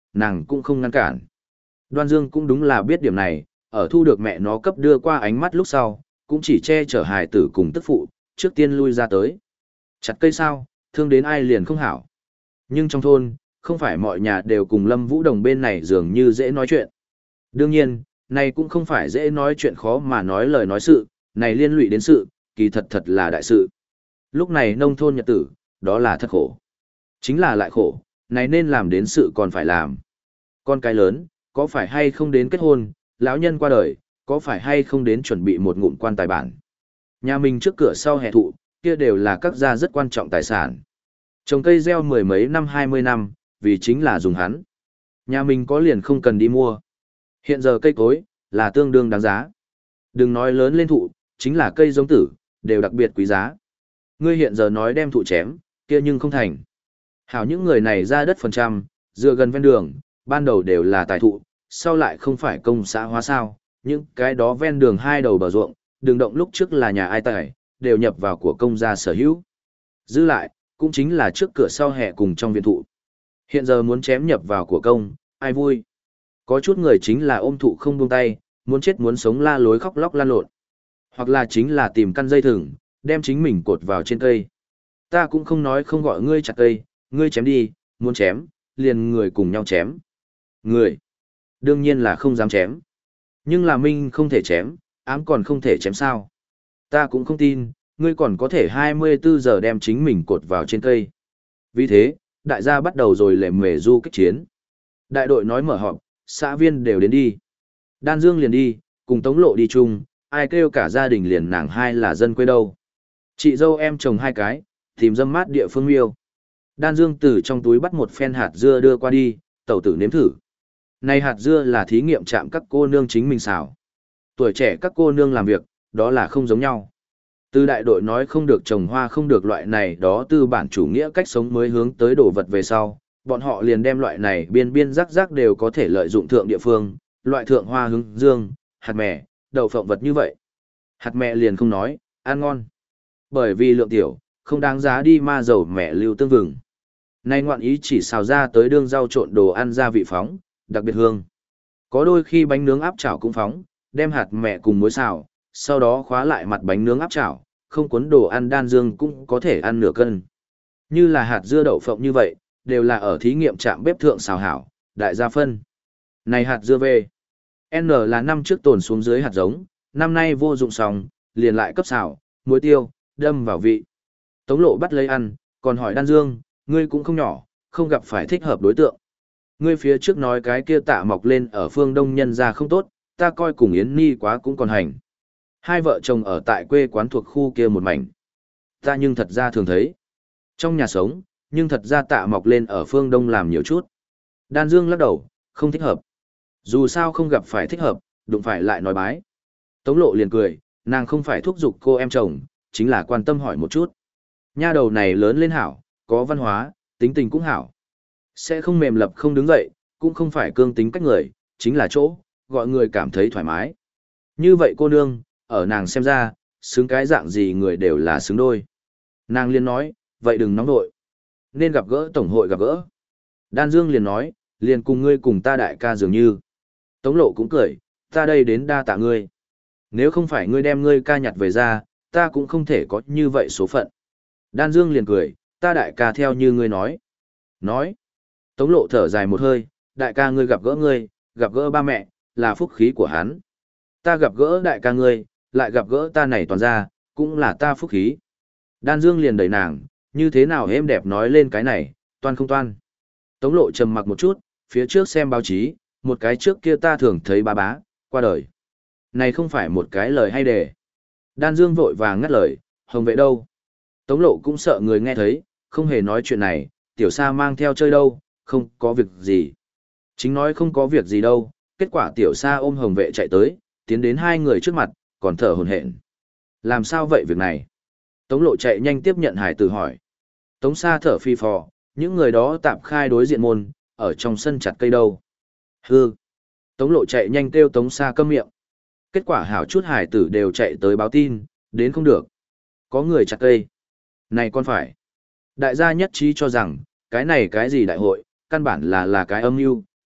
nàng cũng không ngăn cản. Đoan Dương cũng đúng là biết điểm này, ở thu được mẹ nó cấp đưa qua ánh mắt lúc sau, cũng chỉ che chở hài tử cùng tức phụ, trước tiên lui ra tới. Chặt cây sao, thương đến ai liền không hảo. Nhưng trong thôn, không phải mọi nhà đều cùng Lâm Vũ Đồng bên này dường như dễ nói chuyện. Đương nhiên, này cũng không phải dễ nói chuyện khó mà nói lời nói sự, này liên lụy đến sự, kỳ thật thật là đại sự. Lúc này nông thôn nhật tử, đó là thật khổ. Chính là lại khổ, này nên làm đến sự còn phải làm. Con cái lớn, có phải hay không đến kết hôn, lão nhân qua đời, có phải hay không đến chuẩn bị một ngụm quan tài bản. Nhà mình trước cửa sau hè thụ, kia đều là các gia rất quan trọng tài sản. Trồng cây gieo mười mấy năm hai mươi năm, vì chính là dùng hắn. Nhà mình có liền không cần đi mua. Hiện giờ cây cối, là tương đương đáng giá. Đừng nói lớn lên thụ, chính là cây giống tử, đều đặc biệt quý giá. Ngươi hiện giờ nói đem thụ chém, kia nhưng không thành. Hảo những người này ra đất phần trăm, dựa gần ven đường, ban đầu đều là tài thụ, sau lại không phải công xã hóa sao, những cái đó ven đường hai đầu bờ ruộng, đường động lúc trước là nhà ai tài, đều nhập vào của công gia sở hữu. Giữ lại, cũng chính là trước cửa sau hè cùng trong viện thụ. Hiện giờ muốn chém nhập vào của công, ai vui. Có chút người chính là ôm thụ không buông tay, muốn chết muốn sống la lối khóc lóc lan lộn. Hoặc là chính là tìm căn dây thừng, đem chính mình cột vào trên cây. Ta cũng không nói không gọi ngươi chặt cây, ngươi chém đi, muốn chém, liền người cùng nhau chém. Người, đương nhiên là không dám chém. Nhưng là minh không thể chém, ám còn không thể chém sao. Ta cũng không tin, ngươi còn có thể hai mươi bốn giờ đem chính mình cột vào trên cây. Vì thế, đại gia bắt đầu rồi lệ mề du kích chiến. Đại đội nói mở họp, xã viên đều đến đi. Đan Dương liền đi, cùng Tống Lộ đi chung, ai kêu cả gia đình liền nàng hai là dân quê đâu. Chị dâu em chồng hai cái, tìm dâm mát địa phương miêu. Đan Dương từ trong túi bắt một phen hạt dưa đưa qua đi, tẩu tử nếm thử. Này hạt dưa là thí nghiệm chạm các cô nương chính mình xào. Tuổi trẻ các cô nương làm việc, đó là không giống nhau. Từ đại đội nói không được trồng hoa không được loại này đó từ bản chủ nghĩa cách sống mới hướng tới đồ vật về sau, bọn họ liền đem loại này biên biên rắc rắc đều có thể lợi dụng thượng địa phương, loại thượng hoa hướng dương, hạt mè, đậu phộng vật như vậy. Hạt mè liền không nói, ăn ngon. Bởi vì lượng tiểu, không đáng giá đi ma dầu mẹ lưu tương vừng. Nay ngoạn ý chỉ xào ra tới đương rau trộn đồ ăn gia vị phóng, đặc biệt hương. Có đôi khi bánh nướng áp chảo cũng phóng, đem hạt mẹ cùng muối xào, sau đó khóa lại mặt bánh nướng áp chảo, không cuốn đồ ăn Đan Dương cũng có thể ăn nửa cân. Như là hạt dưa đậu phộng như vậy, đều là ở thí nghiệm trạm bếp thượng xào hảo, đại gia phân. Này hạt dưa về. N là năm trước tồn xuống dưới hạt giống, năm nay vô dụng xong, liền lại cấp xào, muối tiêu, đâm vào vị. Tống Lộ bắt lấy ăn, còn hỏi Đan Dương, ngươi cũng không nhỏ, không gặp phải thích hợp đối tượng. Ngươi phía trước nói cái kia tạ mọc lên ở phương đông nhân ra không tốt, ta coi cùng Yến Ni quá cũng còn hành. Hai vợ chồng ở tại quê quán thuộc khu kia một mảnh. Ta nhưng thật ra thường thấy. Trong nhà sống, nhưng thật ra tạ mọc lên ở phương đông làm nhiều chút. Đan Dương lắc đầu, không thích hợp. Dù sao không gặp phải thích hợp, đụng phải lại nói bái. Tống Lộ liền cười, nàng không phải thúc giục cô em chồng, chính là quan tâm hỏi một chút. Nha đầu này lớn lên hảo, có văn hóa, tính tình cũng hảo. Sẽ không mềm lập không đứng dậy, cũng không phải cương tính cách người, chính là chỗ, gọi người cảm thấy thoải mái. Như vậy cô nương, ở nàng xem ra, xứng cái dạng gì người đều là xứng đôi. Nàng liền nói, vậy đừng nóng nội. Nên gặp gỡ tổng hội gặp gỡ. Đan Dương liền nói, liền cùng ngươi cùng ta đại ca dường như. Tống Lộ cũng cười, ta đây đến đa tạ ngươi. Nếu không phải ngươi đem ngươi ca nhặt về ra, ta cũng không thể có như vậy số phận. Đan Dương liền cười, ta đại ca theo như ngươi nói. Nói. Tống Lộ thở dài một hơi, đại ca ngươi gặp gỡ ngươi, gặp gỡ ba mẹ, là phúc khí của hắn. Ta gặp gỡ đại ca ngươi, lại gặp gỡ ta này toàn ra, cũng là ta phúc khí. Đan Dương liền đẩy nàng, như thế nào êm đẹp nói lên cái này, toan không toan. Tống Lộ trầm mặc một chút, phía trước xem báo chí, một cái trước kia ta thường thấy ba bá, qua đời. Này không phải một cái lời hay đề. Đan Dương vội vàng ngắt lời, hồng vệ đâu. Tống Lộ cũng sợ người nghe thấy, không hề nói chuyện này, tiểu sa mang theo chơi đâu, không có việc gì. Chính nói không có việc gì đâu, kết quả tiểu sa ôm hồng vệ chạy tới, tiến đến hai người trước mặt, còn thở hổn hển. Làm sao vậy việc này? Tống Lộ chạy nhanh tiếp nhận hải tử hỏi. Tống Sa thở phi phò, những người đó tạm khai đối diện môn, ở trong sân chặt cây đâu. Hư. Tống Lộ chạy nhanh kêu Tống Sa câm miệng. Kết quả hảo chút hải tử đều chạy tới báo tin, đến không được. Có người chặt cây. Này con phải. Đại gia nhất trí cho rằng, cái này cái gì đại hội, căn bản là là cái âm mưu,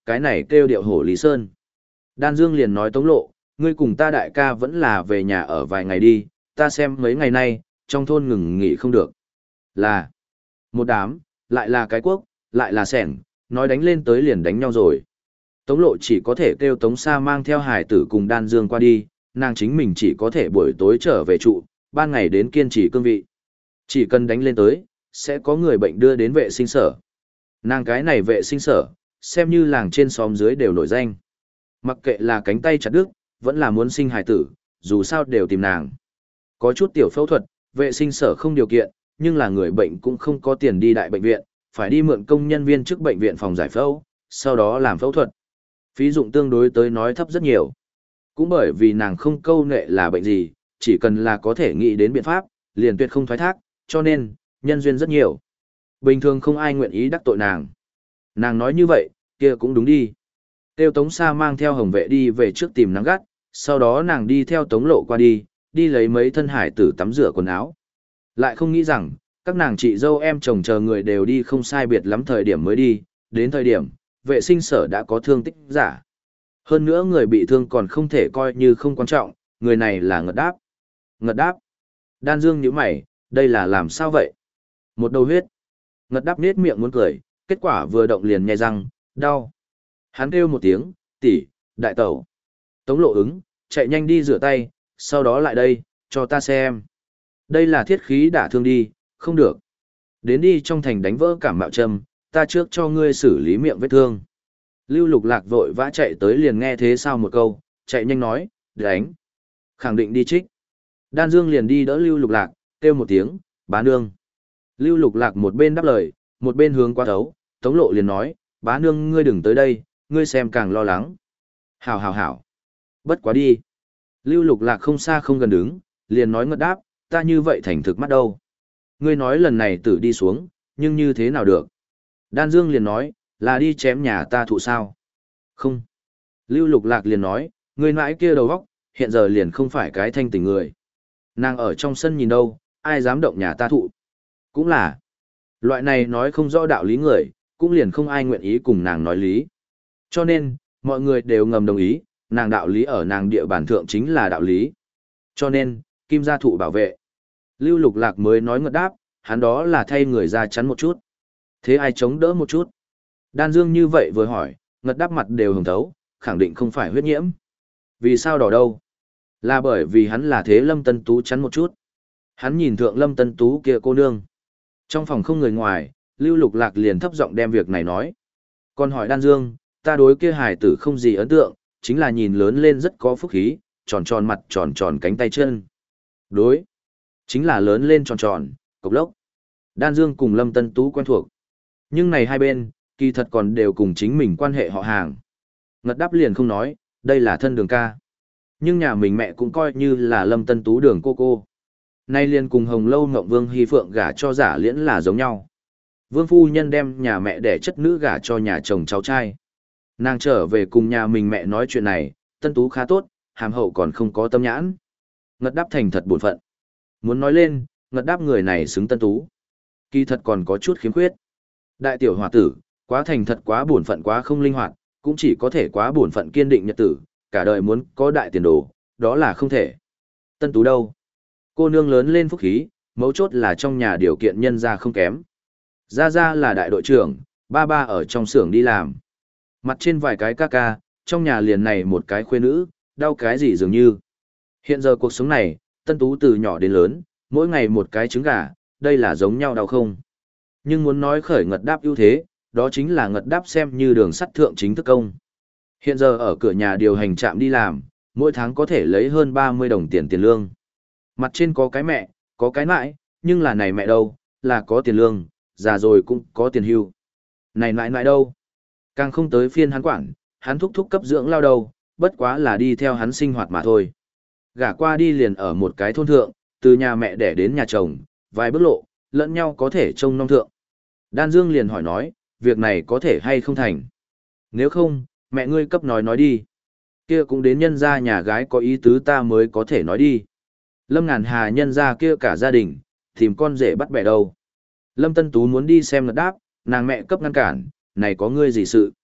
cái này kêu điệu hổ Lý Sơn. Đan Dương liền nói Tống Lộ, ngươi cùng ta đại ca vẫn là về nhà ở vài ngày đi, ta xem mấy ngày nay, trong thôn ngừng nghỉ không được. Là, một đám, lại là cái quốc, lại là sẻng, nói đánh lên tới liền đánh nhau rồi. Tống Lộ chỉ có thể kêu Tống Sa mang theo hải tử cùng Đan Dương qua đi, nàng chính mình chỉ có thể buổi tối trở về trụ, ban ngày đến kiên trì cương vị. Chỉ cần đánh lên tới, sẽ có người bệnh đưa đến vệ sinh sở. Nàng cái này vệ sinh sở, xem như làng trên xóm dưới đều nổi danh. Mặc kệ là cánh tay chặt đứt, vẫn là muốn sinh hài tử, dù sao đều tìm nàng. Có chút tiểu phẫu thuật, vệ sinh sở không điều kiện, nhưng là người bệnh cũng không có tiền đi đại bệnh viện, phải đi mượn công nhân viên trước bệnh viện phòng giải phẫu, sau đó làm phẫu thuật. Phí dụng tương đối tới nói thấp rất nhiều. Cũng bởi vì nàng không câu nệ là bệnh gì, chỉ cần là có thể nghĩ đến biện pháp, liền tuyệt không thoái thác, cho nên, nhân duyên rất nhiều. Bình thường không ai nguyện ý đắc tội nàng. Nàng nói như vậy, kia cũng đúng đi. Tiêu Tống Sa mang theo hồng vệ đi về trước tìm nắng gắt, sau đó nàng đi theo Tống Lộ qua đi, đi lấy mấy thân hải tử tắm rửa quần áo. Lại không nghĩ rằng, các nàng chị dâu em chồng chờ người đều đi không sai biệt lắm thời điểm mới đi, đến thời điểm, vệ sinh sở đã có thương tích giả. Hơn nữa người bị thương còn không thể coi như không quan trọng, người này là Ngật Đáp. Ngật Đáp. Đan Dương nhíu mày, đây là làm sao vậy? Một đầu huyết. Ngật Đáp nết miệng muốn cười, kết quả vừa động liền nhai răng, đau. Hắn kêu một tiếng, tỷ, đại tẩu. Tống Lộ ứng, chạy nhanh đi rửa tay, sau đó lại đây, cho ta xem. Đây là thiết khí đả thương đi, không được. Đến đi trong thành đánh vỡ cảm mạo châm, ta trước cho ngươi xử lý miệng vết thương. Lưu Lục Lạc vội vã chạy tới liền nghe thế sao một câu, chạy nhanh nói, đánh. Khẳng định đi trích. Đan Dương liền đi đỡ Lưu Lục Lạc, kêu một tiếng, bá nương. Lưu Lục Lạc một bên đáp lời, một bên hướng qua thấu, Tống Lộ liền nói, bá nương ngươi đừng tới đây, ngươi xem càng lo lắng. Hảo hảo hảo. Bất quá đi. Lưu Lục Lạc không xa không gần đứng, liền nói Ngật Đáp, ta như vậy thành thực mắt đâu. Ngươi nói lần này tử đi xuống, nhưng như thế nào được. Đan Dương liền nói, là đi chém nhà ta thụ sao. Không. Lưu Lục Lạc liền nói, ngươi mãi kia đầu góc, hiện giờ liền không phải cái thanh tình người. Nàng ở trong sân nhìn đâu, ai dám động nhà ta thụ. Cũng là. Loại này nói không rõ đạo lý người, cũng liền không ai nguyện ý cùng nàng nói lý. Cho nên, mọi người đều ngầm đồng ý, nàng đạo lý ở nàng địa bàn thượng chính là đạo lý. Cho nên, Kim gia thụ bảo vệ. Lưu Lục Lạc mới nói Ngật Đáp, hắn đó là thay người ra chắn một chút. Thế ai chống đỡ một chút? Đan Dương như vậy vừa hỏi, Ngật Đáp mặt đều hồng thấu, khẳng định không phải huyết nhiễm. Vì sao đỏ đâu? Là bởi vì hắn là thế Lâm Tân Tú chắn một chút. Hắn nhìn thượng Lâm Tân Tú kia cô nương. Trong phòng không người ngoài, Lưu Lục Lạc liền thấp giọng đem việc này nói. Còn hỏi Đan Dương, ta đối kia hài tử không gì ấn tượng, chính là nhìn lớn lên rất có phúc khí, tròn tròn mặt tròn tròn cánh tay chân. Đối. Chính là lớn lên tròn tròn, cục lốc. Đan Dương cùng Lâm Tân Tú quen thuộc. Nhưng này hai bên, kỳ thật còn đều cùng chính mình quan hệ họ hàng. Ngật Đáp liền không nói, đây là thân đường ca. Nhưng nhà mình mẹ cũng coi như là Lâm Tân Tú đường cô cô. Nay liền cùng Hồng Lâu Ngộng Vương Hy Phượng gả cho giả liễn là giống nhau. Vương phu nhân đem nhà mẹ đẻ chất nữ gả cho nhà chồng cháu trai. Nàng trở về cùng nhà mình mẹ nói chuyện này, Tân Tú khá tốt, hàm hậu còn không có tâm nhãn. Ngật Đáp thành thật bổn phận. Muốn nói lên, Ngật Đáp người này xứng Tân Tú. Kỳ thật còn có chút khiếm khuyết. Đại tiểu hòa tử, quá thành thật quá bổn phận quá không linh hoạt, cũng chỉ có thể quá bổn phận kiên định nhật tử, cả đời muốn có đại tiền đồ, đó là không thể. Tân Tú đâu? Cô nương lớn lên phúc khí, mấu chốt là trong nhà điều kiện nhân gia không kém. Gia Gia là đại đội trưởng, ba ba ở trong xưởng đi làm. Mặt trên vài cái ca ca, trong nhà liền này một cái khuê nữ, đau cái gì dường như. Hiện giờ cuộc sống này, Tân Tú từ nhỏ đến lớn, mỗi ngày một cái trứng gà, đây là giống nhau đau không? Nhưng muốn nói khởi Ngật Đáp ưu thế, đó chính là Ngật Đáp xem như đường sắt thượng chính thức công. Hiện giờ ở cửa nhà điều hành trạm đi làm, mỗi tháng có thể lấy hơn ba mươi đồng tiền tiền lương. Mặt trên có cái mẹ, có cái nãi, nhưng là này mẹ đâu, là có tiền lương, già rồi cũng có tiền hưu. Này nãi nãi đâu? Càng không tới phiên hắn quản, hắn thúc thúc cấp dưỡng lao đâu, bất quá là đi theo hắn sinh hoạt mà thôi. Gả qua đi liền ở một cái thôn thượng, từ nhà mẹ đẻ đến nhà chồng, vài bước lộ, lẫn nhau có thể trông nom thượng. Đan Dương liền hỏi nói, việc này có thể hay không thành? Nếu không, mẹ ngươi cấp nói nói đi. Kia cũng đến nhân gia nhà gái có ý tứ ta mới có thể nói đi. Lâm Ngàn Hà nhân gia kia cả gia đình, tìm con rể bắt bẻ đâu. Lâm Tân Tú muốn đi xem Ngật Đáp, nàng mẹ cấp ngăn cản, này có ngươi gì sự?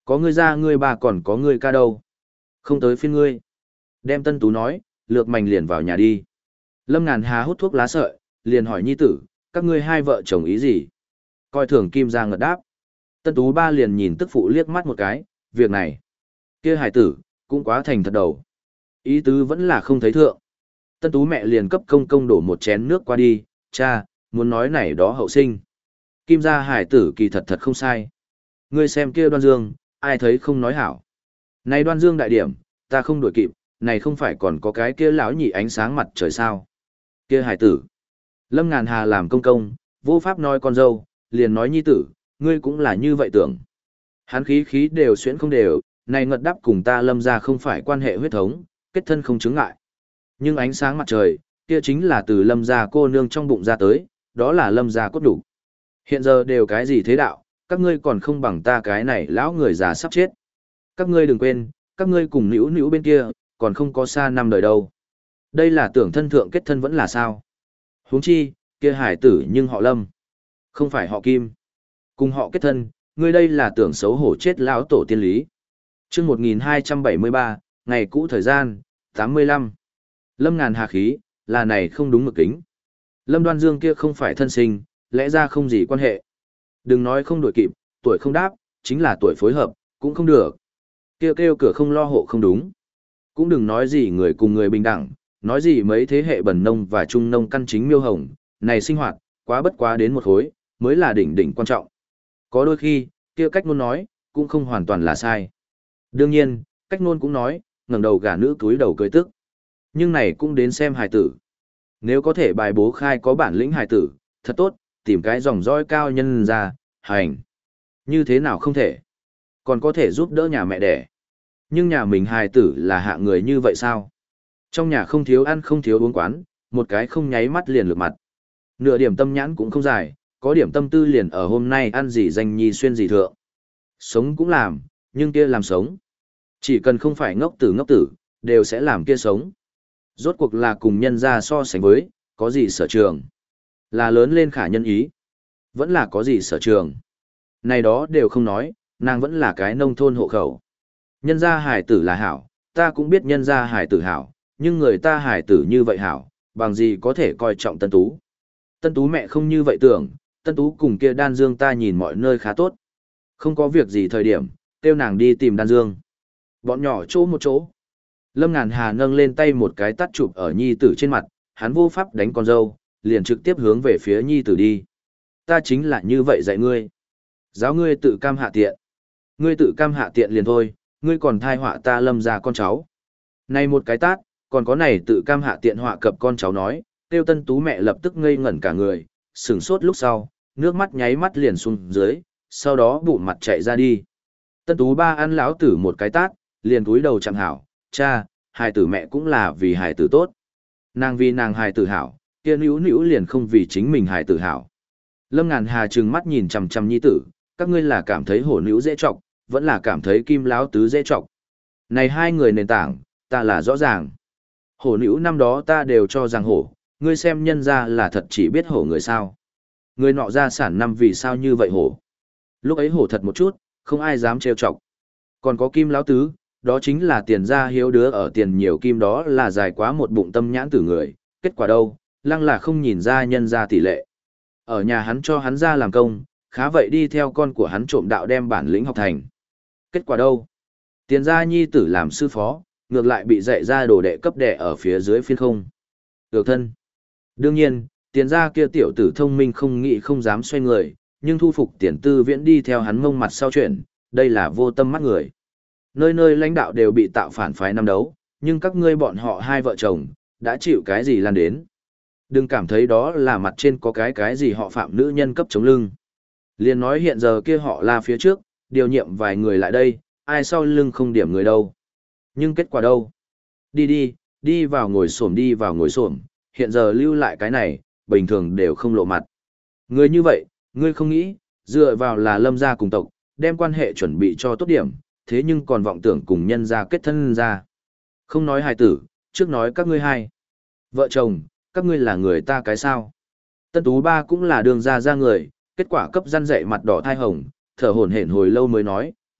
Có ngươi ra ngươi bà còn có ngươi ca đâu. Không tới phiên ngươi. Đem Tân Tú nói, lược mành liền vào nhà đi. Lâm Ngàn Hà hút thuốc lá sợi, liền hỏi nhi tử, các ngươi hai vợ chồng ý gì? Coi thường Kim ra ngật đáp. Tân Tú ba liền nhìn tức phụ liếc mắt một cái, việc này. Kia hải tử, cũng quá thành thật đầu. Ý tứ vẫn là không thấy thượng. Tân Tú mẹ liền cấp công công đổ một chén nước qua đi, cha, muốn nói này đó hậu sinh. Kim gia hải tử kỳ thật thật không sai. Ngươi xem kia Đoan Dương, ai thấy không nói hảo. Này Đoan Dương đại điểm, ta không đuổi kịp, này không phải còn có cái kia lão nhị ánh sáng mặt trời sao. Kia hải tử. Lâm Ngàn Hà làm công công, vô pháp nói con dâu, liền nói nhi tử, ngươi cũng là như vậy tưởng. Hắn khí khí đều xuyễn không đều, này ngật đắp cùng ta Lâm gia không phải quan hệ huyết thống, kết thân không chứng ngại. Nhưng ánh sáng mặt trời, kia chính là từ Lâm gia cô nương trong bụng ra tới, đó là Lâm gia cốt đủ. Hiện giờ đều cái gì thế đạo, các ngươi còn không bằng ta cái này lão người già sắp chết. Các ngươi đừng quên, các ngươi cùng nữu nữu bên kia, còn không có xa năm đời đâu. Đây là tưởng thân thượng kết thân vẫn là sao? Huống chi, kia hải tử nhưng họ Lâm, không phải họ Kim. Cùng họ kết thân, ngươi đây là tưởng xấu hổ chết lão tổ tiên lý. Chương một nghìn hai trăm bảy mươi ba, ngày cũ thời gian, tám mươi lăm. Lâm Ngàn Hà khí, là này không đúng mực kính. Lâm Đoan Dương kia không phải thân sinh, lẽ ra không gì quan hệ. Đừng nói không đuổi kịp, tuổi không đáp, chính là tuổi phối hợp, cũng không được. Kêu kêu cửa không lo hộ không đúng. Cũng đừng nói gì người cùng người bình đẳng, nói gì mấy thế hệ bần nông và trung nông căn chính miêu hồng, này sinh hoạt, quá bất quá đến một khối, mới là đỉnh đỉnh quan trọng. Có đôi khi, kia cách ngôn nói, cũng không hoàn toàn là sai. Đương nhiên, cách ngôn cũng nói, ngẩng đầu gả nữ túi đầu cưới tức. Nhưng này cũng đến xem hài tử. Nếu có thể bài bố khai có bản lĩnh hài tử, thật tốt, tìm cái dòng dõi cao nhân ra, hành. Như thế nào không thể? Còn có thể giúp đỡ nhà mẹ đẻ. Nhưng nhà mình hài tử là hạ người như vậy sao? Trong nhà không thiếu ăn không thiếu uống quán, một cái không nháy mắt liền lược mặt. Nửa điểm tâm nhãn cũng không dài, có điểm tâm tư liền ở hôm nay ăn gì danh nhi xuyên gì thượng. Sống cũng làm, nhưng kia làm sống. Chỉ cần không phải ngốc tử ngốc tử, đều sẽ làm kia sống. Rốt cuộc là cùng nhân ra so sánh với, có gì sở trường. Là lớn lên khả nhân ý. Vẫn là có gì sở trường. Này đó đều không nói, nàng vẫn là cái nông thôn hộ khẩu. Nhân gia hải tử là hảo, ta cũng biết nhân gia hải tử hảo, nhưng người ta hải tử như vậy hảo, bằng gì có thể coi trọng Tân Tú. Tân Tú mẹ không như vậy tưởng, Tân Tú cùng kia Đan Dương ta nhìn mọi nơi khá tốt. Không có việc gì thời điểm, kêu nàng đi tìm Đan Dương. Bọn nhỏ chỗ một chỗ. Lâm Ngàn Hà nâng lên tay một cái tắt chụp ở nhi tử trên mặt, hắn vô pháp đánh con dâu, liền trực tiếp hướng về phía nhi tử đi. Ta chính là như vậy dạy ngươi. Giáo ngươi tự cam hạ tiện. Ngươi tự cam hạ tiện liền thôi, ngươi còn thai họa ta Lâm ra con cháu. Này một cái tát, còn có này tự cam hạ tiện họa cập con cháu nói, tiêu Tân Tú mẹ lập tức ngây ngẩn cả người, sửng sốt lúc sau, nước mắt nháy mắt liền xuống dưới, sau đó bụng mặt chạy ra đi. Tân Tú ba ăn lão tử một cái tát, liền cúi đầu chẳng hảo, cha, hài tử mẹ cũng là vì hài tử tốt. Nàng vì nàng hài tử hảo, kia nữu nữu liền không vì chính mình hài tử hảo. Lâm Ngàn Hà trừng mắt nhìn chằm chằm nhi tử, các ngươi là cảm thấy hổ nữu dễ trọc, vẫn là cảm thấy kim láo tứ dễ trọc. Này hai người nền tảng, ta là rõ ràng. Hổ nữu năm đó ta đều cho rằng hổ, ngươi xem nhân ra là thật chỉ biết hổ người sao. Người nọ ra sản năm vì sao như vậy hổ. Lúc ấy hổ thật một chút, không ai dám trêu chọc. Còn có kim láo tứ, đó chính là tiền ra hiếu đứa ở tiền nhiều kim đó là dài quá một bụng tâm nhãn tử người, kết quả đâu, lăng là không nhìn ra nhân ra tỷ lệ. Ở nhà hắn cho hắn ra làm công, khá vậy đi theo con của hắn trộm đạo đem bản lĩnh học thành. Kết quả đâu? Tiền gia nhi tử làm sư phó, ngược lại bị dạy ra đồ đệ cấp đệ ở phía dưới phiên không. Được thân. Đương nhiên, tiền gia kia tiểu tử thông minh không nghĩ không dám xoay người, nhưng thu phục tiền tư viễn đi theo hắn mông mặt sau chuyện, đây là vô tâm mắt người. Nơi nơi lãnh đạo đều bị tạo phản phái năm đấu, nhưng các ngươi bọn họ hai vợ chồng, đã chịu cái gì lan đến. Đừng cảm thấy đó là mặt trên có cái cái gì họ phạm nữ nhân cấp chống lưng. Liền nói hiện giờ kia họ là phía trước, điều nhiệm vài người lại đây, ai sau lưng không điểm người đâu. Nhưng kết quả đâu? Đi đi, đi vào ngồi xổm đi vào ngồi xổm, hiện giờ lưu lại cái này, bình thường đều không lộ mặt. Người như vậy, ngươi không nghĩ, dựa vào là Lâm gia cùng tộc, đem quan hệ chuẩn bị cho tốt điểm, thế nhưng còn vọng tưởng cùng nhân gia kết thân ra. Không nói hài tử, trước nói các ngươi hai. Vợ chồng, các ngươi là người ta cái sao? Tân Tú ba cũng là đường ra ra người, kết quả cấp răn dạy mặt đỏ thai hồng, thở hổn hển hồi lâu mới nói,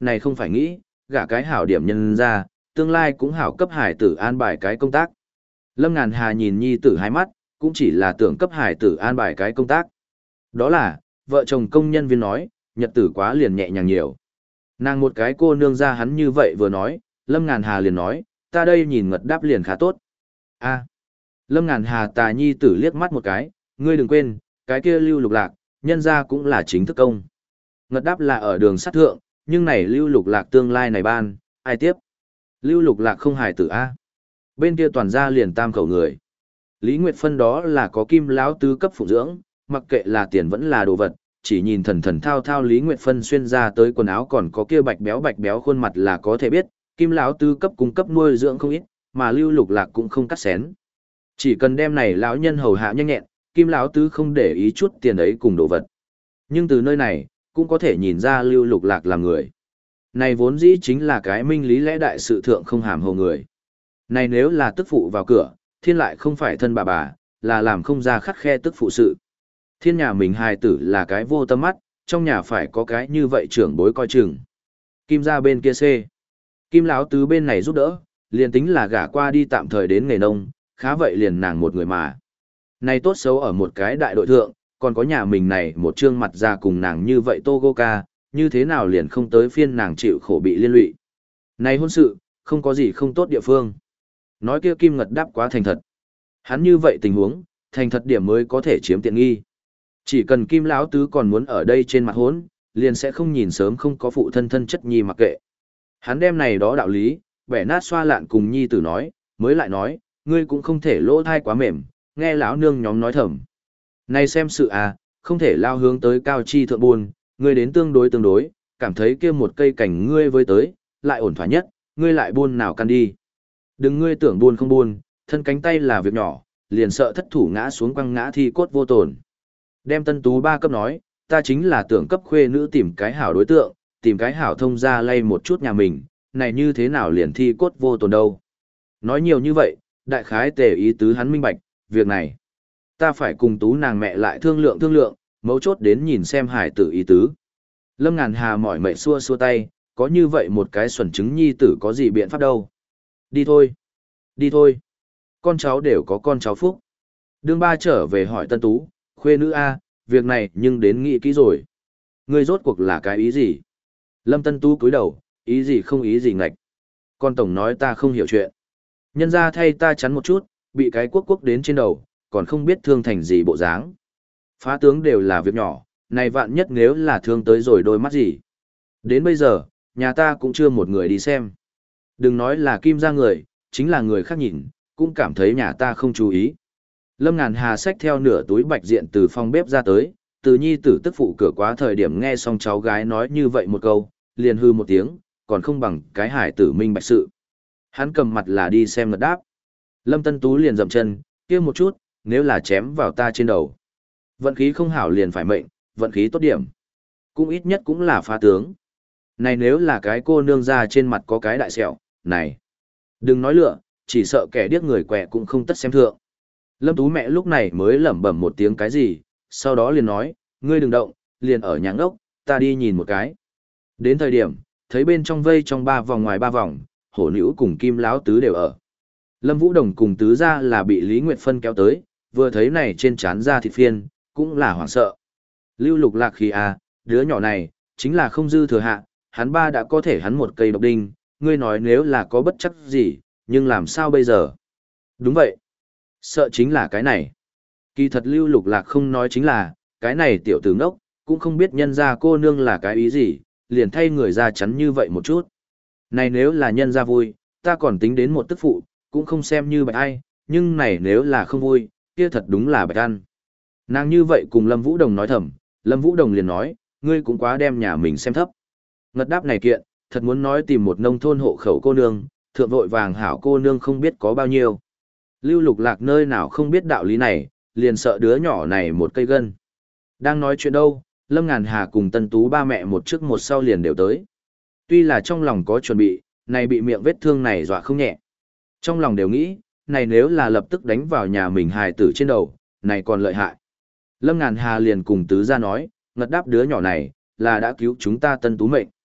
này không phải nghĩ, gả cái hảo điểm nhân ra, tương lai cũng hảo cấp hải tử an bài cái công tác. Lâm Ngàn Hà nhìn nhi tử hai mắt, cũng chỉ là tưởng cấp hải tử an bài cái công tác. Đó là, vợ chồng công nhân viên nói, nhật tử quá liền nhẹ nhàng nhiều. Nàng một cái cô nương ra hắn như vậy vừa nói, Lâm Ngàn Hà liền nói, ta đây nhìn ngật đáp liền khá tốt. A. Lâm Ngàn Hà tà nhi tử liếc mắt một cái, ngươi đừng quên, cái kia Lưu Lục Lạc, nhân ra cũng là chính thức công. Ngật đáp là ở đường sát thượng, nhưng này Lưu Lục Lạc tương lai này ban, ai tiếp? Lưu Lục Lạc không hài tử A. Bên kia toàn ra liền tam khẩu người. Lý Nguyệt Phân đó là có kim lão tứ cấp phụ dưỡng, mặc kệ là tiền vẫn là đồ vật, chỉ nhìn thần thần thao thao Lý Nguyệt Phân xuyên ra tới quần áo còn có kia bạch béo bạch béo khuôn mặt là có thể biết, kim lão tứ cấp cung cấp nuôi dưỡng không ít, mà Lưu Lục Lạc cũng không cắt xén. Chỉ cần đem này lão nhân hầu hạ nhanh nhẹn, kim lão tứ không để ý chút tiền ấy cùng đồ vật. Nhưng từ nơi này, cũng có thể nhìn ra Lưu Lục Lạc là người. Này vốn dĩ chính là cái minh lý lẽ đại sự thượng không hàm hồ người. Này nếu là tức phụ vào cửa, thiên lại không phải thân bà bà, là làm không ra khắt khe tức phụ sự. Thiên nhà mình hài tử là cái vô tâm mắt, trong nhà phải có cái như vậy trưởng bối coi chừng. Kim ra bên kia C. Kim lão tứ bên này giúp đỡ, liền tính là gả qua đi tạm thời đến nghề nông, khá vậy liền nàng một người mà. Này tốt xấu ở một cái đại đội thượng, còn có nhà mình này một trương mặt ra cùng nàng như vậy Togoka, như thế nào liền không tới phiên nàng chịu khổ bị liên lụy. Này hôn sự, không có gì không tốt địa phương. Nói kia Kim Ngật đáp quá thành thật. Hắn như vậy tình huống, thành thật điểm mới có thể chiếm tiện nghi. Chỉ cần Kim lão tứ còn muốn ở đây trên mặt hốn, liền sẽ không nhìn sớm không có phụ thân thân chất nhi mặc kệ. Hắn đem này đó đạo lý, bẻ nát xoa lạn cùng nhi tử nói, mới lại nói, ngươi cũng không thể lỗ thai quá mềm, nghe lão nương nhóm nói thầm. Này xem sự à, không thể lao hướng tới cao chi thượng buôn, ngươi đến tương đối tương đối, cảm thấy kia một cây cảnh ngươi với tới, lại ổn thỏa nhất, ngươi lại buôn nào căn đi. Đừng ngươi tưởng buôn không buôn, thân cánh tay là việc nhỏ, liền sợ thất thủ ngã xuống quăng ngã thi cốt vô tổn. Đem tân tú ba cấp nói, ta chính là tưởng cấp khuê nữ tìm cái hảo đối tượng, tìm cái hảo thông ra lay một chút nhà mình, này như thế nào liền thi cốt vô tổn đâu. Nói nhiều như vậy, đại khái tề ý tứ hắn minh bạch, việc này. Ta phải cùng tú nàng mẹ lại thương lượng thương lượng, mấu chốt đến nhìn xem hải tử ý tứ. Lâm Ngàn Hà mỏi mệt xua xua tay, có như vậy một cái xuẩn chứng nhi tử có gì biện pháp đâu. Đi thôi, đi thôi. Con cháu đều có con cháu phúc. Đương ba trở về hỏi tân tú, khuê nữ A, việc này nhưng đến nghĩ kỹ rồi. Ngươi rốt cuộc là cái ý gì? Lâm tân tú cúi đầu, ý gì không ý gì ngạch. Con tổng nói ta không hiểu chuyện. Nhân ra thay ta chắn một chút, bị cái quốc quốc đến trên đầu, còn không biết thương thành gì bộ dáng. Phá tướng đều là việc nhỏ, này vạn nhất nếu là thương tới rồi đôi mắt gì. Đến bây giờ, nhà ta cũng chưa một người đi xem. Đừng nói là Kim ra người, chính là người khác nhìn, cũng cảm thấy nhà ta không chú ý. Lâm Ngàn Hà xách theo nửa túi bạch diện từ phòng bếp ra tới, từ nhi tử tức phụ cửa quá thời điểm nghe xong cháu gái nói như vậy một câu, liền hư một tiếng, còn không bằng cái hải tử minh bạch sự. Hắn cầm mặt là đi xem ngật đáp. Lâm Tân Tú liền dậm chân, kia một chút, nếu là chém vào ta trên đầu. Vận khí không hảo liền phải mệnh, vận khí tốt điểm. Cũng ít nhất cũng là phá tướng. Này nếu là cái cô nương ra trên mặt có cái đại sẹo, này. Đừng nói lựa, chỉ sợ kẻ điếc người quẹ cũng không tất xem thượng. Lâm Tú mẹ lúc này mới lẩm bẩm một tiếng cái gì, sau đó liền nói, ngươi đừng động, liền ở nhãng ốc, ta đi nhìn một cái. Đến thời điểm, thấy bên trong vây trong ba vòng ngoài ba vòng, hổ nữ cùng kim láo tứ đều ở. Lâm Vũ Đồng cùng tứ ra là bị Lý Nguyệt Phân kéo tới, vừa thấy này trên trán da thịt phiên, cũng là hoảng sợ. Lưu Lục Lạc khi à, đứa nhỏ này, chính là không dư thừa hạ, hắn ba đã có thể hắn một cây độc đinh, ngươi nói nếu là có bất chắc gì, nhưng làm sao bây giờ? Đúng vậy. Sợ chính là cái này. Kỳ thật Lưu Lục Lạc không nói chính là, cái này tiểu tử ngốc, cũng không biết nhân ra cô nương là cái ý gì, liền thay người ra chắn như vậy một chút. Này nếu là nhân ra vui, ta còn tính đến một tức phụ, cũng không xem như bạch ai, nhưng này nếu là không vui, kia thật đúng là bạch ăn. Nàng như vậy cùng Lâm Vũ Đồng nói thầm, Lâm Vũ Đồng liền nói, ngươi cũng quá đem nhà mình xem thấp. Ngật đáp này kiện, thật muốn nói tìm một nông thôn hộ khẩu cô nương, thượng vội vàng hảo cô nương không biết có bao nhiêu. Lưu Lục Lạc nơi nào không biết đạo lý này, liền sợ đứa nhỏ này một cây gân. Đang nói chuyện đâu, Lâm Ngàn Hà cùng Tân Tú ba mẹ một trước một sau liền đều tới. Tuy là trong lòng có chuẩn bị, này bị miệng vết thương này dọa không nhẹ. Trong lòng đều nghĩ, này nếu là lập tức đánh vào nhà mình hài tử trên đầu, này còn lợi hại. Lâm Ngàn Hà liền cùng tứ ra nói, ngật đáp đứa nhỏ này, là đã cứu chúng ta Tân Tú mệnh.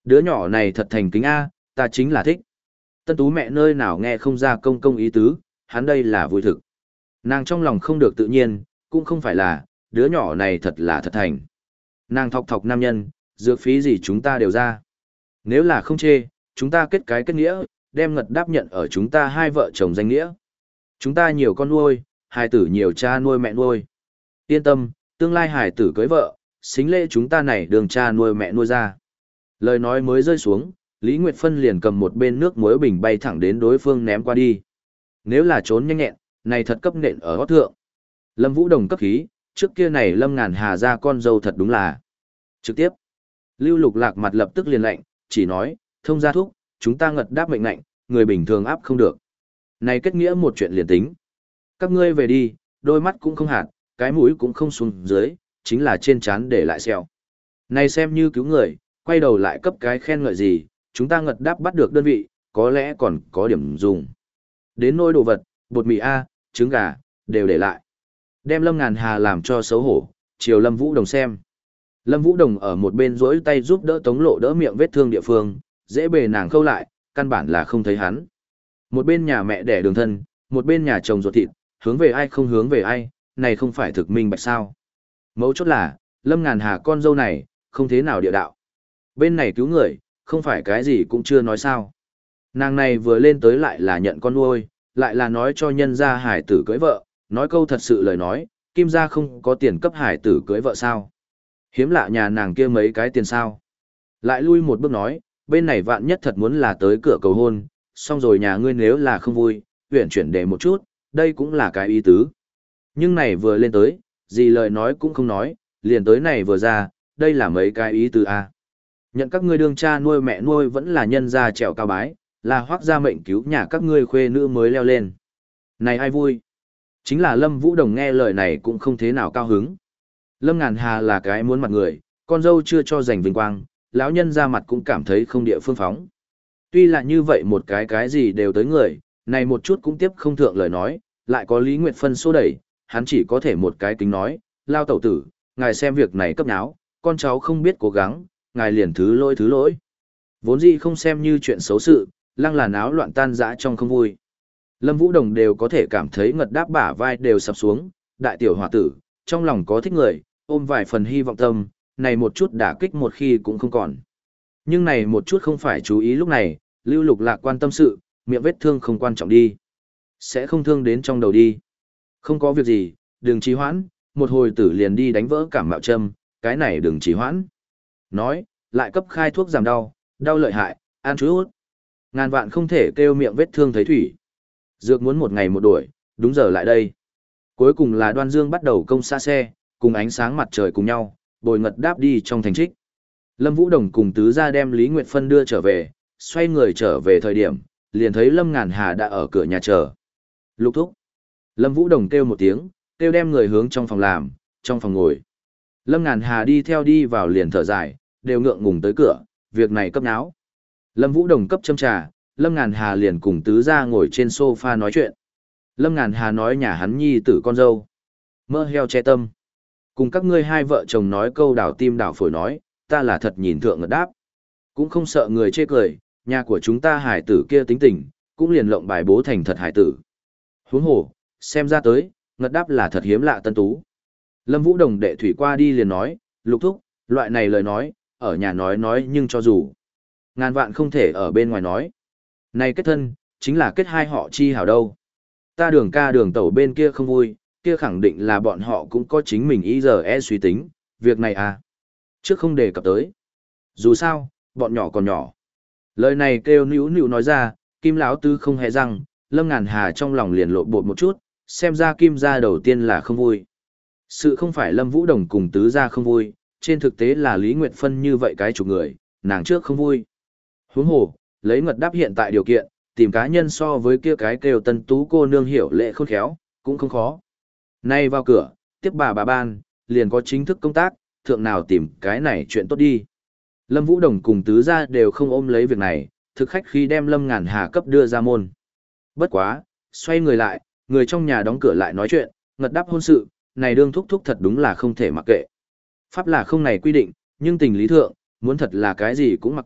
Đứa nhỏ này thật thành kính A, ta chính là thích. Tân Tú mẹ nơi nào nghe không ra công công ý tứ, hắn đây là vui thực. Nàng trong lòng không được tự nhiên, cũng không phải là, đứa nhỏ này thật là thật thành. Nàng thọc thọc nam nhân, dược phí gì chúng ta đều ra. Nếu là không chê, chúng ta kết cái kết nghĩa, đem ngật đáp nhận ở chúng ta hai vợ chồng danh nghĩa. Chúng ta nhiều con nuôi, hài tử nhiều cha nuôi mẹ nuôi. Yên tâm, tương lai hài tử cưới vợ, xính lễ chúng ta này đường cha nuôi mẹ nuôi ra. Lời nói mới rơi xuống, Lý Nguyệt Phân liền cầm một bên nước muối bình bay thẳng đến đối phương ném qua đi. Nếu là trốn nhanh nhẹn, này thật cấp nện ở hót thượng. Lâm Vũ Đồng cấp khí, trước kia này Lâm Ngàn Hà ra con dâu thật đúng là. Trực tiếp, Lưu Lục Lạc mặt lập tức liền lạnh, chỉ nói, thông gia thúc, chúng ta ngật đáp mệnh lạnh, người bình thường áp không được. Này kết nghĩa một chuyện liền tính. Các ngươi về đi, đôi mắt cũng không hạt, cái mũi cũng không xuống dưới, chính là trên trán để lại sẹo. Này xem như cứu người, quay đầu lại cấp cái khen ngợi gì, chúng ta ngật đáp bắt được đơn vị, có lẽ còn có điểm dùng. Đến nỗi đồ vật, bột mì A, trứng gà, đều để lại. Đem Lâm Ngàn Hà làm cho xấu hổ, chiều Lâm Vũ Đồng xem. Lâm Vũ Đồng ở một bên rỗi tay giúp đỡ Tống Lộ đỡ miệng vết thương địa phương, dễ bề nàng khâu lại, căn bản là không thấy hắn. Một bên nhà mẹ đẻ đường thân, một bên nhà chồng ruột thịt, hướng về ai không hướng về ai, này không phải thực minh bạch sao. Mấu chốt là, Lâm Ngàn Hà con dâu này, không thế nào địa đạo. Bên này cứu người, không phải cái gì cũng chưa nói sao. Nàng này vừa lên tới lại là nhận con nuôi, lại là nói cho nhân gia hải tử cưới vợ, nói câu thật sự lời nói, Kim gia không có tiền cấp hải tử cưới vợ sao. Hiếm lạ nhà nàng kia mấy cái tiền sao. Lại lui một bước nói, bên này vạn nhất thật muốn là tới cửa cầu hôn, xong rồi nhà ngươi nếu là không vui, huyển chuyển đề một chút, đây cũng là cái ý tứ. Nhưng này vừa lên tới, gì lời nói cũng không nói, liền tới này vừa ra, đây là mấy cái ý tứ a. Nhận các ngươi đương cha nuôi mẹ nuôi vẫn là nhân gia trèo cao bái, là hoác gia mệnh cứu nhà các ngươi khuê nữ mới leo lên. Này ai vui? Chính là Lâm Vũ Đồng nghe lời này cũng không thế nào cao hứng. Lâm Ngàn Hà là cái muốn mặt người, con dâu chưa cho giành vinh quang, lão nhân ra mặt cũng cảm thấy không địa phương phóng. Tuy là như vậy một cái cái gì đều tới người, này một chút cũng tiếp không thượng lời nói, lại có Lý Nguyệt Phân xô đẩy, hắn chỉ có thể một cái kính nói, lao tẩu tử, ngài xem việc này cấp náo, con cháu không biết cố gắng, ngài liền thứ lỗi thứ lỗi. Vốn dĩ không xem như chuyện xấu sự, lăng là náo loạn tan dã trong không vui. Lâm Vũ Đồng đều có thể cảm thấy ngật đáp bả vai đều sập xuống, đại tiểu hòa tử, trong lòng có thích người, ôm vài phần hy vọng tâm, này một chút đả kích một khi cũng không còn. Nhưng này một chút không phải chú ý lúc này, Lưu Lục Lạc quan tâm sự, miệng vết thương không quan trọng đi. Sẽ không thương đến trong đầu đi. Không có việc gì, đừng trì hoãn, một hồi tử liền đi đánh vỡ cảm mạo châm, cái này đừng trì hoãn. Nói, lại cấp khai thuốc giảm đau, đau lợi hại, ăn chút. Ngàn vạn không thể kêu miệng vết thương thấy thủy. Dược muốn một ngày một đuổi, đúng giờ lại đây. Cuối cùng là Đoan Dương bắt đầu công xa xe, cùng ánh sáng mặt trời cùng nhau, bồi ngật đáp đi trong thành trích. Lâm Vũ Đồng cùng tứ gia đem Lý Nguyệt Phân đưa trở về, xoay người trở về thời điểm, liền thấy Lâm Ngàn Hà đã ở cửa nhà chờ. Lục thúc. Lâm Vũ Đồng kêu một tiếng, kêu đem người hướng trong phòng làm, trong phòng ngồi. Lâm Ngàn Hà đi theo đi vào liền thở dài, đều ngượng ngùng tới cửa, việc này cấp náo. Lâm Vũ Đồng cấp châm trà, Lâm Ngàn Hà liền cùng tứ gia ngồi trên sofa nói chuyện. Lâm Ngàn Hà nói nhà hắn nhi tử con dâu. Mơ heo che tâm. Cùng các ngươi hai vợ chồng nói câu đảo tim đảo phổi nói, ta là thật nhìn thượng ngật đáp. Cũng không sợ người chê cười, nhà của chúng ta hải tử kia tính tình, cũng liền lộng bài bố thành thật hải tử. Huống hồ, xem ra tới, ngật đáp là thật hiếm lạ tân tú. Lâm Vũ Đồng đệ thủy qua đi liền nói, lục thúc, loại này lời nói, ở nhà nói nói nhưng cho dù. Ngàn vạn không thể ở bên ngoài nói. Này kết thân, chính là kết hai họ chi hảo đâu. Ta đường ca đường tẩu bên kia không vui, kia khẳng định là bọn họ cũng có chính mình ý giờ e suy tính, việc này à. Trước không đề cập tới. Dù sao, bọn nhỏ còn nhỏ. Lời này kêu níu níu nói ra, Kim lão tư không hề răng, Lâm Ngàn Hà trong lòng liền lộ bột một chút, xem ra Kim gia đầu tiên là không vui. Sự không phải Lâm Vũ Đồng cùng tứ gia không vui, trên thực tế là Lý Nguyệt Phân như vậy cái chục người, nàng trước không vui. Huống hồ, lấy ngật đáp hiện tại điều kiện, tìm cá nhân so với kia cái kêu tân tú cô nương hiểu lệ khôn khéo, cũng không khó. Nay vào cửa, tiếp bà bà ban, liền có chính thức công tác, thượng nào tìm cái này chuyện tốt đi. Lâm Vũ Đồng cùng tứ gia đều không ôm lấy việc này, thực khách khi đem Lâm Ngàn Hà cấp đưa ra môn. Bất quá, xoay người lại, người trong nhà đóng cửa lại nói chuyện, ngật đáp hôn sự, này đương thúc thúc thật đúng là không thể mặc kệ. Pháp là không này quy định, nhưng tình lý thượng, muốn thật là cái gì cũng mặc kệ,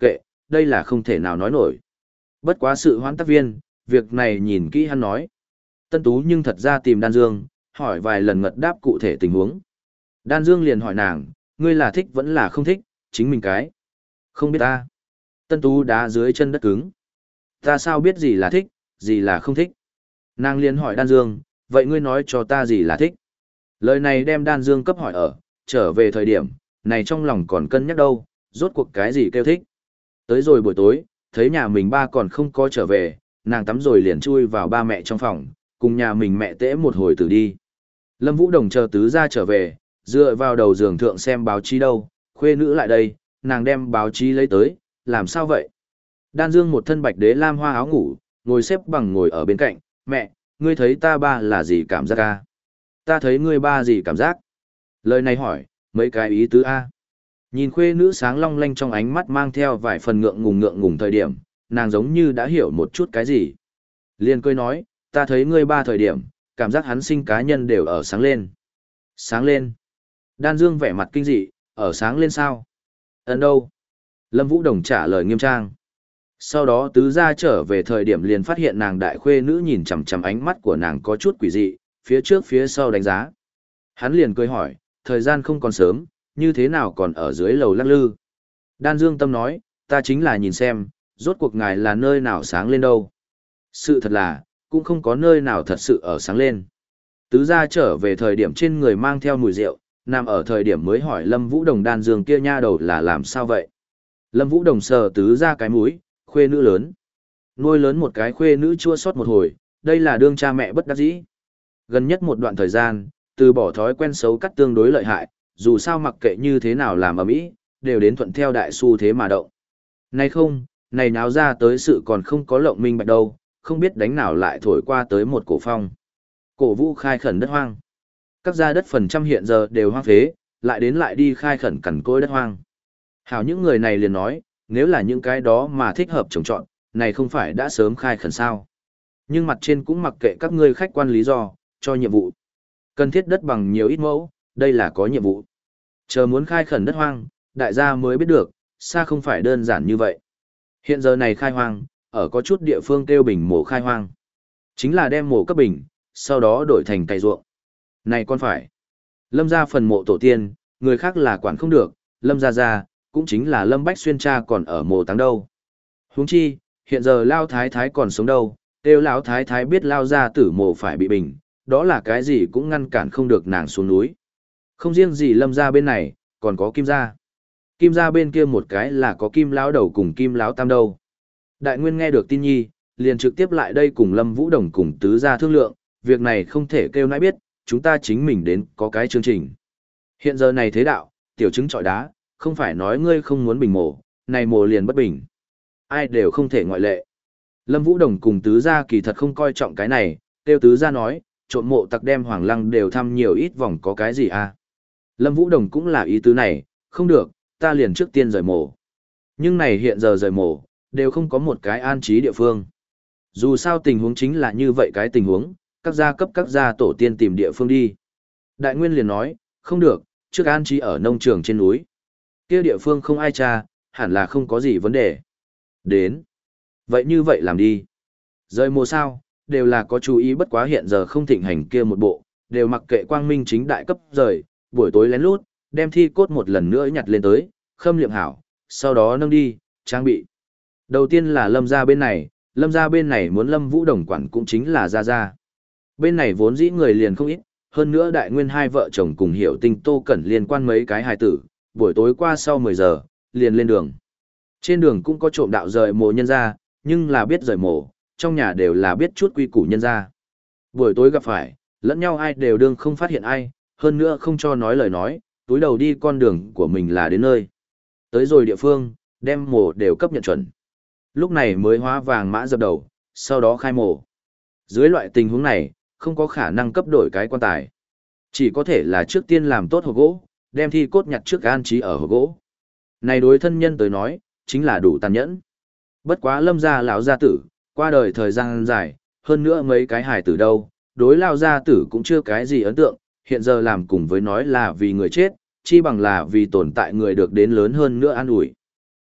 đây là không thể nào nói nổi. Bất quá sự hoãn tác viên, việc này nhìn kỹ hắn nói. Tân Tú nhưng thật ra tìm Đan Dương, hỏi vài lần ngật đáp cụ thể tình huống. Đan Dương liền hỏi nàng, ngươi là thích vẫn là không thích, chính mình cái. Không biết ta. Tân Tú đá dưới chân đất cứng. Ta sao biết gì là thích, gì là không thích. Nàng liền hỏi Đan Dương, vậy ngươi nói cho ta gì là thích. Lời này đem Đan Dương cấp hỏi ở, trở về thời điểm, này trong lòng còn cân nhắc đâu, rốt cuộc cái gì kêu thích. Tới rồi buổi tối, thấy nhà mình ba còn không có trở về, nàng tắm rồi liền chui vào ba mẹ trong phòng, cùng nhà mình mẹ tễ một hồi tử đi. Lâm Vũ Đồng chờ tứ ra trở về, dựa vào đầu giường thượng xem báo chí đâu, khuê nữ lại đây, nàng đem báo chí lấy tới, làm sao vậy? Đan Dương một thân bạch đế lam hoa áo ngủ, ngồi xếp bằng ngồi ở bên cạnh, mẹ, ngươi thấy ta ba là gì cảm giác a? Ta thấy ngươi ba gì cảm giác? Lời này hỏi, mấy cái ý tứ a? Nhìn khuê nữ sáng long lanh trong ánh mắt mang theo vài phần ngượng ngùng ngượng ngùng thời điểm, nàng giống như đã hiểu một chút cái gì. Liên cười nói, ta thấy ngươi ba thời điểm, cảm giác hắn sinh cá nhân đều ở sáng lên. Sáng lên. Đan Dương vẻ mặt kinh dị, ở sáng lên sao? Ấn đâu? Lâm Vũ Đồng trả lời nghiêm trang. Sau đó tứ gia trở về thời điểm liền phát hiện nàng đại khuê nữ nhìn chằm chằm ánh mắt của nàng có chút quỷ dị, phía trước phía sau đánh giá. Hắn liền cười hỏi, thời gian không còn sớm, như thế nào còn ở dưới lầu lắc lư. Đan Dương tâm nói, ta chính là nhìn xem, rốt cuộc ngài là nơi nào sáng lên đâu. Sự thật là, cũng không có nơi nào thật sự ở sáng lên. Tứ gia trở về thời điểm trên người mang theo mùi rượu, nằm ở thời điểm mới hỏi Lâm Vũ Đồng Đan Dương kia nha đầu là làm sao vậy. Lâm Vũ Đồng sờ tứ gia cái mũi, khuê nữ lớn. Nuôi lớn một cái khuê nữ chua xót một hồi, đây là đương cha mẹ bất đắc dĩ. Gần nhất một đoạn thời gian, từ bỏ thói quen xấu cắt tương đối lợi hại, dù sao mặc kệ như thế nào làm ở mỹ, đều đến thuận theo đại xu thế mà động. Này không, này náo ra tới sự còn không có lộng minh bạch đâu, không biết đánh nào lại thổi qua tới một cổ phong. Cổ vũ khai khẩn đất hoang. Các gia đất phần trăm hiện giờ đều hoang phế, lại đến lại đi khai khẩn cằn cỗi đất hoang. Hảo những người này liền nói, nếu là những cái đó mà thích hợp trồng trọt, này không phải đã sớm khai khẩn sao. Nhưng mặt trên cũng mặc kệ các ngươi khách quan lý do, cho nhiệm vụ. Cần thiết đất bằng nhiều ít mẫu, đây là có nhiệm vụ. Chờ muốn khai khẩn đất hoang, đại gia mới biết được, xa không phải đơn giản như vậy. Hiện giờ này khai hoang, ở có chút địa phương kêu bình mổ khai hoang. Chính là đem mổ cấp bình, sau đó đổi thành cày ruộng. Này con phải. Lâm gia phần mộ tổ tiên, người khác là quản không được, Lâm gia gia, cũng chính là Lâm Bách Xuyên cha còn ở mộ táng đâu. Huống chi, hiện giờ Lao Thái Thái còn sống đâu, kêu Lão Thái Thái biết Lao gia tử mộ phải bị bình, đó là cái gì cũng ngăn cản không được nàng xuống núi. Không riêng gì Lâm gia bên này, còn có Kim gia. Kim gia bên kia một cái là có Kim Lão đầu cùng Kim Lão tam đâu. Đại Nguyên nghe được tin nhi, liền trực tiếp lại đây cùng Lâm Vũ Đồng cùng tứ gia thương lượng, việc này không thể kêu nãi biết, chúng ta chính mình đến có cái chương trình. Hiện giờ này thế đạo, tiểu trứng trọi đá, không phải nói ngươi không muốn bình mổ, này mổ liền bất bình. Ai đều không thể ngoại lệ. Lâm Vũ Đồng cùng tứ gia kỳ thật không coi trọng cái này, tiêu tứ gia nói, trộm mộ tặc đem Hoàng Lăng đều thăm nhiều ít vòng có cái gì à. Lâm Vũ Đồng cũng là ý tứ này, không được, ta liền trước tiên rời mổ. Nhưng này hiện giờ rời mổ, đều không có một cái an trí địa phương. Dù sao tình huống chính là như vậy cái tình huống, các gia cấp các gia tổ tiên tìm địa phương đi. Đại Nguyên liền nói, không được, trước an trí ở nông trường trên núi. Kia địa phương không ai tra, hẳn là không có gì vấn đề. Đến. Vậy như vậy làm đi. Rời mùa sao, đều là có chú ý bất quá hiện giờ không thịnh hành kia một bộ, đều mặc kệ quang minh chính đại cấp rời, buổi tối lén lút, đem thi cốt một lần nữa nhặt lên tới, khâm liệm hảo, sau đó nâng đi, trang bị. Đầu tiên là Lâm gia bên này, Lâm gia bên này muốn Lâm Vũ Đồng quản cũng chính là Gia Gia. Bên này vốn dĩ người liền không ít, hơn nữa Đại Nguyên hai vợ chồng cùng Hiểu Tinh Tô Cẩn liên quan mấy cái hài tử, buổi tối qua sau mười giờ, liền lên đường. Trên đường cũng có trộm đạo rời mồ nhân ra, nhưng là biết rời mồ, trong nhà đều là biết chút quy củ nhân ra. Buổi tối gặp phải, lẫn nhau ai đều đương không phát hiện ai, hơn nữa không cho nói lời nói, túi đầu đi con đường của mình là đến nơi. Tới rồi địa phương, đem mồ đều cấp nhận chuẩn. Lúc này mới hóa vàng mã dập đầu, sau đó khai mồ. Dưới loại tình huống này, không có khả năng cấp đổi cái quan tài. Chỉ có thể là trước tiên làm tốt hộp gỗ, đem thi cốt nhặt trước an trí ở hộp gỗ. Này đối thân nhân tới nói, chính là đủ tàn nhẫn. Bất quá Lâm gia lão gia tử, qua đời thời gian dài, hơn nữa mấy cái hài tử đâu, đối lão gia tử cũng chưa cái gì ấn tượng, hiện giờ làm cùng với nói là vì người chết, chi bằng là vì tồn tại người được đến lớn hơn nữa an ủi.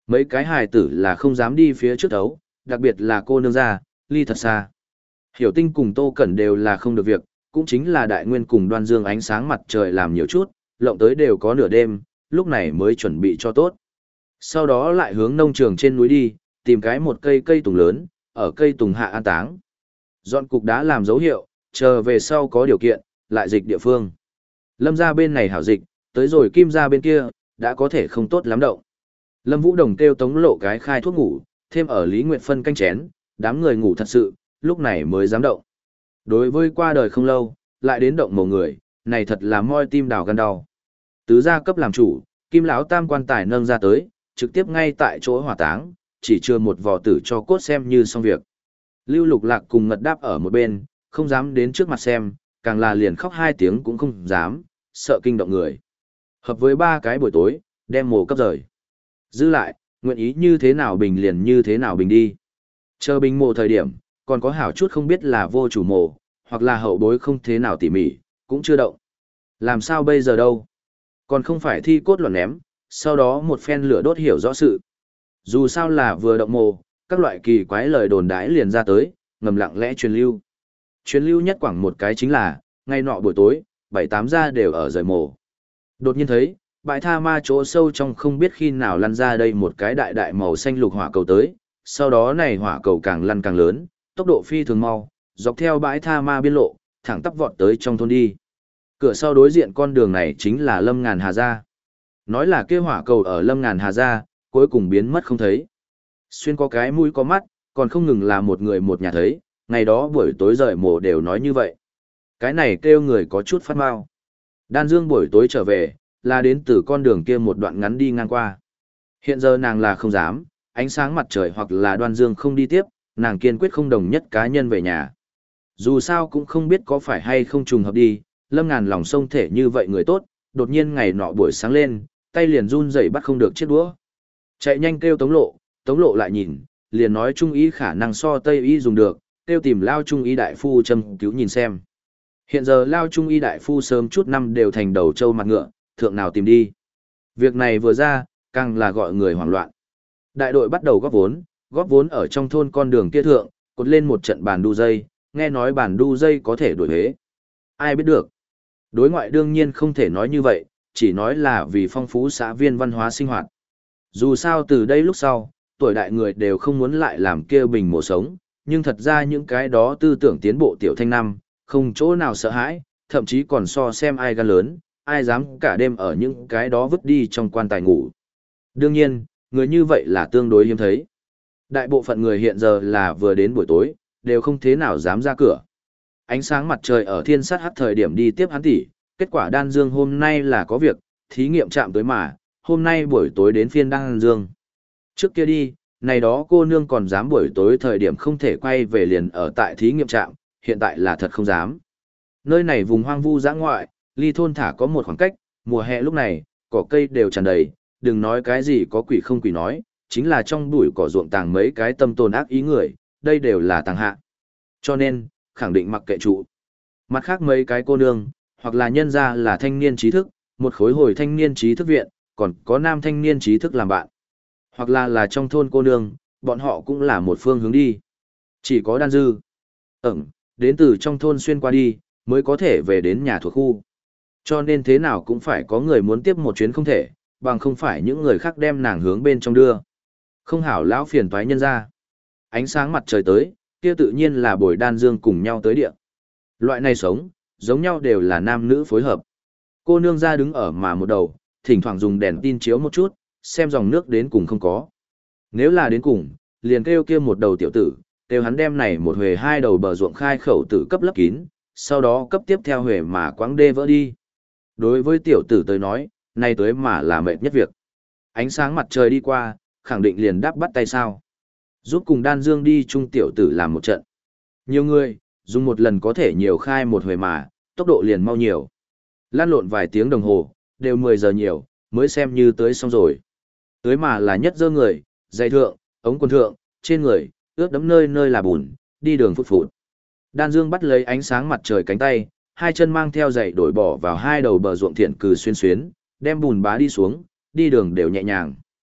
Mấy cái hài tử là không dám đi phía trước đấu, đặc biệt là cô nương gia, ly thật xa. Hiểu Tinh cùng Tô Cẩn đều là không được việc, cũng chính là Đại Nguyên cùng Đoan Dương ánh sáng mặt trời làm nhiều chút, lộng tới đều có nửa đêm, lúc này mới chuẩn bị cho tốt. Sau đó lại hướng nông trường trên núi đi, tìm cái một cây cây tùng lớn, ở cây tùng hạ an táng. Dọn cục đá làm dấu hiệu, chờ về sau có điều kiện, lại dịch địa phương. Lâm ra bên này hảo dịch, tới rồi Kim ra bên kia, đã có thể không tốt lắm động. Lâm Vũ Đồng kêu Tống Lộ cái khai thuốc ngủ, thêm ở Lý Nguyệt Phân canh chén, đám người ngủ thật sự, lúc này mới dám động. Đối với qua đời không lâu, lại đến động mồ người, này thật là moi tim đào gan đau. Tứ gia cấp làm chủ, Kim lão tam quan tài nâng ra tới, trực tiếp ngay tại chỗ hỏa táng, chỉ chưa một vò tử cho cốt xem như xong việc. Lưu Lục Lạc cùng Ngật Đáp ở một bên, không dám đến trước mặt xem, càng là liền khóc hai tiếng cũng không dám, sợ kinh động người. Hợp với ba cái buổi tối, đem mồ cấp rời. Giữ lại, nguyện ý như thế nào bình liền như thế nào bình đi. Chờ bình mồ thời điểm, còn có hảo chút không biết là vô chủ mồ, hoặc là hậu bối không thế nào tỉ mỉ, cũng chưa động. Làm sao bây giờ đâu? Còn không phải thi cốt loạn ném, sau đó một phen lửa đốt hiểu rõ sự. Dù sao là vừa động mồ, các loại kỳ quái lời đồn đãi liền ra tới, ngầm lặng lẽ truyền lưu. Truyền lưu nhất quảng một cái chính là, ngay nọ buổi tối, bảy tám gia đều ở rời mồ. Đột nhiên thấy, bãi tha ma chỗ sâu trong không biết khi nào lăn ra đây một cái đại đại màu xanh lục hỏa cầu tới, sau đó này hỏa cầu càng lăn càng lớn, tốc độ phi thường mau, dọc theo bãi tha ma biên lộ, thẳng tắp vọt tới trong thôn đi. Cửa sau đối diện con đường này chính là Lâm Ngàn Hà Gia. Nói là kia hỏa cầu ở Lâm Ngàn Hà Gia, cuối cùng biến mất không thấy. Xuyên có cái mũi có mắt, còn không ngừng là một người một nhà thấy, ngày đó buổi tối rời mổ đều nói như vậy. Cái này kêu người có chút phát mau. Đan Dương buổi tối trở về, là đến từ con đường kia một đoạn ngắn đi ngang qua. Hiện giờ nàng là không dám, ánh sáng mặt trời hoặc là Đoan Dương không đi tiếp, nàng kiên quyết không đồng nhất cá nhân về nhà. Dù sao cũng không biết có phải hay không trùng hợp đi, Lâm Ngàn lòng sông thể như vậy người tốt, đột nhiên ngày nọ buổi sáng lên, tay liền run rẩy bắt không được chiếc đũa. Chạy nhanh kêu Tống Lộ, Tống Lộ lại nhìn, liền nói trung y khả năng so Tây y dùng được, kêu tìm Lao trung y đại phu châm cứu nhìn xem. Hiện giờ Lao trung y đại phu sớm chút năm đều thành đầu trâu mặt ngựa, thượng nào tìm đi. Việc này vừa ra, càng là gọi người hoảng loạn. Đại đội bắt đầu góp vốn, góp vốn ở trong thôn con đường kia thượng, cột lên một trận bàn đu dây, nghe nói bàn đu dây có thể đổi huế. Ai biết được. Đối ngoại đương nhiên không thể nói như vậy, chỉ nói là vì phong phú xã viên văn hóa sinh hoạt. Dù sao từ đây lúc sau, tuổi đại người đều không muốn lại làm kia bình mổ sống, nhưng thật ra những cái đó tư tưởng tiến bộ tiểu thanh năm, không chỗ nào sợ hãi, thậm chí còn so xem ai gan lớn, ai dám cả đêm ở những cái đó vứt đi trong quan tài ngủ. Đương nhiên, người như vậy là tương đối hiếm thấy. Đại bộ phận người hiện giờ là vừa đến buổi tối, đều không thế nào dám ra cửa. Ánh sáng mặt trời ở thiên sát hắt thời điểm đi tiếp hắn tỷ, kết quả Đan Dương hôm nay là có việc, thí nghiệm chạm tới mà, hôm nay buổi tối đến phiên Đan Dương. Trước kia đi, này đó cô nương còn dám buổi tối thời điểm không thể quay về liền ở tại thí nghiệm trạm, hiện tại là thật không dám. Nơi này vùng hoang vu dã ngoại, ly thôn thả có một khoảng cách, mùa hè lúc này, cỏ cây đều tràn đầy, đừng nói cái gì có quỷ không quỷ nói, chính là trong bụi cỏ ruộng tàng mấy cái tâm tồn ác ý người, đây đều là tàng hạ. Cho nên, khẳng định mặc kệ trụ. Mặt khác mấy cái cô nương, hoặc là nhân ra là thanh niên trí thức, một khối hồi thanh niên trí thức viện, còn có nam thanh niên trí thức làm bạn. Hoặc là là trong thôn cô nương, bọn họ cũng là một phương hướng đi. Chỉ có Đan Dư. Ừm, đến từ trong thôn xuyên qua đi, mới có thể về đến nhà thuộc khu. Cho nên thế nào cũng phải có người muốn tiếp một chuyến không thể, bằng không phải những người khác đem nàng hướng bên trong đưa. Không hảo lão phiền toái nhân ra. Ánh sáng mặt trời tới, kia tự nhiên là bồi Đan Dương cùng nhau tới địa. Loại này sống, giống nhau đều là nam nữ phối hợp. Cô nương ra đứng ở mà một đầu, thỉnh thoảng dùng đèn tin chiếu một chút, xem dòng nước đến cùng không có. Nếu là đến cùng, liền kêu kia một đầu tiểu tử, kêu hắn đem này một huề hai đầu bờ ruộng khai khẩu tử cấp lấp kín, sau đó cấp tiếp theo huề mà quãng đê vỡ đi. Đối với tiểu tử tới nói, nay tới mà là mệt nhất việc. Ánh sáng mặt trời đi qua, khẳng định liền đáp bắt tay sao. Giúp cùng Đan Dương đi chung tiểu tử làm một trận. Nhiều người, dùng một lần có thể nhiều khai một huề mà, tốc độ liền mau nhiều. Lan lộn vài tiếng đồng hồ, đều mười giờ nhiều, mới xem như tới xong rồi. Tới mà là nhất dơ người, dây thượng, ống quần thượng, trên người, ướt đẫm nơi nơi là bùn, đi đường phụt phụt. Đan Dương bắt lấy ánh sáng mặt trời cánh tay, hai chân mang theo giày đổi bỏ vào hai đầu bờ ruộng thiện cừ xuyên xuyến, đem bùn bá đi xuống, đi đường đều nhẹ nhàng.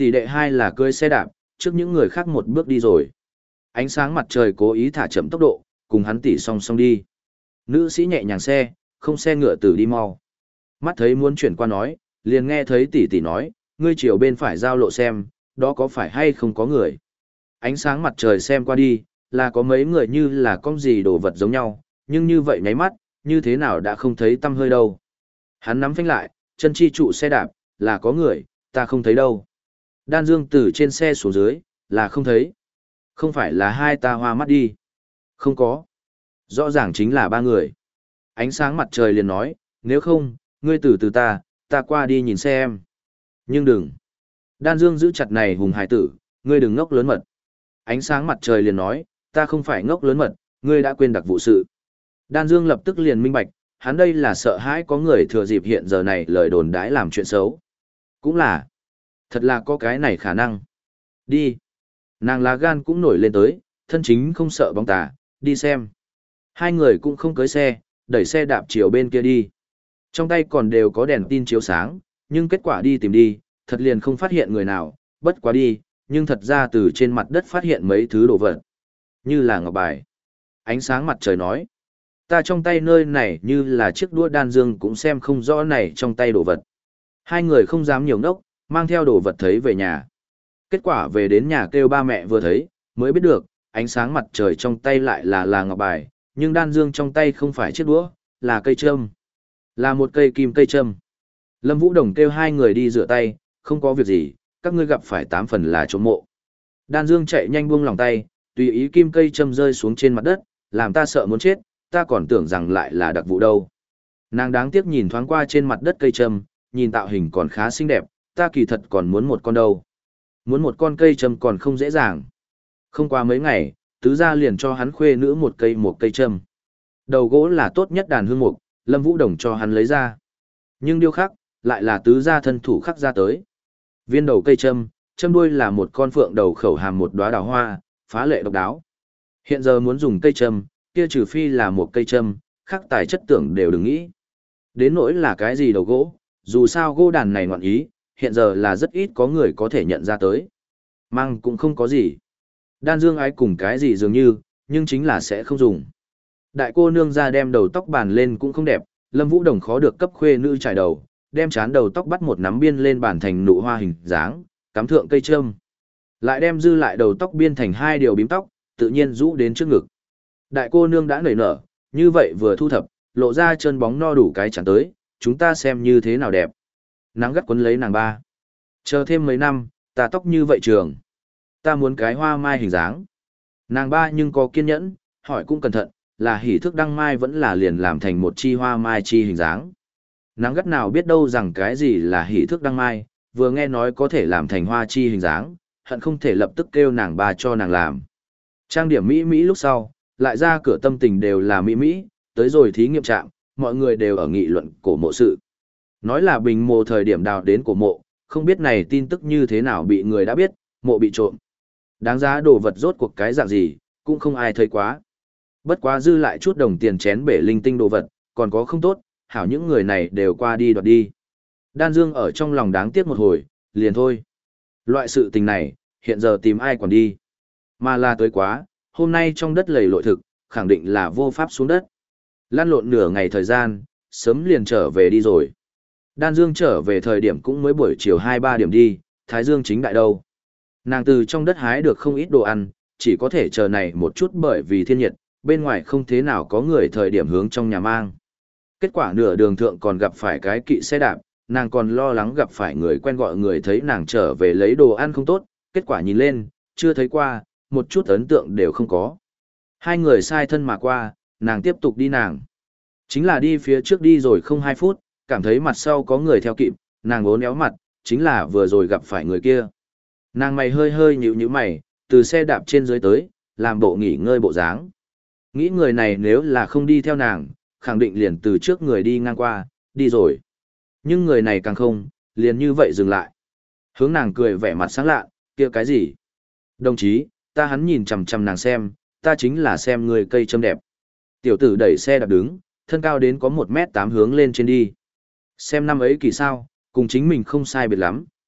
Tỷ đệ hai là cưỡi xe đạp, trước những người khác một bước đi rồi. Ánh sáng mặt trời cố ý thả chậm tốc độ, cùng hắn tỷ song song đi. Nữ sĩ nhẹ nhàng xe, không xe ngựa tử đi mau. Mắt thấy muốn chuyển qua nói, liền nghe thấy tỷ tỷ nói, ngươi chiều bên phải giao lộ xem, đó có phải hay không có người. Ánh sáng mặt trời xem qua đi, là có mấy người như là con gì đồ vật giống nhau, nhưng như vậy nháy mắt, như thế nào đã không thấy tăm hơi đâu. Hắn nắm phanh lại, chân chi trụ xe đạp, là có người, ta không thấy đâu. Đan Dương từ trên xe xuống dưới, là không thấy. Không phải là hai ta hoa mắt đi. Không có. Rõ ràng chính là ba người. Ánh sáng mặt trời liền nói, nếu không, ngươi từ từ ta, ta qua đi nhìn xem. Nhưng đừng. Đan Dương giữ chặt này hùng hải tử, ngươi đừng ngốc lớn mật. Ánh sáng mặt trời liền nói, ta không phải ngốc lớn mật, ngươi đã quên đặc vụ sự. Đan Dương lập tức liền minh bạch, hắn đây là sợ hãi có người thừa dịp hiện giờ này lời đồn đãi làm chuyện xấu. Cũng là, thật là có cái này khả năng. Đi. Nàng lá gan cũng nổi lên tới, thân chính không sợ bóng tà, đi xem. Hai người cũng không cưới xe, đẩy xe đạp chiều bên kia đi. Trong tay còn đều có đèn tin chiếu sáng, nhưng kết quả đi tìm đi, thật liền không phát hiện người nào, bất quá đi, nhưng thật ra từ trên mặt đất phát hiện mấy thứ đồ vật. Như là ngọc bài. Ánh sáng mặt trời nói. Ta trong tay nơi này như là chiếc đũa Đan Dương cũng xem không rõ này trong tay đồ vật. Hai người không dám nhiều ngốc, mang theo đồ vật thấy về nhà. Kết quả về đến nhà kêu ba mẹ vừa thấy, mới biết được, ánh sáng mặt trời trong tay lại là là ngọc bài, nhưng Đan Dương trong tay không phải chiếc đũa, là cây châm. Là một cây kim cây châm. Lâm Vũ Đồng kêu hai người đi rửa tay, không có việc gì, các ngươi gặp phải tám phần là trộm mộ. Đan Dương chạy nhanh buông lòng tay, tùy ý kim cây châm rơi xuống trên mặt đất, làm ta sợ muốn chết, ta còn tưởng rằng lại là đặc vụ đâu. Nàng đáng tiếc nhìn thoáng qua trên mặt đất cây châm, nhìn tạo hình còn khá xinh đẹp, ta kỳ thật còn muốn một con đâu. Muốn một con cây châm còn không dễ dàng. Không qua mấy ngày, tứ gia liền cho hắn khuê nữ một cây một cây châm. Đầu gỗ là tốt nhất đàn hương mục, Lâm Vũ Đồng cho hắn lấy ra. Nhưng điêu khắc, lại là tứ gia thân thủ khắc ra tới. Viên đầu cây châm, châm đuôi là một con phượng đầu khẩu hàm một đóa đào hoa, phá lệ độc đáo. Hiện giờ muốn dùng cây châm, kia trừ phi là một cây châm, khắc tài chất tưởng đều đừng nghĩ. Đến nỗi là cái gì đầu gỗ, dù sao gỗ đàn này ngoạn ý, hiện giờ là rất ít có người có thể nhận ra tới. Mang cũng không có gì. Đan Dương ái cùng cái gì dường như, nhưng chính là sẽ không dùng. Đại cô nương ra đem đầu tóc bàn lên cũng không đẹp, Lâm Vũ Đồng khó được cấp khuê nữ trải đầu, đem chán đầu tóc bắt một nắm biên lên bàn thành nụ hoa hình dáng, cắm thượng cây châm. Lại đem dư lại đầu tóc biên thành hai điều bím tóc, tự nhiên rũ đến trước ngực. Đại cô nương đã nảy nở, như vậy vừa thu thập, lộ ra chân bóng no đủ cái chán tới, chúng ta xem như thế nào đẹp. Nắng gắt quấn lấy nàng ba. Chờ thêm mấy năm, ta tóc như vậy trường. Ta muốn cái hoa mai hình dáng. Nàng ba nhưng có kiên nhẫn, hỏi cũng cẩn thận, là hỉ thức đăng mai vẫn là liền làm thành một chi hoa mai chi hình dáng. Nắng gắt nào biết đâu rằng cái gì là hỉ thức đăng mai, vừa nghe nói có thể làm thành hoa chi hình dáng, hận không thể lập tức kêu nàng ba cho nàng làm. Trang điểm mỹ mỹ lúc sau, lại ra cửa tâm tình đều là mỹ mỹ, tới rồi thí nghiệm trạm, mọi người đều ở nghị luận cổ mộ sự. Nói là bình mộ thời điểm đào đến cổ mộ, không biết này tin tức như thế nào bị người đã biết, mộ bị trộm. Đáng giá đồ vật rốt cuộc cái dạng gì, cũng không ai thấy quá. Bất quá dư lại chút đồng tiền chén bể linh tinh đồ vật, còn có không tốt, hảo những người này đều qua đi đoạt đi. Đan Dương ở trong lòng đáng tiếc một hồi, liền thôi. Loại sự tình này, hiện giờ tìm ai còn đi. Mà là tới quá, hôm nay trong đất lầy lội thực, khẳng định là vô pháp xuống đất. Lan lộn nửa ngày thời gian, sớm liền trở về đi rồi. Đan Dương trở về thời điểm cũng mới buổi chiều hai ba điểm đi, Thái Dương chính đại đâu. Nàng từ trong đất hái được không ít đồ ăn, chỉ có thể chờ này một chút bởi vì thiên nhiệt, bên ngoài không thế nào có người thời điểm hướng trong nhà mang. Kết quả nửa đường thượng còn gặp phải cái kỵ xe đạp, nàng còn lo lắng gặp phải người quen gọi người thấy nàng trở về lấy đồ ăn không tốt, kết quả nhìn lên, chưa thấy qua, một chút ấn tượng đều không có. Hai người sai thân mà qua, nàng tiếp tục đi nàng. Chính là đi phía trước đi rồi không hai phút, cảm thấy mặt sau có người theo kịp, nàng ốn éo mặt, chính là vừa rồi gặp phải người kia. Nàng mày hơi hơi nhíu nhíu mày, từ xe đạp trên dưới tới, làm bộ nghỉ ngơi bộ dáng. Nghĩ người này nếu là không đi theo nàng, khẳng định liền từ trước người đi ngang qua, đi rồi. Nhưng người này càng không, liền như vậy dừng lại. Hướng nàng cười vẻ mặt sáng lạ, kia cái gì? Đồng chí, ta hắn nhìn chằm chằm nàng xem, ta chính là xem người cây châm đẹp. Tiểu tử đẩy xe đạp đứng, thân cao đến có một mét tám hướng lên trên đi. Xem năm ấy kỳ sao, cùng chính mình không sai biệt lắm,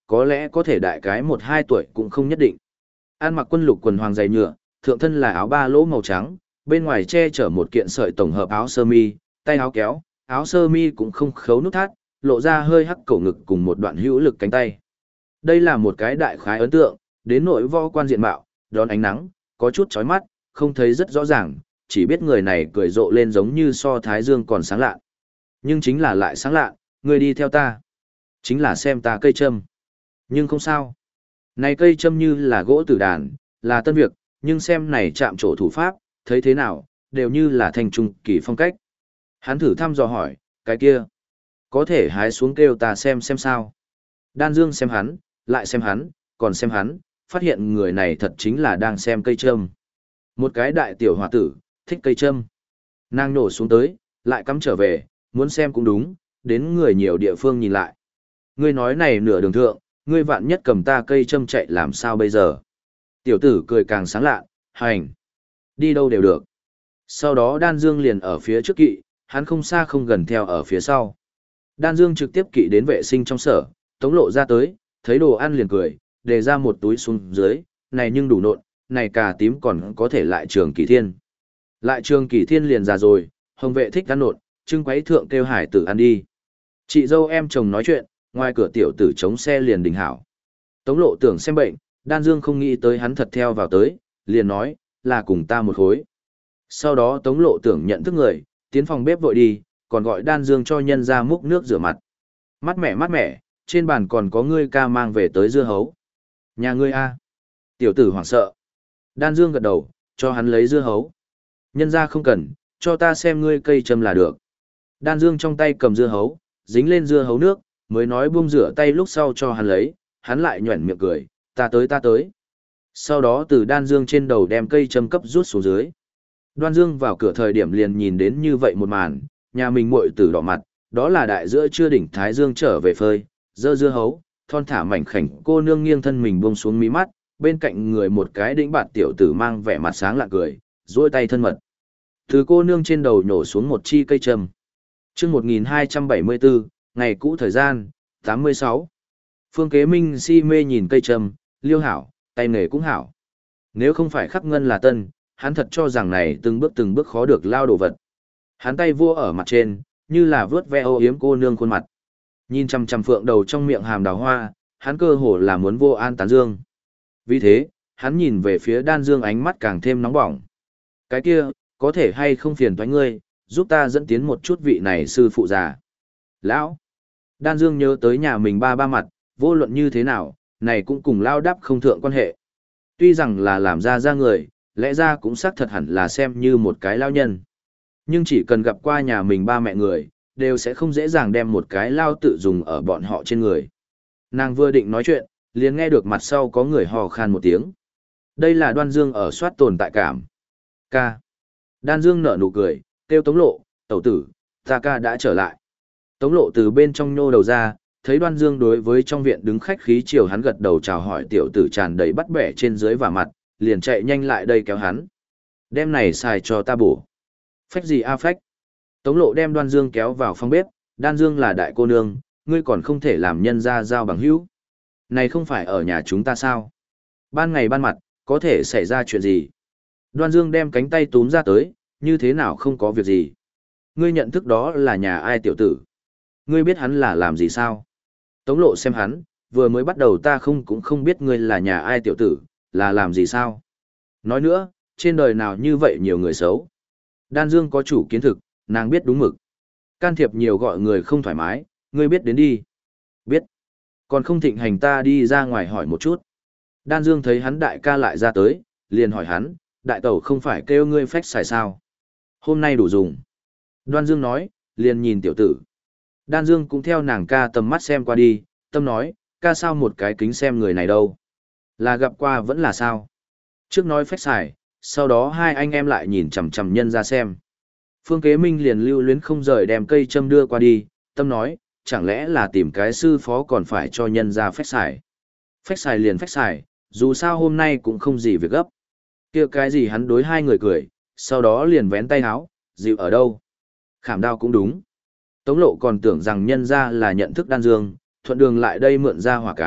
có lẽ có thể đại cái một hai tuổi cũng không nhất định. Ăn mặc quân lục quần hoàng dày nhựa, thượng thân là áo ba lỗ màu trắng, bên ngoài che chở một kiện sợi tổng hợp áo sơ mi, tay áo kéo, áo sơ mi cũng không khấu nút thắt, lộ ra hơi hắc cổ ngực cùng một đoạn hữu lực cánh tay. Đây là một cái đại khái ấn tượng, đến nội võ quan diện mạo, đón ánh nắng, có chút chói mắt, không thấy rất rõ ràng, chỉ biết người này cười rộ lên giống như so thái dương còn sáng lạ. Nhưng chính là lại sáng lạ, người đi theo ta. Chính là xem ta cây châm. Nhưng không sao. Này cây châm như là gỗ tử đàn, là tân việc, nhưng xem này chạm trổ thủ pháp, thấy thế nào, đều như là thành trung kỳ phong cách. Hắn thử thăm dò hỏi, cái kia, có thể hái xuống kêu ta xem xem sao. Đan Dương xem hắn, lại xem hắn, còn xem hắn, phát hiện người này thật chính là đang xem cây châm. Một cái đại tiểu hòa tử, thích cây châm. Nàng nổ xuống tới, lại cắm trở về, muốn xem cũng đúng, đến người nhiều địa phương nhìn lại. Ngươi nói này nửa đường thượng, ngươi vạn nhất cầm ta cây châm chạy làm sao bây giờ? Tiểu tử cười càng sáng lạ, hành. Đi đâu đều được. Sau đó Đan Dương liền ở phía trước kỵ, hắn không xa không gần theo ở phía sau. Đan Dương trực tiếp kỵ đến vệ sinh trong sở, Tống Lộ ra tới, thấy đồ ăn liền cười, đề ra một túi xuống dưới, này nhưng đủ nộn, này cà tím còn có thể lại trường kỳ thiên. Lại trường kỳ thiên liền già rồi, hồng vệ thích ăn nộn, trưng quấy thượng kêu hải tử ăn đi. Chị dâu em chồng nói chuyện, ngoài cửa tiểu tử chống xe liền đình hảo. Tống Lộ tưởng xem bệnh, Đan Dương không nghĩ tới hắn thật theo vào tới, liền nói, là cùng ta một khối. Sau đó Tống Lộ tưởng nhận thức người, tiến phòng bếp vội đi, còn gọi Đan Dương cho nhân ra múc nước rửa mặt. Mát mẻ mát mẻ, trên bàn còn có ngươi ca mang về tới dưa hấu. Nhà ngươi a? Tiểu tử hoảng sợ. Đan Dương gật đầu, cho hắn lấy dưa hấu. Nhân ra không cần, cho ta xem ngươi cây châm là được. Đan Dương trong tay cầm dưa hấu, dính lên dưa hấu nước, mới nói buông rửa tay lúc sau cho hắn lấy, hắn lại nhuẩn miệng cười, ta tới ta tới. Sau đó từ Đan Dương trên đầu đem cây châm cấp rút xuống dưới. Đoan Dương vào cửa thời điểm liền nhìn đến như vậy một màn, nhà mình muội tử đỏ mặt, đó là đại giữa chưa đỉnh Thái Dương trở về phơi, dơ dưa hấu, thon thả mảnh khảnh cô nương nghiêng thân mình buông xuống mí mắt, bên cạnh người một cái đĩnh bạt tiểu tử mang vẻ mặt sáng lạ cười, duỗi tay thân mật. Từ cô nương trên đầu nhổ xuống một chi cây châm. Chương một nghìn hai trăm bảy mươi bốn, ngày cũ thời gian, tám mươi sáu. Phương Kế Minh si mê nhìn cây châm, liêu hảo, tay nghề cũng hảo. Nếu không phải khắc ngân là tân, hắn thật cho rằng này từng bước từng bước khó được lao đồ vật. Hắn tay vua ở mặt trên, như là vướt ve ô yếm cô nương khuôn mặt. Nhìn chằm chằm phượng đầu trong miệng hàm đào hoa, hắn cơ hồ là muốn vô an tán dương. Vì thế, hắn nhìn về phía Đan Dương ánh mắt càng thêm nóng bỏng. Cái kia, có thể hay không phiền toái ngươi, giúp ta dẫn tiến một chút vị này sư phụ già. Lão! Đan Dương nhớ tới nhà mình ba ba mặt, vô luận như thế nào, này cũng cùng lao đáp không thượng quan hệ. Tuy rằng là làm ra ra người, lẽ ra cũng xác thật hẳn là xem như một cái lao nhân. Nhưng chỉ cần gặp qua nhà mình ba mẹ người, đều sẽ không dễ dàng đem một cái lao tự dùng ở bọn họ trên người. Nàng vừa định nói chuyện, liền nghe được mặt sau có người hò khan một tiếng. Đây là Đoan Dương ở soát tồn tại cảm. Ca. Đan Dương nở nụ cười, kêu Tống Lộ, tẩu tử, ta ca đã trở lại. Tống Lộ từ bên trong nhô đầu ra, thấy Đoan Dương đối với trong viện đứng khách khí chiều hắn gật đầu chào hỏi tiểu tử tràn đầy bắt bẻ trên dưới và mặt, liền chạy nhanh lại đây kéo hắn. Đem này xài cho ta bổ. Phách gì a phách? Tống Lộ đem Đoan Dương kéo vào phòng bếp, Đan Dương là đại cô nương, ngươi còn không thể làm nhân ra giao bằng hữu. Này không phải ở nhà chúng ta sao? Ban ngày ban mặt, có thể xảy ra chuyện gì? Đoan Dương đem cánh tay túm ra tới, như thế nào không có việc gì? Ngươi nhận thức đó là nhà ai tiểu tử? Ngươi biết hắn là làm gì sao? Tống Lộ xem hắn, vừa mới bắt đầu ta không cũng không biết ngươi là nhà ai tiểu tử, là làm gì sao? Nói nữa, trên đời nào như vậy nhiều người xấu? Đan Dương có chủ kiến thực, nàng biết đúng mực. Can thiệp nhiều gọi người không thoải mái, ngươi biết đến đi. Biết. Còn không thịnh hành ta đi ra ngoài hỏi một chút. Đan Dương thấy hắn đại ca lại ra tới, liền hỏi hắn, đại tẩu không phải kêu ngươi phách xài sao? Hôm nay đủ dùng. Đoan Dương nói, liền nhìn tiểu tử. Đan Dương cũng theo nàng ca tầm mắt xem qua đi, tâm nói, ca sao một cái kính xem người này đâu. Là gặp qua vẫn là sao? Trước nói phách xài, sau đó hai anh em lại nhìn chằm chằm nhân ra xem. Phương Kế Minh liền lưu luyến không rời đem cây châm đưa qua đi, tâm nói, chẳng lẽ là tìm cái sư phó còn phải cho nhân ra phách xài. Phách xài liền phách xài, dù sao hôm nay cũng không gì việc gấp. Kia cái gì hắn đối hai người cười, sau đó liền vén tay áo, dịu ở đâu. Khảm đao cũng đúng. Tống Lộ còn tưởng rằng nhân ra là nhận thức Đan Dương, thuận đường lại đây mượn ra hỏa cái,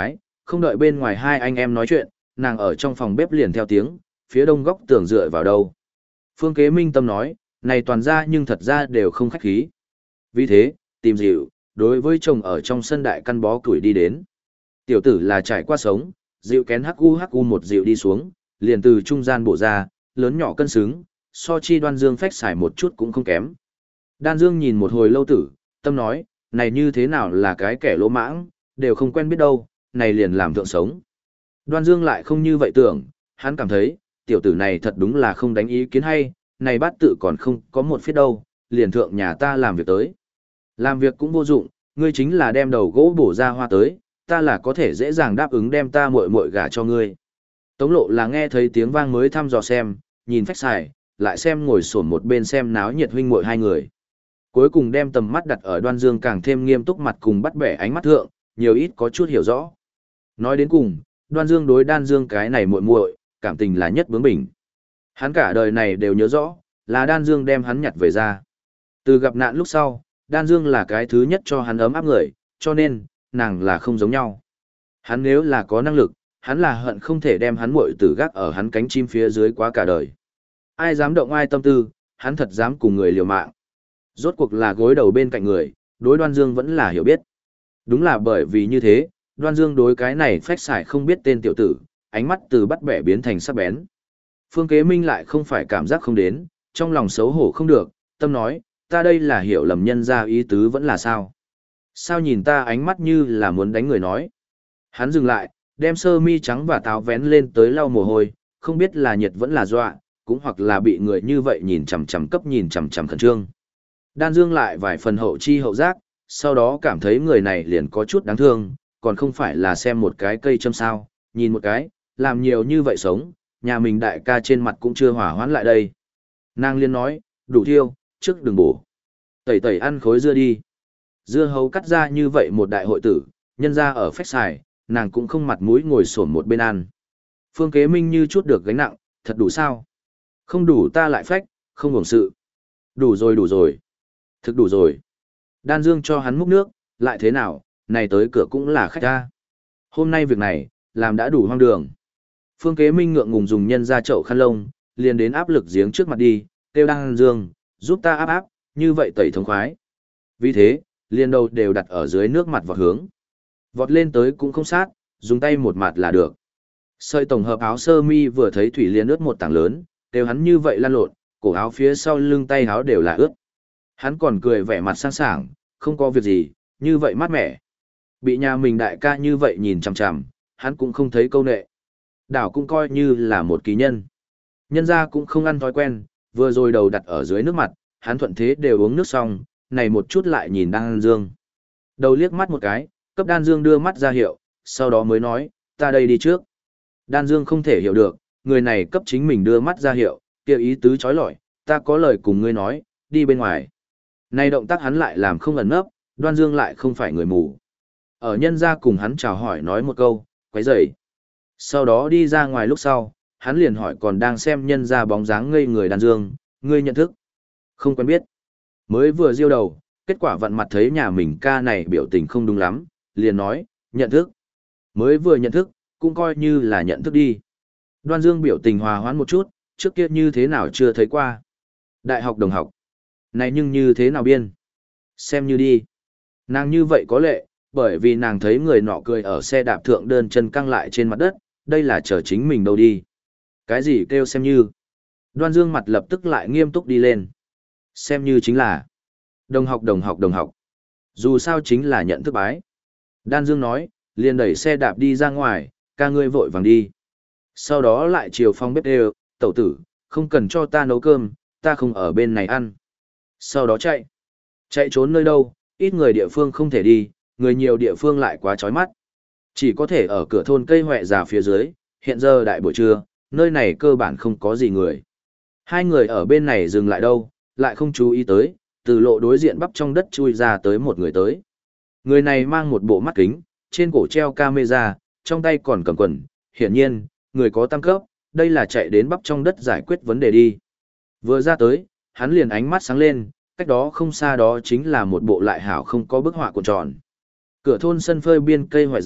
không đợi bên ngoài hai anh em nói chuyện, nàng ở trong phòng bếp liền theo tiếng, phía đông góc tường dựa vào đâu. Phương Kế Minh tâm nói, này toàn ra nhưng thật ra đều không khách khí. Vì thế, tìm dịu, đối với chồng ở trong sân đại căn bó củi đi đến. Tiểu tử là trải qua sống, dịu kén hắc u hắc u một dịu đi xuống, liền từ trung gian bổ ra, lớn nhỏ cân xứng, so chi Đoan Dương phách xài một chút cũng không kém. Đan Dương nhìn một hồi lâu tử, tâm nói, này như thế nào là cái kẻ lỗ mãng, đều không quen biết đâu, này liền làm thượng sống. Đoan Dương lại không như vậy tưởng, hắn cảm thấy, tiểu tử này thật đúng là không đánh ý kiến hay, này bát tự còn không có một phía đâu, liền thượng nhà ta làm việc tới. Làm việc cũng vô dụng, ngươi chính là đem đầu gỗ bổ ra hoa tới, ta là có thể dễ dàng đáp ứng đem ta muội muội gả cho ngươi. Tống Lộ là nghe thấy tiếng vang mới thăm dò xem, nhìn phách xài, lại xem ngồi xổm một bên xem náo nhiệt huynh muội hai người. Cuối cùng đem tầm mắt đặt ở Đoan Dương càng thêm nghiêm túc mặt cùng bắt bẻ ánh mắt thượng, nhiều ít có chút hiểu rõ. Nói đến cùng, Đoan Dương đối Đan Dương cái này muội muội, cảm tình là nhất bướng bỉnh. Hắn cả đời này đều nhớ rõ, là Đan Dương đem hắn nhặt về ra. Từ gặp nạn lúc sau, Đan Dương là cái thứ nhất cho hắn ấm áp người, cho nên, nàng là không giống nhau. Hắn nếu là có năng lực, hắn là hận không thể đem hắn muội tử gác ở hắn cánh chim phía dưới quá cả đời. Ai dám động ai tâm tư, hắn thật dám cùng người liều mạng. Rốt cuộc là gối đầu bên cạnh người, đối Đoan Dương vẫn là hiểu biết. Đúng là bởi vì như thế, Đoan Dương đối cái này phách xài không biết tên tiểu tử, ánh mắt từ bắt bẻ biến thành sắc bén. Phương Kế Minh lại không phải cảm giác không đến, trong lòng xấu hổ không được, tâm nói, ta đây là hiểu lầm nhân ra ý tứ vẫn là sao. Sao nhìn ta ánh mắt như là muốn đánh người nói. Hắn dừng lại, đem sơ mi trắng và táo vén lên tới lau mồ hôi, không biết là nhiệt vẫn là dọa, cũng hoặc là bị người như vậy nhìn chằm chằm cấp nhìn chằm chằm khẩn trương. Đan Dương lại vài phần hậu chi hậu giác, sau đó cảm thấy người này liền có chút đáng thương, còn không phải là xem một cái cây châm sao, nhìn một cái, làm nhiều như vậy sống, nhà mình đại ca trên mặt cũng chưa hỏa hoãn lại đây. Nàng liên nói, đủ thiêu, trước đừng bổ. Tẩy tẩy ăn khối dưa đi. Dưa hấu cắt ra như vậy một đại hội tử, nhân ra ở phách xài, nàng cũng không mặt mũi ngồi xổm một bên ăn. Phương Kế Minh như chút được gánh nặng, thật đủ sao? Không đủ ta lại phách, không hưởng sự. Đủ rồi đủ rồi. Thực đủ rồi. Đan Dương cho hắn múc nước, lại thế nào, này tới cửa cũng là khách ta. Hôm nay việc này, làm đã đủ hoang đường. Phương Kế Minh ngượng ngùng dùng nhân ra chậu khăn lông, liền đến áp lực giếng trước mặt đi, kêu Đan Dương, giúp ta áp áp, như vậy tẩy thống khoái. Vì thế, liền đầu đều đặt ở dưới nước mặt vọt hướng. Vọt lên tới cũng không sát, dùng tay một mặt là được. Sợi tổng hợp áo sơ mi vừa thấy thủy liền ướt một tảng lớn, kêu hắn như vậy lăn lộn, cổ áo phía sau lưng tay áo đều là ướt. Hắn còn cười vẻ mặt sang sảng, không có việc gì, như vậy mát mẻ. Bị nhà mình đại ca như vậy nhìn chằm chằm, hắn cũng không thấy câu nệ. Đảo cũng coi như là một kỳ nhân. Nhân ra cũng không ăn thói quen, vừa rồi đầu đặt ở dưới nước mặt, hắn thuận thế đều uống nước xong, này một chút lại nhìn Đan Dương. Đầu liếc mắt một cái, cấp Đan Dương đưa mắt ra hiệu, sau đó mới nói, ta đây đi trước. Đan Dương không thể hiểu được, người này cấp chính mình đưa mắt ra hiệu, kêu ý tứ chói lọi, ta có lời cùng ngươi nói, đi bên ngoài. Này động tác hắn lại làm không ẩn nấp, Đoan Dương lại không phải người mù. Ở nhân ra cùng hắn chào hỏi nói một câu, quấy rầy. Sau đó đi ra ngoài lúc sau, hắn liền hỏi còn đang xem nhân ra bóng dáng ngây người Đan Dương, ngươi nhận thức? Không quen biết. Mới vừa diêu đầu, kết quả vặn mặt thấy nhà mình ca này biểu tình không đúng lắm, liền nói, nhận thức. Mới vừa nhận thức, cũng coi như là nhận thức đi. Đoan Dương biểu tình hòa hoãn một chút, trước kia như thế nào chưa thấy qua. Đại học đồng học. Này nhưng như thế nào biên? Xem như đi. Nàng như vậy có lệ, bởi vì nàng thấy người nọ cười ở xe đạp thượng đơn chân căng lại trên mặt đất, đây là chờ chính mình đâu đi. Cái gì kêu xem như? Đoan Dương mặt lập tức lại nghiêm túc đi lên. Xem như chính là đồng học đồng học đồng học. Dù sao chính là nhận thức bái. Đan Dương nói, liền đẩy xe đạp đi ra ngoài, ca ngươi vội vàng đi. Sau đó lại chiều phong bếp đều, tẩu tử, không cần cho ta nấu cơm, ta không ở bên này ăn. Sau đó chạy. Chạy trốn nơi đâu, ít người địa phương không thể đi, người nhiều địa phương lại quá chói mắt. Chỉ có thể ở cửa thôn cây hoẹ già phía dưới, hiện giờ đại buổi trưa, nơi này cơ bản không có gì người. Hai người ở bên này dừng lại đâu, lại không chú ý tới, từ lộ đối diện bắp trong đất chui ra tới một người tới. Người này mang một bộ mắt kính, trên cổ treo camera, trong tay còn cầm quần, hiển nhiên, người có tam cấp, đây là chạy đến bắp trong đất giải quyết vấn đề đi. Vừa ra tới, hắn liền ánh mắt sáng lên, cách đó không xa đó chính là một bộ lại hảo không có bức họa cuộn tròn. Cửa thôn sân phơi biên cây hoại già,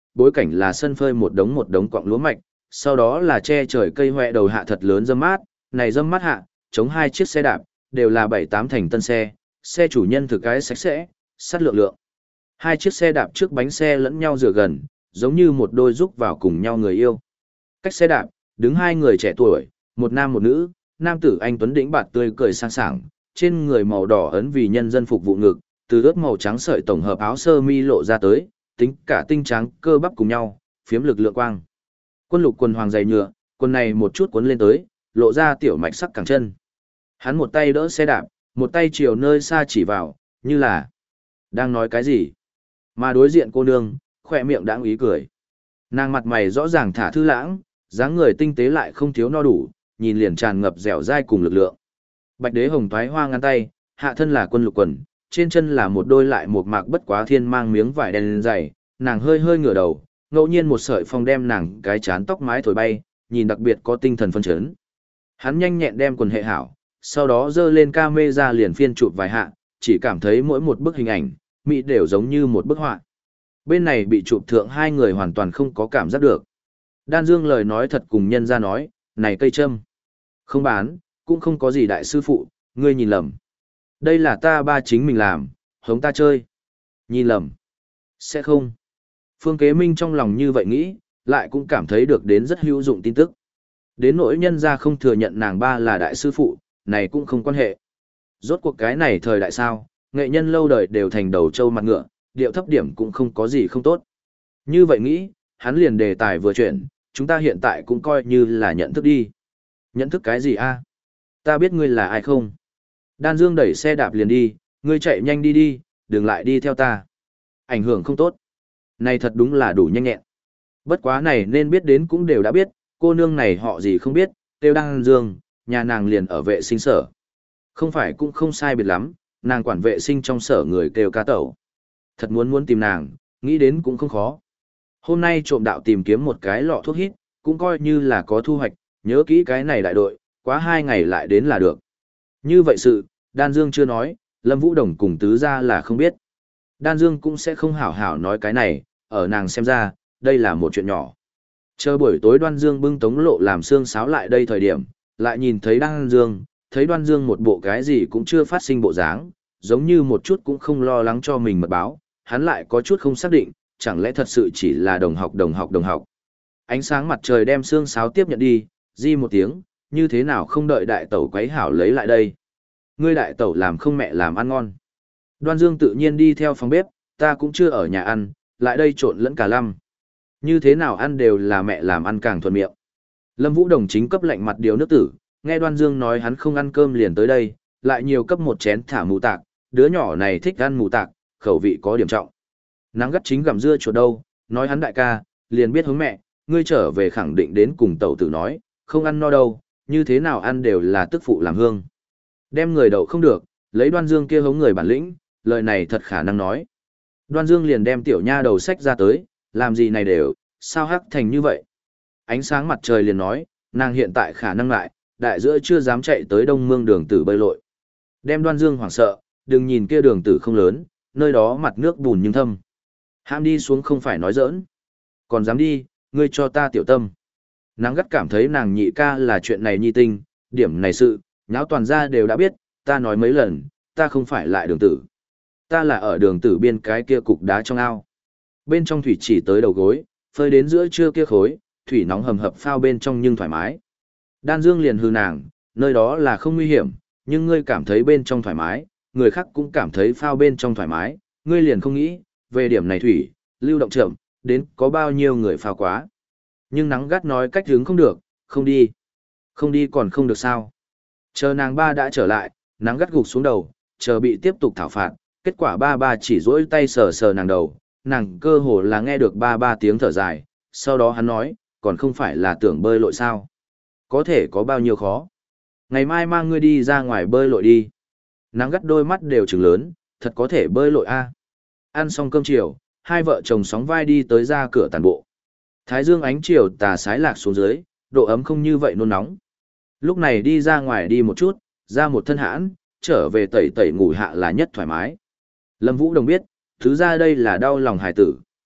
bối cảnh là sân phơi một đống một đống quặng lúa mạch, sau đó là che trời cây hoẹ đầu hạ thật lớn râm mát, này râm mát hạ, chống hai chiếc xe đạp, đều là bảy tám thành tân xe, xe chủ nhân thực cái sạch sẽ, sắt lượng lượng. Hai chiếc xe đạp trước bánh xe lẫn nhau rửa gần, giống như một đôi giúp vào cùng nhau người yêu. Cách xe đạp, đứng hai người trẻ tuổi, một nam một nữ, nam tử anh tuấn đĩnh bạt tươi cười sang sảng, trên người màu đỏ ấn vì nhân dân phục vụ ngực, từ ướt màu trắng sợi tổng hợp áo sơ mi lộ ra tới, tính cả tinh trắng cơ bắp cùng nhau, phiếm lực lượng quang. Quân lục quần hoàng dày nhựa, quần này một chút cuốn lên tới, lộ ra tiểu mạch sắc cẳng chân. Hắn một tay đỡ xe đạp, một tay chiều nơi xa chỉ vào, như là đang nói cái gì. Mà đối diện cô nương, khỏe miệng đãng ý cười. Nàng mặt mày rõ ràng thả thư lãng, dáng người tinh tế lại không thiếu no đủ, nhìn liền tràn ngập dẻo dai cùng lực lượng. Bạch đế hồng thoái hoa ngăn tay, hạ thân là quân lục quần, trên chân là một đôi lại một mạc bất quá thiên mang miếng vải đen dày, nàng hơi hơi ngửa đầu, ngẫu nhiên một sợi phong đem nàng cái chán tóc mái thổi bay, nhìn đặc biệt có tinh thần phân chấn. Hắn nhanh nhẹn đem quần hệ hảo, sau đó giơ lên camera liền phiên chụp vài hạ, chỉ cảm thấy mỗi một bức hình ảnh, mỹ đều giống như một bức họa. Bên này bị chụp thượng hai người hoàn toàn không có cảm giác được. Đan Dương lời nói thật cùng nhân ra nói, này cây châm. Không bán, cũng không có gì đại sư phụ, ngươi nhìn lầm. Đây là ta ba chính mình làm, hống ta chơi. Nhìn lầm. Sẽ không. Phương Kế Minh trong lòng như vậy nghĩ, lại cũng cảm thấy được đến rất hữu dụng tin tức. Đến nỗi nhân ra không thừa nhận nàng ba là đại sư phụ, này cũng không quan hệ. Rốt cuộc cái này thời đại sao, nghệ nhân lâu đời đều thành đầu trâu mặt ngựa, điệu thấp điểm cũng không có gì không tốt. Như vậy nghĩ, hắn liền đề tài vừa chuyển, chúng ta hiện tại cũng coi như là nhận thức đi. Nhận thức cái gì a? Ta biết ngươi là ai không? Đan Dương đẩy xe đạp liền đi, ngươi chạy nhanh đi đi, đừng lại đi theo ta. Ảnh hưởng không tốt. Này thật đúng là đủ nhanh nhẹn. Bất quá này nên biết đến cũng đều đã biết, cô nương này họ gì không biết, tiêu Đan Dương, nhà nàng liền ở vệ sinh sở. Không phải cũng không sai biệt lắm, nàng quản vệ sinh trong sở người kêu cá tẩu. Thật muốn muốn tìm nàng, nghĩ đến cũng không khó. Hôm nay trộm đạo tìm kiếm một cái lọ thuốc hít, cũng coi như là có thu hoạch, nhớ kỹ cái này đại đội, quá hai ngày lại đến là được. Như vậy sự, Đan Dương chưa nói, Lâm Vũ Đồng cùng tứ ra là không biết. Đan Dương cũng sẽ không hảo hảo nói cái này, ở nàng xem ra, đây là một chuyện nhỏ. Chờ buổi tối Đoan Dương bưng tống lộ làm xương sáo lại đây thời điểm, lại nhìn thấy Đan Dương, thấy Đoan Dương một bộ cái gì cũng chưa phát sinh bộ dáng, giống như một chút cũng không lo lắng cho mình mật báo, hắn lại có chút không xác định, chẳng lẽ thật sự chỉ là đồng học đồng học đồng học. Ánh sáng mặt trời đem xương sáo tiếp nhận đi, di một tiếng, như thế nào không đợi đại tẩu quấy hảo lấy lại đây. Ngươi đại tẩu làm không mẹ làm ăn ngon. Đoan Dương tự nhiên đi theo phòng bếp, ta cũng chưa ở nhà ăn, lại đây trộn lẫn cả lăm. Như thế nào ăn đều là mẹ làm ăn càng thuận miệng. Lâm Vũ Đồng chính cấp lạnh mặt điều nước tử, nghe Đoan Dương nói hắn không ăn cơm liền tới đây, lại nhiều cấp một chén thả mù tạc, đứa nhỏ này thích ăn mù tạc, khẩu vị có điểm trọng. Nắng gắt chính gặm dưa chuột đâu, nói hắn đại ca, liền biết hướng mẹ, ngươi trở về khẳng định đến cùng tẩu tử nói, không ăn no đâu, như thế nào ăn đều là tức phụ làm hương. Đem người đậu không được, lấy Đoan Dương kia hống người bản lĩnh, lời này thật khả năng nói. Đoan Dương liền đem tiểu nha đầu sách ra tới, làm gì này đều, sao hắc thành như vậy. Ánh sáng mặt trời liền nói, nàng hiện tại khả năng lại, đại giữa chưa dám chạy tới đông mương đường tử bơi lội. Đem Đoan Dương hoảng sợ, đừng nhìn kia đường tử không lớn, nơi đó mặt nước bùn nhưng thâm. Ham đi xuống không phải nói giỡn. Còn dám đi, ngươi cho ta tiểu tâm. Nắng gắt cảm thấy nàng nhị ca là chuyện này nhi tinh, điểm này sự, nháo toàn ra đều đã biết, ta nói mấy lần, ta không phải lại đường tử. Ta là ở đường tử biên cái kia cục đá trong ao. Bên trong thủy chỉ tới đầu gối, phơi đến giữa trưa kia khối, thủy nóng hầm hập phao bên trong nhưng thoải mái. Đan Dương liền hư nàng, nơi đó là không nguy hiểm, nhưng ngươi cảm thấy bên trong thoải mái, người khác cũng cảm thấy phao bên trong thoải mái, ngươi liền không nghĩ, về điểm này thủy, lưu động chậm, đến có bao nhiêu người phao quá. Nhưng nắng gắt nói cách hướng không được, không đi. Không đi còn không được sao. Chờ nàng ba đã trở lại, nắng gắt gục xuống đầu, chờ bị tiếp tục thảo phạt, kết quả ba ba chỉ dỗi tay sờ sờ nàng đầu, nàng cơ hồ là nghe được ba ba tiếng thở dài, sau đó hắn nói, còn không phải là tưởng bơi lội sao. Có thể có bao nhiêu khó. Ngày mai mang ngươi đi ra ngoài bơi lội đi. Nắng gắt đôi mắt đều trừng lớn, thật có thể bơi lội a. Ăn xong cơm chiều, hai vợ chồng sóng vai đi tới ra cửa tàn bộ. Thái dương ánh chiều tà sái lạc xuống dưới, độ ấm không như vậy nôn nóng. Lúc này đi ra ngoài đi một chút, ra một thân hãn, trở về tẩy tẩy ngủ hạ là nhất thoải mái. Lâm Vũ Đồng biết, thứ ra đây là đau lòng hài tử.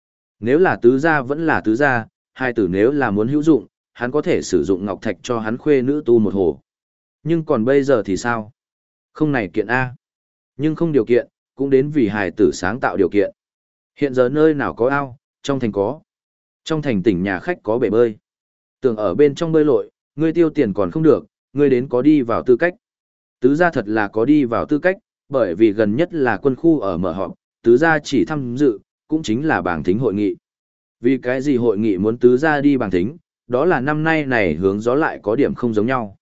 Nếu là tứ gia vẫn là tứ gia, hai tử nếu là muốn hữu dụng, hắn có thể sử dụng ngọc thạch cho hắn khuê nữ tu một hồ. Nhưng còn bây giờ thì sao? Không này kiện A. Nhưng không điều kiện, cũng đến vì hài tử sáng tạo điều kiện. Hiện giờ nơi nào có ao, trong thành có. Trong thành tỉnh nhà khách có bể bơi. Tưởng ở bên trong bơi lội, ngươi tiêu tiền còn không được, ngươi đến có đi vào tư cách. Tứ gia thật là có đi vào tư cách, bởi vì gần nhất là quân khu ở mở họp, tứ gia chỉ tham dự, cũng chính là bảng thính hội nghị. Vì cái gì hội nghị muốn tứ gia đi bảng thính, đó là năm nay này hướng gió lại có điểm không giống nhau.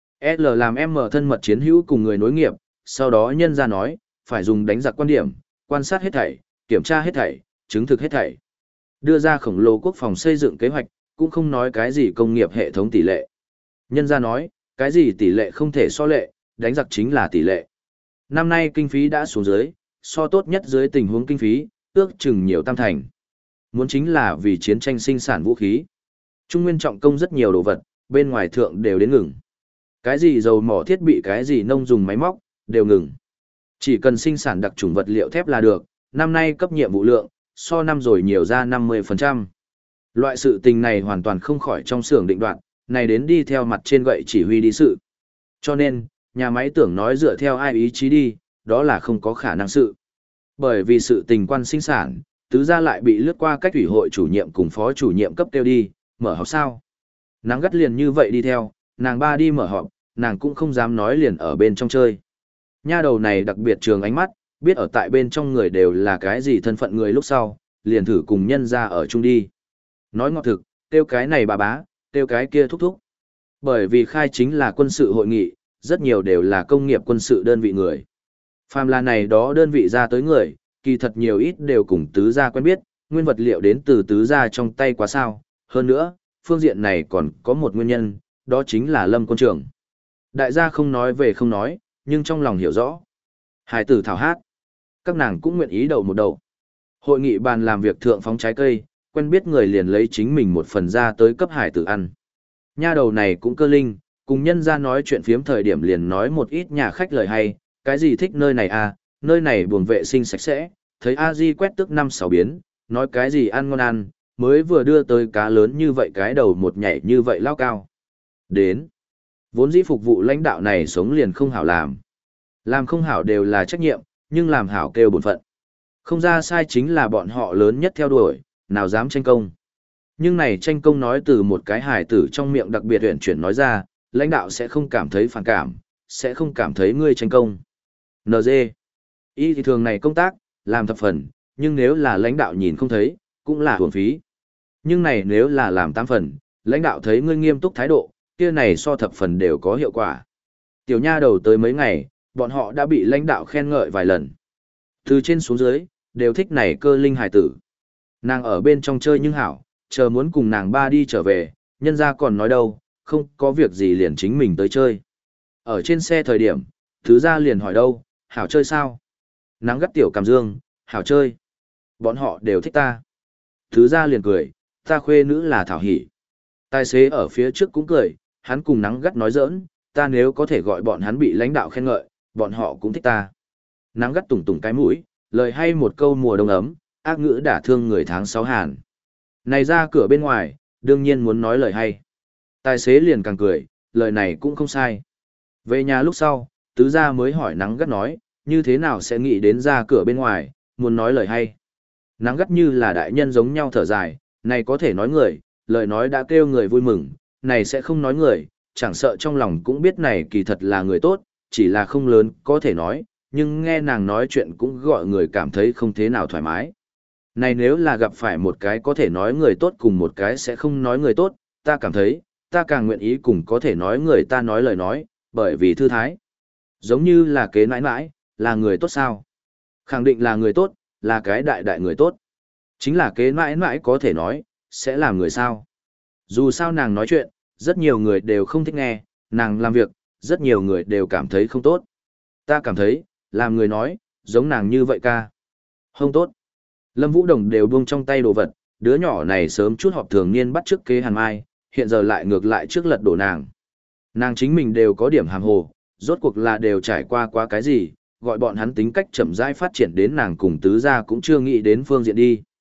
L làm M thân mật chiến hữu cùng người nối nghiệp, sau đó nhân ra nói, phải dùng đánh giặc quan điểm, quan sát hết thảy, kiểm tra hết thảy, chứng thực hết thảy. Đưa ra khổng lồ quốc phòng xây dựng kế hoạch, cũng không nói cái gì công nghiệp hệ thống tỷ lệ. Nhân ra nói, cái gì tỷ lệ không thể so lệ, đánh giặc chính là tỷ lệ. Năm nay kinh phí đã xuống dưới, so tốt nhất dưới tình huống kinh phí, ước chừng nhiều tam thành. Muốn chính là vì chiến tranh sinh sản vũ khí. Trung Nguyên trọng công rất nhiều đồ vật, bên ngoài thượng đều đến ngừng. Cái gì dầu mỏ thiết bị, cái gì nông dùng máy móc, đều ngừng. Chỉ cần sinh sản đặc trùng vật liệu thép là được, năm nay cấp nhiệm vụ lượng, so năm rồi nhiều ra năm mươi phần trăm. Loại sự tình này hoàn toàn không khỏi trong xưởng định đoạn, này đến đi theo mặt trên gậy chỉ huy đi sự. Cho nên, nhà máy tưởng nói dựa theo ai ý chí đi, đó là không có khả năng sự. Bởi vì sự tình quan sinh sản, tứ gia lại bị lướt qua cách ủy hội chủ nhiệm cùng phó chủ nhiệm cấp tiêu đi, mở họp sao. Nắng gắt liền như vậy đi theo, nàng ba đi mở họp, nàng cũng không dám nói liền ở bên trong chơi. Nha đầu này đặc biệt trường ánh mắt, biết ở tại bên trong người đều là cái gì thân phận người lúc sau, liền thử cùng nhân ra ở chung đi. Nói ngọt thực, tiêu cái này bà bá, tiêu cái kia thúc thúc. Bởi vì khai chính là quân sự hội nghị, rất nhiều đều là công nghiệp quân sự đơn vị người. Phàm là này đó đơn vị ra tới người, kỳ thật nhiều ít đều cùng tứ gia quen biết, nguyên vật liệu đến từ tứ gia trong tay quá sao. Hơn nữa, phương diện này còn có một nguyên nhân, đó chính là Lâm quân trưởng. Đại gia không nói về không nói, nhưng trong lòng hiểu rõ. Hải tử thảo hát. Các nàng cũng nguyện ý đậu một đầu. Hội nghị bàn làm việc thượng phóng trái cây, quen biết người liền lấy chính mình một phần ra tới cấp hải tử ăn. Nha đầu này cũng cơ linh, cùng nhân ra nói chuyện phiếm thời điểm liền nói một ít nhà khách lời hay, cái gì thích nơi này à, nơi này buồng vệ sinh sạch sẽ, thấy a di quét tức năm sáu biến, nói cái gì ăn ngon ăn, mới vừa đưa tới cá lớn như vậy cái đầu một nhảy như vậy lao cao. Đến, vốn dĩ phục vụ lãnh đạo này sống liền không hảo làm. Làm không hảo đều là trách nhiệm, nhưng làm hảo kêu bổn phận. Không ra sai chính là bọn họ lớn nhất theo đuổi, nào dám tranh công. Nhưng này tranh công nói từ một cái hài tử trong miệng đặc biệt tuyển chuyển nói ra, lãnh đạo sẽ không cảm thấy phản cảm, sẽ không cảm thấy ngươi tranh công. en giê. Y thì thường này công tác, làm thập phần, nhưng nếu là lãnh đạo nhìn không thấy, cũng là hưởng phí. Nhưng này nếu là làm tám phần, lãnh đạo thấy ngươi nghiêm túc thái độ, kia này so thập phần đều có hiệu quả. Tiểu nha đầu tới mấy ngày, bọn họ đã bị lãnh đạo khen ngợi vài lần. Từ trên xuống dưới, đều thích này cơ linh hài tử. Nàng ở bên trong chơi nhưng hảo, chờ muốn cùng nàng ba đi trở về, nhân ra còn nói đâu, không có việc gì liền chính mình tới chơi. Ở trên xe thời điểm, thứ ra liền hỏi đâu, hảo chơi sao? Nắng gắt tiểu cảm dương, hảo chơi. Bọn họ đều thích ta. Thứ ra liền cười, ta khuê nữ là Thảo Hỷ. Tài xế ở phía trước cũng cười, hắn cùng nắng gắt nói giỡn, ta nếu có thể gọi bọn hắn bị lãnh đạo khen ngợi, bọn họ cũng thích ta. Nắng gắt tùng tùng cái mũi, lời hay một câu mùa đông ấm, ác ngữ đả thương người tháng sáu hàn. Này ra cửa bên ngoài, đương nhiên muốn nói lời hay. Tài xế liền càng cười, lời này cũng không sai. Về nhà lúc sau, tứ gia mới hỏi nắng gắt nói, như thế nào sẽ nghĩ đến ra cửa bên ngoài, muốn nói lời hay. Nắng gắt như là đại nhân giống nhau thở dài, này có thể nói người, lời nói đã kêu người vui mừng, này sẽ không nói người, chẳng sợ trong lòng cũng biết này kỳ thật là người tốt, chỉ là không lớn có thể nói, nhưng nghe nàng nói chuyện cũng gọi người cảm thấy không thế nào thoải mái. Này nếu là gặp phải một cái có thể nói người tốt cùng một cái sẽ không nói người tốt, ta cảm thấy, ta càng nguyện ý cùng có thể nói người ta nói lời nói, bởi vì thư thái. Giống như là kế nãi nãi, là người tốt sao? Khẳng định là người tốt, là cái đại đại người tốt. Chính là kế nãi nãi có thể nói, sẽ làm người sao? Dù sao nàng nói chuyện, rất nhiều người đều không thích nghe, nàng làm việc, rất nhiều người đều cảm thấy không tốt. Ta cảm thấy, làm người nói, giống nàng như vậy ca. Không tốt. Lâm Vũ Đồng đều buông trong tay đồ vật, đứa nhỏ này sớm chút họp thường niên bắt trước kế Hàn Mai, hiện giờ lại ngược lại trước lật đổ nàng. Nàng chính mình đều có điểm hàm hồ, rốt cuộc là đều trải qua quá cái gì, gọi bọn hắn tính cách chậm rãi phát triển đến nàng cùng tứ gia cũng chưa nghĩ đến phương diện đi.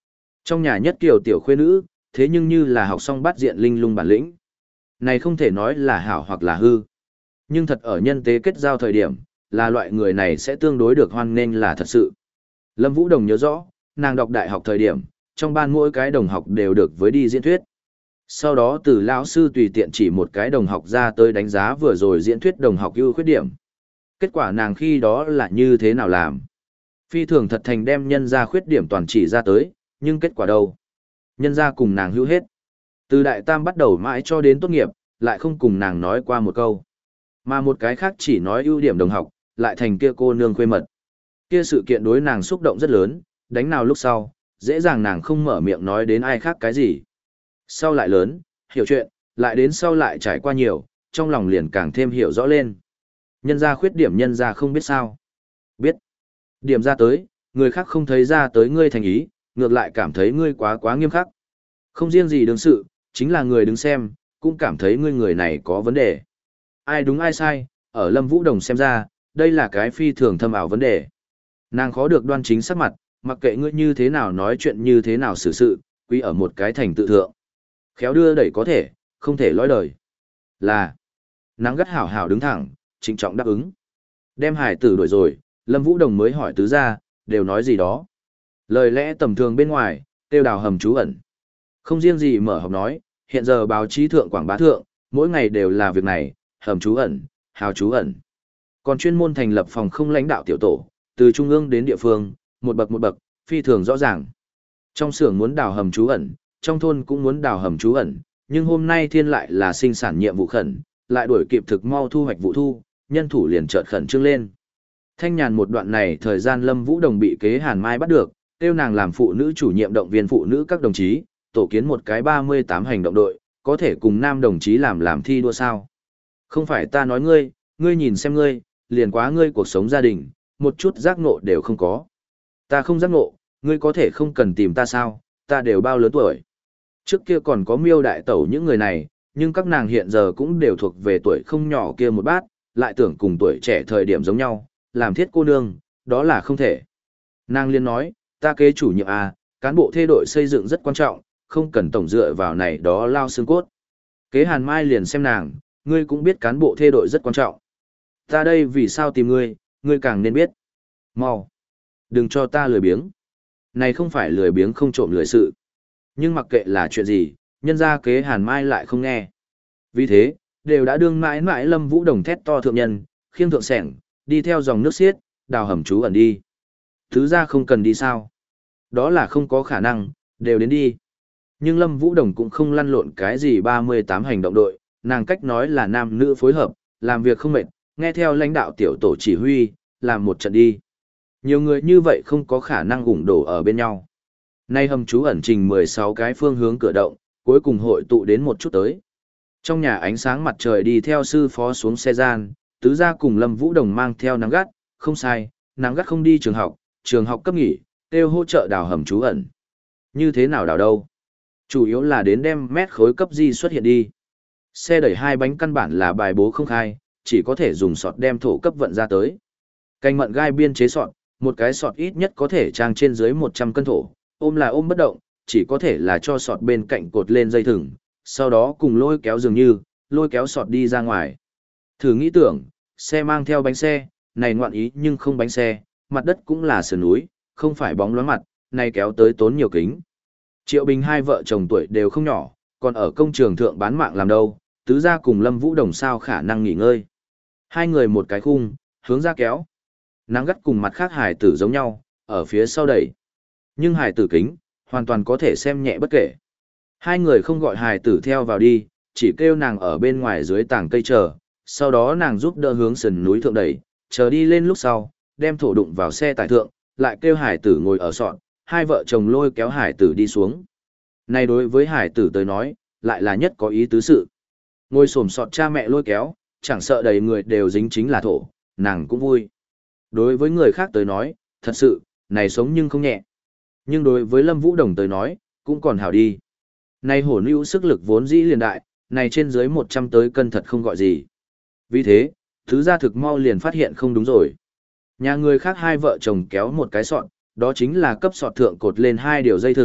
Trong nhà nhất kiều tiểu khuê nữ, thế nhưng như là học xong bắt diện linh lung bản lĩnh. Này không thể nói là hảo hoặc là hư. Nhưng thật ở nhân tế kết giao thời điểm, là loại người này sẽ tương đối được hoan nghênh là thật sự. Lâm Vũ Đồng nhớ rõ, nàng đọc đại học thời điểm, trong ban mỗi cái đồng học đều được với đi diễn thuyết. Sau đó từ lão sư tùy tiện chỉ một cái đồng học ra tới đánh giá vừa rồi diễn thuyết đồng học ưu khuyết điểm. Kết quả nàng khi đó là như thế nào làm? Phi thường thật thành đem nhân ra khuyết điểm toàn chỉ ra tới, nhưng kết quả đâu? Nhân ra cùng nàng hữu hết. Từ đại tam bắt đầu mãi cho đến tốt nghiệp, lại không cùng nàng nói qua một câu. Mà một cái khác chỉ nói ưu điểm đồng học, lại thành kia cô nương khuê mật. Kia sự kiện đối nàng xúc động rất lớn, đánh nào lúc sau, dễ dàng nàng không mở miệng nói đến ai khác cái gì. Sau lại lớn, hiểu chuyện, lại đến sau lại trải qua nhiều, trong lòng liền càng thêm hiểu rõ lên. Nhân ra khuyết điểm nhân ra không biết sao. Biết. Điểm ra tới, người khác không thấy ra tới ngươi thành ý, ngược lại cảm thấy ngươi quá quá nghiêm khắc. Không riêng gì đương sự, chính là người đứng xem, cũng cảm thấy ngươi người này có vấn đề. Ai đúng ai sai, ở Lâm Vũ Đồng xem ra, đây là cái phi thường thâm ảo vấn đề. Nàng khó được đoan chính sắc mặt, mặc kệ ngươi như thế nào nói chuyện như thế nào xử sự, quý ở một cái thành tự thượng. Khéo đưa đẩy có thể, không thể lõi đời. Là, nắng gắt hảo hảo đứng thẳng, trịnh trọng đáp ứng. Đem hải tử đuổi rồi, Lâm Vũ Đồng mới hỏi tứ gia, đều nói gì đó. Lời lẽ tầm thường bên ngoài, tiêu đào hầm trú ẩn. Không riêng gì mở học nói, hiện giờ báo chí thượng quảng bá thượng, mỗi ngày đều là việc này, hầm trú ẩn, hào trú ẩn. Còn chuyên môn thành lập phòng không lãnh đạo tiểu tổ, từ trung ương đến địa phương, một bậc một bậc, phi thường rõ ràng. Trong xưởng muốn đào hầm trú ẩn, trong thôn cũng muốn đào hầm trú ẩn, nhưng hôm nay thiên lại là sinh sản nhiệm vụ khẩn, lại đuổi kịp thực mau thu hoạch vụ thu, nhân thủ liền chợt khẩn trương lên. Thanh nhàn một đoạn này thời gian Lâm Vũ Đồng bị kế Hàn Mai bắt được, kêu nàng làm phụ nữ chủ nhiệm động viên phụ nữ các đồng chí, tổ kiến một cái ba mươi tám hành động đội, có thể cùng nam đồng chí làm làm thi đua sao. Không phải ta nói ngươi, ngươi nhìn xem ngươi, liền quá ngươi cuộc sống gia đình, một chút giác ngộ đều không có. Ta không giác ngộ, ngươi có thể không cần tìm ta sao, ta đều bao lớn tuổi. Trước kia còn có miêu đại tẩu những người này, nhưng các nàng hiện giờ cũng đều thuộc về tuổi không nhỏ kia một bát, lại tưởng cùng tuổi trẻ thời điểm giống nhau, làm thiết cô nương, đó là không thể. Nàng liên nói, ta kế chủ nhiệm à, cán bộ thê đội xây dựng rất quan trọng, không cần tổng dựa vào này đó lao xương cốt. Kế Hàn Mai liền xem nàng, ngươi cũng biết cán bộ thê đội rất quan trọng. Ta đây vì sao tìm ngươi, ngươi càng nên biết. Mau, đừng cho ta lười biếng. Này không phải lười biếng không trộm lười sự. Nhưng mặc kệ là chuyện gì, nhân ra kế Hàn Mai lại không nghe. Vì thế, đều đã đương mãi mãi Lâm Vũ Đồng thét to thượng nhân, khiêng thượng sẻng, đi theo dòng nước xiết, đào hầm trú ẩn đi. Thứ ra không cần đi sao? Đó là không có khả năng, đều đến đi. Nhưng Lâm Vũ Đồng cũng không lăn lộn cái gì ba mươi tám hành động đội, nàng cách nói là nam nữ phối hợp, làm việc không mệt, nghe theo lãnh đạo tiểu tổ chỉ huy, làm một trận đi. Nhiều người như vậy không có khả năng ủng đổ ở bên nhau. Nay hầm trú ẩn trình mười sáu cái phương hướng cửa động, cuối cùng hội tụ đến một chút tới. Trong nhà ánh sáng mặt trời đi theo sư phó xuống xe gian, tứ gia cùng Lâm Vũ Đồng mang theo nắng gắt, không sai, nắng gắt không đi trường học, trường học cấp nghỉ, kêu hỗ trợ đào hầm trú ẩn. Như thế nào đào đâu? Chủ yếu là đến đem mét khối cấp di xuất hiện đi. Xe đẩy hai bánh căn bản là bài bố không khai, chỉ có thể dùng sọt đem thổ cấp vận ra tới. Canh mận gai biên chế sọt, một cái sọt ít nhất có thể trang trên dưới một trăm cân thổ, ôm là ôm bất động, chỉ có thể là cho sọt bên cạnh cột lên dây thừng, sau đó cùng lôi kéo dường như, lôi kéo sọt đi ra ngoài. Thử nghĩ tưởng, xe mang theo bánh xe, này ngoạn ý nhưng không bánh xe, mặt đất cũng là sườn núi, không phải bóng loáng mặt, này kéo tới tốn nhiều kính. Triệu Bình hai vợ chồng tuổi đều không nhỏ, còn ở công trường thượng bán mạng làm đâu, tứ gia cùng Lâm Vũ Đồng sao khả năng nghỉ ngơi. Hai người một cái khung, hướng ra kéo. Nắng gắt cùng mặt khác hải tử giống nhau, ở phía sau đẩy. Nhưng hải tử kính, hoàn toàn có thể xem nhẹ bất kể. Hai người không gọi hải tử theo vào đi, chỉ kêu nàng ở bên ngoài dưới tảng cây chờ, sau đó nàng giúp đỡ hướng sườn núi thượng đẩy, chờ đi lên lúc sau, đem thổ đụng vào xe tải thượng, lại kêu hải tử ngồi ở sọt, hai vợ chồng lôi kéo hải tử đi xuống. Này đối với hải tử tới nói, lại là nhất có ý tứ sự. Ngồi xổm sọt cha mẹ lôi kéo, chẳng sợ đầy người đều dính chính là thổ, nàng cũng vui. Đối với người khác tới nói, thật sự, này sống nhưng không nhẹ. Nhưng đối với Lâm Vũ Đồng tới nói, cũng còn hảo đi. Này hổ nữ sức lực vốn dĩ liền đại, này trên dưới một trăm tới cân thật không gọi gì. Vì thế, thứ gia thực mau liền phát hiện không đúng rồi. Nhà người khác hai vợ chồng kéo một cái sọt, đó chính là cấp sọt thượng cột lên hai điều dây thừng,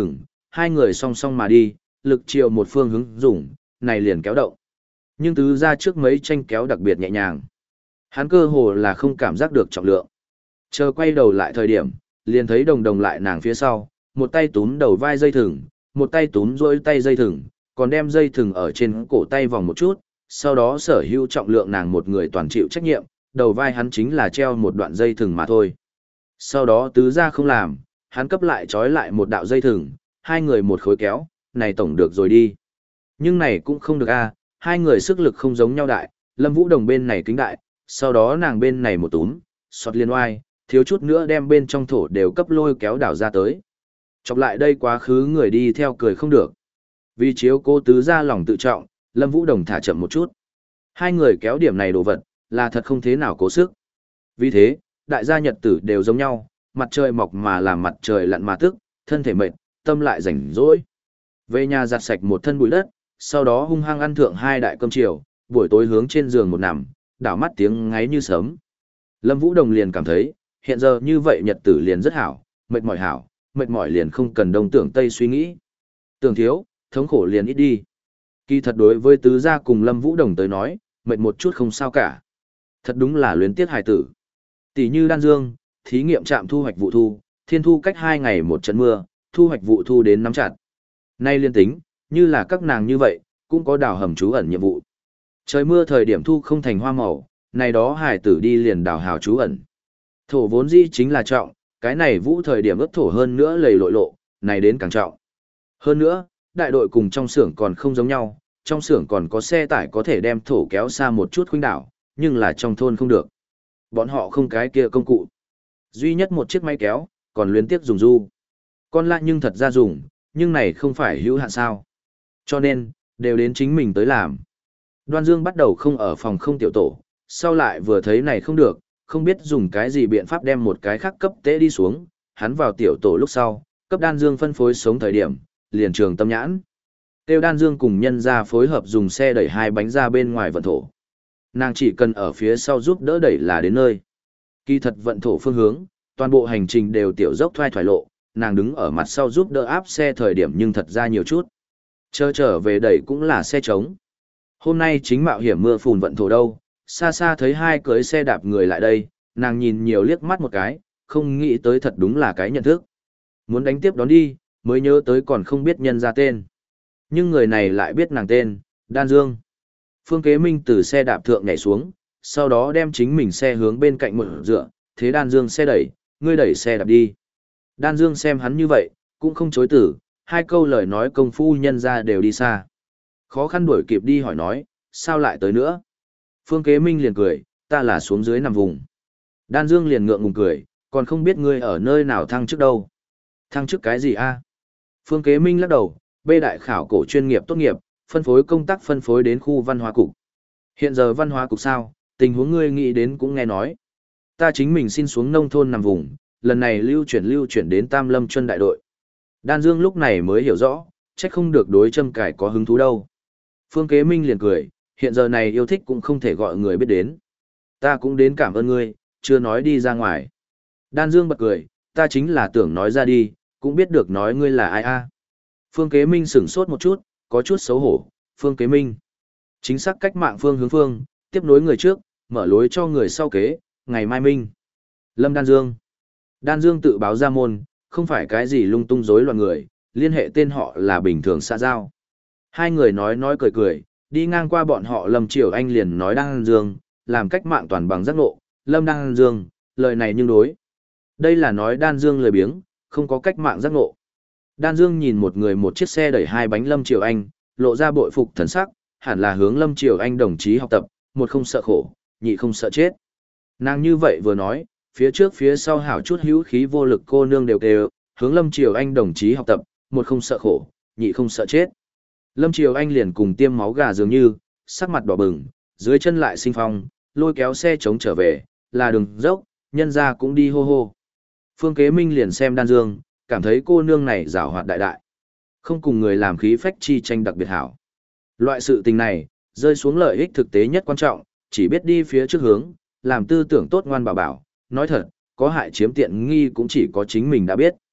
hai người song song mà đi, lực chiều một phương hướng dùng, này liền kéo động. Nhưng tứ gia trước mấy tranh kéo đặc biệt nhẹ nhàng. Hắn cơ hồ là không cảm giác được trọng lượng. Chờ quay đầu lại thời điểm, liền thấy đồng đồng lại nàng phía sau, một tay túm đầu vai dây thừng, một tay túm rỗi tay dây thừng, còn đem dây thừng ở trên cổ tay vòng một chút, sau đó sở hữu trọng lượng nàng một người toàn chịu trách nhiệm, đầu vai hắn chính là treo một đoạn dây thừng mà thôi. Sau đó tứ gia không làm, hắn cấp lại trói lại một đạo dây thừng, hai người một khối kéo, này tổng được rồi đi. Nhưng này cũng không được a, hai người sức lực không giống nhau đại, Lâm Vũ Đồng bên này kính đại, sau đó nàng bên này một túm, xọt liên oai, thiếu chút nữa đem bên trong thổ đều cấp lôi kéo đảo ra tới. Chọc lại đây quá khứ người đi theo cười không được. Vì chiếu cô tứ gia lòng tự trọng, Lâm Vũ Đồng thả chậm một chút. Hai người kéo điểm này đồ vật, là thật không thế nào cố sức. Vì thế, đại gia nhật tử đều giống nhau, mặt trời mọc mà làm mặt trời lặn mà tức, thân thể mệt, tâm lại rảnh rỗi. Về nhà giặt sạch một thân bụi đất, sau đó hung hăng ăn thượng hai đại cơm chiều, buổi tối hướng trên giường một nằm, đảo mắt tiếng ngáy như sớm. Lâm Vũ Đồng liền cảm thấy, hiện giờ như vậy nhật tử liền rất hảo, mệt mỏi hảo, mệt mỏi liền không cần đông tưởng tây suy nghĩ. Tưởng thiếu, thống khổ liền ít đi. Kỳ thật đối với tứ gia cùng Lâm Vũ Đồng tới nói, mệt một chút không sao cả. Thật đúng là luyến tiếc hài tử. Tỷ như Đan Dương, thí nghiệm trạm thu hoạch vụ thu, thiên thu cách hai ngày một trận mưa, thu hoạch vụ thu đến nắm chặt. Nay liên tính, như là các nàng như vậy, cũng có đào hầm trú ẩn nhiệm vụ. Trời mưa thời điểm thu không thành hoa màu, này đó hài tử đi liền đào hào trú ẩn. Thổ vốn dĩ chính là trọng, cái này vũ thời điểm ướt thổ hơn nữa lầy lội lộ, này đến càng trọng. Hơn nữa, đại đội cùng trong xưởng còn không giống nhau, trong xưởng còn có xe tải có thể đem thổ kéo xa một chút khuynh đảo, nhưng là trong thôn không được. Bọn họ không cái kia công cụ. Duy nhất một chiếc máy kéo, còn luyến tiếp dùng du. Con lại nhưng thật ra dùng, nhưng này không phải hữu hạn sao. Cho nên, đều đến chính mình tới làm. Đoan Dương bắt đầu không ở phòng không tiểu tổ, sau lại vừa thấy này không được, không biết dùng cái gì biện pháp đem một cái khác cấp tế đi xuống, hắn vào tiểu tổ lúc sau, cấp Đan Dương phân phối sống thời điểm, liền trường tâm nhãn. Tiêu Đan Dương cùng nhân ra phối hợp dùng xe đẩy hai bánh ra bên ngoài vận thổ. Nàng chỉ cần ở phía sau giúp đỡ đẩy là đến nơi. Kỳ thật vận thổ phương hướng, toàn bộ hành trình đều tiểu dốc thoai thoải lộ, nàng đứng ở mặt sau giúp đỡ áp xe thời điểm nhưng thật ra nhiều chút. Chờ trở về đẩy cũng là xe trống. Hôm nay chính mạo hiểm mưa phùn vận thổ đâu, xa xa thấy hai cưới xe đạp người lại đây, nàng nhìn nhiều liếc mắt một cái, không nghĩ tới thật đúng là cái nhận thức. Muốn đánh tiếp đón đi, mới nhớ tới còn không biết nhân ra tên. Nhưng người này lại biết nàng tên, Đan Dương. Phương Kế Minh từ xe đạp thượng nhảy xuống, sau đó đem chính mình xe hướng bên cạnh một dựa, thế Đan Dương xe đẩy, ngươi đẩy xe đạp đi. Đan Dương xem hắn như vậy, cũng không chối từ, hai câu lời nói công phu nhân ra đều đi xa. Khó khăn đuổi kịp đi hỏi nói, sao lại tới nữa? Phương Kế Minh liền cười, ta là xuống dưới nằm vùng. Đan Dương liền ngượng ngùng cười, còn không biết ngươi ở nơi nào thăng chức đâu. Thăng chức cái gì a? Phương Kế Minh lắc đầu, bê đại khảo cổ chuyên nghiệp tốt nghiệp, phân phối công tác phân phối đến khu văn hóa cục. Hiện giờ văn hóa cục sao, tình huống ngươi nghĩ đến cũng nghe nói. Ta chính mình xin xuống nông thôn nằm vùng, lần này lưu chuyển lưu chuyển đến Tam Lâm Chuân đại đội. Đan Dương lúc này mới hiểu rõ, trách không được đối châm cải có hứng thú đâu. Phương Kế Minh liền cười, hiện giờ này yêu thích cũng không thể gọi người biết đến. Ta cũng đến cảm ơn ngươi, chưa nói đi ra ngoài. Đan Dương bật cười, ta chính là tưởng nói ra đi, cũng biết được nói ngươi là ai a. Phương Kế Minh sửng sốt một chút, có chút xấu hổ, Phương Kế Minh. Chính xác cách mạng phương hướng phương, tiếp nối người trước, mở lối cho người sau kế, ngày mai minh. Lâm Đan Dương. Đan Dương tự báo ra môn, không phải cái gì lung tung rối loạn người, liên hệ tên họ là bình thường xã giao. Hai người nói nói cười cười, đi ngang qua bọn họ Lâm Triều Anh liền nói Đan Dương, làm cách mạng toàn bằng giác ngộ, Lâm Đan Dương, lời này nhưng đối. Đây là nói Đan Dương lười biếng, không có cách mạng giác ngộ. Đan Dương nhìn một người một chiếc xe đẩy hai bánh Lâm Triều Anh, lộ ra bội phục thần sắc, hẳn là hướng Lâm Triều Anh đồng chí học tập, một không sợ khổ, nhị không sợ chết. Nàng như vậy vừa nói, phía trước phía sau hảo chút hữu khí vô lực cô nương đều kêu, hướng Lâm Triều Anh đồng chí học tập, một không sợ khổ, nhị không sợ chết. Lâm Triều Anh liền cùng tiêm máu gà dường như, sắc mặt đỏ bừng, dưới chân lại sinh phong, lôi kéo xe chống trở về, là đường dốc, nhân ra cũng đi hô hô. Phương Kế Minh liền xem Đan Dương, cảm thấy cô nương này giảo hoạt đại đại. Không cùng người làm khí phách chi tranh đặc biệt hảo. Loại sự tình này, rơi xuống lợi ích thực tế nhất quan trọng, chỉ biết đi phía trước hướng, làm tư tưởng tốt ngoan bảo bảo. Nói thật, có hại chiếm tiện nghi cũng chỉ có chính mình đã biết.